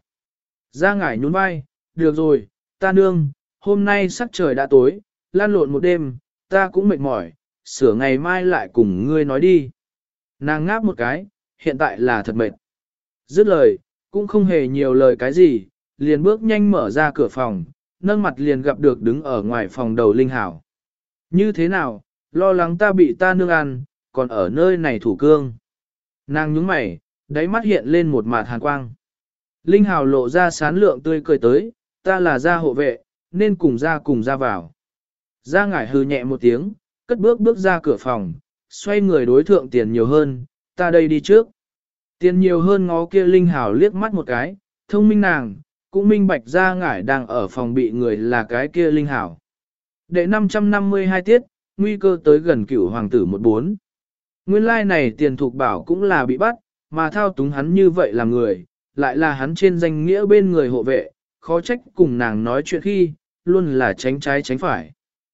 Ra ngải nhún vai, được rồi, ta nương, hôm nay sắc trời đã tối, lan lộn một đêm, ta cũng mệt mỏi, sửa ngày mai lại cùng ngươi nói đi. Nàng ngáp một cái, hiện tại là thật mệt. Dứt lời, cũng không hề nhiều lời cái gì, liền bước nhanh mở ra cửa phòng, nâng mặt liền gặp được đứng ở ngoài phòng đầu Linh Hảo. Như thế nào, lo lắng ta bị ta nương ăn, còn ở nơi này thủ cương. Nàng nhướng mày, đáy mắt hiện lên một mạt hàn quang. Linh Hào lộ ra sán lượng tươi cười tới, ta là gia hộ vệ, nên cùng ra cùng ra vào. Gia ngải hư nhẹ một tiếng, cất bước bước ra cửa phòng, xoay người đối thượng tiền nhiều hơn, ta đây đi trước. Tiền nhiều hơn ngó kia Linh Hào liếc mắt một cái, thông minh nàng, cũng minh bạch Gia ngải đang ở phòng bị người là cái kia Linh Hào. Đệ năm trăm năm mươi hai tiết, nguy cơ tới gần cửu hoàng tử một bốn. Nguyên lai này tiền thục bảo cũng là bị bắt, mà thao túng hắn như vậy là người, lại là hắn trên danh nghĩa bên người hộ vệ, khó trách cùng nàng nói chuyện khi, luôn là tránh trái tránh phải.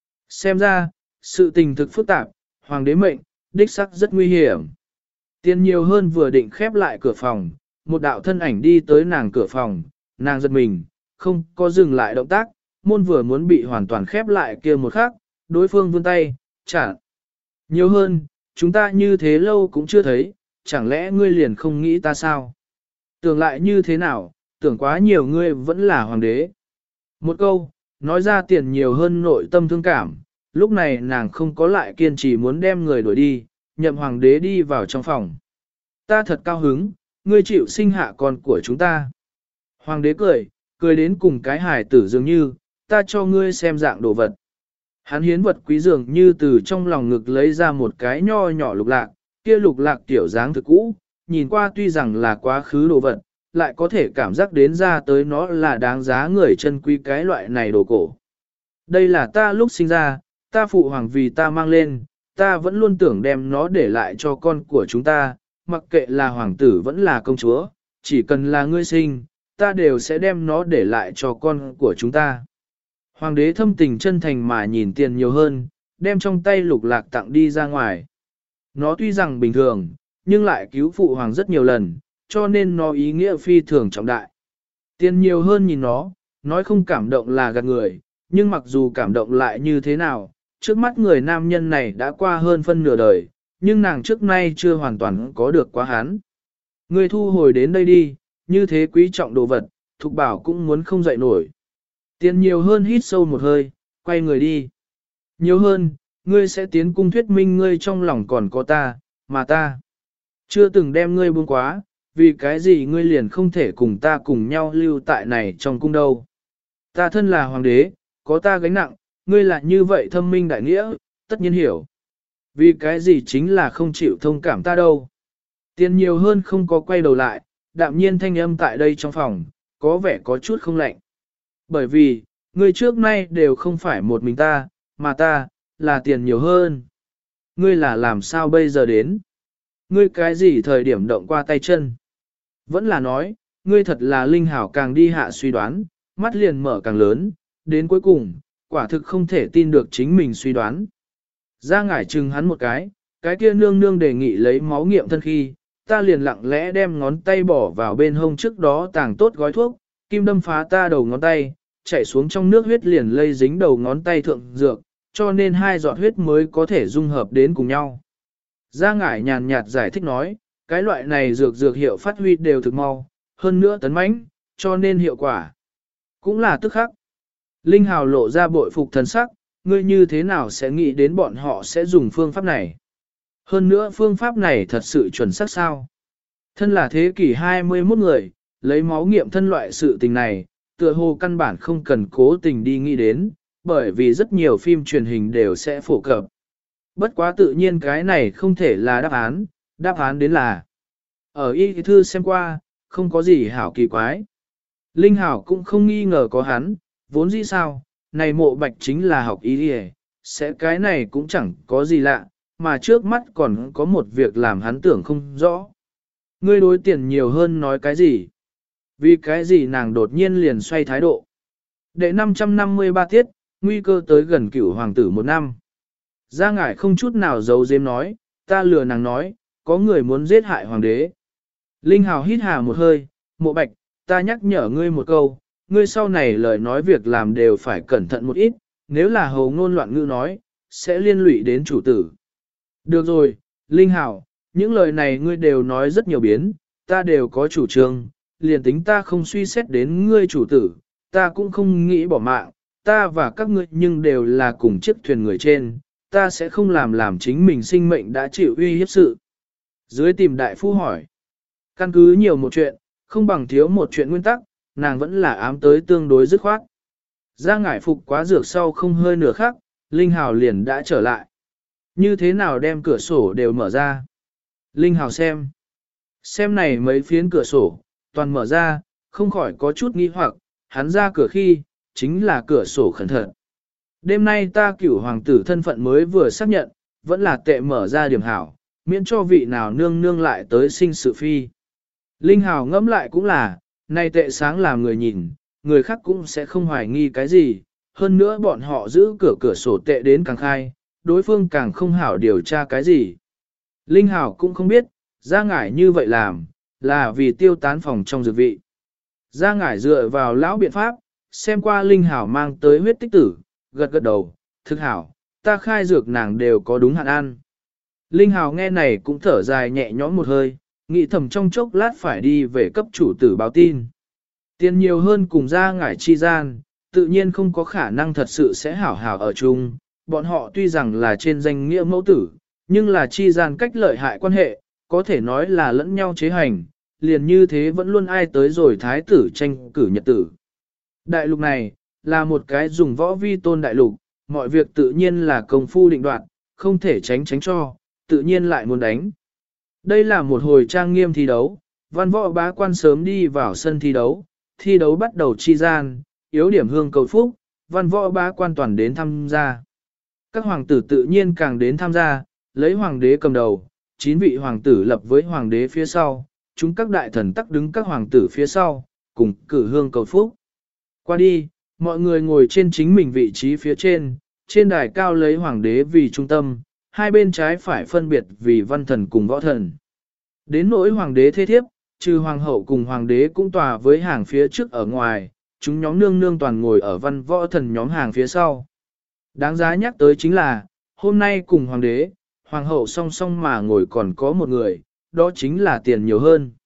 Xem ra, sự tình thực phức tạp, hoàng đế mệnh, đích sắc rất nguy hiểm. Tiền nhiều hơn vừa định khép lại cửa phòng, một đạo thân ảnh đi tới nàng cửa phòng, nàng giật mình, không có dừng lại động tác, môn vừa muốn bị hoàn toàn khép lại kia một khắc, đối phương vươn tay, chả. Nhiều hơn, chúng ta như thế lâu cũng chưa thấy, chẳng lẽ ngươi liền không nghĩ ta sao? Tưởng lại như thế nào, tưởng quá nhiều ngươi vẫn là hoàng đế. Một câu, nói ra tiền nhiều hơn nội tâm thương cảm, lúc này nàng không có lại kiên trì muốn đem người đuổi đi, nhậm hoàng đế đi vào trong phòng. Ta thật cao hứng, ngươi chịu sinh hạ con của chúng ta. Hoàng đế cười, cười đến cùng cái hài tử dường như, ta cho ngươi xem dạng đồ vật. Hắn hiến vật quý dường như từ trong lòng ngực lấy ra một cái nho nhỏ lục lạc, kia lục lạc tiểu dáng thực cũ, nhìn qua tuy rằng là quá khứ đồ vật, lại có thể cảm giác đến ra tới nó là đáng giá người chân quý cái loại này đồ cổ. Đây là ta lúc sinh ra, ta phụ hoàng vì ta mang lên, ta vẫn luôn tưởng đem nó để lại cho con của chúng ta, mặc kệ là hoàng tử vẫn là công chúa, chỉ cần là ngươi sinh, ta đều sẽ đem nó để lại cho con của chúng ta. Hoàng đế thâm tình chân thành mà nhìn tiền nhiều hơn, đem trong tay lục lạc tặng đi ra ngoài. Nó tuy rằng bình thường, nhưng lại cứu phụ hoàng rất nhiều lần, cho nên nó ý nghĩa phi thường trọng đại. Tiền nhiều hơn nhìn nó, nói không cảm động là gạt người, nhưng mặc dù cảm động lại như thế nào, trước mắt người nam nhân này đã qua hơn phân nửa đời, nhưng nàng trước nay chưa hoàn toàn có được quá hắn. Người thu hồi đến đây đi, như thế quý trọng đồ vật, Thục Bảo cũng muốn không dậy nổi. Tiền nhiều hơn hít sâu một hơi, quay người đi. Nhiều hơn, ngươi sẽ tiến cung thuyết minh ngươi trong lòng còn có ta, mà ta chưa từng đem ngươi buông quá, vì cái gì ngươi liền không thể cùng ta cùng nhau lưu tại này trong cung đâu. Ta thân là hoàng đế, có ta gánh nặng, ngươi là như vậy thâm minh đại nghĩa, tất nhiên hiểu. Vì cái gì chính là không chịu thông cảm ta đâu. Tiền nhiều hơn không có quay đầu lại, đạm nhiên thanh âm tại đây trong phòng, có vẻ có chút không lạnh. Bởi vì, ngươi trước nay đều không phải một mình ta, mà ta, là tiền nhiều hơn. Ngươi là làm sao bây giờ đến? Ngươi cái gì thời điểm động qua tay chân? Vẫn là nói, ngươi thật là linh hảo càng đi hạ suy đoán, mắt liền mở càng lớn, đến cuối cùng, quả thực không thể tin được chính mình suy đoán. Ra ngải chừng hắn một cái, cái kia nương nương đề nghị lấy máu nghiệm thân khi, ta liền lặng lẽ đem ngón tay bỏ vào bên hông trước đó tàng tốt gói thuốc, kim đâm phá ta đầu ngón tay, chạy xuống trong nước huyết liền lây dính đầu ngón tay thượng dược, cho nên hai giọt huyết mới có thể dung hợp đến cùng nhau. Gia ngải nhàn nhạt giải thích nói, cái loại này dược dược hiệu phát huy đều thực mau, hơn nữa tấn mãnh, cho nên hiệu quả cũng là tức khắc. Linh Hào lộ ra bội phục thần sắc, ngươi như thế nào sẽ nghĩ đến bọn họ sẽ dùng phương pháp này? Hơn nữa phương pháp này thật sự chuẩn xác sao? Thân là thế kỷ hai mươi mốt người, lấy máu nghiệm thân loại sự tình này, tựa hồ căn bản không cần cố tình đi nghĩ đến, bởi vì rất nhiều phim truyền hình đều sẽ phổ cập. Bất quá tự nhiên cái này không thể là đáp án, đáp án đến là ở y thư xem qua, không có gì hảo kỳ quái. Linh Hảo cũng không nghi ngờ có hắn, vốn dĩ sao, này mộ bạch chính là học y đi, sẽ cái này cũng chẳng có gì lạ, mà trước mắt còn có một việc làm hắn tưởng không rõ. Ngươi đối tiền nhiều hơn nói cái gì? Vì cái gì nàng đột nhiên liền xoay thái độ? Đệ năm trăm năm mươi ba tiết, nguy cơ tới gần cửu hoàng tử một năm. Gia ngải không chút nào giấu giếm nói, ta lừa nàng nói, có người muốn giết hại hoàng đế. Linh Hào hít hà một hơi, mộ bạch, ta nhắc nhở ngươi một câu, ngươi sau này lời nói việc làm đều phải cẩn thận một ít, nếu là hầu ngôn loạn ngữ nói, sẽ liên lụy đến chủ tử. Được rồi, Linh Hào, những lời này ngươi đều nói rất nhiều biến, ta đều có chủ trương, liền tính ta không suy xét đến ngươi chủ tử, ta cũng không nghĩ bỏ mạng, ta và các ngươi nhưng đều là cùng chiếc thuyền người trên, ta sẽ không làm làm chính mình sinh mệnh đã chịu uy hiếp sự. Dưới tìm đại phu hỏi, căn cứ nhiều một chuyện, không bằng thiếu một chuyện nguyên tắc, nàng vẫn là ám tới tương đối dứt khoát. Ra ngải phục quá dược sau không hơi nửa khắc, Linh Hào liền đã trở lại. Như thế nào đem cửa sổ đều mở ra? Linh Hào xem. Xem này mấy phiến cửa sổ, toàn mở ra, không khỏi có chút nghi hoặc, hắn ra cửa khi, chính là cửa sổ khẩn thận. Đêm nay ta cửu hoàng tử thân phận mới vừa xác nhận, vẫn là tệ mở ra điểm hảo, miễn cho vị nào nương nương lại tới sinh sự phi. Linh Hào ngẫm lại cũng là, nay tệ sáng làm người nhìn, người khác cũng sẽ không hoài nghi cái gì, hơn nữa bọn họ giữ cửa cửa sổ tệ đến càng khai, đối phương càng không hảo điều tra cái gì. Linh Hào cũng không biết, Gia ngải như vậy làm, là vì tiêu tán phòng trong dược vị. Gia ngải dựa vào lão biện pháp, xem qua Linh Hào mang tới huyết tích tử, gật gật đầu, thực hảo, ta khai dược nàng đều có đúng hạn ăn. Linh Hào nghe này cũng thở dài nhẹ nhõm một hơi, nghĩ thầm trong chốc lát phải đi về cấp chủ tử báo tin. Tiền nhiều hơn cùng Gia ngải chi gian, tự nhiên không có khả năng thật sự sẽ hảo hảo ở chung, bọn họ tuy rằng là trên danh nghĩa mẫu tử, nhưng là chi gian cách lợi hại quan hệ, có thể nói là lẫn nhau chế hành, liền như thế vẫn luôn ai tới rồi thái tử tranh cử nhật tử. Đại lục này, là một cái dùng võ vi tôn đại lục, mọi việc tự nhiên là công phu định đoạt, không thể tránh tránh cho, tự nhiên lại muốn đánh. Đây là một hồi trang nghiêm thi đấu, văn võ bá quan sớm đi vào sân thi đấu, thi đấu bắt đầu chi gian, yếu điểm hương cầu phúc, văn võ bá quan toàn đến tham gia. Các hoàng tử tự nhiên càng đến tham gia, lấy hoàng đế cầm đầu, chín vị hoàng tử lập với hoàng đế phía sau, chúng các đại thần tắc đứng các hoàng tử phía sau, cùng cử hương cầu phúc. Qua đi, mọi người ngồi trên chính mình vị trí phía trên, trên đài cao lấy hoàng đế vì trung tâm, hai bên trái phải phân biệt vì văn thần cùng võ thần. Đến nỗi hoàng đế thế thiếp, trừ hoàng hậu cùng hoàng đế cũng tòa với hàng phía trước ở ngoài, chúng nhóm nương nương toàn ngồi ở văn võ thần nhóm hàng phía sau. Đáng giá nhắc tới chính là, hôm nay cùng hoàng đế, hoàng hậu song song mà ngồi còn có một người, đó chính là tiền nhiều hơn.